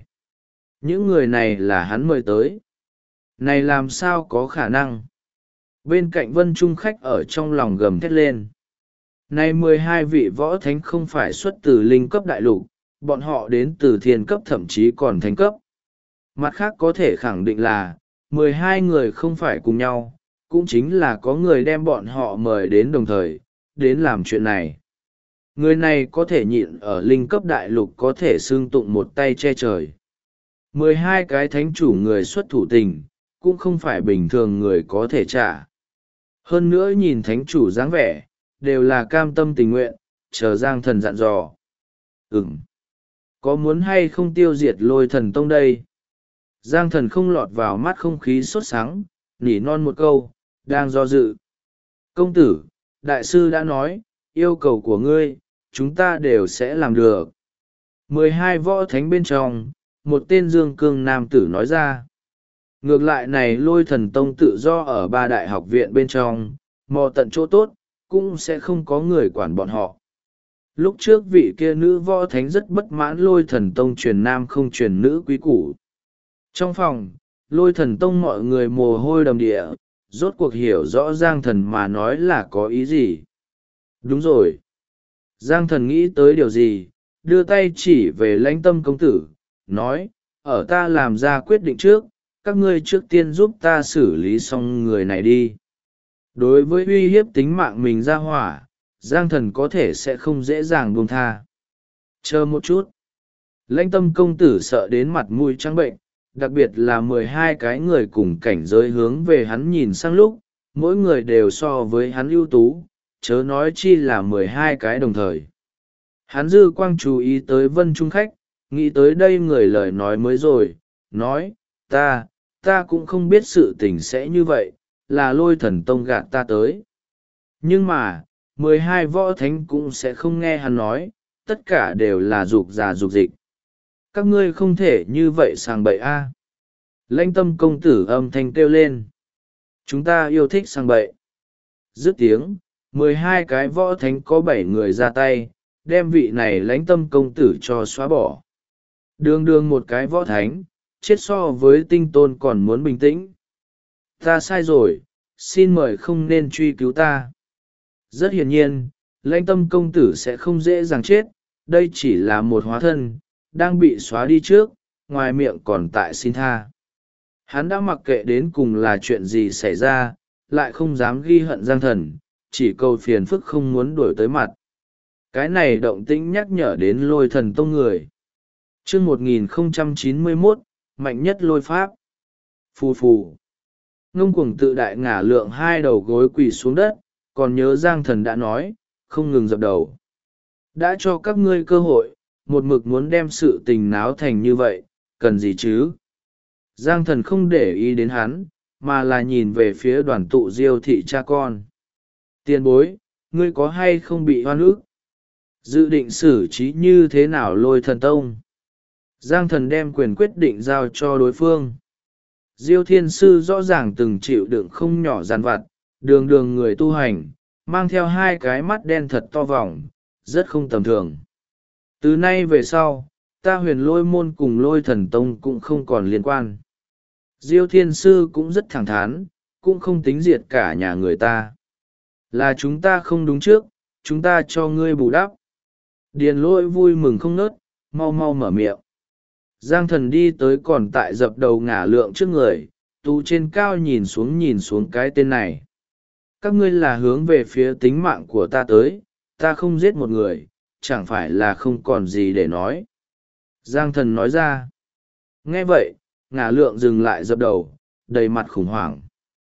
người này là hắn mời tới. Này làm sao có khả năng? Bên cạnh Vân Trung khách ở trong lòng gầm thét lên. Này 12 vị võ thánh không phải xuất từ linh cấp đại lục, bọn họ đến từ thiên cấp thậm chí còn thánh cấp. Mặt khác có thể khẳng định là, 12 người không phải cùng nhau, cũng chính là có người đem bọn họ mời đến đồng thời, đến làm chuyện này. Người này có thể nhịn ở linh cấp đại lục có thể xương tụng một tay che trời. 12 cái thánh chủ người xuất thủ tình, cũng không phải bình thường người có thể trả. Hơn nữa nhìn thánh chủ dáng vẻ, đều là cam tâm tình nguyện, chờ Giang Thần dặn dò. Có muốn hay không tiêu diệt Lôi Thần Tông đây? Giang Thần không lọt vào mắt không khí sốt sắng, nỉ non một câu, đang do dự. Công tử, đại sư đã nói, yêu cầu của ngươi, chúng ta đều sẽ làm được. 12 võ thánh bên trong, một tên dương cương nam tử nói ra. Ngược lại này Lôi Thần Tông tự do ở 3 đại học viện bên trong, mò tận chỗ tốt, cũng sẽ không có người quản bọn họ. Lúc trước vị kia nữ võ thánh rất bất mãn Lôi Thần Tông truyền nam không truyền nữ quý củ. Trong phòng, Lôi Thần Tông mọi người mồ hôi đầm địa, rốt cuộc hiểu rõ Giang Thần mà nói là có ý gì. Đúng rồi. Giang Thần nghĩ tới điều gì, đưa tay chỉ về Lãnh Tâm công tử, nói, ở ta làm ra quyết định trước, các ngươi trước tiên giúp ta xử lý xong người này đi. Đối với uy hiếp tính mạng mình ra hỏa, Giang Thần có thể sẽ không dễ dàng buông tha. Chờ một chút. Lãnh Tâm công tử sợ đến mặt mũi trắng bệnh, đặc biệt là 12 cái người cùng cảnh giới hướng về hắn nhìn sang lúc, mỗi người đều so với hắn ưu tú, chớ nói chi là 12 cái đồng thời. Hắn dư quang chú ý tới Vân Trung khách, nghĩ tới đây người lời nói mới rồi, nói, ta cũng không biết sự tình sẽ như vậy, là Lôi Thần Tông gạt ta tới. Nhưng mà, 12 võ thánh cũng sẽ không nghe hắn nói, tất cả đều là dục giả dục dịch. Các ngươi không thể như vậy sàng bậy a. Lãnh Tâm công tử âm thanh kêu lên. Chúng ta yêu thích sàng bậy. Dứt tiếng, 12 cái võ thánh có 7 người ra tay, đem vị này lãnh tâm công tử cho xóa bỏ. Đường đường một cái võ thánh, chết so với tinh tôn còn muốn bình tĩnh. Ta sai rồi, xin mời không nên truy cứu ta. Rất hiển nhiên, lãnh tâm công tử sẽ không dễ dàng chết, đây chỉ là một hóa thân, đang bị xóa đi trước, ngoài miệng còn tại xin tha. Hắn đã mặc kệ đến cùng là chuyện gì xảy ra, lại không dám ghi hận Giang Thần, chỉ cầu phiền phức không muốn đuổi tới mặt. Cái này động tĩnh nhắc nhở đến Lôi Thần Tông người. Chương 1091, mạnh nhất lôi pháp. Phù phù. Ngông cuồng tự đại ngả lượng hai đầu gối quỳ xuống đất, còn nhớ Giang Thần đã nói, không ngừng dập đầu. Đã cho các ngươi cơ hội, một mực muốn đem sự tình náo thành như vậy, cần gì chứ? Giang Thần không để ý đến hắn, mà là nhìn về phía đoàn tụ Diêu thị cha con. Tiền bối, ngươi có hay không bị oan ức? Dự định xử trí như thế nào Lôi Thần Tông? Giang Thần đem quyền quyết định giao cho đối phương. Diêu thiên sư rõ ràng từng chịu đựng không nhỏ giàn vặt, đường đường người tu hành, mang theo hai cái mắt đen thật to vòng, rất không tầm thường. Từ nay về sau, ta Huyền Lôi môn cùng Lôi Thần Tông cũng không còn liên quan. Diêu thiên sư cũng rất thẳng thắn, cũng không tính diệt cả nhà người ta. Là chúng ta không đúng trước, chúng ta cho ngươi bù đắp. Điền Lôi vui mừng không nớt, mau mau mở miệng. Giang Thần đi tới còn tại dập đầu ngả lượng trước người, tu trên cao nhìn xuống cái tên này. Các ngươi là hướng về phía tính mạng của ta tới, ta không giết một người, chẳng phải là không còn gì để nói. Giang Thần nói ra. Nghe vậy, ngả lượng dừng lại dập đầu, đầy mặt khủng hoảng.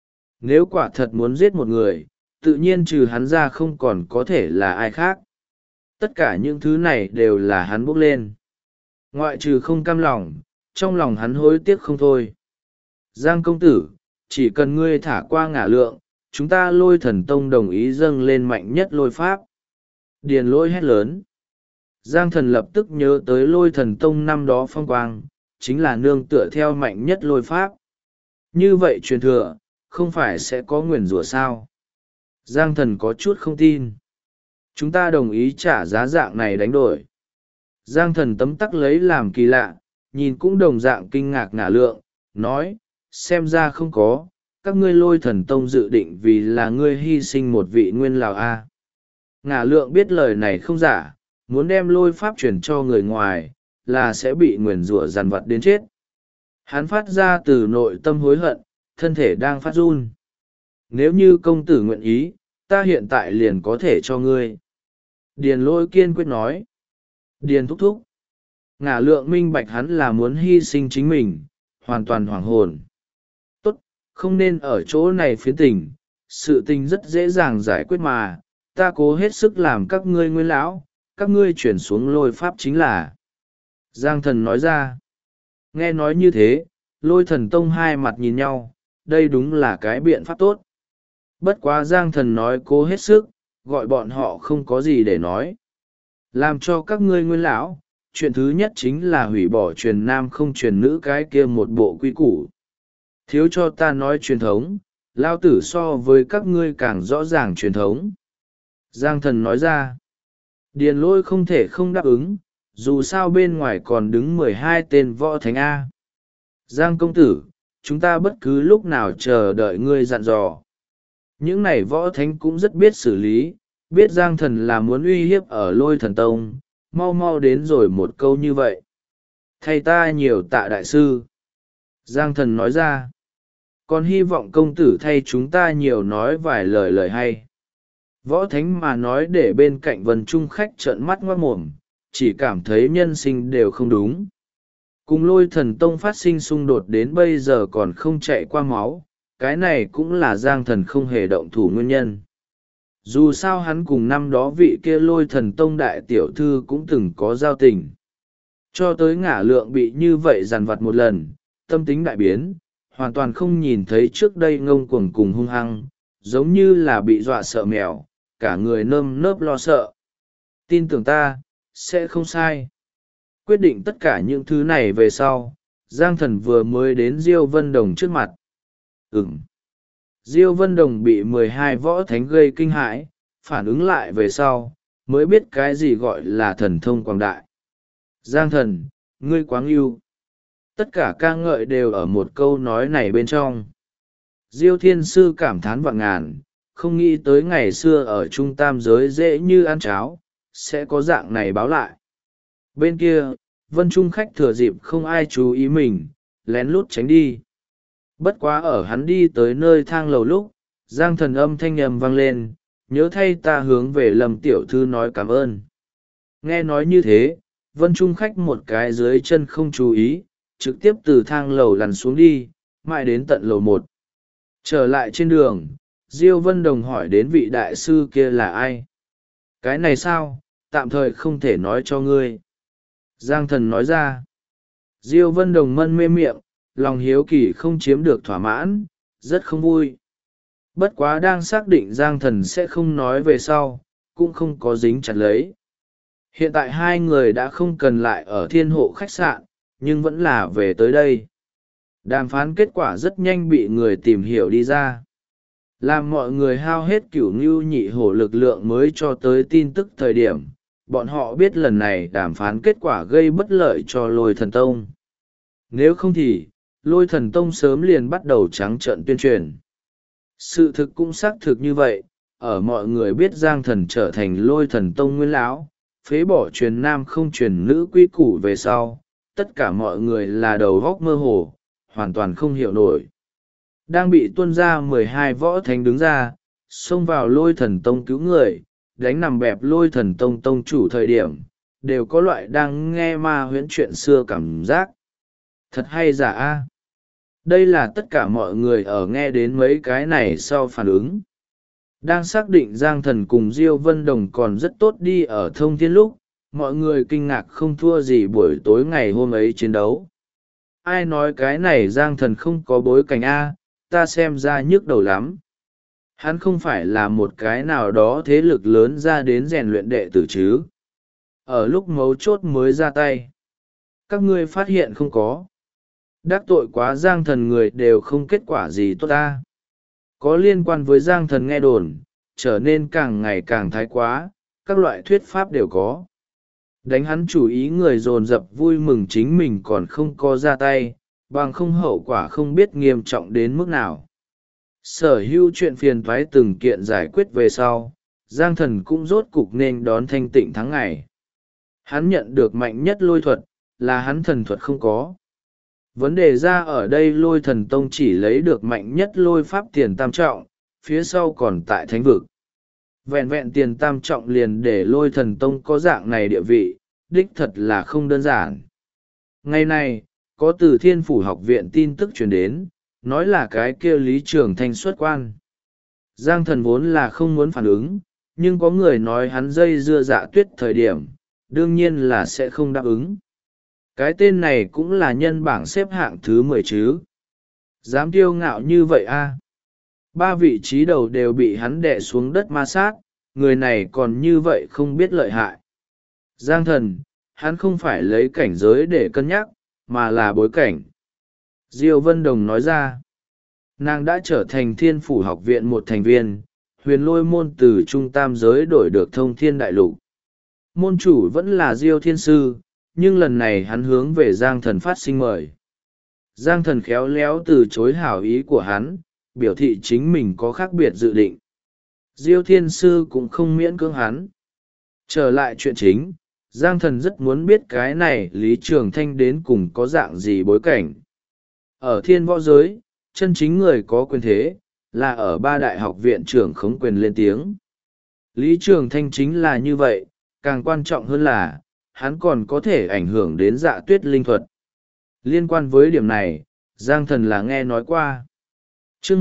Nếu quả thật muốn giết một người, tự nhiên trừ hắn ra không còn có thể là ai khác. Tất cả những thứ này đều là hắn bốc lên. Ngoại trừ không cam lòng, trong lòng hắn hối tiếc không thôi. Giang công tử, chỉ cần ngươi thả qua ngả lượng, chúng ta Lôi Thần Tông đồng ý dâng lên mạnh nhất lôi pháp. Điền Lôi hét lớn. Giang Thần lập tức nhớ tới Lôi Thần Tông năm đó phong quang, chính là nương tựa theo mạnh nhất lôi pháp. Như vậy truyền thừa, không phải sẽ có nguyền rủa sao? Giang Thần có chút không tin. Chúng ta đồng ý trả giá dạng này đánh đổi. Giang Thần tấm tắc lấy làm kỳ lạ, nhìn cũng đồng dạng kinh ngạc ngả lượng, nói, xem ra không có, các ngươi Lôi Thần Tông dự định vì là ngươi hy sinh một vị nguyên lào a. Ngả lượng biết lời này không giả, muốn đem lôi pháp truyền cho người ngoài, là sẽ bị nguyền rủa dằn vặt đến chết. Hắn phát ra từ nội tâm hối hận, thân thể đang phát run. Nếu như công tử nguyện ý, ta hiện tại liền có thể cho ngươi. Điền Lôi kiên quyết nói. Điền thúc thúc. Ngả lượng minh bạch hắn là muốn hy sinh chính mình, hoàn toàn hoảng hồn. Tốt, không nên ở chỗ này phiến tình, sự tình rất dễ dàng giải quyết mà, ta cố hết sức làm các ngươi nguyên lão, các ngươi chuyển xuống lôi pháp chính là. Giang Thần nói ra. Nghe nói như thế, Lôi Thần Tông hai mặt nhìn nhau, đây đúng là cái biện pháp tốt. Bất quá Giang Thần nói cố hết sức, gọi bọn họ không có gì để nói. Làm cho các ngươi nguyên lão, chuyện thứ nhất chính là hủy bỏ truyền nam không truyền nữ cái kia một bộ quy củ. Thiếu cho ta nói truyền thống, lao tử so với các ngươi càng rõ ràng truyền thống. Giang Thần nói ra. Điền Lôi không thể không đáp ứng, dù sao bên ngoài còn đứng 12 tên võ thánh A. Giang công tử, chúng ta bất cứ lúc nào chờ đợi ngươi dặn dò. Những này võ thánh cũng rất biết xử lý, biết Giang Thần là muốn uy hiếp ở Lôi Thần Tông, mau mau đến rồi một câu như vậy. Thay ta nhiều tạ đại sư. Giang Thần nói ra. Còn hy vọng công tử thay chúng ta nhiều nói vài lời hay. Võ thánh mà nói để bên cạnh Vân Trung khách trợn mắt ngoác mồm, chỉ cảm thấy nhân sinh đều không đúng. Cùng Lôi Thần Tông phát sinh xung đột đến bây giờ còn không chạy qua máu, cái này cũng là Giang Thần không hề động thủ nguyên nhân. Dù sao hắn cùng năm đó vị kia Lôi Thần Tông đại tiểu thư cũng từng có giao tình. Cho tới ngả lượng bị như vậy dằn vặt một lần, tâm tính đại biến, hoàn toàn không nhìn thấy trước đây ngông cuồng cùng hung hăng, giống như là bị dọa sợ mèo, cả người nơm nớp lo sợ. Tin tưởng ta, sẽ không sai. Quyết định tất cả những thứ này về sau, Giang Thần vừa mới đến Diêu Vân Đồng trước mặt. Diêu Vân Đồng bị 12 võ thánh gây kinh hãi, phản ứng lại về sau, mới biết cái gì gọi là thần thông quảng đại. Giang thần, ngươi quá ngưu. Tất cả ca ngợi đều ở một câu nói này bên trong. Diêu Thiên Sư cảm thán vạn ngàn, không nghĩ tới ngày xưa ở trung tam giới dễ như ăn cháo, sẽ có dạng này báo lại. Bên kia, Vân Trung khách thừa dịp không ai chú ý mình, lén lút tránh đi. Bất quá ở hắn đi tới nơi thang lầu lúc, Giang thần âm thanh ầm vang lên, nhớ thay ta hướng về Lâm tiểu thư nói cảm ơn. Nghe nói như thế, Vân Trung khách một cái dưới chân không chú ý, trực tiếp từ thang lầu lăn xuống đi, mãi đến tận lầu 1. Trở lại trên đường, Diêu Vân Đồng hỏi đến vị đại sư kia là ai. Cái này sao, tạm thời không thể nói cho ngươi. Giang thần nói ra. Diêu Vân Đồng mân mê miệng, lòng hiếu kỳ không chiếm được thỏa mãn, rất không vui. Bất quá đang xác định Giang thần sẽ không nói về sau, cũng không có dính chặt lấy. Hiện tại hai người đã không cần lại ở thiên hộ khách sạn, nhưng vẫn là về tới đây. Đàm phán kết quả rất nhanh bị người tìm hiểu đi ra. Làm mọi người hao hết cửu ngưu nhị hổ lực lượng mới cho tới tin tức thời điểm, bọn họ biết lần này đàm phán kết quả gây bất lợi cho Lôi Thần Tông. Nếu không thì, Lôi Thần Tông sớm liền bắt đầu trắng trợn tuyên truyền. Sự thực cũng xác thực như vậy, ở mọi người biết Giang thần trở thành Lôi Thần Tông nguyên lão, phế bỏ truyền nam không truyền nữ quy củ về sau, tất cả mọi người là đầu góc mơ hồ, hoàn toàn không hiểu nổi. Đang bị tuôn ra 12 võ thánh đứng ra, xông vào Lôi Thần Tông cứu người, đánh nằm bẹp Lôi Thần Tông tông chủ thời điểm, đều có loại đang nghe ma huyễn chuyện xưa cảm giác. Thật hay giả a. Đây là tất cả mọi người ở nghe đến mấy cái này sau phản ứng. Đang xác định Giang thần cùng Diêu Vân Đồng còn rất tốt đi ở thông thiên lúc, mọi người kinh ngạc không thua gì buổi tối ngày hôm ấy chiến đấu. Ai nói cái này Giang thần không có bối cảnh a, ta xem ra nhức đầu lắm. Hắn không phải là một cái nào đó thế lực lớn ra đến rèn luyện đệ tử chứ. Ở lúc mấu chốt mới ra tay. Các ngươi phát hiện không có. Đắc tội quá Giang thần người đều không kết quả gì tốt ta. Có liên quan với Giang thần nghe đồn, trở nên càng ngày càng thái quá, các loại thuyết pháp đều có. Đánh hắn chủ ý người dồn dập vui mừng chính mình còn không có ra tay, bằng không hậu quả không biết nghiêm trọng đến mức nào. Sở hữu chuyện phiền toái từng kiện giải quyết về sau, Giang thần cũng rốt cục nên đón thanh tịnh tháng ngày. Hắn nhận được mạnh nhất lôi thuật, là hắn thần thuật không có. Vấn đề ra ở đây Lôi Thần Tông chỉ lấy được mạnh nhất lôi pháp tiền tam trọng, phía sau còn tại thánh vực. Vẹn vẹn tiền tam trọng liền để Lôi Thần Tông có dạng này địa vị, đích thật là không đơn giản. Ngày nay, có từ Thiên Phủ học viện tin tức truyền đến, nói là cái kia Lý Trường Thanh xuất quan. Giang thần vốn là không muốn phản ứng, nhưng có người nói hắn dây dưa dạ tuyết thời điểm, đương nhiên là sẽ không đáp ứng. Cái tên này cũng là nhân bảng xếp hạng thứ 10 chứ. Dám kiêu ngạo như vậy a? 3 vị trí đầu đều bị hắn đè xuống đất ma sát, người này còn như vậy không biết lợi hại. Giang thần, hắn không phải lấy cảnh giới để cân nhắc, mà là bối cảnh. Diêu Vân Đồng nói ra, nàng đã trở thành Thiên Phủ học viện một thành viên, huyền lôi môn từ trung tam giới đổi được thông thiên đại lục. Môn chủ vẫn là Diêu Thiên Sư, nhưng lần này hắn hướng về Giang thần phát sinh mời. Giang thần khéo léo từ chối hảo ý của hắn, biểu thị chính mình có khác biệt dự định. Diêu Thiên Sư cũng không miễn cưỡng hắn. Trở lại chuyện chính, Giang thần rất muốn biết cái này Lý Trường Thanh đến cùng có dạng gì bối cảnh. Ở thiên võ giới, chân chính người có quyền thế, là ở 3 đại học viện trưởng khống quyền lên tiếng. Lý Trường Thanh chính là như vậy, càng quan trọng hơn là, hắn còn có thể ảnh hưởng đến dạ tuyết linh thuật. Liên quan với điểm này, Giang thần là nghe nói qua. Chương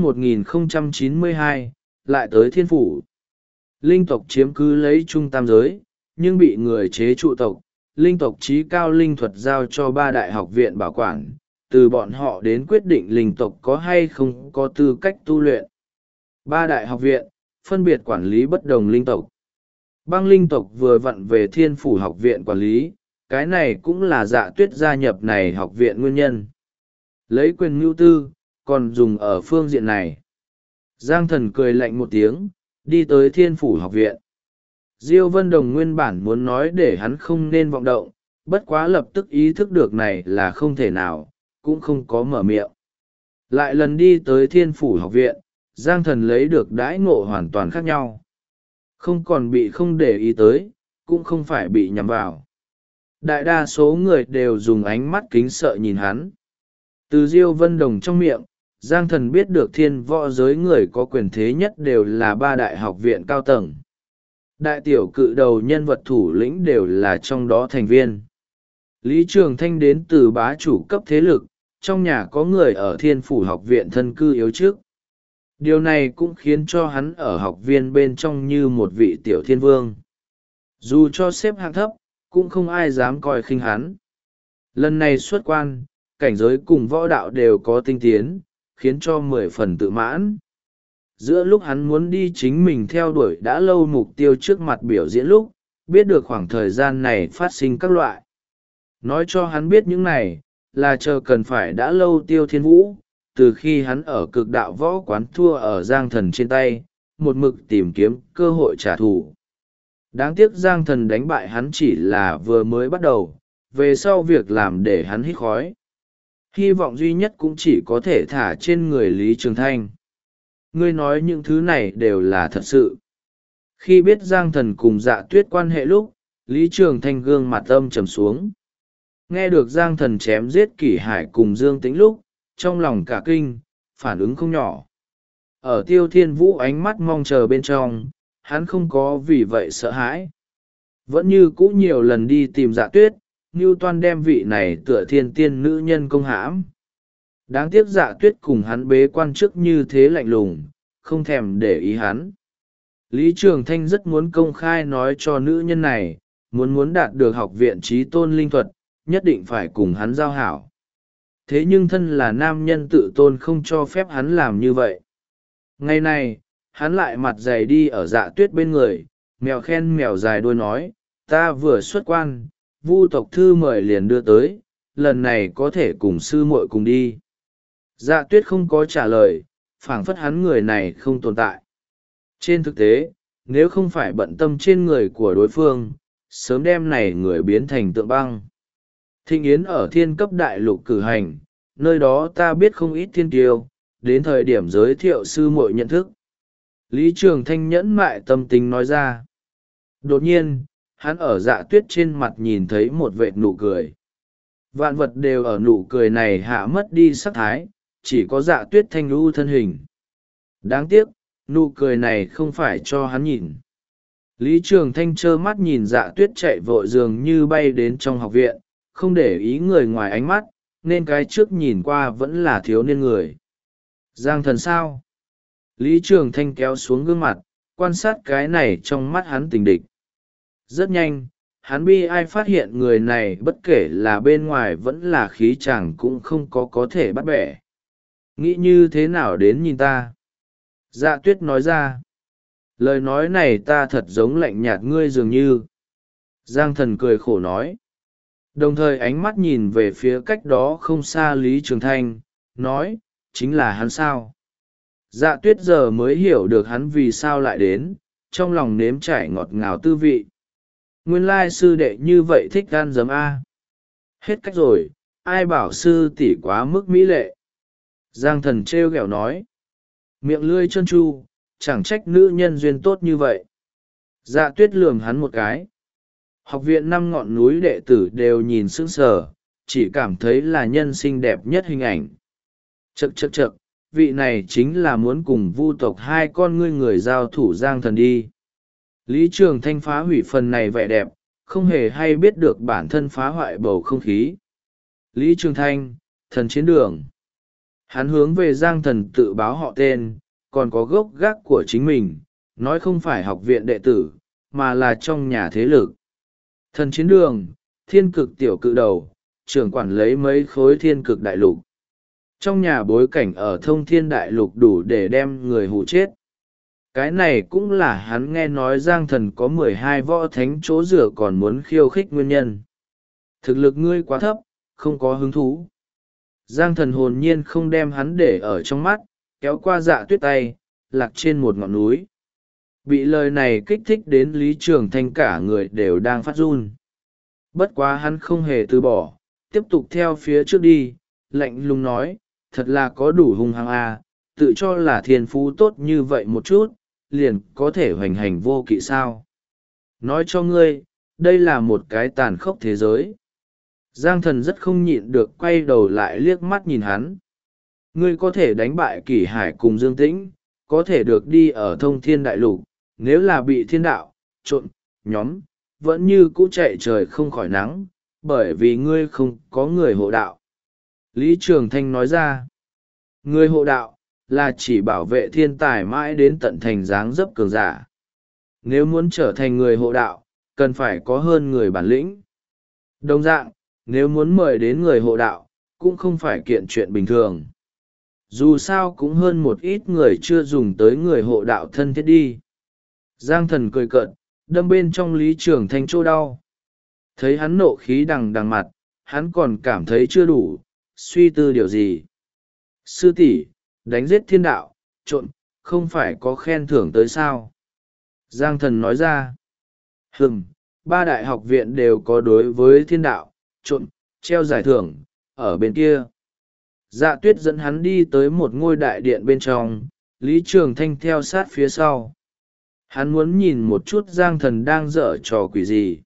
1092, lại tới Thiên Phủ. Linh tộc chiếm cứ lấy trung tam giới, nhưng bị người chế trụ tộc, linh tộc trí cao linh thuật giao cho 3 đại học viện bảo quản, từ bọn họ đến quyết định linh tộc có hay không có tư cách tu luyện. 3 đại học viện, phân biệt quản lý bất đồng linh tộc. Băng linh tộc vừa vặn về Thiên Phủ học viện quản lý, cái này cũng là dạ tuyết gia nhập này học viện nguyên nhân. Lấy quyền mưu tư, còn dùng ở phương diện này. Giang Thần cười lạnh một tiếng, đi tới Thiên Phủ học viện. Diêu Vân Đồng nguyên bản muốn nói để hắn không nên vọng động, bất quá lập tức ý thức được này là không thể nào, cũng không có mở miệng. Lại lần đi tới Thiên Phủ học viện, Giang Thần lấy được đãi ngộ hoàn toàn khác nhau. Không còn bị không để ý tới, cũng không phải bị nhắm vào. Đại đa số người đều dùng ánh mắt kính sợ nhìn hắn. Từ Diêu Vân Đồng trong miệng, Giang Thần biết được thiên võ giới người có quyền thế nhất đều là ba đại học viện cao tầng. Đại tiểu cự đầu nhân vật thủ lĩnh đều là trong đó thành viên. Lý Trường Thanh đến từ bá chủ cấp thế lực, trong nhà có người ở Thiên Phủ học viện thân cư yếu trước. Điều này cũng khiến cho hắn ở học viên bên trong như một vị tiểu thiên vương. Dù cho xếp hạng thấp, cũng không ai dám coi khinh hắn. Lần này xuất quan, cảnh giới cùng võ đạo đều có tinh tiến, khiến cho 10 phần tự mãn. Giữa lúc hắn muốn đi chính mình theo đuổi đã lâu mục tiêu trước mặt biểu diễn lúc, biết được khoảng thời gian này phát sinh các loại. Nói cho hắn biết những này, là chờ cần phải đã lâu Tiêu Thiên Vũ, từ khi hắn ở cực đạo võ quán thua ở Giang Thần trên tay, một mực tìm kiếm cơ hội trả thù. Đáng tiếc Giang Thần đánh bại hắn chỉ là vừa mới bắt đầu, về sau việc làm để hắn hít khói. Hy vọng duy nhất cũng chỉ có thể thả trên người Lý Trường Thanh. Ngươi nói những thứ này đều là thật sự. Khi biết Giang Thần cùng Dạ Tuyết quan hệ lúc, Lý Trường Thanh gương mặt âm trầm xuống. Nghe được Giang Thần chém giết Kỷ Hải cùng Dương Tĩnh lúc, trong lòng cả kinh, phản ứng không nhỏ. Ở Tiêu Thiên Vũ ánh mắt mong chờ bên trong, hắn không có vì vậy sợ hãi. Vẫn như cũ nhiều lần đi tìm Dạ Tuyết, Ngưu Toan đem vị này tựa thiên tiên nữ nhân công hãm. Đáng tiếc Dạ Tuyết cùng hắn bế quan chức như thế lạnh lùng, không thèm để ý hắn. Lý Trường Thanh rất muốn công khai nói cho nữ nhân này, muốn đạt được học viện trí tôn linh thuật, nhất định phải cùng hắn giao hảo. Thế nhưng thân là nam nhân tự tôn không cho phép hắn làm như vậy. Ngày này, hắn lại mặt dày đi ở Dạ Tuyết bên người, mèo khen mèo dài đuôi nói, ta vừa xuất quan, Vu tộc thư mời liền đưa tới, lần này có thể cùng sư muội cùng đi. Dạ Tuyết không có trả lời, phảng phất hắn người này không tồn tại. Trên thực tế, nếu không phải bận tâm trên người của đối phương, sớm đem này người biến thành tượng băng. Thịnh yến ở thiên cấp đại lục cử hành, nơi đó ta biết không ít thiên kiêu, đến thời điểm giới thiệu sư muội nhận thức. Lý Trường Thanh nhẫn mại tâm tình nói ra. Đột nhiên, hắn ở Dạ Tuyết trên mặt nhìn thấy một vệt nụ cười. Vạn vật đều ở nụ cười này hạ mất đi sắc thái, chỉ có Dạ Tuyết thanh lưu thân hình. Đáng tiếc, nụ cười này không phải cho hắn nhìn. Lý Trường Thanh trơ mắt nhìn Dạ Tuyết chạy vội dường như bay đến trong học viện, không để ý người ngoài ánh mắt, nên cái trước nhìn qua vẫn là thiếu niên người. Giang Thần sao? Lý Trường Thanh kéo xuống gương mặt, quan sát cái này trong mắt hắn tình địch. Rất nhanh, hắn bi ai phát hiện người này bất kể là bên ngoài vẫn là khí chàng cũng không có thể bắt bẻ. Nghĩ như thế nào đến nhìn ta? Dạ Tuyết nói ra. Lời nói này ta thật giống lạnh nhạt ngươi dường như. Giang Thần cười khổ nói. Đồng thời ánh mắt nhìn về phía cách đó không xa Lý Trường Thanh, nói, chính là hắn sao? Dạ Tuyết giờ mới hiểu được hắn vì sao lại đến, trong lòng nếm trải ngọt ngào tư vị. Nguyên lai sư đệ như vậy thích gan giấm A. Hết cách rồi, ai bảo sư tỷ quá mức mỹ lệ. Giang Thần trêu ghẹo nói. Miệng lươi trơn tru, chẳng trách nữ nhân duyên tốt như vậy. Dạ Tuyết lườm hắn một cái. Học viện 5 ngọn núi đệ tử đều nhìn sững sờ, chỉ cảm thấy là nhân xinh đẹp nhất hình ảnh. Chậc chậc chậc, vị này chính là muốn cùng Vu tộc hai con ngươi người giao thủ Giang Thần đi. Lý Trường Thanh phá hủy phần này vẻ đẹp, không hề hay biết được bản thân phá hoại bầu không khí. Lý Trường Thanh, thần chiến đường. Hắn hướng về Giang Thần tự báo họ tên, còn có gốc gác của chính mình, nói không phải học viện đệ tử, mà là trong nhà thế lực. Thần chiến đường, thiên cực tiểu cự đầu, trưởng quản lấy mấy khối thiên cực đại lục. Trong nhà bối cảnh ở thông thiên đại lục đủ để đem người hụ chết. Cái này cũng là hắn nghe nói Giang Thần có 12 võ thánh chỗ dựa còn muốn khiêu khích nguyên nhân. Thực lực ngươi quá thấp, không có hứng thú. Giang Thần hồn nhiên không đem hắn để ở trong mắt, kéo qua Dạ Tuyết tay, lạc trên một ngọn núi. Bị lời này kích thích đến Lý Trường Thanh cả người đều đang phát run. Bất quá hắn không hề từ bỏ, tiếp tục theo phía trước đi, lạnh lùng nói, thật là có đủ hung hăng à, tự cho là thiên phú tốt như vậy một chút, liền có thể hoành hành vô kỵ sao. Nói cho ngươi, đây là một cái tàn khốc thế giới. Giang Thần rất không nhịn được quay đầu lại liếc mắt nhìn hắn. Ngươi có thể đánh bại Kỷ Hải cùng Dương Tĩnh, có thể được đi ở thông thiên đại lục, nếu là bị thiên đạo, trộn, nhóm, vẫn như cũ chạy trời không khỏi nắng, bởi vì ngươi không có người hộ đạo. Lý Trường Thanh nói ra, người hộ đạo, là chỉ bảo vệ thiên tài mãi đến tận thành dáng dấp cường giả. Nếu muốn trở thành người hộ đạo, cần phải có hơn người bản lĩnh. Đồng dạng, nếu muốn mời đến người hộ đạo, cũng không phải kiện chuyện bình thường. Dù sao cũng hơn một ít người chưa dùng tới người hộ đạo thân thiết đi. Giang Thần cười cợt, đâm bên trong Lý Trường Thanh chỗ đau. Thấy hắn nộ khí đằng đằng mặt, hắn còn cảm thấy chưa đủ, suy tư điều gì. Sư tỷ, đánh giết thiên đạo, trộn, không phải có khen thưởng tới sao? Giang Thần nói ra. Ba đại học viện đều có đối với thiên đạo, trộn, treo giải thưởng, ở bên kia. Dạ Tuyết dẫn hắn đi tới một ngôi đại điện bên trong, Lý Trường Thanh theo sát phía sau. Hắn muốn nhìn một chút Giang Thần đang dở trò quỷ gì.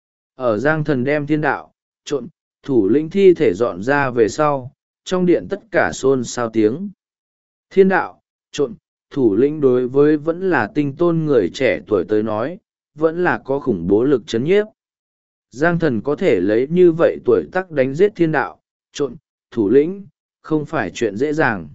Ở Giang Thần đem thiên đạo, trộn, thủ lĩnh thi thể dọn ra về sau, trong điện tất cả xôn xao tiếng. Thiên đạo, trộn, thủ lĩnh đối với vẫn là tinh tôn người trẻ tuổi tới nói, vẫn là có khủng bố lực chấn nhiếp. Giang Thần có thể lấy như vậy tuổi tác đánh giết thiên đạo, trộn, thủ lĩnh, không phải chuyện dễ dàng.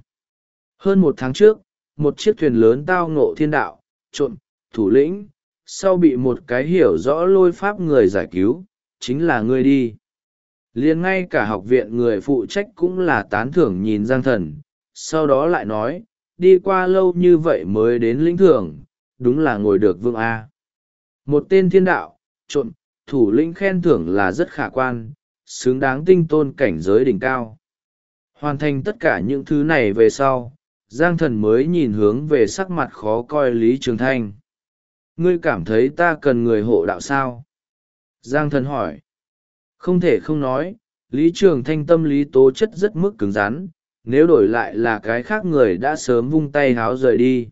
Hơn một tháng trước, một chiếc thuyền lớn tao ngộ thiên đạo, trộn, thủ lĩnh, sau bị một cái hiểu rõ lôi pháp người giải cứu, chính là ngươi đi. Liền ngay cả học viện người phụ trách cũng là tán thưởng nhìn Giang Thần, sau đó lại nói, đi qua lâu như vậy mới đến lĩnh thưởng, đúng là ngồi được vương A. Một tên thiên đạo, trộn, thủ lĩnh khen thưởng là rất khả quan, xứng đáng tinh tôn cảnh giới đỉnh cao. Hoàn thành tất cả những thứ này về sau, Giang Thần mới nhìn hướng về sắc mặt khó coi Lý Trường Thanh. Ngươi cảm thấy ta cần người hộ đạo sao? Giang Thần hỏi. Không thể không nói, Lý Trường Thanh tâm lý tố chất rất mức cứng rắn, nếu đổi lại là cái khác người đã sớm vung tay háo rời đi.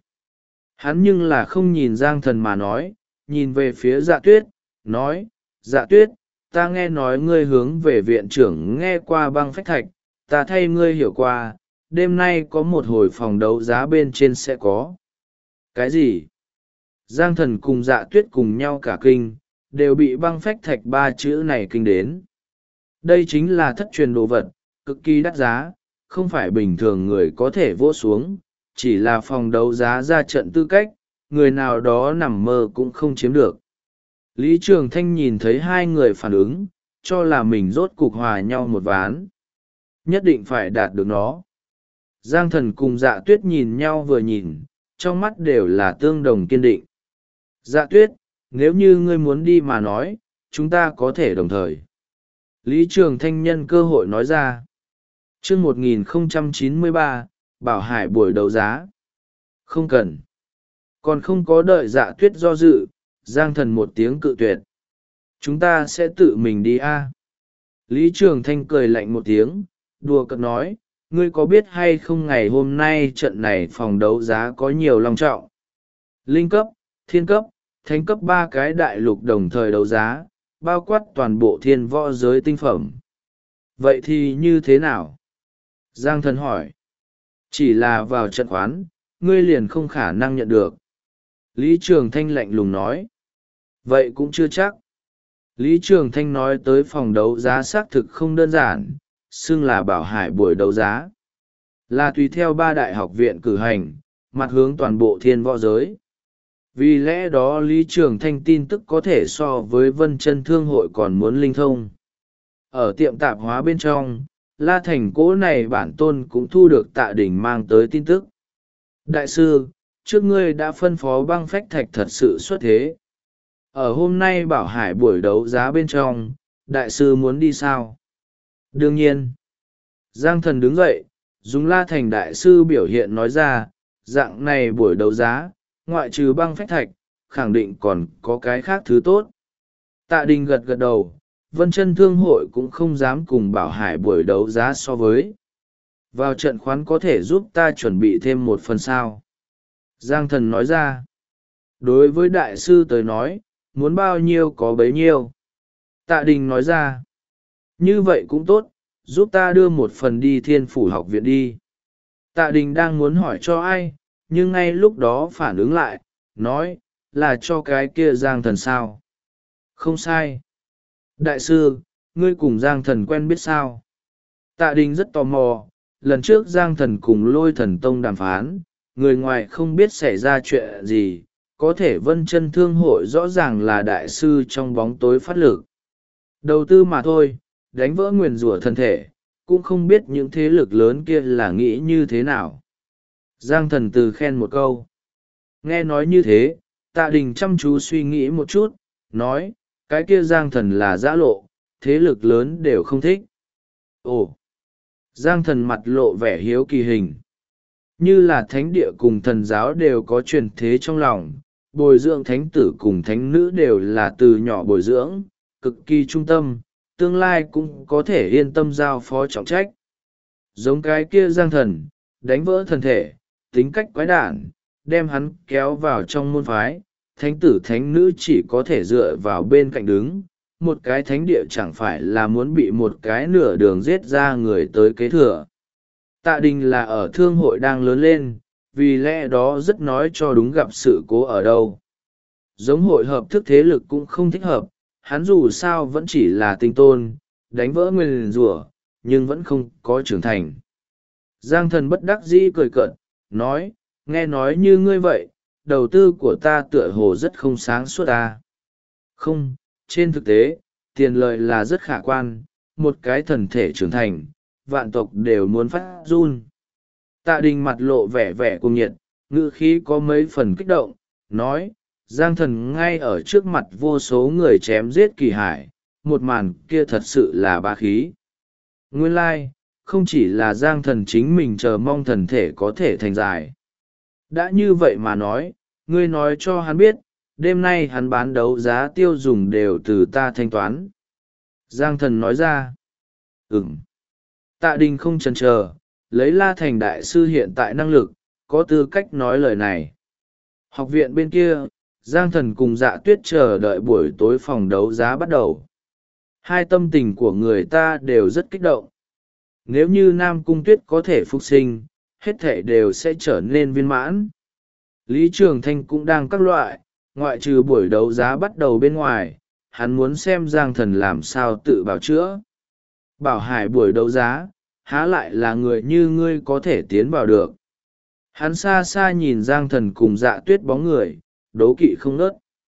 Hắn nhưng là không nhìn Giang Thần mà nói, nhìn về phía Dạ Tuyết, nói, Dạ Tuyết, ta nghe nói ngươi hướng về viện trưởng nghe qua băng phách thạch, ta thay ngươi hiểu qua, đêm nay có một hồi phòng đấu giá bên trên sẽ có. Cái gì? Giang Thần cùng Dạ Tuyết cùng nhau cả kinh, đều bị băng phách thạch ba chữ này kinh đến. Đây chính là thất truyền đồ vật, cực kỳ đắt giá, không phải bình thường người có thể vỗ xuống, chỉ là phòng đấu giá ra trận tư cách, người nào đó nằm mơ cũng không chiếm được. Lý Trường Thanh nhìn thấy hai người phản ứng, cho là mình rốt cục hòa nhau một ván. Nhất định phải đạt được nó. Giang Thần cùng Dạ Tuyết nhìn nhau vừa nhìn, trong mắt đều là tương đồng kiên định. Dạ Tuyết, nếu như ngươi muốn đi mà nói, chúng ta có thể đồng thời. Lý Trường Thanh nhân cơ hội nói ra. Chương 1093, Bảo Hải buổi đấu giá. Không cần. Còn không có đợi Dạ Tuyết do dự, Giang Thần một tiếng cự tuyệt. Chúng ta sẽ tự mình đi a. Lý Trường Thanh cười lạnh một tiếng, đùa cợt nói, ngươi có biết hay không ngày hôm nay trận này phòng đấu giá có nhiều long trọng. Linh cấp, thiên cấp, thánh cấp ba cái đại lục đồng thời đấu giá, bao quát toàn bộ thiên võ giới tinh phẩm. Vậy thì như thế nào? Giang Thần hỏi. Chỉ là vào trận khoán, ngươi liền không khả năng nhận được. Lý Trường Thanh lạnh lùng nói. Vậy cũng chưa chắc. Lý Trường Thanh nói tới phòng đấu giá xác thực không đơn giản, xưng là Bảo Hải buổi đấu giá. Là tùy theo ba đại học viện cử hành, mặt hướng toàn bộ thiên võ giới. Vì lẽ đó Lý Trường Thanh tin tức có thể so với Vân Chân Thương hội còn muốn linh thông. Ở tiệm tạp hóa bên trong, La Thành Cố này bản tôn cũng thu được Tạ Đỉnh mang tới tin tức. Đại sư, trước ngươi đã phân phó băng phách thạch thật sự xuất thế. Ở hôm nay Bảo Hải buổi đấu giá bên trong, đại sư muốn đi sao? Đương nhiên. Giang Thần đứng dậy, dùng La Thành đại sư biểu hiện nói ra, Dạng này buổi đấu giá, ngoại trừ băng phách thạch, khẳng định còn có cái khác thứ tốt. Tạ Đình gật gật đầu, Vân Chân Thương hội cũng không dám cùng Bảo Hải buổi đấu giá so với. Vào trận khoán có thể giúp ta chuẩn bị thêm một phần sao. Giang Thần nói ra. Đối với đại sư tới nói, muốn bao nhiêu có bấy nhiêu. Tạ Đình nói ra. Như vậy cũng tốt, giúp ta đưa một phần đi Thiên Phủ học viện đi. Tạ Đình đang muốn hỏi cho ai, nhưng ngay lúc đó phản ứng lại, nói, là cho cái kia Giang Thần sao. Không sai. Đại sư, ngươi cùng Giang Thần quen biết sao? Tạ Đình rất tò mò, lần trước Giang Thần cùng Lôi Thần Tông đàm phán, người ngoài không biết xảy ra chuyện gì, có thể Vân Chân Thương hội rõ ràng là đại sư trong bóng tối phát lực. Đầu tư mà thôi, đánh vỡ nguyền rủa thân thể, cũng không biết những thế lực lớn kia là nghĩ như thế nào. Giang Thần từ khen một câu. Nghe nói như thế, Tạ Đình chăm chú suy nghĩ một chút, nói, cái kia Giang Thần là giã lộ, thế lực lớn đều không thích. Ồ! Giang Thần mặt lộ vẻ hiếu kỳ hình. Như là thánh địa cùng thần giáo đều có truyền thế trong lòng, bồi dưỡng thánh tử cùng thánh nữ đều là từ nhỏ bồi dưỡng, cực kỳ trung tâm, tương lai cũng có thể yên tâm giao phó trọng trách. Giống cái kia Giang Thần, đánh vỡ thân thể, tính cách quái đản, đem hắn kéo vào trong môn phái, thánh tử thánh nữ chỉ có thể dựa vào bên cạnh đứng, một cái thánh địa chẳng phải là muốn bị một cái nửa đường giết ra người tới kế thừa. Tạ Đình là ở thương hội đang lớn lên, vì lẽ đó rất nói cho đúng gặp sự cố ở đâu. Giống hội hợp thức thế lực cũng không thích hợp, hắn dù sao vẫn chỉ là tinh tôn, đánh vỡ nguyền rủa, nhưng vẫn không có trưởng thành. Giang Thần bất đắc dĩ cười cợt, nói, nghe nói như ngươi vậy, đầu tư của ta tựa hồ rất không sáng suốt ta. Không, trên thực tế, tiền lợi là rất khả quan, một cái thần thể trưởng thành, vạn tộc đều muốn phát run. Tạ Đình mặt lộ vẻ vẻ cuồng nhiệt, ngữ khí có mấy phần kích động, nói, Giang Thần ngay ở trước mặt vô số người chém giết Kỳ Hải, một màn kia thật sự là bá khí. Nguyên lai, không chỉ là Giang Thần chính mình chờ mong thần thể có thể thành giải. Đã như vậy mà nói, ngươi nói cho hắn biết, đêm nay hắn bán đấu giá tiêu dùng đều từ ta thanh toán. Giang Thần nói ra. Tạ Đình không chần chờ, lấy La Thành đại sư hiện tại năng lực, có tư cách nói lời này. Học viện bên kia, Giang Thần cùng Dạ Tuyết chờ đợi buổi tối phòng đấu giá bắt đầu. Hai tâm tình của người ta đều rất kích động. Nếu như Nam Cung Tuyết có thể phục sinh, hết thể đều sẽ trở nên viên mãn. Lý Trường Thanh cũng đang các loại, ngoại trừ buổi đấu giá bắt đầu bên ngoài, hắn muốn xem Giang Thần làm sao tự bào chữa. Bảo Hải buổi đấu giá, há lại là người như ngươi có thể tiến vào được. Hắn xa xa nhìn Giang Thần cùng Dạ Tuyết bóng người, đố kỵ không ngớt.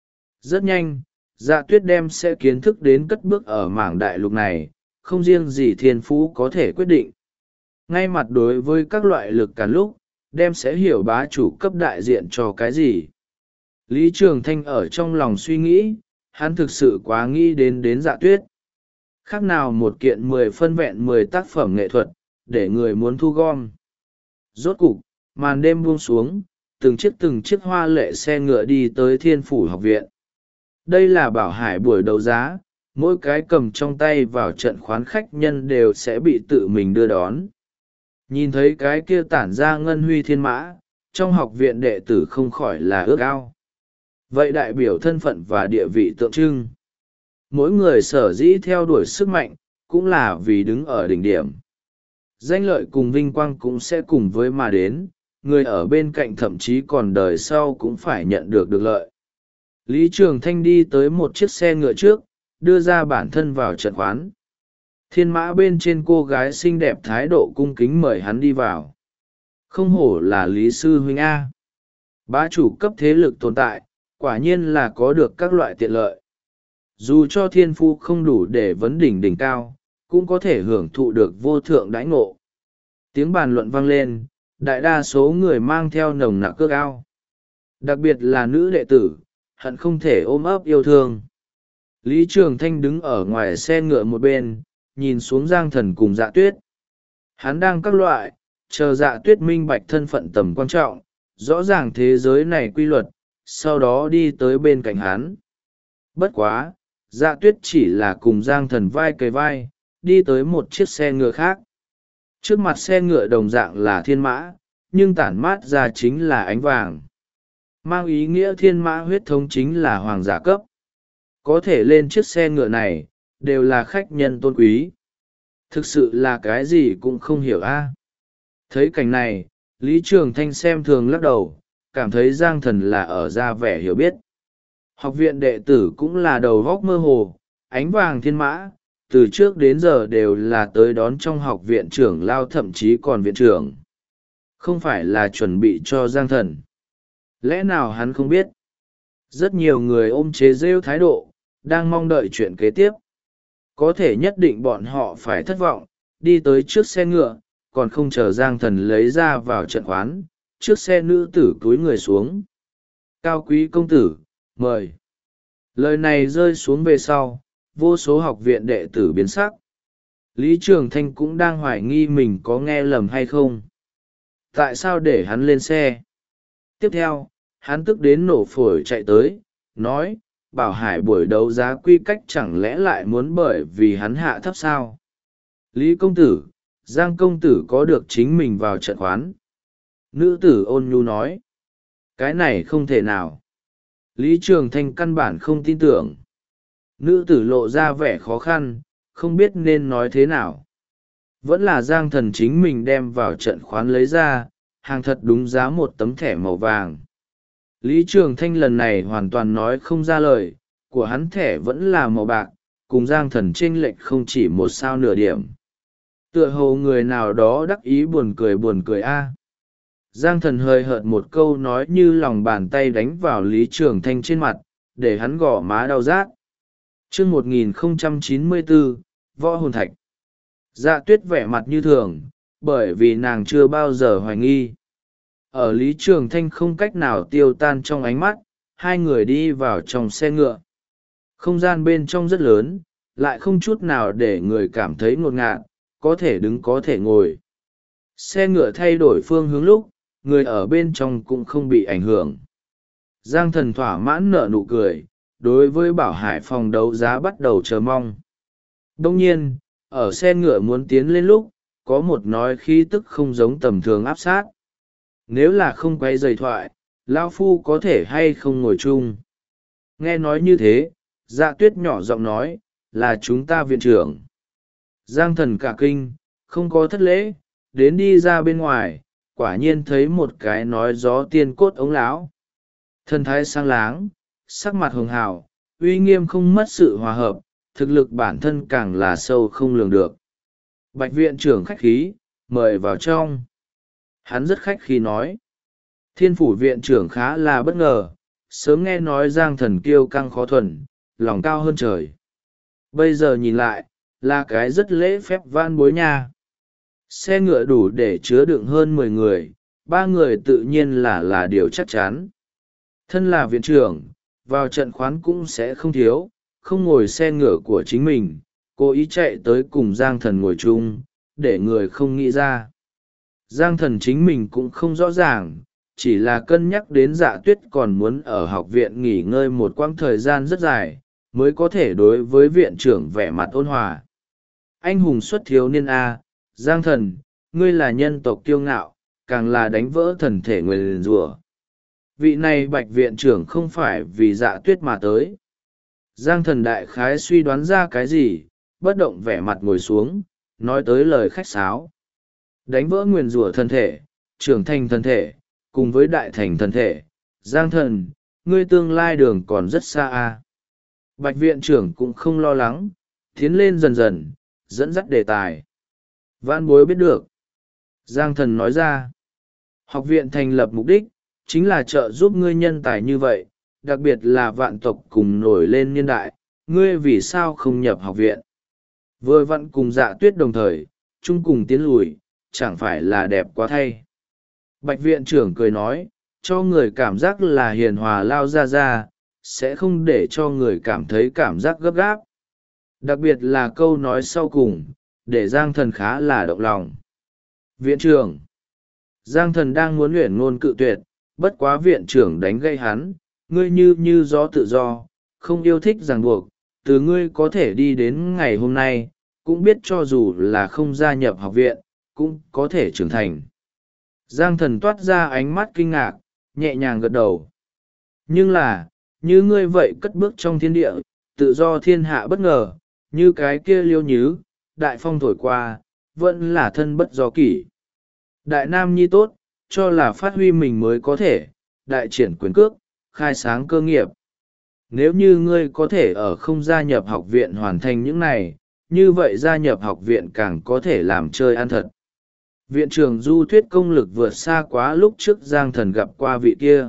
Rất nhanh, Dạ Tuyết đem sẽ kiến thức đến cất bước ở mảng đại lục này, không riêng gì thiên phú có thể quyết định. Ngay mặt đối với các loại lực cản lúc, đem sẽ hiểu bá chủ cấp đại diện cho cái gì. Lý Trường Thanh ở trong lòng suy nghĩ, hắn thực sự quá nghĩ đến Dạ Tuyết. Khác nào một kiện 10 phân vẹn 10 tác phẩm nghệ thuật, để người muốn thu gom. Rốt cục, màn đêm buông xuống, từng chiếc hoa lệ xe ngựa đi tới Thiên Phủ học viện. Đây là Bảo Hải buổi đấu giá, mỗi cái cầm trong tay vào trận khoán khách nhân đều sẽ bị tự mình đưa đón. Nhìn thấy cái kia tản ra ngân huy thiên mã, trong học viện đệ tử không khỏi là ước ao. Vậy đại biểu thân phận và địa vị tượng trưng. Mỗi người sở dĩ theo đuổi sức mạnh, cũng là vì đứng ở đỉnh điểm. Danh lợi cùng vinh quang cũng sẽ cùng với mà đến, người ở bên cạnh thậm chí còn đời sau cũng phải nhận được lợi. Lý Trường Thanh đi tới một chiếc xe ngựa trước, đưa ra bản thân vào trận khoán. Thiên mã bên trên cô gái xinh đẹp thái độ cung kính mời hắn đi vào. Không hổ là Lý Sư Huynh A. Bá chủ cấp thế lực tồn tại, quả nhiên là có được các loại tiện lợi. Dù cho thiên phu không đủ để vấn đỉnh đỉnh cao, cũng có thể hưởng thụ được vô thượng đãi ngộ. Tiếng bàn luận vang lên, đại đa số người mang theo nồng nặc cước ao. Đặc biệt là nữ đệ tử, hận không thể ôm ấp yêu thương. Lý Trường Thanh đứng ở ngoài xe ngựa một bên, nhìn xuống Giang Thần cùng Dạ Tuyết. Hắn đang các loại, chờ Dạ Tuyết minh bạch thân phận tầm quan trọng, rõ ràng thế giới này quy luật, sau đó đi tới bên cạnh hắn. Bất quá, Dạ Tuyết chỉ là cùng Giang Thần vai kề vai, đi tới một chiếc xe ngựa khác. Trước mặt xe ngựa đồng dạng là thiên mã, nhưng tản mát ra chính là ánh vàng. Mang ý nghĩa thiên mã huyết thống chính là hoàng giả cấp. Có thể lên chiếc xe ngựa này, đều là khách nhân tôn quý. Thực sự là cái gì cũng không hiểu a. Thấy cảnh này, Lý Trường Thanh xem thường lắc đầu, cảm thấy Giang Thần là ở ra vẻ hiểu biết. Học viện đệ tử cũng là đầu góc mơ hồ, ánh vàng thiên mã, từ trước đến giờ đều là tới đón trong học viện trưởng lao, thậm chí còn viện trưởng. Không phải là chuẩn bị cho Giang Thần. Lẽ nào hắn không biết? Rất nhiều người ôm chế rêu thái độ, đang mong đợi chuyện kế tiếp. Có thể nhất định bọn họ phải thất vọng, đi tới trước xe ngựa, còn không chờ Giang Thần lấy ra vào trận khoán, trước xe nữ tử cúi người xuống. Cao quý công tử, mời. Lời này rơi xuống về sau, vô số học viện đệ tử biến sắc. Lý Trường Thanh cũng đang hoài nghi mình có nghe lầm hay không. Tại sao để hắn lên xe? Tiếp theo, hắn tức đến nổ phổi chạy tới, nói, Bảo Hải buổi đấu giá quy cách chẳng lẽ lại muốn bởi vì hắn hạ thấp sao? Lý công tử, Giang công tử có được chính mình vào trận khoán. Nữ tử ôn nhu nói, cái này không thể nào. Lý Trường Thanh căn bản không tin tưởng. Nữ tử lộ ra vẻ khó khăn, không biết nên nói thế nào. Vẫn là Giang Thần chính mình đem vào trận khoán lấy ra, hàng thật đúng giá một tấm thẻ màu vàng. Lý Trường Thanh lần này hoàn toàn nói không ra lời, của hắn thẻ vẫn là màu bạc, cùng Giang Thần chênh lệch không chỉ một sao nửa điểm. Tựa hồ người nào đó đắc ý buồn cười a. Giang Thần hơi hợt một câu nói như lòng bàn tay đánh vào Lý Trường Thanh trên mặt, để hắn gõ má đau rát. Chương 1094, Võ Hồn Thạch. Dạ Tuyết vẻ mặt như thường, bởi vì nàng chưa bao giờ hoài nghi. Ở Lý Trường Thanh không cách nào tiêu tan trong ánh mắt, hai người đi vào trong xe ngựa. Không gian bên trong rất lớn, lại không chút nào để người cảm thấy ngột ngạt, có thể đứng có thể ngồi. Xe ngựa thay đổi phương hướng lúc, người ở bên trong cũng không bị ảnh hưởng. Giang Thần thỏa mãn nở nụ cười, đối với Bảo Hải phòng đấu giá bắt đầu chờ mong. Đông nhiên, ở xe ngựa muốn tiến lên lúc, có một nói khí tức không giống tầm thường áp sát. Nếu là không quay giày thoại, Lao Phu có thể hay không ngồi chung. Nghe nói như thế, Dạ Tuyết nhỏ giọng nói, là chúng ta viện trưởng. Giang Thần cả kinh, không có thất lễ, đến đi ra bên ngoài, quả nhiên thấy một cái nói gió tiên cốt ống lão. Thân thái sang láng, sắc mặt hường hào, uy nghiêm không mất sự hòa hợp, thực lực bản thân càng là sâu không lường được. Bạch viện trưởng khách khí, mời vào trong. Hắn rất khách khí nói. Thiên phủ viện trưởng khá là bất ngờ, sớm nghe nói Giang Thần kiêu căng khó thuần, lòng cao hơn trời. Bây giờ nhìn lại, là cái rất lễ phép van bối nha. Xe ngựa đủ để chứa đựng hơn 10 người, 3 người tự nhiên là điều chắc chắn. Thân là viện trưởng, vào trận khoán cũng sẽ không thiếu, không ngồi xe ngựa của chính mình, cố ý chạy tới cùng Giang Thần ngồi chung, để người không nghĩ ra. Giang Thần chính mình cũng không rõ ràng, chỉ là cân nhắc đến Dạ Tuyết còn muốn ở học viện nghỉ ngơi một quãng thời gian rất dài, mới có thể đối với viện trưởng vẻ mặt ôn hòa. Anh hùng xuất thiếu niên A, Giang Thần, ngươi là nhân tộc kiêu ngạo, càng là đánh vỡ thần thể nguyền rủa. Vị này Bạch viện trưởng không phải vì Dạ Tuyết mà tới. Giang Thần đại khái suy đoán ra cái gì, bất động vẻ mặt ngồi xuống, nói tới lời khách sáo. Đánh vỡ nguyền rủa thân thể, trưởng thành thân thể, cùng với đại thành thân thể. Giang Thần, ngươi tương lai đường còn rất xa a. Bạch viện trưởng cũng không lo lắng, tiến lên dần dần, dẫn dắt đề tài. Vãn bối biết được. Giang Thần nói ra, học viện thành lập mục đích, chính là trợ giúp ngươi nhân tài như vậy, đặc biệt là vạn tộc cùng nổi lên niên đại, ngươi vì sao không nhập học viện. Vừa vặn cùng Dạ Tuyết đồng thời, chung cùng tiến lùi, chẳng phải là đẹp quá thay. Bạch viện trưởng cười nói, cho người cảm giác là hiền hòa lao ra, sẽ không để cho người cảm thấy cảm giác gấp gáp. Đặc biệt là câu nói sau cùng, để Giang Thần khá là động lòng. Viện trưởng, Giang Thần đang muốn luyện ngôn cự tuyệt, Bất quá viện trưởng đánh gây hắn, ngươi như gió tự do, không yêu thích ràng buộc, từ ngươi có thể đi đến ngày hôm nay, cũng biết cho dù là không gia nhập học viện, cũng có thể trưởng thành. Giang Thần toát ra ánh mắt kinh ngạc, nhẹ nhàng gật đầu. Nhưng là, như ngươi vậy cất bước trong thiên địa, tự do thiên hạ bất ngờ, như cái kia Liêu Nhứ, đại phong thổi qua, vẫn là thân bất do kỷ. Đại nam nhi tốt, cho là phát huy mình mới có thể, đại triển quyền cước, khai sáng cơ nghiệp. Nếu như ngươi có thể ở không gia nhập học viện hoàn thành những này, như vậy gia nhập học viện càng có thể làm chơi ăn thật. Viện trưởng Du thuyết công lực vượt xa quá lúc trước Giang Thần gặp qua vị kia.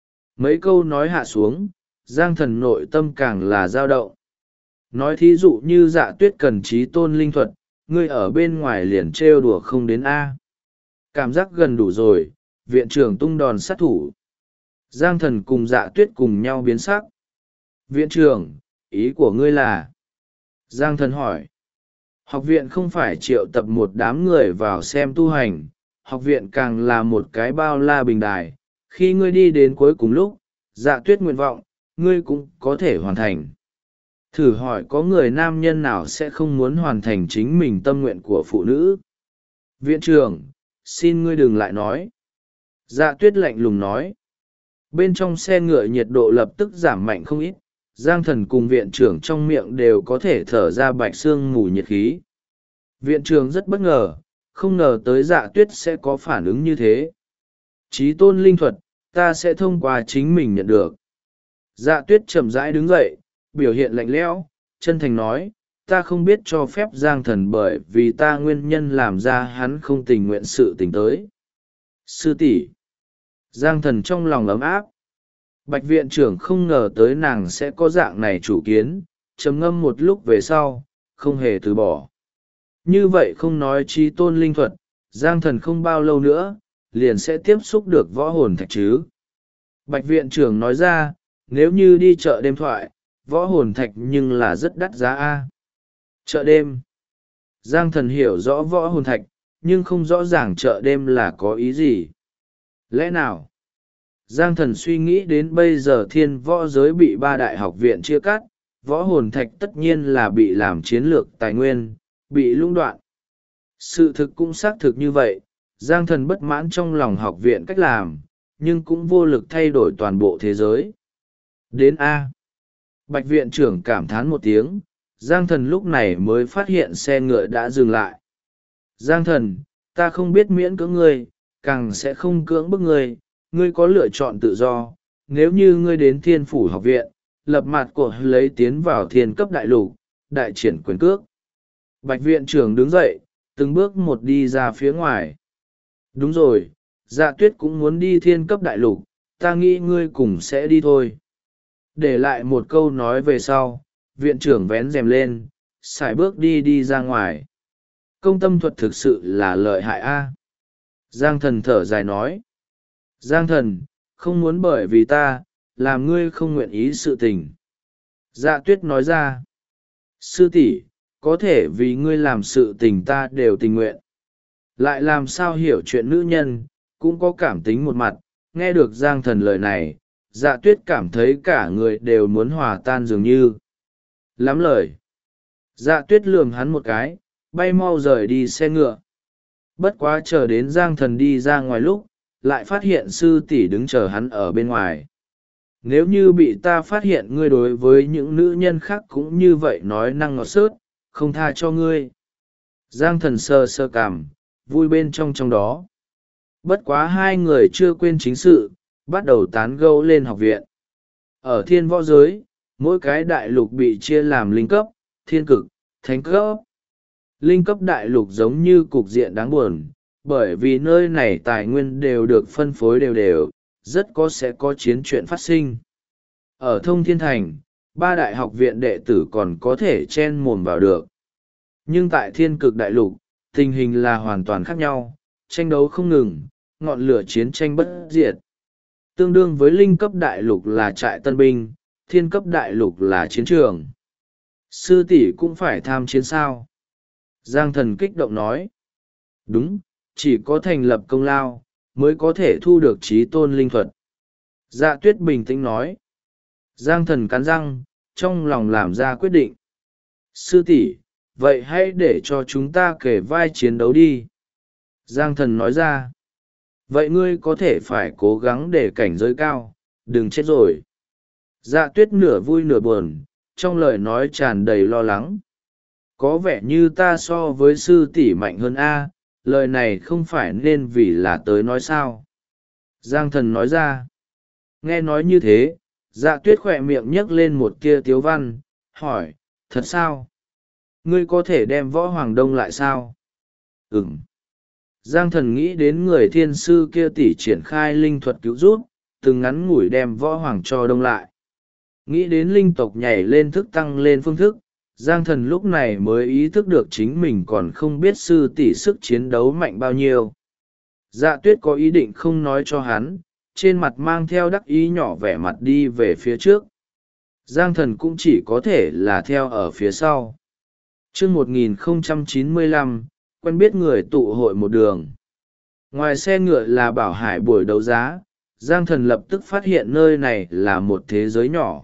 Mấy câu nói hạ xuống, Giang Thần nội tâm càng là dao động. Nói thí dụ như Dạ Tuyết cần trí tôn linh thuật, ngươi ở bên ngoài liền trêu đùa không đến A. Cảm giác gần đủ rồi, viện trưởng tung đòn sát thủ. Giang Thần cùng Dạ Tuyết cùng nhau biến sắc. Viện trưởng, ý của ngươi là? Giang Thần hỏi. Học viện không phải triệu tập một đám người vào xem tu hành, học viện càng là một cái bao la bình đài. Khi ngươi đi đến cuối cùng lúc, Dạ Tuyết nguyện vọng, ngươi cũng có thể hoàn thành. Thử hỏi có người nam nhân nào sẽ không muốn hoàn thành chính mình tâm nguyện của phụ nữ? Viện trưởng, xin ngươi đừng lại nói. Dạ Tuyết lạnh lùng nói. Bên trong xe ngựa nhiệt độ lập tức giảm mạnh không ít, Giang Thần cùng viện trưởng trong miệng đều có thể thở ra bạch sương mù nhiệt khí. Viện trưởng rất bất ngờ, không ngờ tới Dạ Tuyết sẽ có phản ứng như thế. Chí tôn linh thuật, ta sẽ thông qua chính mình nhận được. Dạ Tuyết chậm rãi đứng dậy, biểu hiện lạnh lẽo, chân thành nói, ta không biết cho phép Giang Thần bởi vì ta nguyên nhân làm ra hắn không tình nguyện sự tình tới. Sư tỷ. Giang Thần trong lòng ấm áp. Bạch viện trưởng không ngờ tới nàng sẽ có dạng này chủ kiến, trầm ngâm một lúc về sau, không hề từ bỏ. Như vậy không nói chi tôn linh thuật, Giang Thần không bao lâu nữa, liền sẽ tiếp xúc được võ hồn thạch chứ. Bạch viện trưởng nói ra, nếu như đi chợ đêm thoại, võ hồn thạch nhưng là rất đắt giá a. Chợ đêm. Giang Thần hiểu rõ võ hồn thạch, nhưng không rõ ràng chợ đêm là có ý gì. Lẽ nào? Giang Thần suy nghĩ đến bây giờ thiên võ giới bị ba đại học viện chia cắt, võ hồn thạch tất nhiên là bị làm chiến lược tài nguyên, bị lũng đoạn. Sự thực cũng xác thực như vậy, Giang Thần bất mãn trong lòng học viện cách làm, nhưng cũng vô lực thay đổi toàn bộ thế giới. Đến A. Bạch viện trưởng cảm thán một tiếng, Giang Thần lúc này mới phát hiện xe ngựa đã dừng lại. Giang Thần, ta không biết miễn cưỡng ngươi, càng sẽ không cưỡng bức ngươi, ngươi có lựa chọn tự do. Nếu như ngươi đến thiên phủ học viện, lập mặt của lấy tiến vào thiên cấp đại lục, đại triển quyền cước. Bạch viện trưởng đứng dậy, từng bước một đi ra phía ngoài. Đúng rồi, Dạ Tuyết cũng muốn đi thiên cấp đại lục, ta nghĩ ngươi cùng sẽ đi thôi. Để lại một câu nói về sau, viện trưởng vén rèm lên, sải bước đi ra ngoài. Công tâm thuật thực sự là lợi hại a. Giang Thần thở dài nói. Giang Thần, không muốn bởi vì ta, làm ngươi không nguyện ý sự tình. Dạ Tuyết nói ra. Sư tỷ, có thể vì ngươi làm sự tình ta đều tình nguyện. Lại làm sao hiểu chuyện nữ nhân, cũng có cảm tính một mặt, nghe được Giang Thần lời này, Dạ Tuyết cảm thấy cả người đều muốn hòa tan dường như. Lắm lời. Dạ Tuyết lườm hắn một cái, bay mau rời đi xe ngựa. Bất quá chờ đến Giang Thần đi ra ngoài lúc, lại phát hiện sư tỷ đứng chờ hắn ở bên ngoài. Nếu như bị ta phát hiện ngươi đối với những nữ nhân khác cũng như vậy nói năng ngọt xớt, không tha cho ngươi. Giang Thần sơ sơ cảm, vui bên trong đó. Bất quá hai người chưa quên chính sự, bắt đầu tán gẫu lên học viện. Ở thiên võ giới, mỗi cái đại lục bị chia làm linh cấp, thiên cực, thánh cấp. Linh cấp đại lục giống như cục diện đáng buồn, bởi vì nơi này tài nguyên đều được phân phối đều đều, rất sẽ có chiến chuyện phát sinh. Ở Thông Thiên Thành, ba đại học viện đệ tử còn có thể chen mồm vào được. Nhưng tại thiên cực đại lục, tình hình là hoàn toàn khác nhau, tranh đấu không ngừng, ngọn lửa chiến tranh bất diệt. Tương đương với linh cấp đại lục là trại tân binh, thiên cấp đại lục là chiến trường. Sư tỷ cũng phải tham chiến sao? Giang Thần kích động nói. Đúng, chỉ có thành lập công lao, mới có thể thu được trí tôn linh thuật. Dạ tuyết bình tĩnh nói. Giang thần cắn răng, trong lòng làm ra quyết định. Sư tỷ, vậy hãy để cho chúng ta kể vai chiến đấu đi. Giang thần nói ra. Vậy ngươi có thể phải cố gắng để cảnh giới cao, đừng chết rồi. Dạ tuyết nửa vui nửa buồn, trong lời nói tràn đầy lo lắng. Có vẻ như ta so với sư tỷ mạnh hơn a, lời này không phải nên vì là tới nói sao. Giang thần nói ra. Nghe nói như thế, dạ tuyết khỏe miệng nhấc lên một tia tiếu văn, hỏi, thật sao? Ngươi có thể đem võ hoàng đông lại sao? Ừm. Giang thần nghĩ đến người thiên sư kia tỉ triển khai linh thuật cứu giúp, từng ngắn ngủi đem võ hoàng cho đông lại. Nghĩ đến linh tộc nhảy lên thức tăng lên phương thức, Giang thần lúc này mới ý thức được chính mình còn không biết sư tỷ sức chiến đấu mạnh bao nhiêu. Dạ tuyết có ý định không nói cho hắn, trên mặt mang theo đắc ý nhỏ vẻ mặt đi về phía trước. Giang thần cũng chỉ có thể là theo ở phía sau. Trước 1095, quen biết người tụ hội một đường. Ngoài xe ngựa là Bảo Hải buổi đấu giá, Giang thần lập tức phát hiện nơi này là một thế giới nhỏ.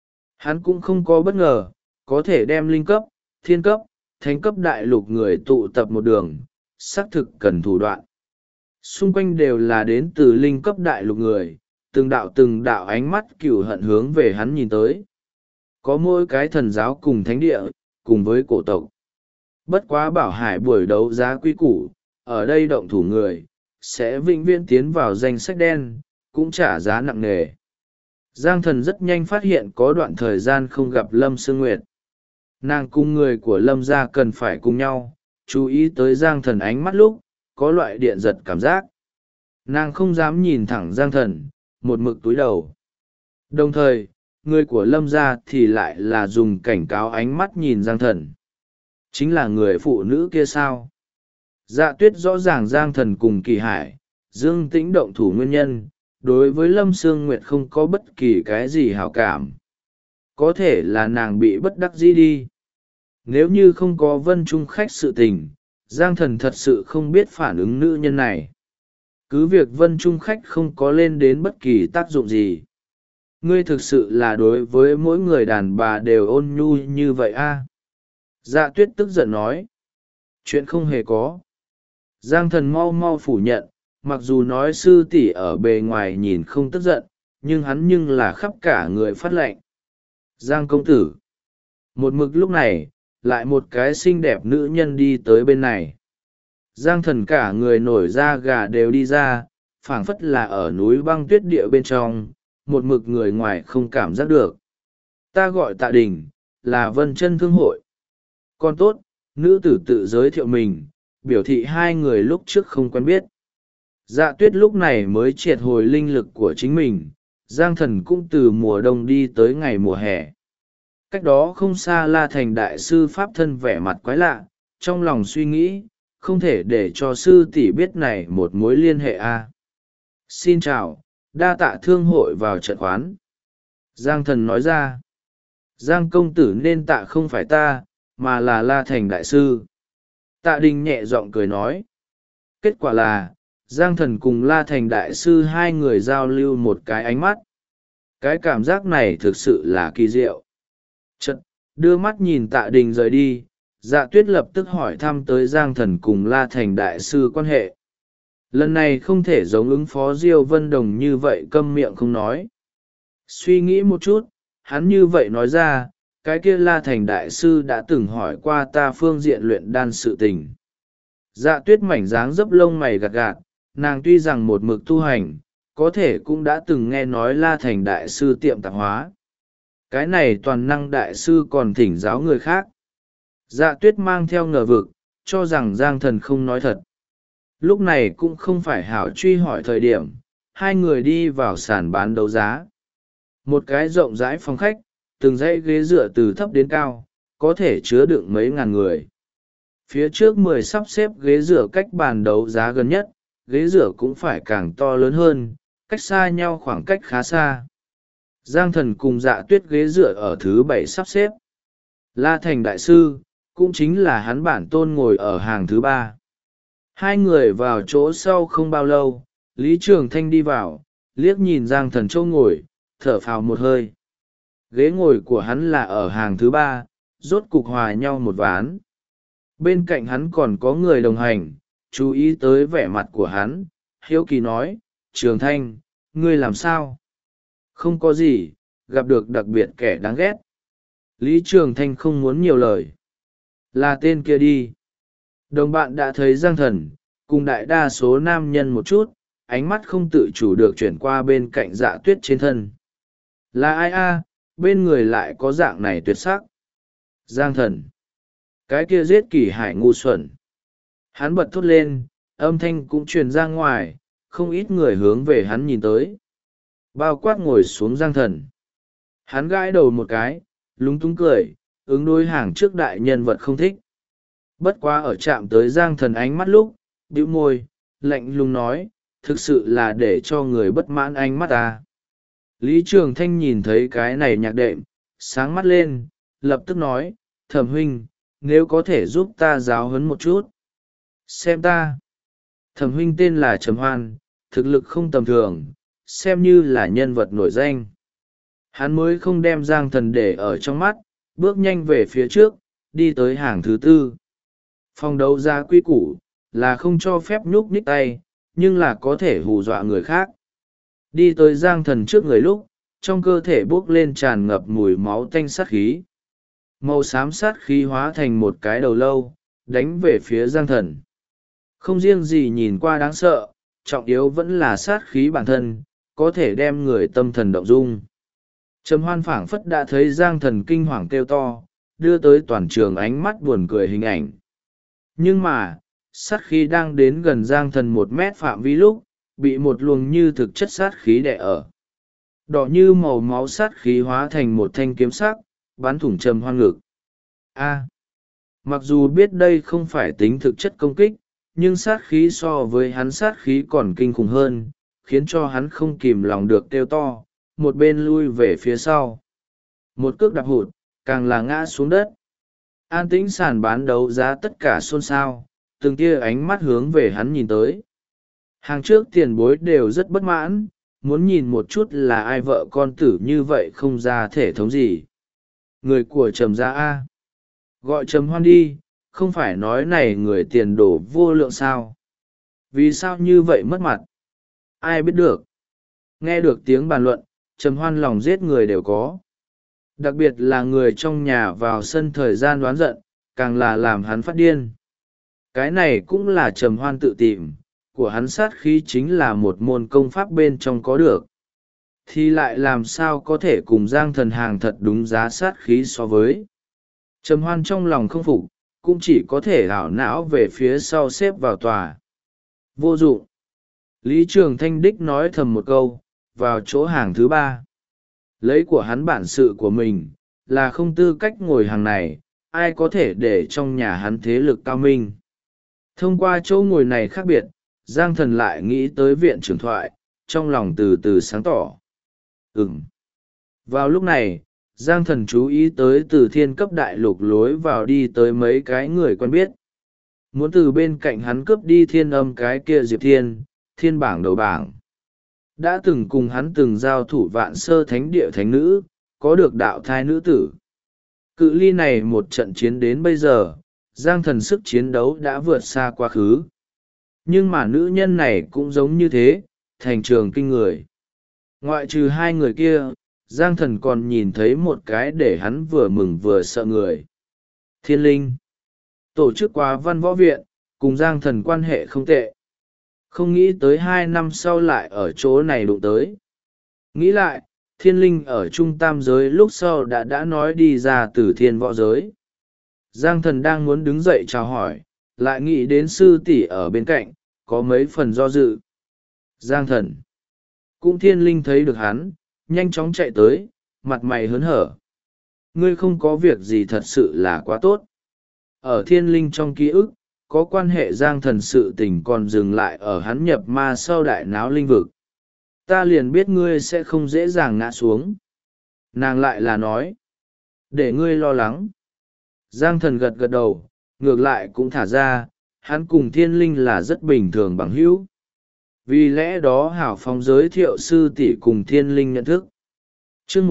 Hắn cũng không có bất ngờ, có thể đem linh cấp, thiên cấp, thánh cấp đại lục người tụ tập một đường, xác thực cần thủ đoạn. Xung quanh đều là đến từ linh cấp đại lục người, từng đạo ánh mắt cừu hận hướng về hắn nhìn tới. Có mỗi cái thần giáo cùng thánh địa, cùng với cổ tộc. Bất quá Bảo Hải buổi đấu giá quy củ, ở đây động thủ người, sẽ vĩnh viễn tiến vào danh sách đen, cũng trả giá nặng nề. Giang thần rất nhanh phát hiện có đoạn thời gian không gặp Lâm Sương Nguyệt. Nàng cùng người của Lâm gia cần phải cùng nhau, chú ý tới Giang thần ánh mắt lúc, có loại điện giật cảm giác. Nàng không dám nhìn thẳng Giang thần, một mực túi đầu. Đồng thời, người của Lâm gia thì lại là dùng cảnh cáo ánh mắt nhìn Giang thần. Chính là người phụ nữ kia sao? Dạ tuyết rõ ràng Giang thần cùng Kỳ Hải, Dương Tĩnh động thủ nguyên nhân, đối với Lâm Sương Nguyệt không có bất kỳ cái gì hảo cảm. Có thể là nàng bị bất đắc dĩ đi. Nếu như không có Vân Trung khách sự tình, Giang thần thật sự không biết phản ứng nữ nhân này. Cứ việc Vân Trung khách không có lên đến bất kỳ tác dụng gì. Ngươi thực sự là đối với mỗi người đàn bà đều ôn nhu như vậy a? Dạ tuyết tức giận nói. Chuyện không hề có. Giang thần mau mau phủ nhận, mặc dù nói sư tỷ ở bề ngoài nhìn không tức giận, nhưng là khắp cả người phát lệnh. Giang công tử. Một mực lúc này, lại một cái xinh đẹp nữ nhân đi tới bên này. Giang thần cả người nổi da gà đều đi ra, phảng phất là ở núi băng tuyết địa bên trong, một mực người ngoài không cảm giác được. Ta gọi Tạ Đình, là Vân Chân Thương hội. Con tốt, nữ tử tự giới thiệu mình, biểu thị hai người lúc trước không quen biết. Dạ tuyết lúc này mới triệt hồi linh lực của chính mình, Giang thần cũng từ mùa đông đi tới ngày mùa hè. Cách đó không xa La Thành đại sư pháp thân vẻ mặt quái lạ, trong lòng suy nghĩ, không thể để cho sư tỷ biết này một mối liên hệ a. Xin chào, đa tạ thương hội vào trận khoán. Giang thần nói ra. Giang công tử nên tạ không phải ta, mà là La Thành đại sư. Tạ Đình nhẹ giọng cười nói. Kết quả là, Giang thần cùng La Thành đại sư hai người giao lưu một cái ánh mắt. Cái cảm giác này thực sự là kỳ diệu. Chật, đưa mắt nhìn Tạ Đình rời đi, Dạ tuyết lập tức hỏi thăm tới Giang thần cùng La Thành đại sư quan hệ. Lần này không thể giống ứng phó Diêu Vân Đồng như vậy câm miệng không nói. Suy nghĩ một chút, hắn như vậy nói ra, cái kia La Thành đại sư đã từng hỏi qua ta phương diện luyện đan sự tình. Dạ tuyết mảnh dáng dấp lông mày gạt gạt, nàng tuy rằng một mực tu hành, có thể cũng đã từng nghe nói La Thành đại sư tiệm tạp hóa. Cái này toàn năng đại sư còn thỉnh giáo người khác. Dạ tuyết mang theo ngờ vực, cho rằng Giang thần không nói thật. Lúc này cũng không phải hảo truy hỏi thời điểm, hai người đi vào sàn bán đấu giá. Một cái rộng rãi phòng khách, từng dãy ghế dựa từ thấp đến cao, có thể chứa đựng mấy ngàn người. Phía trước 10 sắp xếp ghế dựa cách bàn đấu giá gần nhất, ghế dựa cũng phải càng to lớn hơn, cách xa nhau khoảng cách khá xa. Giang thần cùng Dạ tuyết ghế dựa ở thứ 7 sắp xếp. La Thành đại sư, cũng chính là hắn bản tôn ngồi ở hàng thứ 3. Hai người vào chỗ sau không bao lâu, Lý Trường Thanh đi vào, liếc nhìn Giang Thần châu ngồi, thở phào một hơi. Ghế ngồi của hắn là ở hàng thứ ba, rốt cục hòa nhau một ván. Bên cạnh hắn còn có người đồng hành, chú ý tới vẻ mặt của hắn, hiếu kỳ nói, Trường Thanh, ngươi làm sao? Không có gì, gặp được đặc biệt kẻ đáng ghét. Lý Trường Thanh không muốn nhiều lời. Là tên kia đi. Đồng bạn đã thấy Giang Thần, cùng đại đa số nam nhân một chút, ánh mắt không tự chủ được chuyển qua bên cạnh Dạ Tuyết trên thân. Là ai a? Bên người lại có dạng này tuyệt sắc. Giang Thần. Cái kia giết Kỷ Hải ngu xuẩn. Hắn bật thốt lên, âm thanh cũng truyền ra ngoài, không ít người hướng về hắn nhìn tới. Bao quát ngồi xuống Giang Thần. Hắn gãi đầu một cái, lúng túng cười, ứng đối hàng trước đại nhân vật không thích. Bất quá ở chạm tới Giang Thần ánh mắt lúc, bĩu môi, lạnh lùng nói, thực sự là để cho người bất mãn ánh mắt ta. Lý Trường Thanh nhìn thấy cái này nhạc đệm, sáng mắt lên, lập tức nói, Thẩm huynh, nếu có thể giúp ta giáo huấn một chút. Xem ta. Thẩm huynh tên là Trầm Hoan, thực lực không tầm thường, xem như là nhân vật nổi danh. Hắn mới không đem Giang Thần để ở trong mắt, bước nhanh về phía trước, đi tới hàng thứ tư. Phòng đấu giá quy củ là không cho phép nhúc nhích tay, nhưng là có thể hù dọa người khác. Đi tới Giang Thần trước người lúc, trong cơ thể bốc lên tràn ngập mùi máu tanh sát khí. Màu xám sát khí hóa thành một cái đầu lâu, đánh về phía Giang Thần. Không riêng gì nhìn qua đáng sợ, trọng yếu vẫn là sát khí bản thân, có thể đem người tâm thần động dung. Trầm Hoan phảng phất đã thấy Giang Thần kinh hoàng kêu to, đưa tới toàn trường ánh mắt buồn cười hình ảnh. Nhưng mà, sát khí đang đến gần Giang Thần 1 mét phạm vi lúc, bị một luồng như thực chất sát khí đè ở. Đỏ như màu máu sát khí hóa thành một thanh kiếm sắc, bắn thủng Trầm Hoan ngực. Mặc dù biết đây không phải tính thực chất công kích, nhưng sát khí so với hắn sát khí còn kinh khủng hơn, khiến cho hắn không kìm lòng được kêu to, một bên lui về phía sau. Một cước đạp hụt, càng là ngã xuống đất. An tĩnh sàn bán đấu giá tất cả xôn xao, từng tia ánh mắt hướng về hắn nhìn tới. Hàng trước tiền bối đều rất bất mãn, muốn nhìn một chút là ai vợ con tử như vậy không ra thể thống gì. Người của Trầm gia A. Gọi Trầm Hoan đi, không phải nói này người tiền đổ vô lượng sao. Vì sao như vậy mất mặt? Ai biết được. Nghe được tiếng bàn luận, Trầm Hoan lòng giết người đều có. Đặc biệt là người trong nhà vào sân thời gian đoán giận, càng là làm hắn phát điên. Cái này cũng là Trầm Hoan tự tìm, của hắn sát khí chính là một môn công pháp bên trong có được. Thì lại làm sao có thể cùng Giang Thần hàng thật đúng giá sát khí so với. Trầm Hoan trong lòng không phục, cũng chỉ có thể ảo não về phía sau xếp vào tòa. Vô dụng. Lý Trường Thanh đích nói thầm một câu, vào chỗ hàng thứ ba. Lấy của hắn bản sự của mình, là không tư cách ngồi hàng này, ai có thể để trong nhà hắn thế lực cao minh. Thông qua chỗ ngồi này khác biệt, Giang Thần lại nghĩ tới viện trưởng thoại, trong lòng từ từ sáng tỏ. Vào lúc này, Giang Thần chú ý tới từ thiên cấp đại lục lối vào đi tới mấy cái người quen biết. Muốn từ bên cạnh hắn cướp đi thiên âm cái kia Diệp Thiên, thiên bảng đầu bảng. Đã từng cùng hắn từng giao thủ vạn sơ thánh địa thánh nữ, có được đạo thai nữ tử. Cự ly này một trận chiến đến bây giờ, Giang Thần sức chiến đấu đã vượt xa quá khứ. Nhưng mà nữ nhân này cũng giống như thế, thành trường kinh người. Ngoại trừ hai người kia, Giang Thần còn nhìn thấy một cái để hắn vừa mừng vừa sợ người. Thiên Linh. Tổ chức quá văn võ viện, cùng Giang Thần quan hệ không tệ. Không nghĩ tới 2 năm sau lại ở chỗ này đụng tới. Nghĩ lại, Thiên Linh ở trung tam giới lúc sau đã nói đi ra từ thiên võ giới. Giang Thần đang muốn đứng dậy chào hỏi, lại nghĩ đến sư tỷ ở bên cạnh, có mấy phần do dự. Giang Thần. Cũng Thiên Linh thấy được hắn, nhanh chóng chạy tới, mặt mày hớn hở. Ngươi không có việc gì thật sự là quá tốt. Ở Thiên Linh trong ký ức, có quan hệ Giang Thần sự tình còn dừng lại ở hắn nhập ma sau đại náo linh vực. Ta liền biết ngươi sẽ không dễ dàng ngã xuống. Nàng lại là nói. Để ngươi lo lắng. Giang Thần gật gật đầu, ngược lại cũng thả ra, hắn cùng Thiên Linh là rất bình thường bằng hữu. vì lẽ đó hảo phóng giới thiệu sư tỷ cùng thiên linh nhận thức. Chương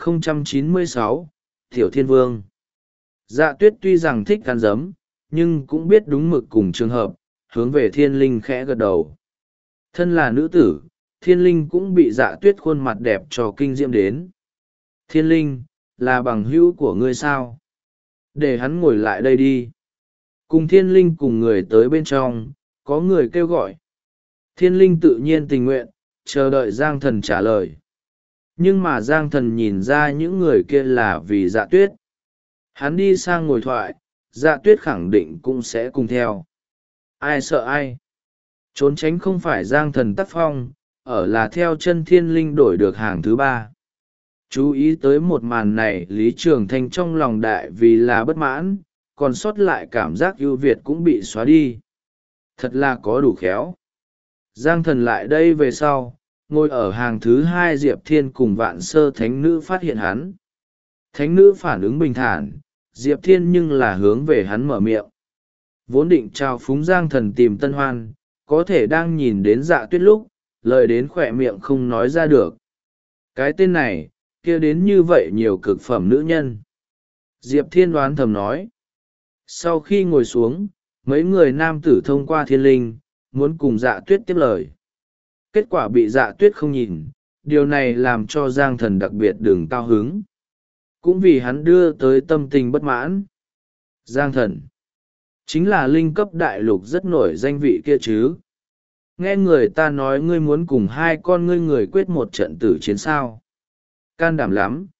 1096, Tiểu Thiên Vương. Dạ Tuyết tuy rằng thích ăn dấm, nhưng cũng biết đúng mực cùng trường hợp, hướng về thiên linh khẽ gật đầu. Thân là nữ tử, thiên linh cũng bị Dạ Tuyết khuôn mặt đẹp cho kinh diễm đến. Thiên linh, là bằng hữu của ngươi sao? Để hắn ngồi lại đây đi. Cùng thiên linh cùng người tới bên trong, có người kêu gọi. Thiên linh tự nhiên tình nguyện, chờ đợi Giang Thần trả lời. Nhưng mà Giang Thần nhìn ra những người kia là vì Dạ Tuyết. Hắn đi sang ngồi thoại, Dạ Tuyết khẳng định cũng sẽ cùng theo. Ai sợ ai? Trốn tránh không phải Giang Thần tác phong, ở là theo chân thiên linh đổi được hàng thứ ba. Chú ý tới một màn này, Lý Trường Thanh trong lòng đại vì là bất mãn, còn sót lại cảm giác ưu việt cũng bị xóa đi. Thật là có đủ khéo. Giang Thần lại đây về sau, ngồi ở hàng thứ hai. Diệp Thiên cùng Vạn Sơ Thánh Nữ phát hiện hắn. Thánh Nữ phản ứng bình thản, Diệp Thiên nhưng là hướng về hắn mở miệng. Vốn định trao phúng Giang Thần tìm tân hoan, có thể đang nhìn đến Dạ Tuyết lúc, lời đến khỏe miệng không nói ra được. Cái tên này, kia đến như vậy nhiều cực phẩm nữ nhân. Diệp Thiên đoán thầm nói. Sau khi ngồi xuống, mấy người nam tử thông qua thiên linh, muốn cùng Dạ Tuyết tiếp lời. Kết quả bị Dạ Tuyết không nhìn, điều này làm cho Giang Thần đặc biệt đừng cao hứng. Cũng vì hắn đưa tới tâm tình bất mãn. Giang Thần chính là linh cấp đại lục rất nổi danh vị kia chứ. Nghe người ta nói ngươi muốn cùng hai con ngươi người quyết một trận tử chiến sao. Can đảm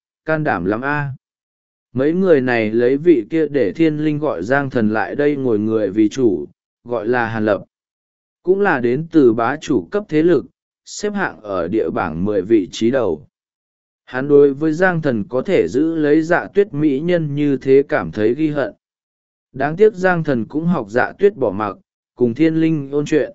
lắm a. Mấy người này lấy vị kia để thiên linh gọi Giang Thần lại đây ngồi người vì chủ, gọi là Hàn Lập. Cũng là đến từ bá chủ cấp thế lực, xếp hạng ở địa bảng 10 vị trí đầu. Hắn đối với Giang Thần có thể giữ lấy Dạ Tuyết mỹ nhân như thế cảm thấy ghi hận. Đáng tiếc Giang Thần cũng học Dạ Tuyết bỏ mặc, cùng thiên linh ôn chuyện.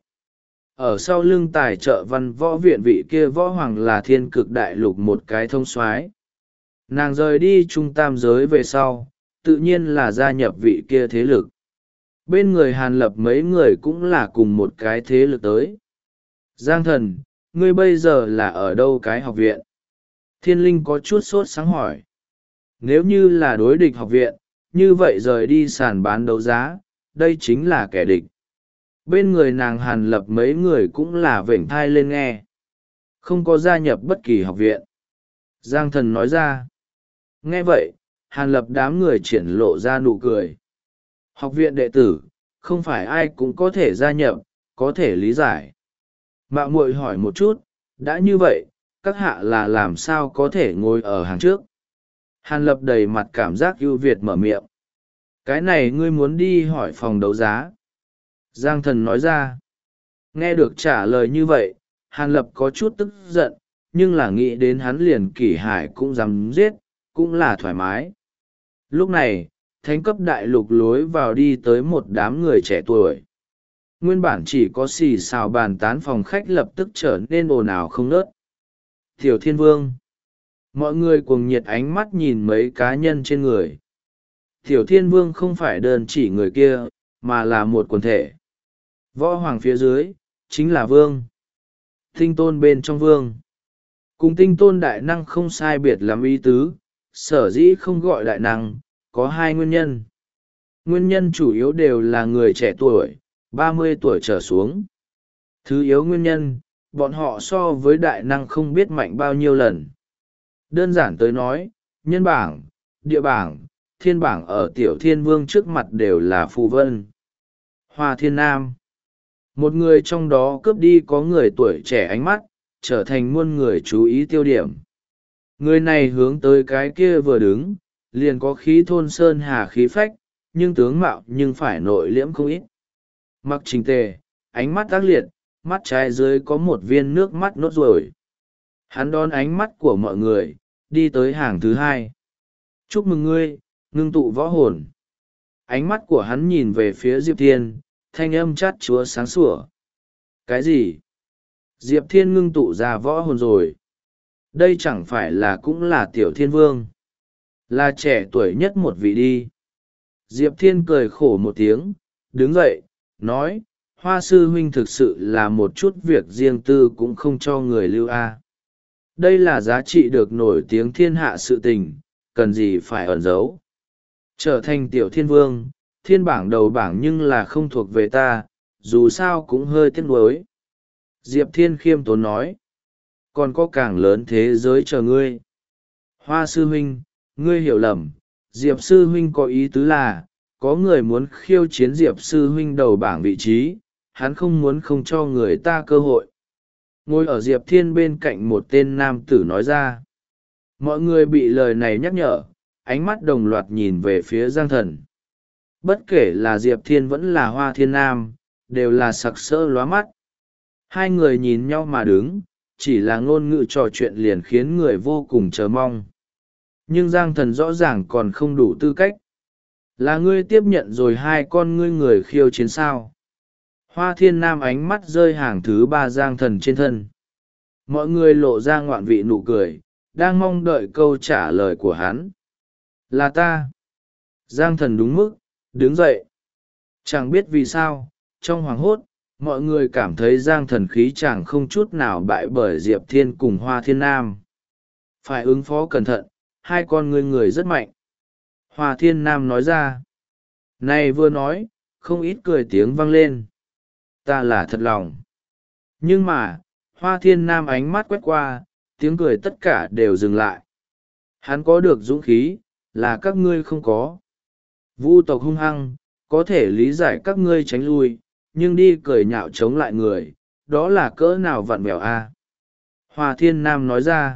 Ở sau lưng tài trợ văn võ viện vị kia võ hoàng là thiên cực đại lục một cái thông soái. Nàng rời đi trung tam giới về sau, tự nhiên là gia nhập vị kia thế lực. Bên người Hàn Lập mấy người cũng là cùng một cái thế lực tới. Giang Thần, ngươi bây giờ là ở đâu cái học viện? Thiên linh có chút sốt sáng hỏi. Nếu như là đối địch học viện, như vậy rời đi sàn bán đấu giá, đây chính là kẻ địch. Bên người nàng Hàn Lập mấy người cũng là vểnh thai lên nghe. Không có gia nhập bất kỳ học viện. Giang Thần nói ra. Nghe vậy, Hàn Lập đám người triển lộ ra nụ cười. Học viện đệ tử, không phải ai cũng có thể gia nhập, có thể lý giải. Mạo muội hỏi một chút, đã như vậy, các hạ là làm sao có thể ngồi ở hàng trước? Hàn Lập đầy mặt cảm giác ưu việt mở miệng. Cái này ngươi muốn đi hỏi phòng đấu giá. Giang Thần nói ra. Nghe được trả lời như vậy, Hàn Lập có chút tức giận, nhưng là nghĩ đến hắn liền Kỷ Hải cũng dám giết, cũng là thoải mái. Lúc này, thánh cấp đại lục lối vào đi tới một đám người trẻ tuổi. Nguyên bản chỉ có xì xào bàn tán phòng khách lập tức trở nên ồn ào không nớt. Tiểu Thiên Vương. Mọi người cuồng nhiệt ánh mắt nhìn mấy cá nhân trên người. Tiểu Thiên Vương không phải đơn chỉ người kia, mà là một quần thể. Võ hoàng phía dưới, chính là Vương. Tinh tôn bên trong Vương. Cùng tinh tôn đại năng không sai biệt lắm ý tứ, sở dĩ không gọi đại năng, có hai nguyên nhân. Nguyên nhân chủ yếu đều là người trẻ tuổi, 30 tuổi trở xuống. Thứ yếu nguyên nhân, bọn họ so với đại năng không biết mạnh bao nhiêu lần. Đơn giản tới nói, nhân bảng, địa bảng, thiên bảng ở Tiểu Thiên Vương trước mặt đều là phù vân. Hoa Thiên Nam. Một người trong đó cướp đi có người tuổi trẻ ánh mắt, trở thành muôn người chú ý tiêu điểm. Người này hướng tới cái kia vừa đứng, liền có khí thôn sơn hà khí phách, nhưng tướng mạo nhưng phải nội liễm không ít. Mặc chỉnh tề, ánh mắt ác liệt, mắt trái dưới có một viên nước mắt nốt ruồi. Hắn đón ánh mắt của mọi người, đi tới hàng thứ hai. Chúc mừng ngươi, ngưng tụ võ hồn. Ánh mắt của hắn nhìn về phía Diệp Thiên, thanh âm chát chúa sáng sủa. Cái gì? Diệp Thiên ngưng tụ ra võ hồn rồi. Đây chẳng phải là cũng là Tiểu Thiên Vương. Là trẻ tuổi nhất một vị đi. Diệp Thiên cười khổ một tiếng, đứng dậy, nói, Hoa sư huynh thực sự là một chút việc riêng tư cũng không cho người lưu a. Đây là giá trị được nổi tiếng thiên hạ sự tình, cần gì phải ẩn giấu. Trở thành tiểu thiên vương, thiên bảng đầu bảng nhưng là không thuộc về ta, dù sao cũng hơi tiếc nuối. Diệp Thiên khiêm tốn nói. Còn có càng lớn thế giới chờ ngươi. Hoa sư huynh, ngươi hiểu lầm, Diệp sư huynh có ý tứ là, có người muốn khiêu chiến Diệp sư huynh đầu bảng vị trí, hắn không muốn không cho người ta cơ hội. Ngồi ở Diệp Thiên bên cạnh một tên nam tử nói ra. Mọi người bị lời này nhắc nhở, ánh mắt đồng loạt nhìn về phía Giang Thần. Bất kể là Diệp Thiên vẫn là Hoa Thiên Nam, đều là sặc sỡ lóa mắt. Hai người nhìn nhau mà đứng, chỉ là ngôn ngữ trò chuyện liền khiến người vô cùng chờ mong. Nhưng Giang Thần rõ ràng còn không đủ tư cách. Là ngươi tiếp nhận rồi hai con ngươi người khiêu chiến sao? Hoa Thiên Nam ánh mắt rơi hàng thứ ba Giang Thần trên thân. Mọi người lộ ra ngoạn vị nụ cười, đang mong đợi câu trả lời của hắn. Là ta. Giang Thần đúng mức, đứng dậy. Chẳng biết vì sao, trong hoảng hốt, mọi người cảm thấy Giang Thần khí chẳng không chút nào bại bởi Diệp Thiên cùng Hoa Thiên Nam. Phải ứng phó cẩn thận, hai con ngươi người rất mạnh. Hoa Thiên Nam nói ra. Này vừa nói, không ít cười tiếng vang lên. Ta là thật lòng. Nhưng mà, Hoa Thiên Nam ánh mắt quét qua, tiếng cười tất cả đều dừng lại. Hắn có được dũng khí, là các ngươi không có. Vu tộc hung hăng, có thể lý giải các ngươi tránh lui, nhưng đi cười nhạo chống lại người, đó là cỡ nào vặn vẹo a? Hoa Thiên Nam nói ra.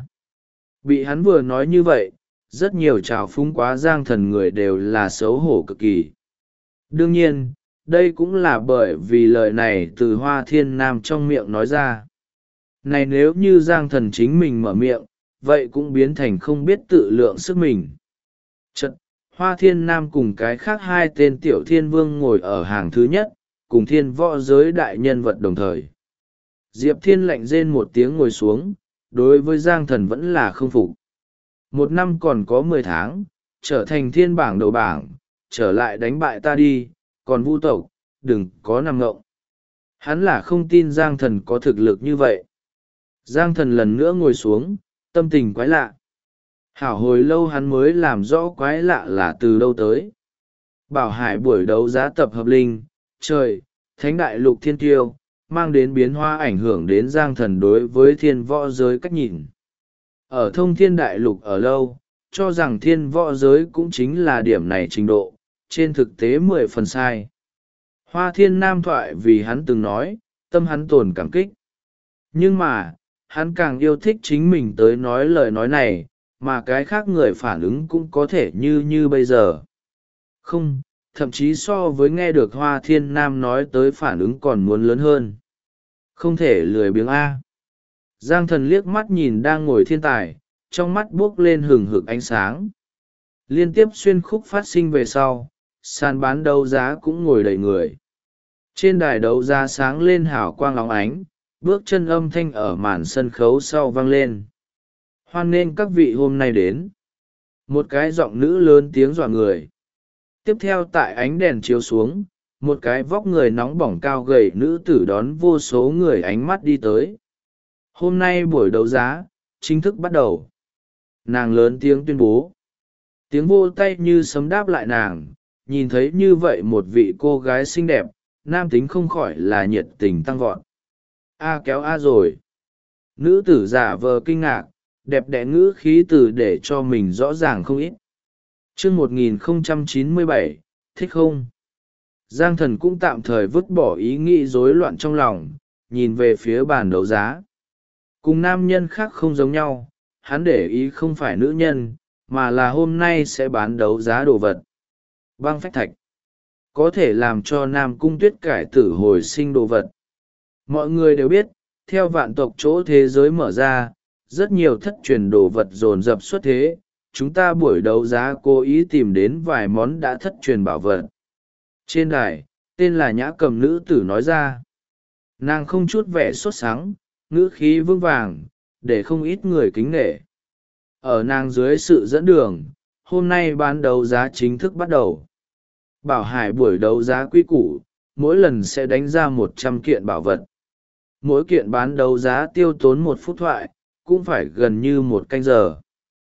Bị hắn vừa nói như vậy, rất nhiều trào phúng quá Giang Thần người đều là xấu hổ cực kỳ. Đương nhiên, đây cũng là bởi vì lời này từ Hoa Thiên Nam trong miệng nói ra. Này nếu như Giang Thần chính mình mở miệng, vậy cũng biến thành không biết tự lượng sức mình. Chật, Hoa Thiên Nam cùng cái khác hai tên tiểu thiên vương ngồi ở hàng thứ nhất, cùng thiên võ giới đại nhân vật đồng thời. Diệp Thiên lạnh rên một tiếng ngồi xuống, đối với Giang Thần vẫn là không phục. Một năm còn có 10 tháng, trở thành thiên bảng đầu bảng, trở lại đánh bại ta đi, còn Vu tộc, đừng có nằm ngộng. Hắn là không tin Giang Thần có thực lực như vậy. Giang Thần lần nữa ngồi xuống, tâm tình quái lạ. Hảo hồi lâu hắn mới làm rõ quái lạ là từ đâu tới. Bảo Hải buổi đấu giá tập hợp linh, trời, thánh đại lục thiên tiêu, mang đến biến hóa ảnh hưởng đến Giang Thần đối với thiên võ giới cách nhìn. Ở thông thiên đại lục ở lâu, cho rằng thiên võ giới cũng chính là điểm này trình độ, trên thực tế 10 phần sai. Hoa Thiên Nam thoại vì hắn từng nói, tâm hắn tồn cảm kích. Nhưng mà, hắn càng yêu thích chính mình tới nói lời nói này, mà cái khác người phản ứng cũng có thể như bây giờ. Không, thậm chí so với nghe được Hoa Thiên Nam nói tới phản ứng còn muốn lớn hơn. Không thể lười biếng A. Giang Thần liếc mắt nhìn đang ngồi thiên tài, trong mắt buốc lên hừng hực ánh sáng. Liên tiếp xuyên khúc phát sinh về sau, sàn bán đấu giá cũng ngồi đầy người. Trên đài đấu giá sáng lên hào quang óng ánh, bước chân âm thanh ở màn sân khấu sau vang lên. Hoan nghênh các vị hôm nay đến. Một cái giọng nữ lớn tiếng dọa người. Tiếp theo tại ánh đèn chiếu xuống, một cái vóc người nóng bỏng cao gầy nữ tử đón vô số người ánh mắt đi tới. Hôm nay buổi đấu giá, chính thức bắt đầu. Nàng lớn tiếng tuyên bố. Tiếng vô tay như sấm đáp lại nàng, nhìn thấy như vậy một vị cô gái xinh đẹp, nam tính không khỏi là nhiệt tình tăng vọt. A kéo A rồi. Nữ tử giả vờ kinh ngạc, đẹp đẽ ngữ khí từ để cho mình rõ ràng không ít. Chương 1097, thích không? Giang Thần cũng tạm thời vứt bỏ ý nghĩ rối loạn trong lòng, nhìn về phía bàn đấu giá. Cùng nam nhân khác không giống nhau, hắn để ý không phải nữ nhân, mà là hôm nay sẽ bán đấu giá đồ vật. Băng phách thạch. Có thể làm cho Nam Cung Tuyết cải tử hồi sinh đồ vật. Mọi người đều biết, theo vạn tộc chỗ thế giới mở ra, rất nhiều thất truyền đồ vật dồn dập xuất thế. Chúng ta buổi đấu giá cố ý tìm đến vài món đã thất truyền bảo vật. Trên đài, tên là Nhã Cầm nữ tử nói ra. Nàng không chút vẻ sốt sắng, ngữ khí vững vàng, để không ít người kính nể. Ở nàng dưới sự dẫn đường, hôm nay bán đấu giá chính thức bắt đầu. Bảo Hải buổi đấu giá quy củ, mỗi lần sẽ đánh ra 100 kiện bảo vật. Mỗi kiện bán đấu giá tiêu tốn 1 phút thoại, cũng phải gần như 1 canh giờ.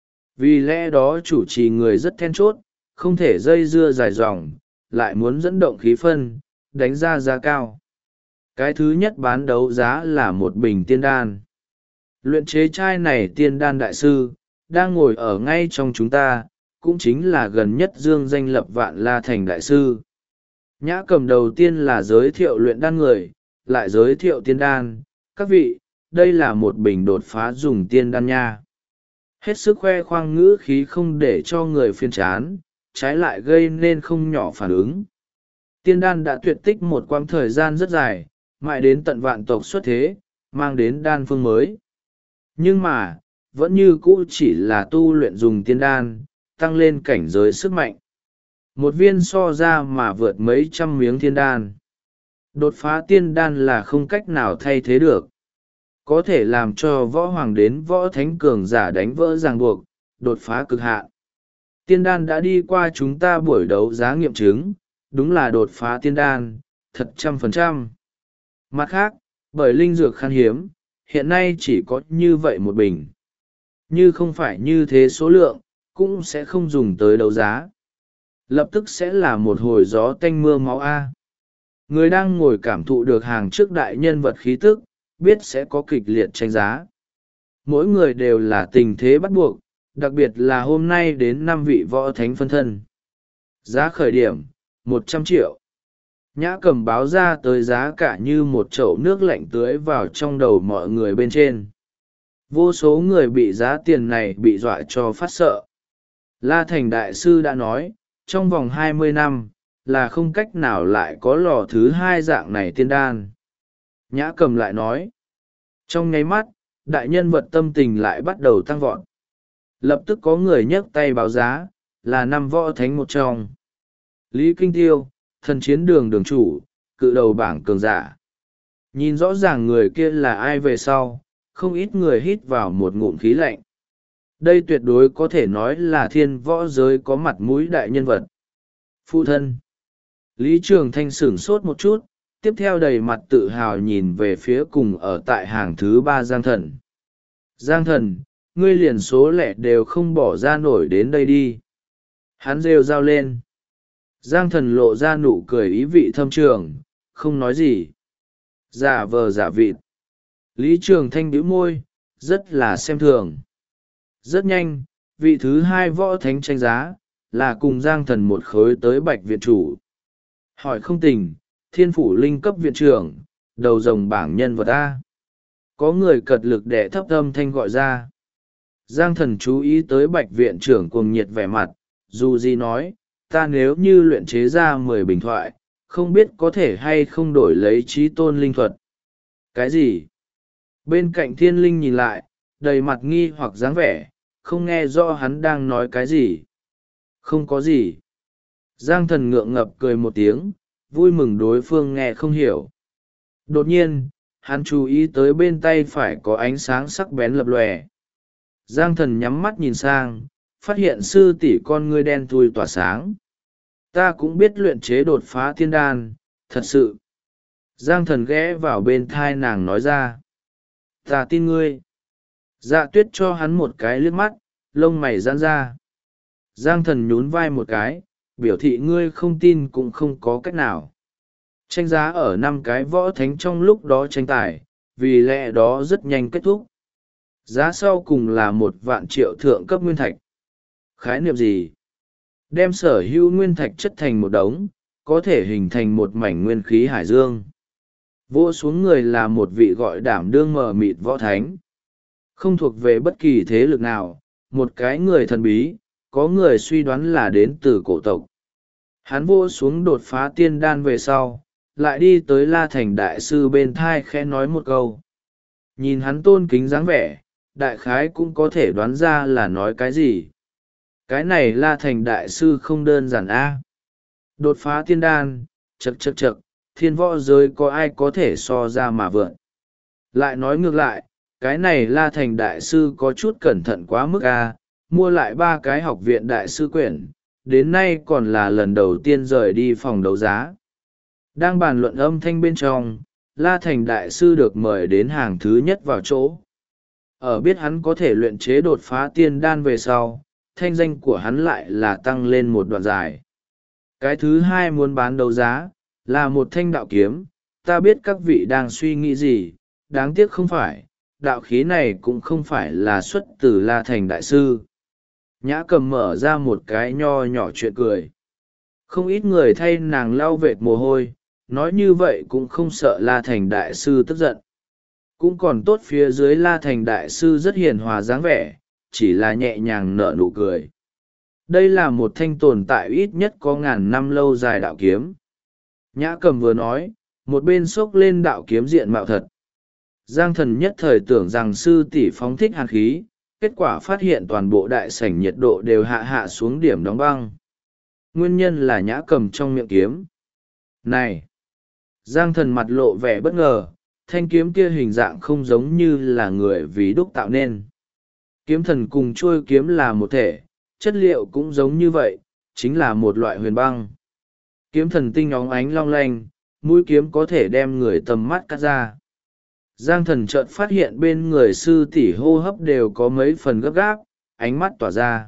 Vì lẽ đó chủ trì người rất then chốt, không thể dây dưa dài dòng, lại muốn dẫn động khí phân, đánh ra giá cao. Cái thứ nhất bán đấu giá là một bình tiên đan. Luyện chế chai này tiên đan đại sư, đang ngồi ở ngay trong chúng ta, cũng chính là gần nhất dương danh lập vạn La Thành đại sư. Nhã Cầm đầu tiên là giới thiệu luyện đan người, lại giới thiệu tiên đan. Các vị, đây là một bình đột phá dùng tiên đan nha. Hết sức khoe khoang ngữ khí không để cho người phiền chán, trái lại gây nên không nhỏ phản ứng. Tiên đan đã tuyệt tích một quãng thời gian rất dài, mãi đến tận vạn tộc xuất thế, mang đến đan phương mới. Nhưng mà, vẫn như cũ chỉ là tu luyện dùng tiên đan, tăng lên cảnh giới sức mạnh. Một viên so ra mà vượt mấy trăm miếng tiên đan. Đột phá tiên đan là không cách nào thay thế được. Có thể làm cho võ hoàng đến võ thánh cường giả đánh vỡ ràng buộc, đột phá cực hạn. Tiên đan đã đi qua chúng ta buổi đấu giá nghiệm chứng, đúng là đột phá tiên đan, thật 100%. Mặt khác, bởi linh dược khan hiếm, hiện nay chỉ có như vậy một bình. Như không phải như thế số lượng, cũng sẽ không dùng tới đấu giá. Lập tức sẽ là một hồi gió tanh mưa máu A. Người đang ngồi cảm thụ được hàng trước đại nhân vật khí tức, biết sẽ có kịch liệt tranh giá. Mỗi người đều là tình thế bắt buộc, đặc biệt là hôm nay đến 5 vị võ thánh phân thân. Giá khởi điểm, 100 triệu. Nhã Cầm báo ra tới giá cả như một chậu nước lạnh tưới vào trong đầu mọi người bên trên. Vô số người bị giá tiền này bị dọa cho phát sợ. La Thành đại sư đã nói, trong vòng 20 năm, là không cách nào lại có lò thứ hai dạng này tiên đan. Nhã Cầm lại nói, trong nháy mắt, đại nhân vật tâm tình lại bắt đầu tăng vọt. Lập tức có người nhấc tay báo giá, là 5 võ thánh một trong. Lý Kinh Tiêu, thần chiến đường đường chủ, cự đầu bảng cường giả. Nhìn rõ ràng người kia là ai về sau, không ít người hít vào một ngụm khí lạnh. Đây tuyệt đối có thể nói là thiên võ giới có mặt mũi đại nhân vật. Phụ thân. Lý Trường Thanh sửng sốt một chút, tiếp theo đầy mặt tự hào nhìn về phía cùng ở tại hàng thứ 3 Giang Thần. Giang Thần, ngươi liền số lẻ đều không bỏ ra nổi đến đây đi. Hắn rêu rao lên. Giang Thần lộ ra nụ cười ý vị thâm trường, không nói gì. Giả vờ giả vịt. Lý Trường Thanh bĩu môi, rất là xem thường. Rất nhanh, vị thứ 2 võ thánh tranh giá, là cùng Giang Thần một khối tới Bạch viện chủ. Hỏi không tình, thiên phủ linh cấp viện trưởng, đầu rồng bảng nhân vật A. Có người cật lực để thấp âm thanh gọi ra. Giang Thần chú ý tới Bạch viện trưởng cuồng nhiệt vẻ mặt, dù gì nói, ta nếu như luyện chế ra 10 bình thoại, không biết có thể hay không đổi lấy trí tôn linh thuật. Cái gì? Bên cạnh thiên linh nhìn lại, đầy mặt nghi hoặc dáng vẻ, không nghe rõ hắn đang nói cái gì. Không có gì. Giang Thần ngượng ngập cười một tiếng, vui mừng đối phương nghe không hiểu. Đột nhiên, hắn chú ý tới bên tay phải có ánh sáng sắc bén lập lòe. Giang Thần nhắm mắt nhìn sang, phát hiện sư tỷ con ngươi đen thui tỏa sáng. Ta cũng biết luyện chế đột phá tiên đan, thật sự. Giang Thần ghé vào bên thai nàng nói ra. Ta tin ngươi. Dạ Tuyết cho hắn một cái liếc mắt, lông mày giãn ra. Giang Thần nhún vai một cái, biểu thị ngươi không tin cũng không có cách nào. Tranh giá ở 5 cái võ thánh trong lúc đó tranh tài, vì lẽ đó rất nhanh kết thúc. Giá sau cùng là 1.000.000 thượng cấp nguyên thạch. Khái niệm gì? Đem sở hữu nguyên thạch chất thành một đống, có thể hình thành một mảnh nguyên khí hải dương. Vỗ xuống người là một vị gọi đảm đương mờ mịt võ thánh. Không thuộc về bất kỳ thế lực nào, một cái người thần bí, có người suy đoán là đến từ cổ tộc. Hắn vỗ xuống đột phá tiên đan về sau, lại đi tới La Thành đại sư bên thai khẽ nói một câu. Nhìn hắn tôn kính dáng vẻ, đại khái cũng có thể đoán ra là nói cái gì. Cái này La Thành đại sư không đơn giản a. Đột phá tiên đan, chậc chậc chậc, thiên võ giới có ai có thể so ra mà vượn. Lại nói ngược lại, cái này La Thành đại sư có chút cẩn thận quá mức a, mua lại 3 cái học viện đại sư quyển, đến nay còn là lần đầu tiên rời đi phòng đấu giá. Đang bàn luận âm thanh bên trong, La Thành Đại Sư được mời đến hàng thứ nhất vào chỗ. Ở biết hắn có thể luyện chế đột phá tiên đan về sau, thanh danh của hắn lại là tăng lên một đoạn dài. Cái thứ hai muốn bán đấu giá, là một thanh đạo kiếm. Ta biết các vị đang suy nghĩ gì, đáng tiếc không phải, đạo khí này cũng không phải là xuất từ La Thành Đại Sư. Nhã Cầm mở ra một cái nho nhỏ chuyện cười. Không ít người thay nàng lau vệt mồ hôi, nói như vậy cũng không sợ La Thành Đại Sư tức giận. Cũng còn tốt phía dưới La Thành Đại Sư rất hiền hòa dáng vẻ, chỉ là nhẹ nhàng nở nụ cười. Đây là một thanh tồn tại ít nhất có ngàn năm lâu dài đạo kiếm. Nhã Cầm vừa nói, một bên xốc lên đạo kiếm diện mạo thật. Giang Thần nhất thời tưởng rằng sư tỷ phóng thích hàn khí, kết quả phát hiện toàn bộ đại sảnh nhiệt độ đều hạ xuống điểm đóng băng. Nguyên nhân là Nhã Cầm trong miệng kiếm. Này! Giang Thần mặt lộ vẻ bất ngờ, thanh kiếm kia hình dạng không giống như là người vì đúc tạo nên. Kiếm thần cùng chuôi kiếm là một thể, chất liệu cũng giống như vậy, chính là một loại huyền băng. Kiếm thần tinh óng ánh long lanh, mũi kiếm có thể đem người tầm mắt cắt ra. Giang Thần chợt phát hiện bên người sư tỷ hô hấp đều có mấy phần gấp gáp, ánh mắt tỏa ra.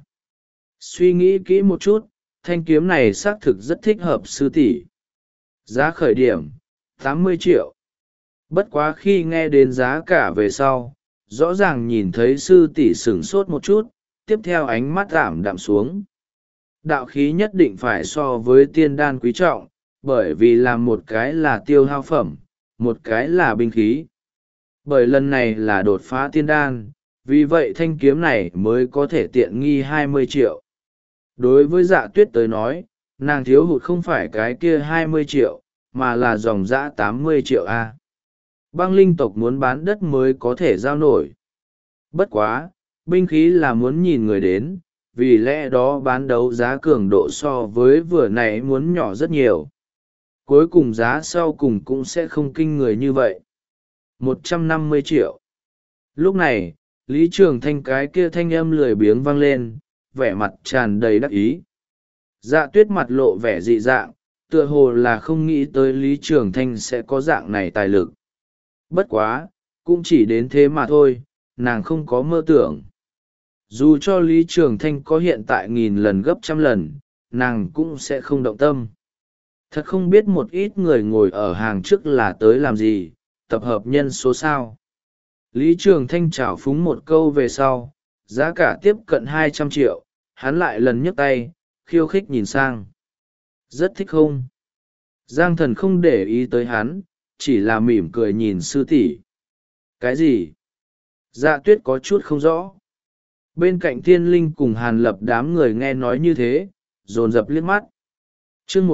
Suy nghĩ kỹ một chút, thanh kiếm này xác thực rất thích hợp sư tỷ. Giá khởi điểm 80 triệu. Bất quá khi nghe đến giá cả về sau, rõ ràng nhìn thấy sư tỷ sửng sốt một chút, tiếp theo ánh mắt ảm đạm xuống. Đạo khí nhất định phải so với tiên đan quý trọng, bởi vì làm một cái là tiêu hao phẩm, một cái là binh khí. Bởi lần này là đột phá tiên đan, vì vậy thanh kiếm này mới có thể tiện nghi 20 triệu. Đối với Dạ Tuyết tới nói, nàng thiếu hụt không phải cái kia 20 triệu, mà là dòng dã 80 triệu A. Băng linh tộc muốn bán đất mới có thể giao nổi. Bất quá, binh khí là muốn nhìn người đến, vì lẽ đó bán đấu giá cường độ so với vừa nãy muốn nhỏ rất nhiều. Cuối cùng giá sau cùng cũng sẽ không kinh người như vậy. 150 triệu. Lúc này, Lý Trường Thanh cái kia thanh âm lười biếng vang lên, vẻ mặt tràn đầy đắc ý. Dạ Tuyết mặt lộ vẻ dị dạng, tựa hồ là không nghĩ tới Lý Trường Thanh sẽ có dạng này tài lực. Bất quá, cũng chỉ đến thế mà thôi, nàng không có mơ tưởng. Dù cho Lý Trường Thanh có hiện tại 1000 lần gấp 100 lần, nàng cũng sẽ không động tâm. Thật không biết một ít người ngồi ở hàng trước là tới làm gì, tập hợp nhân số sao. Lý Trường Thanh trào phúng một câu về sau, giá cả tiếp cận 200 triệu, hắn lại lần nhấc tay, khiêu khích nhìn sang. Rất thích không? Giang Thần không để ý tới hắn, chỉ là mỉm cười nhìn sư tỷ. Cái gì? Dạ Tuyết có chút không rõ. Bên cạnh Thiên Linh cùng Hàn Lập đám người nghe nói như thế, dồn dập liếc mắt. Chương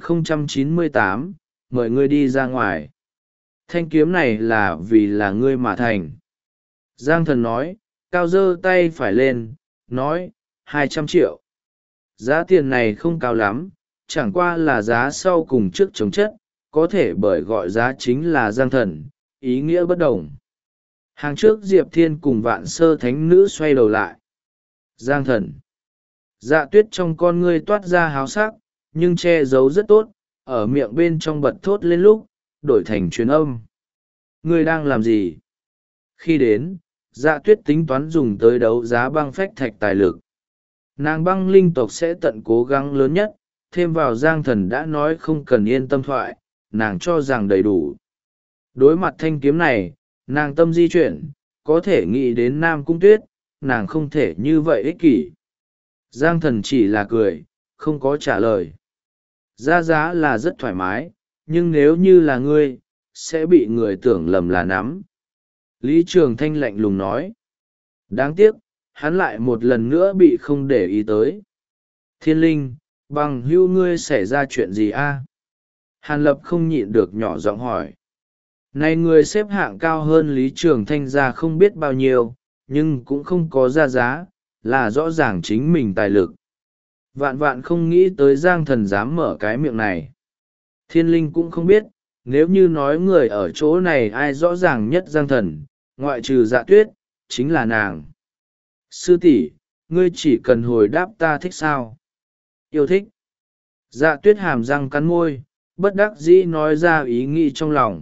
1098, mời ngươi đi ra ngoài. Thanh kiếm này là vì là ngươi mà thành. Giang Thần nói, cao giơ tay phải lên, nói, 200 triệu. Giá tiền này không cao lắm, chẳng qua là giá sau cùng trước chống chất, có thể bởi gọi giá chính là Giang Thần, ý nghĩa bất đồng. Hàng trước Diệp Thiên cùng Vạn Sơ Thánh Nữ xoay đầu lại. Giang Thần. Dạ Tuyết trong con ngươi toát ra háo sắc, nhưng che giấu rất tốt, ở miệng bên trong bật thốt lên lúc, đổi thành truyền âm. Ngươi đang làm gì? Khi đến, Dạ Tuyết tính toán dùng tới đấu giá băng phách thạch tài lực. Nàng băng linh tộc sẽ tận cố gắng lớn nhất, thêm vào Giang Thần đã nói không cần yên tâm thoại, nàng cho rằng đầy đủ. Đối mặt thanh kiếm này, nàng tâm di chuyển, có thể nghĩ đến Nam Cung Tuyết, nàng không thể như vậy ích kỷ. Giang Thần chỉ là cười, không có trả lời. Giá giá là rất thoải mái, nhưng nếu như là ngươi, sẽ bị người tưởng lầm là nắm. Lý Trường Thanh lạnh lùng nói. Đáng tiếc, hắn lại một lần nữa bị không để ý tới. Thiên Linh, bằng hữu ngươi xảy ra chuyện gì a? Hàn Lập không nhịn được nhỏ giọng hỏi. Này người xếp hạng cao hơn Lý Trường Thanh ra không biết bao nhiêu, nhưng cũng không có ra giá, là rõ ràng chính mình tài lực. Vạn vạn không nghĩ tới Giang Thần dám mở cái miệng này. Thiên Linh cũng không biết, nếu như nói người ở chỗ này ai rõ ràng nhất Giang Thần, ngoại trừ Dạ Tuyết, chính là nàng. Sư tỷ, ngươi chỉ cần hồi đáp ta thích sao? Yêu thích. Dạ Tuyết hàm răng cắn môi, bất đắc dĩ nói ra ý nghĩ trong lòng.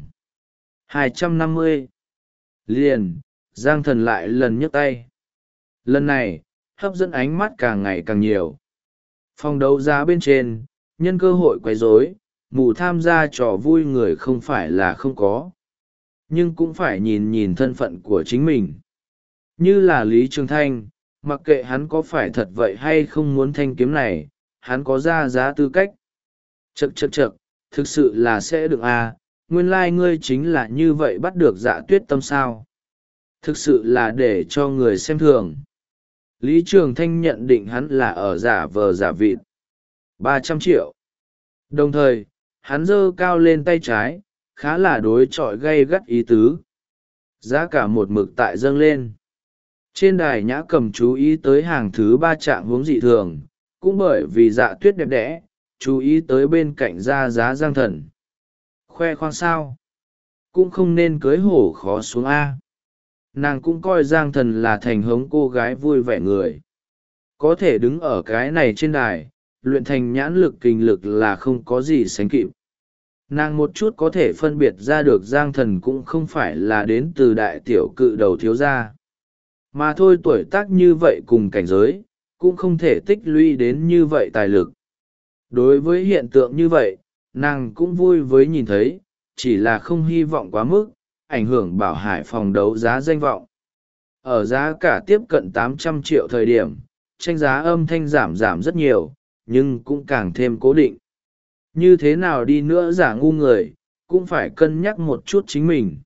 250. Liền, Giang Thần lại lần nhấc tay. Lần này, hấp dẫn ánh mắt càng ngày càng nhiều. Phòng đấu giá bên trên, nhân cơ hội quấy rối, mù tham gia trò vui người không phải là không có. Nhưng cũng phải nhìn nhìn thân phận của chính mình. Như là Lý Trường Thanh, mặc kệ hắn có phải thật vậy hay không muốn thanh kiếm này, hắn có ra giá tư cách. Chậc chậc chậc, thực sự là sẽ được à, nguyên lai ngươi chính là như vậy bắt được Dạ Tuyết Tâm sao. Thực sự là để cho người xem thường. Lý Trường Thanh nhận định hắn là ở giả vờ giả vịt. 300 triệu. Đồng thời, hắn giơ cao lên tay trái, khá là đối chọi gay gắt ý tứ. Giá cả một mực tại dâng lên. Trên đài Nhã Cầm chú ý tới hàng thứ 3 trạng huống dị thường, cũng bởi vì Dạ Tuyết đẹp đẽ, chú ý tới bên cạnh ra giá Giang Thần. Khoe khoang sao? Cũng không nên cưới hổ khó xuống A. Nàng cũng coi Giang Thần là thành hống cô gái vui vẻ người. Có thể đứng ở cái này trên đài, luyện thành nhãn lực kinh lực là không có gì sánh kịp. Nàng một chút có thể phân biệt ra được Giang Thần cũng không phải là đến từ đại tiểu cự đầu thiếu gia. Mà thôi tuổi tác như vậy cùng cảnh giới, cũng không thể tích lũy đến như vậy tài lực. Đối với hiện tượng như vậy, nàng cũng vui với nhìn thấy, chỉ là không hy vọng quá mức, ảnh hưởng Bảo Hải phòng đấu giá danh vọng. Ở giá cả tiếp cận 800 triệu thời điểm, tranh giá âm thanh giảm rất nhiều, nhưng cũng càng thêm cố định. Như thế nào đi nữa giả ngu người, cũng phải cân nhắc một chút chính mình.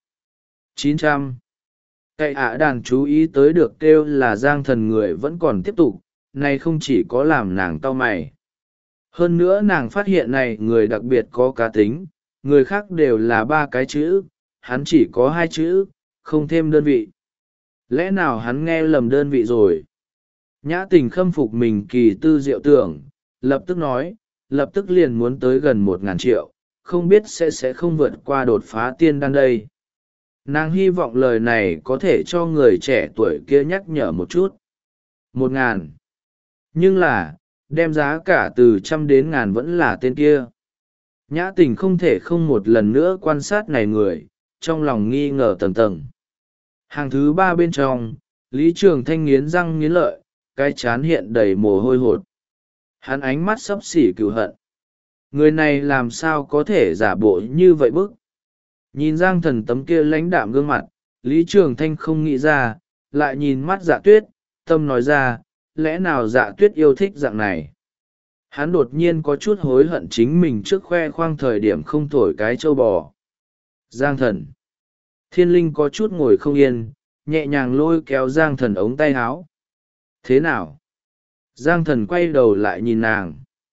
900. Cậy đàn chú ý tới được kêu là Giang Thần người vẫn còn tiếp tục, này không chỉ có làm nàng cau mày. Hơn nữa nàng phát hiện này người đặc biệt có cá tính, người khác đều là 3 cái chữ, hắn chỉ có 2 chữ, không thêm đơn vị. Lẽ nào hắn nghe lầm đơn vị rồi? Nhã Tình khâm phục mình kỳ tư diệu tưởng, lập tức nói, lập tức liền muốn tới gần 1.000 triệu, không biết sẽ không vượt qua đột phá tiên đan đây. Nàng hy vọng lời này có thể cho người trẻ tuổi kia nhắc nhở một chút. 1.000. Nhưng là, đem giá cả từ trăm đến ngàn vẫn là tên kia. Nhã Tình không thể không một lần nữa quan sát này người, trong lòng nghi ngờ tầng tầng. Hàng thứ 3 bên trong, Lý Trường Thanh nghiến răng nghiến lợi, cái chán hiện đầy mồ hôi hột. Hắn ánh mắt xấp xỉ cừu hận. Người này làm sao có thể giả bộ như vậy bức? Nhìn Giang Thần tấm kia lãnh đạm gương mặt, Lý Trường Thanh không nghĩ ra, lại nhìn mắt Dạ Tuyết, tâm nói ra, lẽ nào Dạ Tuyết yêu thích dạng này? Hắn đột nhiên có chút hối hận chính mình trước khoe khoang thời điểm không thổi cái trâu bò. Giang Thần. Thiên Linh có chút ngồi không yên, nhẹ nhàng lôi kéo Giang Thần ống tay áo. Thế nào? Giang Thần quay đầu lại nhìn nàng.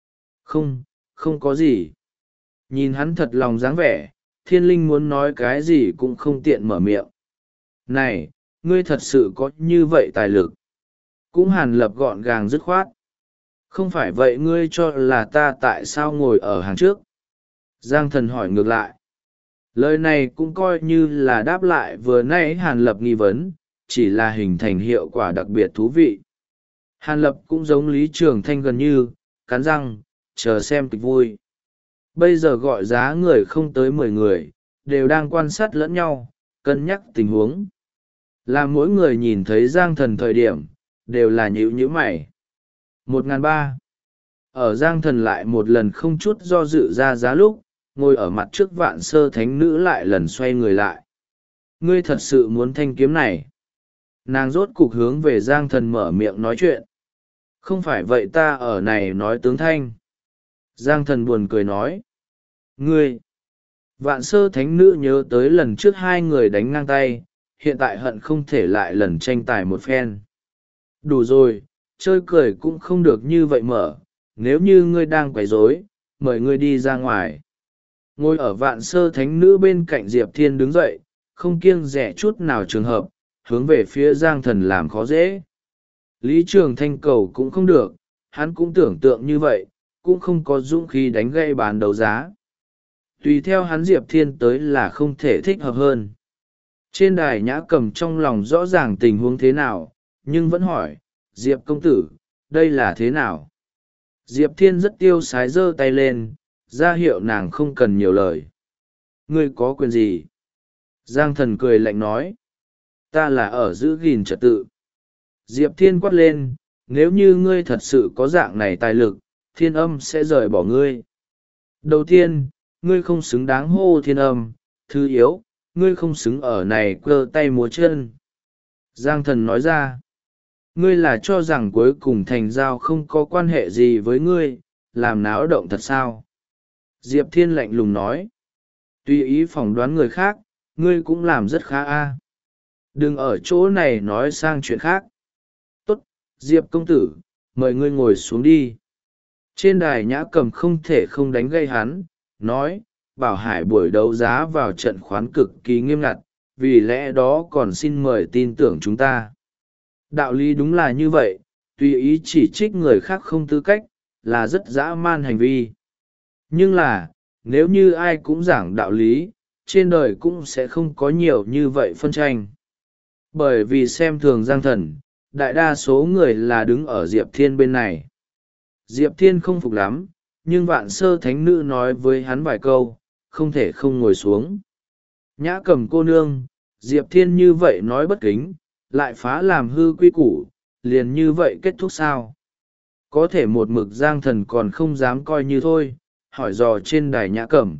Không có gì. Nhìn hắn thật lòng dáng vẻ, Thiên Linh muốn nói cái gì cũng không tiện mở miệng. Này, ngươi thật sự có như vậy tài lực. Cũng Hàn Lập gọn gàng dứt khoát. Không phải vậy ngươi cho là ta tại sao ngồi ở hàng trước? Giang Thần hỏi ngược lại. Lời này cũng coi như là đáp lại vừa nãy Hàn Lập nghi vấn, chỉ là hình thành hiệu quả đặc biệt thú vị. Hàn Lập cũng giống Lý Trường Thanh gần như, cắn răng, chờ xem kịch vui. Bây giờ gọi giá người không tới 10 người, đều đang quan sát lẫn nhau, cân nhắc tình huống. Làm mỗi người nhìn thấy Giang Thần thời điểm, đều là nhíu mày. 1.300. Ở Giang Thần lại một lần không chút do dự ra giá lúc, ngồi ở mặt trước Vạn Sơ Thánh Nữ lại lần xoay người lại. Ngươi thật sự muốn thanh kiếm này? Nàng rốt cục hướng về Giang Thần mở miệng nói chuyện. Không phải vậy ta ở này nói tướng thanh. Giang Thần buồn cười nói. Ngươi! Vạn Sơ Thánh Nữ nhớ tới lần trước 2 người đánh ngang tay, hiện tại hận không thể lại lần tranh tài một phen. Đủ rồi, chơi cười cũng không được như vậy mở, nếu như ngươi đang quấy rối, mời ngươi đi ra ngoài. Ngồi ở Vạn Sơ Thánh Nữ bên cạnh Diệp Thiên đứng dậy, không kiêng dè chút nào trường hợp, hướng về phía Giang Thần làm khó dễ. Lý Trường Thanh cầu cũng không được, hắn cũng tưởng tượng như vậy, cũng không có dũng khí đánh gãy bán đấu giá. Tùy theo hắn Diệp Thiên tới là không thể thích hợp hơn. Trên đài Nhã Cầm trong lòng rõ ràng tình huống thế nào, nhưng vẫn hỏi, Diệp công tử, đây là thế nào? Diệp Thiên rất tiêu sái giơ tay lên, ra hiệu nàng không cần nhiều lời. Ngươi có quyền gì? Giang thần cười lạnh nói. Ta là ở giữ gìn trật tự. Diệp Thiên quát lên, nếu như ngươi thật sự có dạng này tài lực, Thiên Âm sẽ rời bỏ ngươi. Đầu tiên, ngươi không xứng đáng hô Thiên Âm. Thứ yếu, ngươi không xứng ở này cơ tay múa chân. Giang thần nói ra. Ngươi là cho rằng cuối cùng thành giao không có quan hệ gì với ngươi, làm náo động thật sao? Diệp Thiên lạnh lùng nói. Tùy ý phỏng đoán người khác, ngươi cũng làm rất khá a. Đừng ở chỗ này nói sang chuyện khác. Tốt, Diệp công tử, mời ngươi ngồi xuống đi. Trên đài Nhã Cầm không thể không đánh gây hắn, nói, Bảo Hải buổi đấu giá vào trận khoán cực kỳ nghiêm ngặt, vì lẽ đó còn xin mời tin tưởng chúng ta. Đạo lý đúng là như vậy, tùy ý chỉ trích người khác không tư cách, là rất dã man hành vi. Nhưng là, nếu như ai cũng giảng đạo lý, trên đời cũng sẽ không có nhiều như vậy phân tranh. Bởi vì xem thường Giang thần, đại đa số người là đứng ở Diệp Thiên bên này. Diệp Thiên không phục lắm, nhưng Vạn Sơ Thánh Nữ nói với hắn vài câu, không thể không ngồi xuống. Nhã Cầm cô nương, Diệp Thiên như vậy nói bất kính, lại phá làm hư quy củ, liền như vậy kết thúc sao? Có thể một mực Giang thần còn không dám coi như thôi, hỏi dò trên đài Nhã Cầm.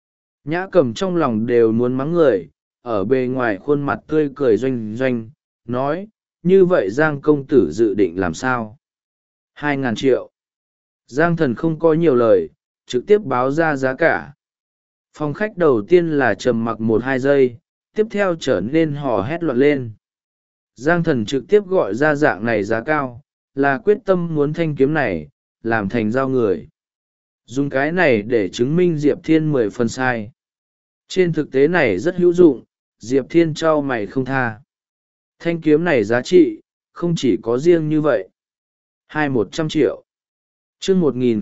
Nhã Cầm trong lòng đều muốn mắng người, ở bề ngoài khuôn mặt tươi cười doanh doanh, nói, như vậy Giang công tử dự định làm sao? 2.000 triệu. Giang thần không có nhiều lời, trực tiếp báo ra giá cả. Phòng khách đầu tiên là trầm mặc 1-2 giây, tiếp theo trở nên hò hét loạn lên. Giang thần trực tiếp gọi ra dạng này giá cao, là quyết tâm muốn thanh kiếm này, làm thành giao người. Dùng cái này để chứng minh Diệp Thiên 10 phần sai. Trên thực tế này rất hữu dụng, Diệp Thiên trao mày không tha. Thanh kiếm này giá trị, không chỉ có riêng như vậy. 100 triệu. Chương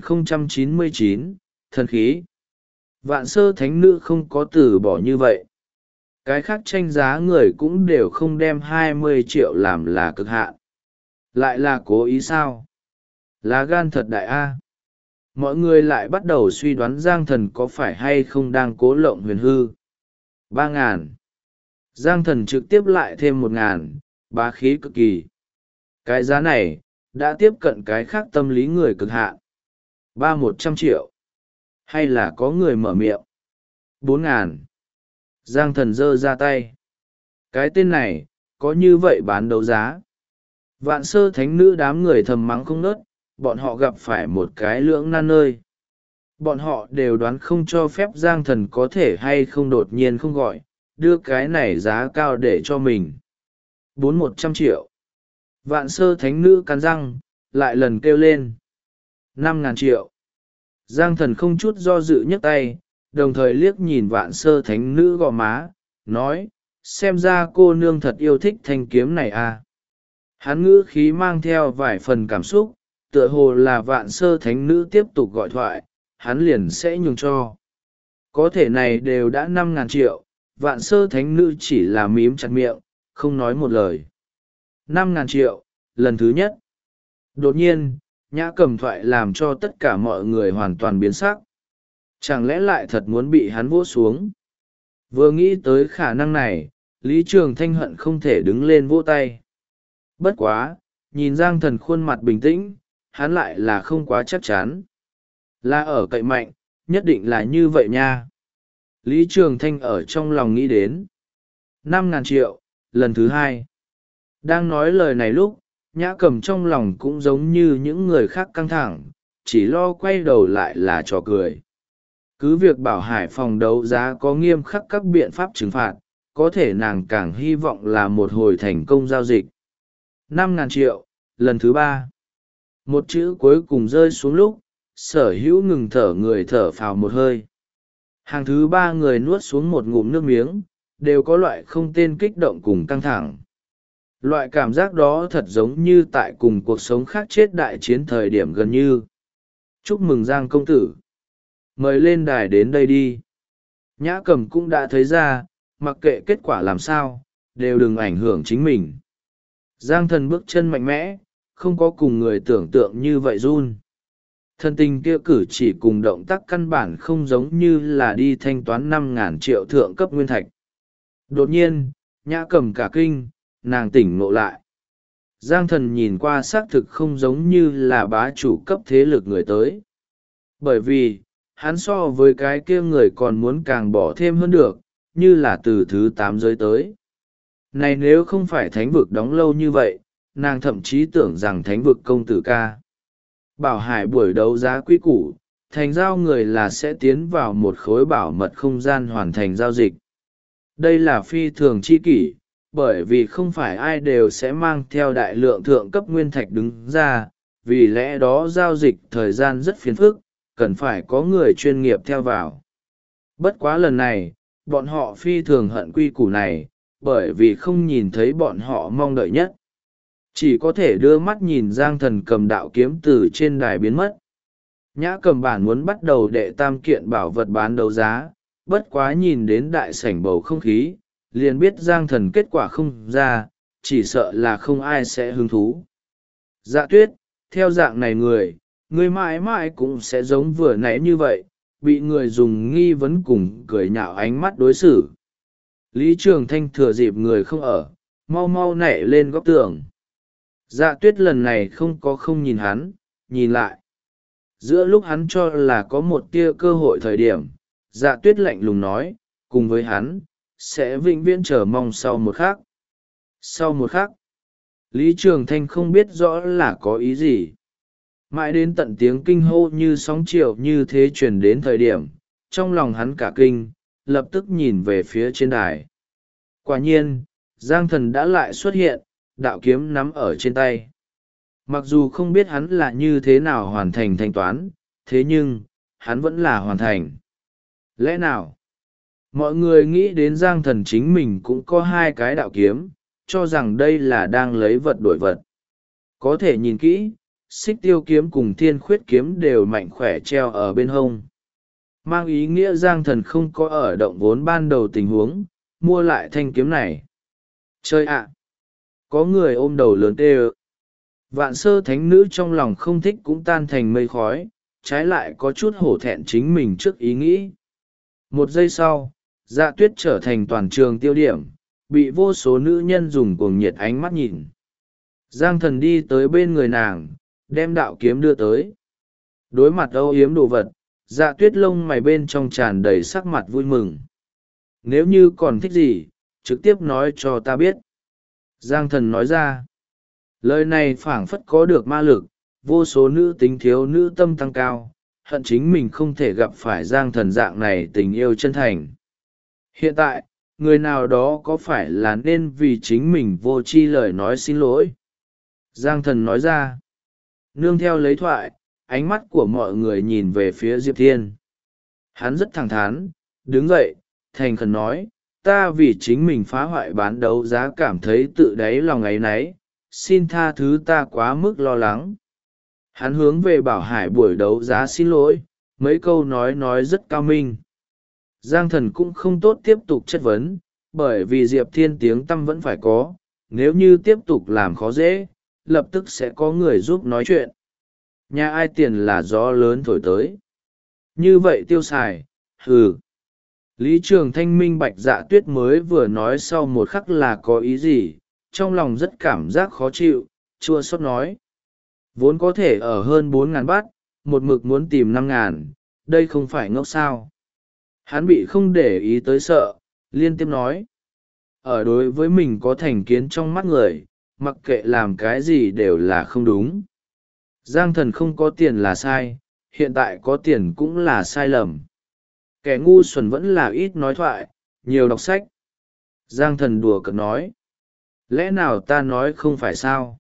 1099, thần khí. Vạn Sơ Thánh Nữ không có từ bỏ như vậy. Cái khác tranh giá người cũng đều không đem 20 triệu làm là cực hạn. Lại là cố ý sao? Lá gan thật đại a. Mọi người lại bắt đầu suy đoán Giang thần có phải hay không đang cố lộng huyền hư. 3.000. Giang thần trực tiếp lại thêm 1.000, bá khí cực kỳ. Cái giá này, đã tiếp cận cái khác tâm lý người cực hạn. 100 triệu. Hay là có người mở miệng. 4.000. Giang thần giơ ra tay. Cái tên này, có như vậy bán đấu giá. Vạn Sơ Thánh Nữ đám người thầm mắng không nớt, bọn họ gặp phải một cái lưỡng nan nơi. Bọn họ đều đoán không cho phép Giang thần có thể hay không đột nhiên không gọi, đưa cái này giá cao để cho mình. 100 triệu. Vạn Sơ Thánh Nữ cắn răng, lại lần kêu lên. 5.000 triệu. Giang thần không chút do dự nhấc tay, đồng thời liếc nhìn Vạn Sơ Thánh Nữ gò má, nói, xem ra cô nương thật yêu thích thanh kiếm này à. Hắn ngữ khí mang theo vài phần cảm xúc, tựa hồ là Vạn Sơ Thánh Nữ tiếp tục gọi thoại, hắn liền sẽ nhường cho. Có thể này đều đã 5.000 triệu, Vạn Sơ Thánh Nữ chỉ là mím chặt miệng, không nói một lời. 5.000 triệu, lần thứ nhất. Đột nhiên, Nhã Cầm thoại làm cho tất cả mọi người hoàn toàn biến sắc. Chẳng lẽ lại thật muốn bị hắn vỗ xuống? Vừa nghĩ tới khả năng này, Lý Trường Thanh hận không thể đứng lên vỗ tay. Bất quá, nhìn Giang thần khuôn mặt bình tĩnh, hắn lại là không quá chắc chắn. Là ở cậy mạnh, nhất định là như vậy nha. Lý Trường Thanh ở trong lòng nghĩ đến. 5.000 triệu, lần thứ hai. Đang nói lời này lúc, Nhã Cầm trong lòng cũng giống như những người khác căng thẳng, chỉ lo quay đầu lại là trò cười. Cứ việc Bảo Hải phòng đấu giá có nghiêm khắc các biện pháp trừng phạt, có thể nàng càng hy vọng là một hồi thành công giao dịch. 5.000 triệu, lần thứ ba. Một chữ cuối cùng rơi xuống lúc, Sở Hữu ngừng thở, người thở phào một hơi. Hàng thứ ba người nuốt xuống một ngụm nước miếng, đều có loại không tên kích động cùng căng thẳng. Loại cảm giác đó thật giống như tại cùng cuộc sống khác chết đại chiến thời điểm gần như. Chúc mừng Giang công tử. Mời lên đài đến đây đi. Nhã Cầm cũng đã thấy ra, mặc kệ kết quả làm sao, đều đừng ảnh hưởng chính mình. Giang thần bước chân mạnh mẽ, không có cùng người tưởng tượng như vậy run. Thân tình kia cử chỉ cùng động tác căn bản không giống như là đi thanh toán 5.000 triệu thượng cấp nguyên thạch. Đột nhiên, Nhã Cầm cả kinh, nàng tỉnh ngộ lại. Giang Thần nhìn qua xác thực không giống như là bá chủ cấp thế lực người tới. Bởi vì, hắn so với cái kia người còn muốn càng bỏ thêm hơn được, như là từ thứ 8 giới tới. Này nếu không phải thánh vực đóng lâu như vậy, nàng thậm chí tưởng rằng thánh vực công tử ca. Bảo Hải buổi đấu giá quý củ, thành giao người là sẽ tiến vào một khối bảo mật không gian hoàn thành giao dịch. Đây là phi thường chi kỷ, bởi vì không phải ai đều sẽ mang theo đại lượng thượng cấp nguyên thạch đứng ra, vì lẽ đó giao dịch thời gian rất phiền phức, cần phải có người chuyên nghiệp theo vào. Bất quá lần này, bọn họ phi thường hận quy củ này, bởi vì không nhìn thấy bọn họ mong đợi nhất. Chỉ có thể đưa mắt nhìn Giang Thần cầm đạo kiếm từ trên đài biến mất. Nhã Cầm bản muốn bắt đầu đệ tam kiện bảo vật bán đấu giá, bất quá nhìn đến đại sảnh bầu không khí, liền biết Giang Thần kết quả không ra, chỉ sợ là không ai sẽ hứng thú. Dạ Tuyết, theo dạng này người mãi mãi cũng sẽ giống vừa nãy như vậy, bị người dùng nghi vấn cùng cười nhạo ánh mắt đối xử. Lý Trường Thanh thừa dịp người không ở, mau mau nảy lên góc tường. Dạ Tuyết lần này không nhìn hắn, nhìn lại. Giữa lúc hắn cho là có một tia cơ hội thời điểm, Dạ Tuyết lạnh lùng nói, cùng với hắn, sẽ vĩnh viễn chờ mong sau một khắc. Sau một khắc, Lý Trường Thanh không biết rõ là có ý gì. Mãi đến tận tiếng kinh hô như sóng chiều như thế truyền đến thời điểm, trong lòng hắn cả kinh, lập tức nhìn về phía trên đài. Quả nhiên, Giang Thần đã lại xuất hiện, đạo kiếm nắm ở trên tay. Mặc dù không biết hắn là như thế nào hoàn thành thanh toán, thế nhưng, hắn vẫn là hoàn thành. Lẽ nào? Mọi người nghĩ đến Giang Thần chính mình cũng có hai cái đạo kiếm, cho rằng đây là đang lấy vật đổi vật. Có thể nhìn kỹ, Xích Tiêu kiếm cùng Thiên Khuyết kiếm đều mạnh khỏe treo ở bên hông. Mang ý nghĩa Giang Thần không có ở động vốn ban đầu tình huống, mua lại thanh kiếm này. Chơi ạ! Có người ôm đầu lớn tê ơ. Vạn Sơ Thánh Nữ trong lòng không thích cũng tan thành mây khói, trái lại có chút hổ thẹn chính mình trước ý nghĩ. Một giây sau, Dạ Tuyết trở thành toàn trường tiêu điểm, bị vô số nữ nhân dùng cuồng nhiệt ánh mắt nhìn. Giang Thần đi tới bên người nàng, đem đạo kiếm đưa tới. Đối mặt âu yếm đồ vật, Dạ Tuyết lông mày bên trong tràn đầy sắc mặt vui mừng. Nếu như còn thích gì, trực tiếp nói cho ta biết. Giang Thần nói ra. Lời này phảng phất có được ma lực, vô số nữ tính thiếu nữ tâm tăng cao, hận chính mình không thể gặp phải Giang Thần dạng này tình yêu chân thành. Hiện tại, người nào đó có phải là nên vì chính mình vô tri lời nói xin lỗi? Giang Thần nói ra. Nương theo lấy thoại, ánh mắt của mọi người nhìn về phía Diệp Thiên. Hắn rất thẳng thắn, đứng dậy, thành khẩn nói, ta vì chính mình phá hoại bán đấu giá cảm thấy tự đáy lòng áy náy, xin tha thứ ta quá mức lo lắng. Hắn hướng về Bảo Hải buổi đấu giá xin lỗi, mấy câu nói rất cao minh. Giang Thần cũng không tốt tiếp tục chất vấn, bởi vì Diệp Thiên tiếng tăm vẫn phải có, nếu như tiếp tục làm khó dễ, lập tức sẽ có người giúp nói chuyện. Nhà ai tiền là gió lớn thổi tới. Như vậy tiêu xài, hừ. Lý Trường Thanh minh bạch Dạ Tuyết mới vừa nói sau một khắc là có ý gì, trong lòng rất cảm giác khó chịu, chua xót nói. Vốn có thể ở hơn 4.000 bát, một mực muốn tìm 5.000, đây không phải ngốc sao. Hắn bị không để ý tới sợ, liên tiếp nói. Ở đối với mình có thành kiến trong mắt người, mặc kệ làm cái gì đều là không đúng. Giang Thần không có tiền là sai, hiện tại có tiền cũng là sai lầm. Kẻ ngu xuẩn vẫn là ít nói thoại, nhiều đọc sách. Giang Thần đùa cợt nói. Lẽ nào ta nói không phải sao?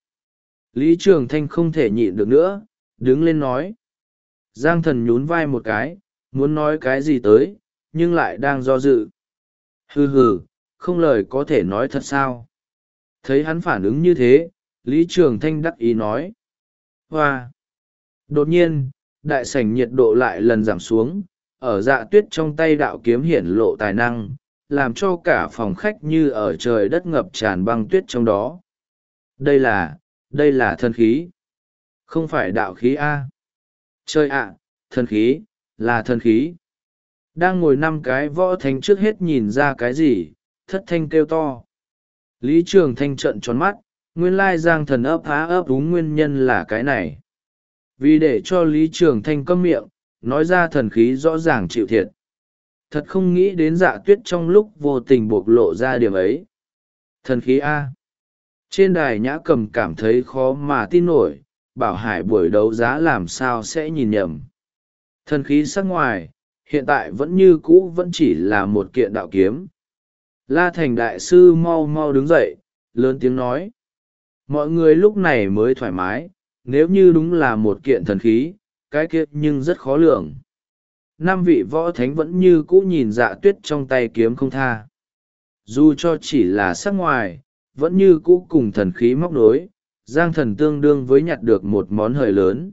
Lý Trường Thanh không thể nhịn được nữa, đứng lên nói. Giang Thần nhún vai một cái, muốn nói cái gì tới, nhưng lại đang do dự. Hừ hừ, không lời có thể nói thật sao? Thấy hắn phản ứng như thế, Lý Trường Thanh đắc ý nói. Hoa! Đột nhiên, đại sảnh nhiệt độ lại lần giảm xuống, ở Dạ Tuyết trong tay đạo kiếm hiển lộ tài năng, làm cho cả phòng khách như ở trời đất ngập tràn băng tuyết trong đó. Đây là thân khí. Không phải đạo khí A. Trời ạ, thần khí, là thần khí. Đang ngồi 5 cái võ thánh trước hết nhìn ra cái gì, thất thanh kêu to. Lý Trường Thanh trợn tròn mắt, nguyên lai Giang Thần ấp há ấp úng nguyên nhân là cái này. Vì để cho Lý Trường Thanh câm miệng, nói ra thần khí rõ ràng chịu thiệt. Thật không nghĩ đến Dạ Tuyết trong lúc vô tình bộc lộ ra điểm ấy. Thần khí A. Trên đài Nhã Cầm cảm thấy khó mà tin nổi, Bảo Hải buổi đấu giá làm sao sẽ nhìn nhầm. Thần khí sắc ngoài, hiện tại vẫn như cũ vẫn chỉ là một kiện đạo kiếm. La Thành đại sư mau mau đứng dậy, lớn tiếng nói. Mọi người lúc này mới thoải mái, nếu như đúng là một kiện thần khí, cái kia nhưng rất khó lường. 5 vị võ thánh vẫn như cũ nhìn Dạ Tuyết trong tay kiếm không tha. Dù cho chỉ là sắc ngoài, vẫn như cũ cùng thần khí móc nối, Giang Thần tương đương với nhặt được một món hời lớn.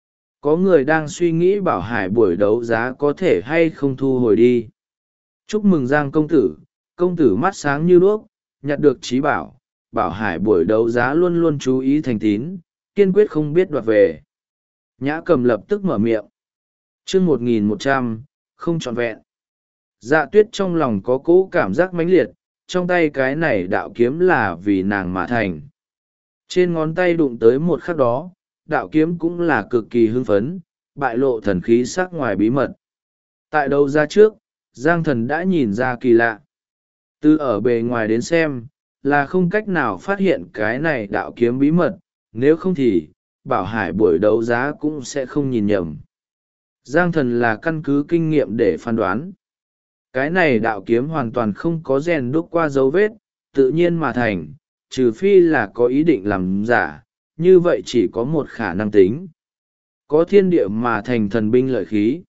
Có người đang suy nghĩ Bảo Hải buổi đấu giá có thể hay không thu hồi đi. Chúc mừng Giang công tử mắt sáng như đuốc, nhặt được trí bảo. Bảo Hải buổi đấu giá luôn luôn chú ý thành tín, kiên quyết không biết đoạt về. Nhã Cầm lập tức mở miệng. chương 1100, không trọn vẹn. Dạ Tuyết trong lòng có cỗ cảm giác mãnh liệt, trong tay cái này đạo kiếm là vì nàng mà thành. Trên ngón tay đụng tới một khắc đó, đạo kiếm cũng là cực kỳ hưng phấn, bại lộ thần khí sắc ngoài bí mật. Tại đấu giá trước, Giang Thần đã nhìn ra kỳ lạ. Từ ở bề ngoài đến xem, là không cách nào phát hiện cái này đạo kiếm bí mật, nếu không thì, Bảo Hải buổi đấu giá cũng sẽ không nhìn nhầm. Giang Thần là căn cứ kinh nghiệm để phán đoán. Cái này đạo kiếm hoàn toàn không có rèn đúc qua dấu vết, tự nhiên mà thành, trừ phi là có ý định làm giả, như vậy chỉ có một khả năng tính. Có thiên địa mà thành thần binh lợi khí.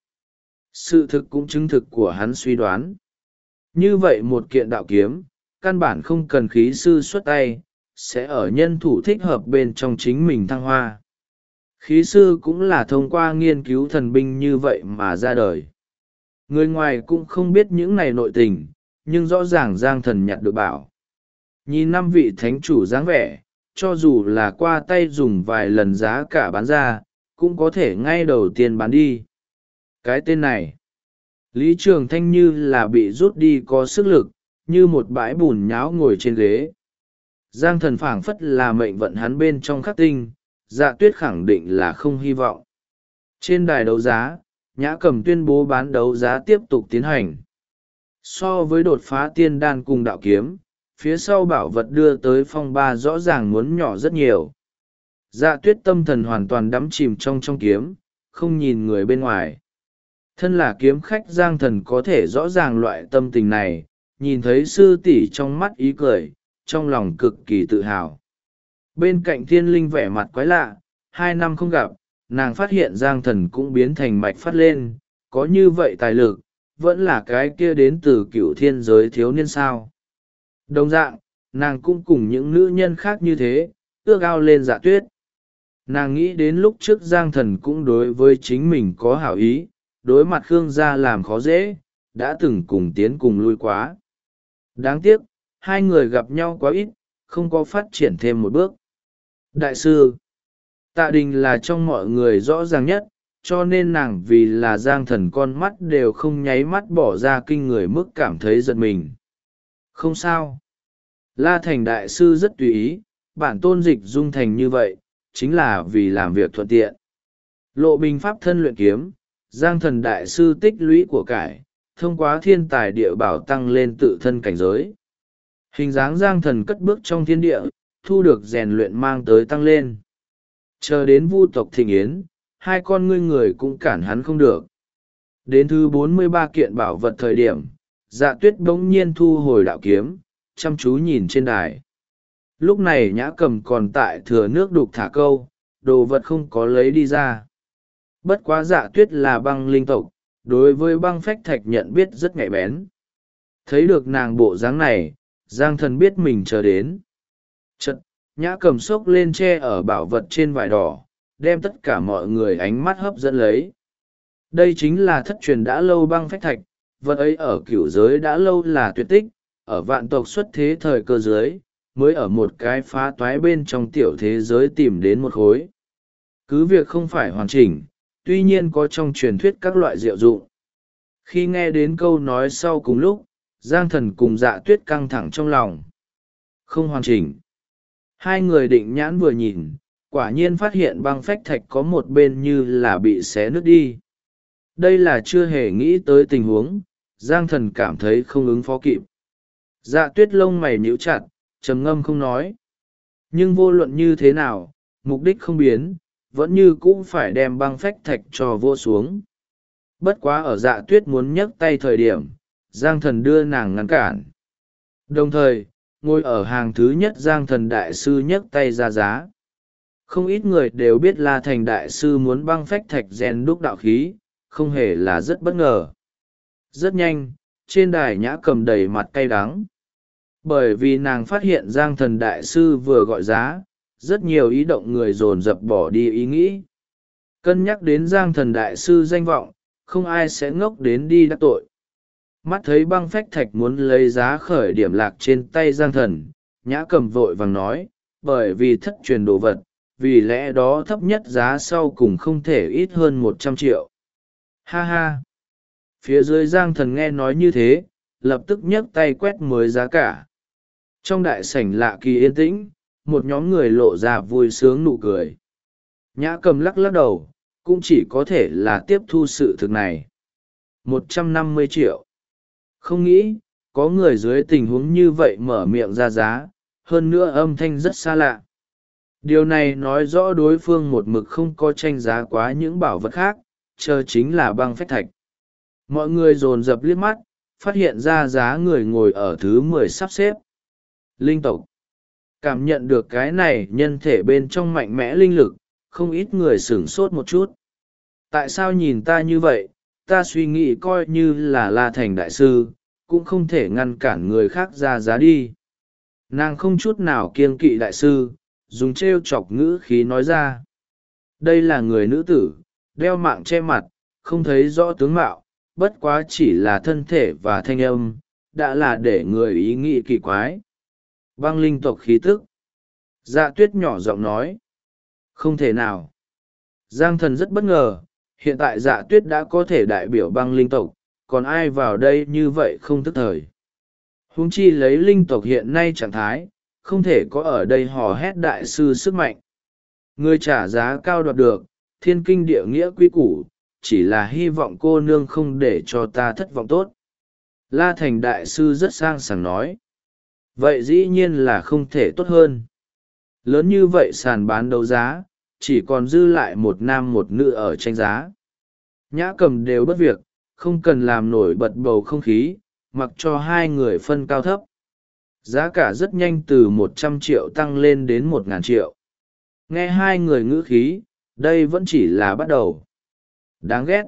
Sự thực cũng chứng thực của hắn suy đoán. Như vậy một kiện đạo kiếm, căn bản không cần khí sư xuất tay, sẽ ở nhân thủ thích hợp bên trong chính mình thăng hoa. Khí sư cũng là thông qua nghiên cứu thần binh như vậy mà ra đời. Người ngoài cũng không biết những này nội tình, nhưng rõ ràng Giang Thần nhặt được bảo. Nhìn 5 vị thánh chủ dáng vẻ, cho dù là qua tay dùng vài lần giá cả bán ra, cũng có thể ngay đầu tiên bán đi. Cái tên này, Lý Trường Thanh như là bị rút đi có sức lực, như một bãi bùn nháo ngồi trên ghế. Giang Thần phảng phất là mệnh vận hắn bên trong khắc tinh, Dạ Tuyết khẳng định là không hy vọng. Trên đài đấu giá, Nhã Cầm tuyên bố bán đấu giá tiếp tục tiến hành. So với đột phá tiên đan cùng đạo kiếm, phía sau bảo vật đưa tới phong ba rõ ràng muốn nhỏ rất nhiều. Dạ Tuyết tâm thần hoàn toàn đắm chìm trong kiếm, không nhìn người bên ngoài. Thân là kiếm khách Giang Thần có thể rõ ràng loại tâm tình này, nhìn thấy sư tỷ trong mắt ý cười, trong lòng cực kỳ tự hào. Bên cạnh Thiên Linh vẻ mặt quái lạ, 2 năm không gặp, nàng phát hiện Giang Thần cũng biến thành mạch phát lên, có như vậy tài lực, vẫn là cái kia đến từ cựu thiên giới thiếu niên sao. Đồng dạng, nàng cũng cùng những nữ nhân khác như thế, ước ao lên Dạ Tuyết. Nàng nghĩ đến lúc trước Giang Thần cũng đối với chính mình có hảo ý, đối mặt Khương gia làm khó dễ, đã từng cùng tiến cùng lui quá. Đáng tiếc, 2 người gặp nhau quá ít, không có phát triển thêm một bước. Đại sư, Tạ Đình là trong mọi người rõ ràng nhất, cho nên nàng vì là Giang Thần con mắt đều không nháy mắt bỏ ra kinh người mức cảm thấy giật mình. Không sao. La Thành đại sư rất tùy ý, bản tôn dịch dung thành như vậy, chính là vì làm việc thuận tiện. Lộ bình pháp thân luyện kiếm, Giang Thần đại sư tích lũy của cải, thông qua thiên tài địa bảo tăng lên tự thân cảnh giới. Hình dáng Giang Thần cất bước trong thiên địa, thu được rèn luyện mang tới tăng lên. Chờ đến vu tộc thịnh yến, 2 con ngươi người cũng cản hắn không được. Đến thứ 43 kiện bảo vật thời điểm, Dạ Tuyết bỗng nhiên thu hồi đạo kiếm, chăm chú nhìn trên đài. Lúc này Nhã Cầm còn tại thừa nước đục thả câu, đồ vật không có lấy đi ra. Bất quá Dạ Tuyết là băng linh tộc, đối với băng phách thạch nhận biết rất nhạy bén. Thấy được nàng bộ dáng này, Giang Thần biết mình chờ đến. Chật, Nhã Cầm xốc lên tre ở bảo vật trên vải đỏ, đem tất cả mọi người ánh mắt hấp dẫn lấy. Đây chính là thất truyền đã lâu băng phách thạch, vật ấy ở cửu giới đã lâu là tuyệt tích, ở vạn tộc xuất thế thời cơ giới, mới ở một cái phá toái bên trong tiểu thế giới tìm đến một khối. Cứ việc không phải hoàn chỉnh, tuy nhiên có trong truyền thuyết các loại diệu dụng. Khi nghe đến câu nói sau cùng lúc, Giang Thần cùng Dạ Tuyết căng thẳng trong lòng. Không hoàn chỉnh. Hai người định nhãn vừa nhìn, quả nhiên phát hiện băng phách thạch có một bên như là bị xé nứt đi. Đây là chưa hề nghĩ tới tình huống, Giang Thần cảm thấy không ứng phó kịp. Dạ Tuyết lông mày nhíu chặt, trầm ngâm không nói. Nhưng vô luận như thế nào, mục đích không biến, vẫn như cũng phải đem băng phách thạch cho vô xuống. Bất quá ở Dạ Tuyết muốn nhấc tay thời điểm, Giang Thần đưa nàng ngăn cản. Đồng thời, ngồi ở hàng thứ nhất Giang Thần đại sư nhấc tay ra giá. Không ít người đều biết La Thành đại sư muốn băng phách thạch rèn đúc đạo khí, không hề là rất bất ngờ. Rất nhanh, trên đài Nhã Cầm đầy mặt cay đắng. Bởi vì nàng phát hiện Giang Thần đại sư vừa gọi giá, rất nhiều ý động người dồn dập bỏ đi ý nghĩ. Cân nhắc đến Giang Thần đại sư danh vọng, không ai sẽ ngốc đến đi đắc tội. Mắt thấy băng phách thạch muốn lấy giá khởi điểm lạc trên tay Giang Thần, Nhã Cầm vội vàng nói, bởi vì thất truyền đồ vật, vì lẽ đó thấp nhất giá sau cùng không thể ít hơn 100 triệu. Ha ha! Phía dưới Giang Thần nghe nói như thế, lập tức nhấc tay quét mới giá cả. Trong đại sảnh lạ kỳ yên tĩnh, một nhóm người lộ ra vui sướng nụ cười. Nhã Cầm lắc lắc đầu, cũng chỉ có thể là tiếp thu sự thực này. 150 triệu. Không nghĩ, có người dưới tình huống như vậy mở miệng ra giá, hơn nữa âm thanh rất xa lạ. Điều này nói rõ đối phương một mực không có tranh giá quá những bảo vật khác, chờ chính là băng phách thạch. Mọi người dồn dập liếc mắt, phát hiện ra giá người ngồi ở thứ 10 sắp xếp. Linh tộc. Cảm nhận được cái này nhân thể bên trong mạnh mẽ linh lực, không ít người sửng sốt một chút. Tại sao nhìn ta như vậy, ta suy nghĩ coi như là La Thành đại sư, cũng không thể ngăn cản người khác ra giá đi. Nàng không chút nào kiêng kỵ đại sư, dùng trêu chọc ngữ khí nói ra. Đây là người nữ tử, đeo mạng che mặt, không thấy rõ tướng mạo, bất quá chỉ là thân thể và thanh âm, đã là để người ý nghĩ kỳ quái. Băng linh tộc khí tức. Dạ Tuyết nhỏ giọng nói. Không thể nào. Giang Thần rất bất ngờ, hiện tại Dạ Tuyết đã có thể đại biểu băng linh tộc, còn ai vào đây như vậy không tức thời. Huống chi lấy linh tộc hiện nay trạng thái, không thể có ở đây hò hét đại sư sức mạnh. Người trả giá cao đoạt được, thiên kinh địa nghĩa quý củ, chỉ là hy vọng cô nương không để cho ta thất vọng tốt. La Thành đại sư rất sang sảng nói. Vậy dĩ nhiên là không thể tốt hơn. Lớn như vậy sàn bán đấu giá, chỉ còn dư lại một nam một nữ ở tranh giá. Nhã Cầm đều bất việc, không cần làm nổi bật bầu không khí, mặc cho hai người phân cao thấp. Giá cả rất nhanh từ 100 triệu tăng lên đến 1.000 triệu. Nghe hai người ngữ khí, đây vẫn chỉ là bắt đầu. Đáng ghét.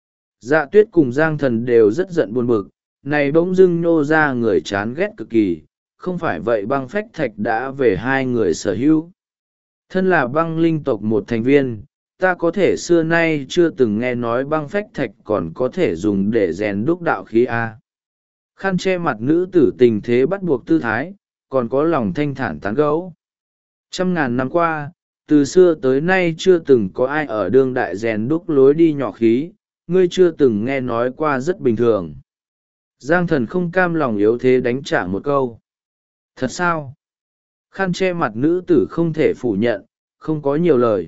Dạ Tuyết cùng Giang Thần đều rất giận buồn bực, này bỗng dưng nhô ra người chán ghét cực kỳ, không phải vậy băng phách thạch đã về hai người sở hữu. Thân là băng linh tộc một thành viên, ta có thể xưa nay chưa từng nghe nói băng phách thạch còn có thể dùng để rèn đúc đạo khí A. Khăn che mặt nữ tử tình thế bắt buộc tư thái, còn có lòng thanh thản tán gẫu. 100.000 năm qua, từ xưa tới nay chưa từng có ai ở đương đại rèn đúc lối đi nhỏ khí, ngươi chưa từng nghe nói qua rất bình thường. Giang Thần không cam lòng yếu thế đánh trả một câu. Thật sao? Khăn che mặt nữ tử không thể phủ nhận, không có nhiều lời.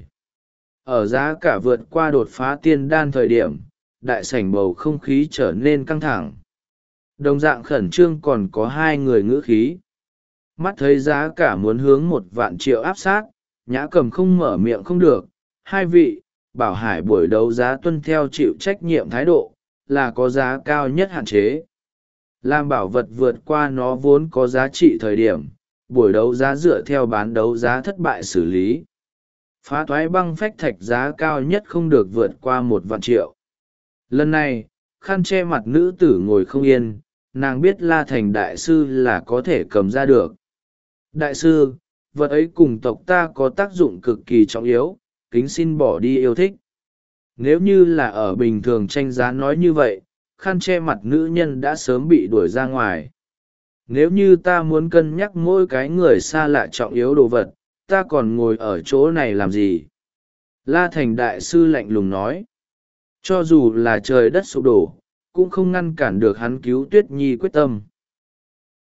Ở giá cả vượt qua đột phá tiên đan thời điểm, đại sảnh bầu không khí trở nên căng thẳng. Đồng dạng khẩn trương còn có hai người ngữ khí. Mắt thấy giá cả muốn hướng 1.000 triệu áp sát, Nhã Cầm không mở miệng không được. Hai vị, Bảo Hải buổi đấu giá tuân theo chịu trách nhiệm thái độ, là có giá cao nhất hạn chế. Làm bảo vật vượt qua nó vốn có giá trị thời điểm, buổi đấu giá dựa theo bán đấu giá thất bại xử lý. Phá toái băng phách thạch giá cao nhất không được vượt qua 1.000 triệu. Lần này, khăn che mặt nữ tử ngồi không yên, nàng biết La Thành đại sư là có thể cầm ra được. Đại sư, vật ấy cùng tộc ta có tác dụng cực kỳ trọng yếu, kính xin bỏ đi yêu thích. Nếu như là ở bình thường tranh giá nói như vậy, khăn che mặt nữ nhân đã sớm bị đuổi ra ngoài. Nếu như ta muốn cân nhắc mỗi cái người xa lạ trọng yếu đồ vật, ta còn ngồi ở chỗ này làm gì? La Thành đại sư lạnh lùng nói. Cho dù là trời đất sụp đổ cũng không ngăn cản được hắn cứu tuyết nhi quyết tâm.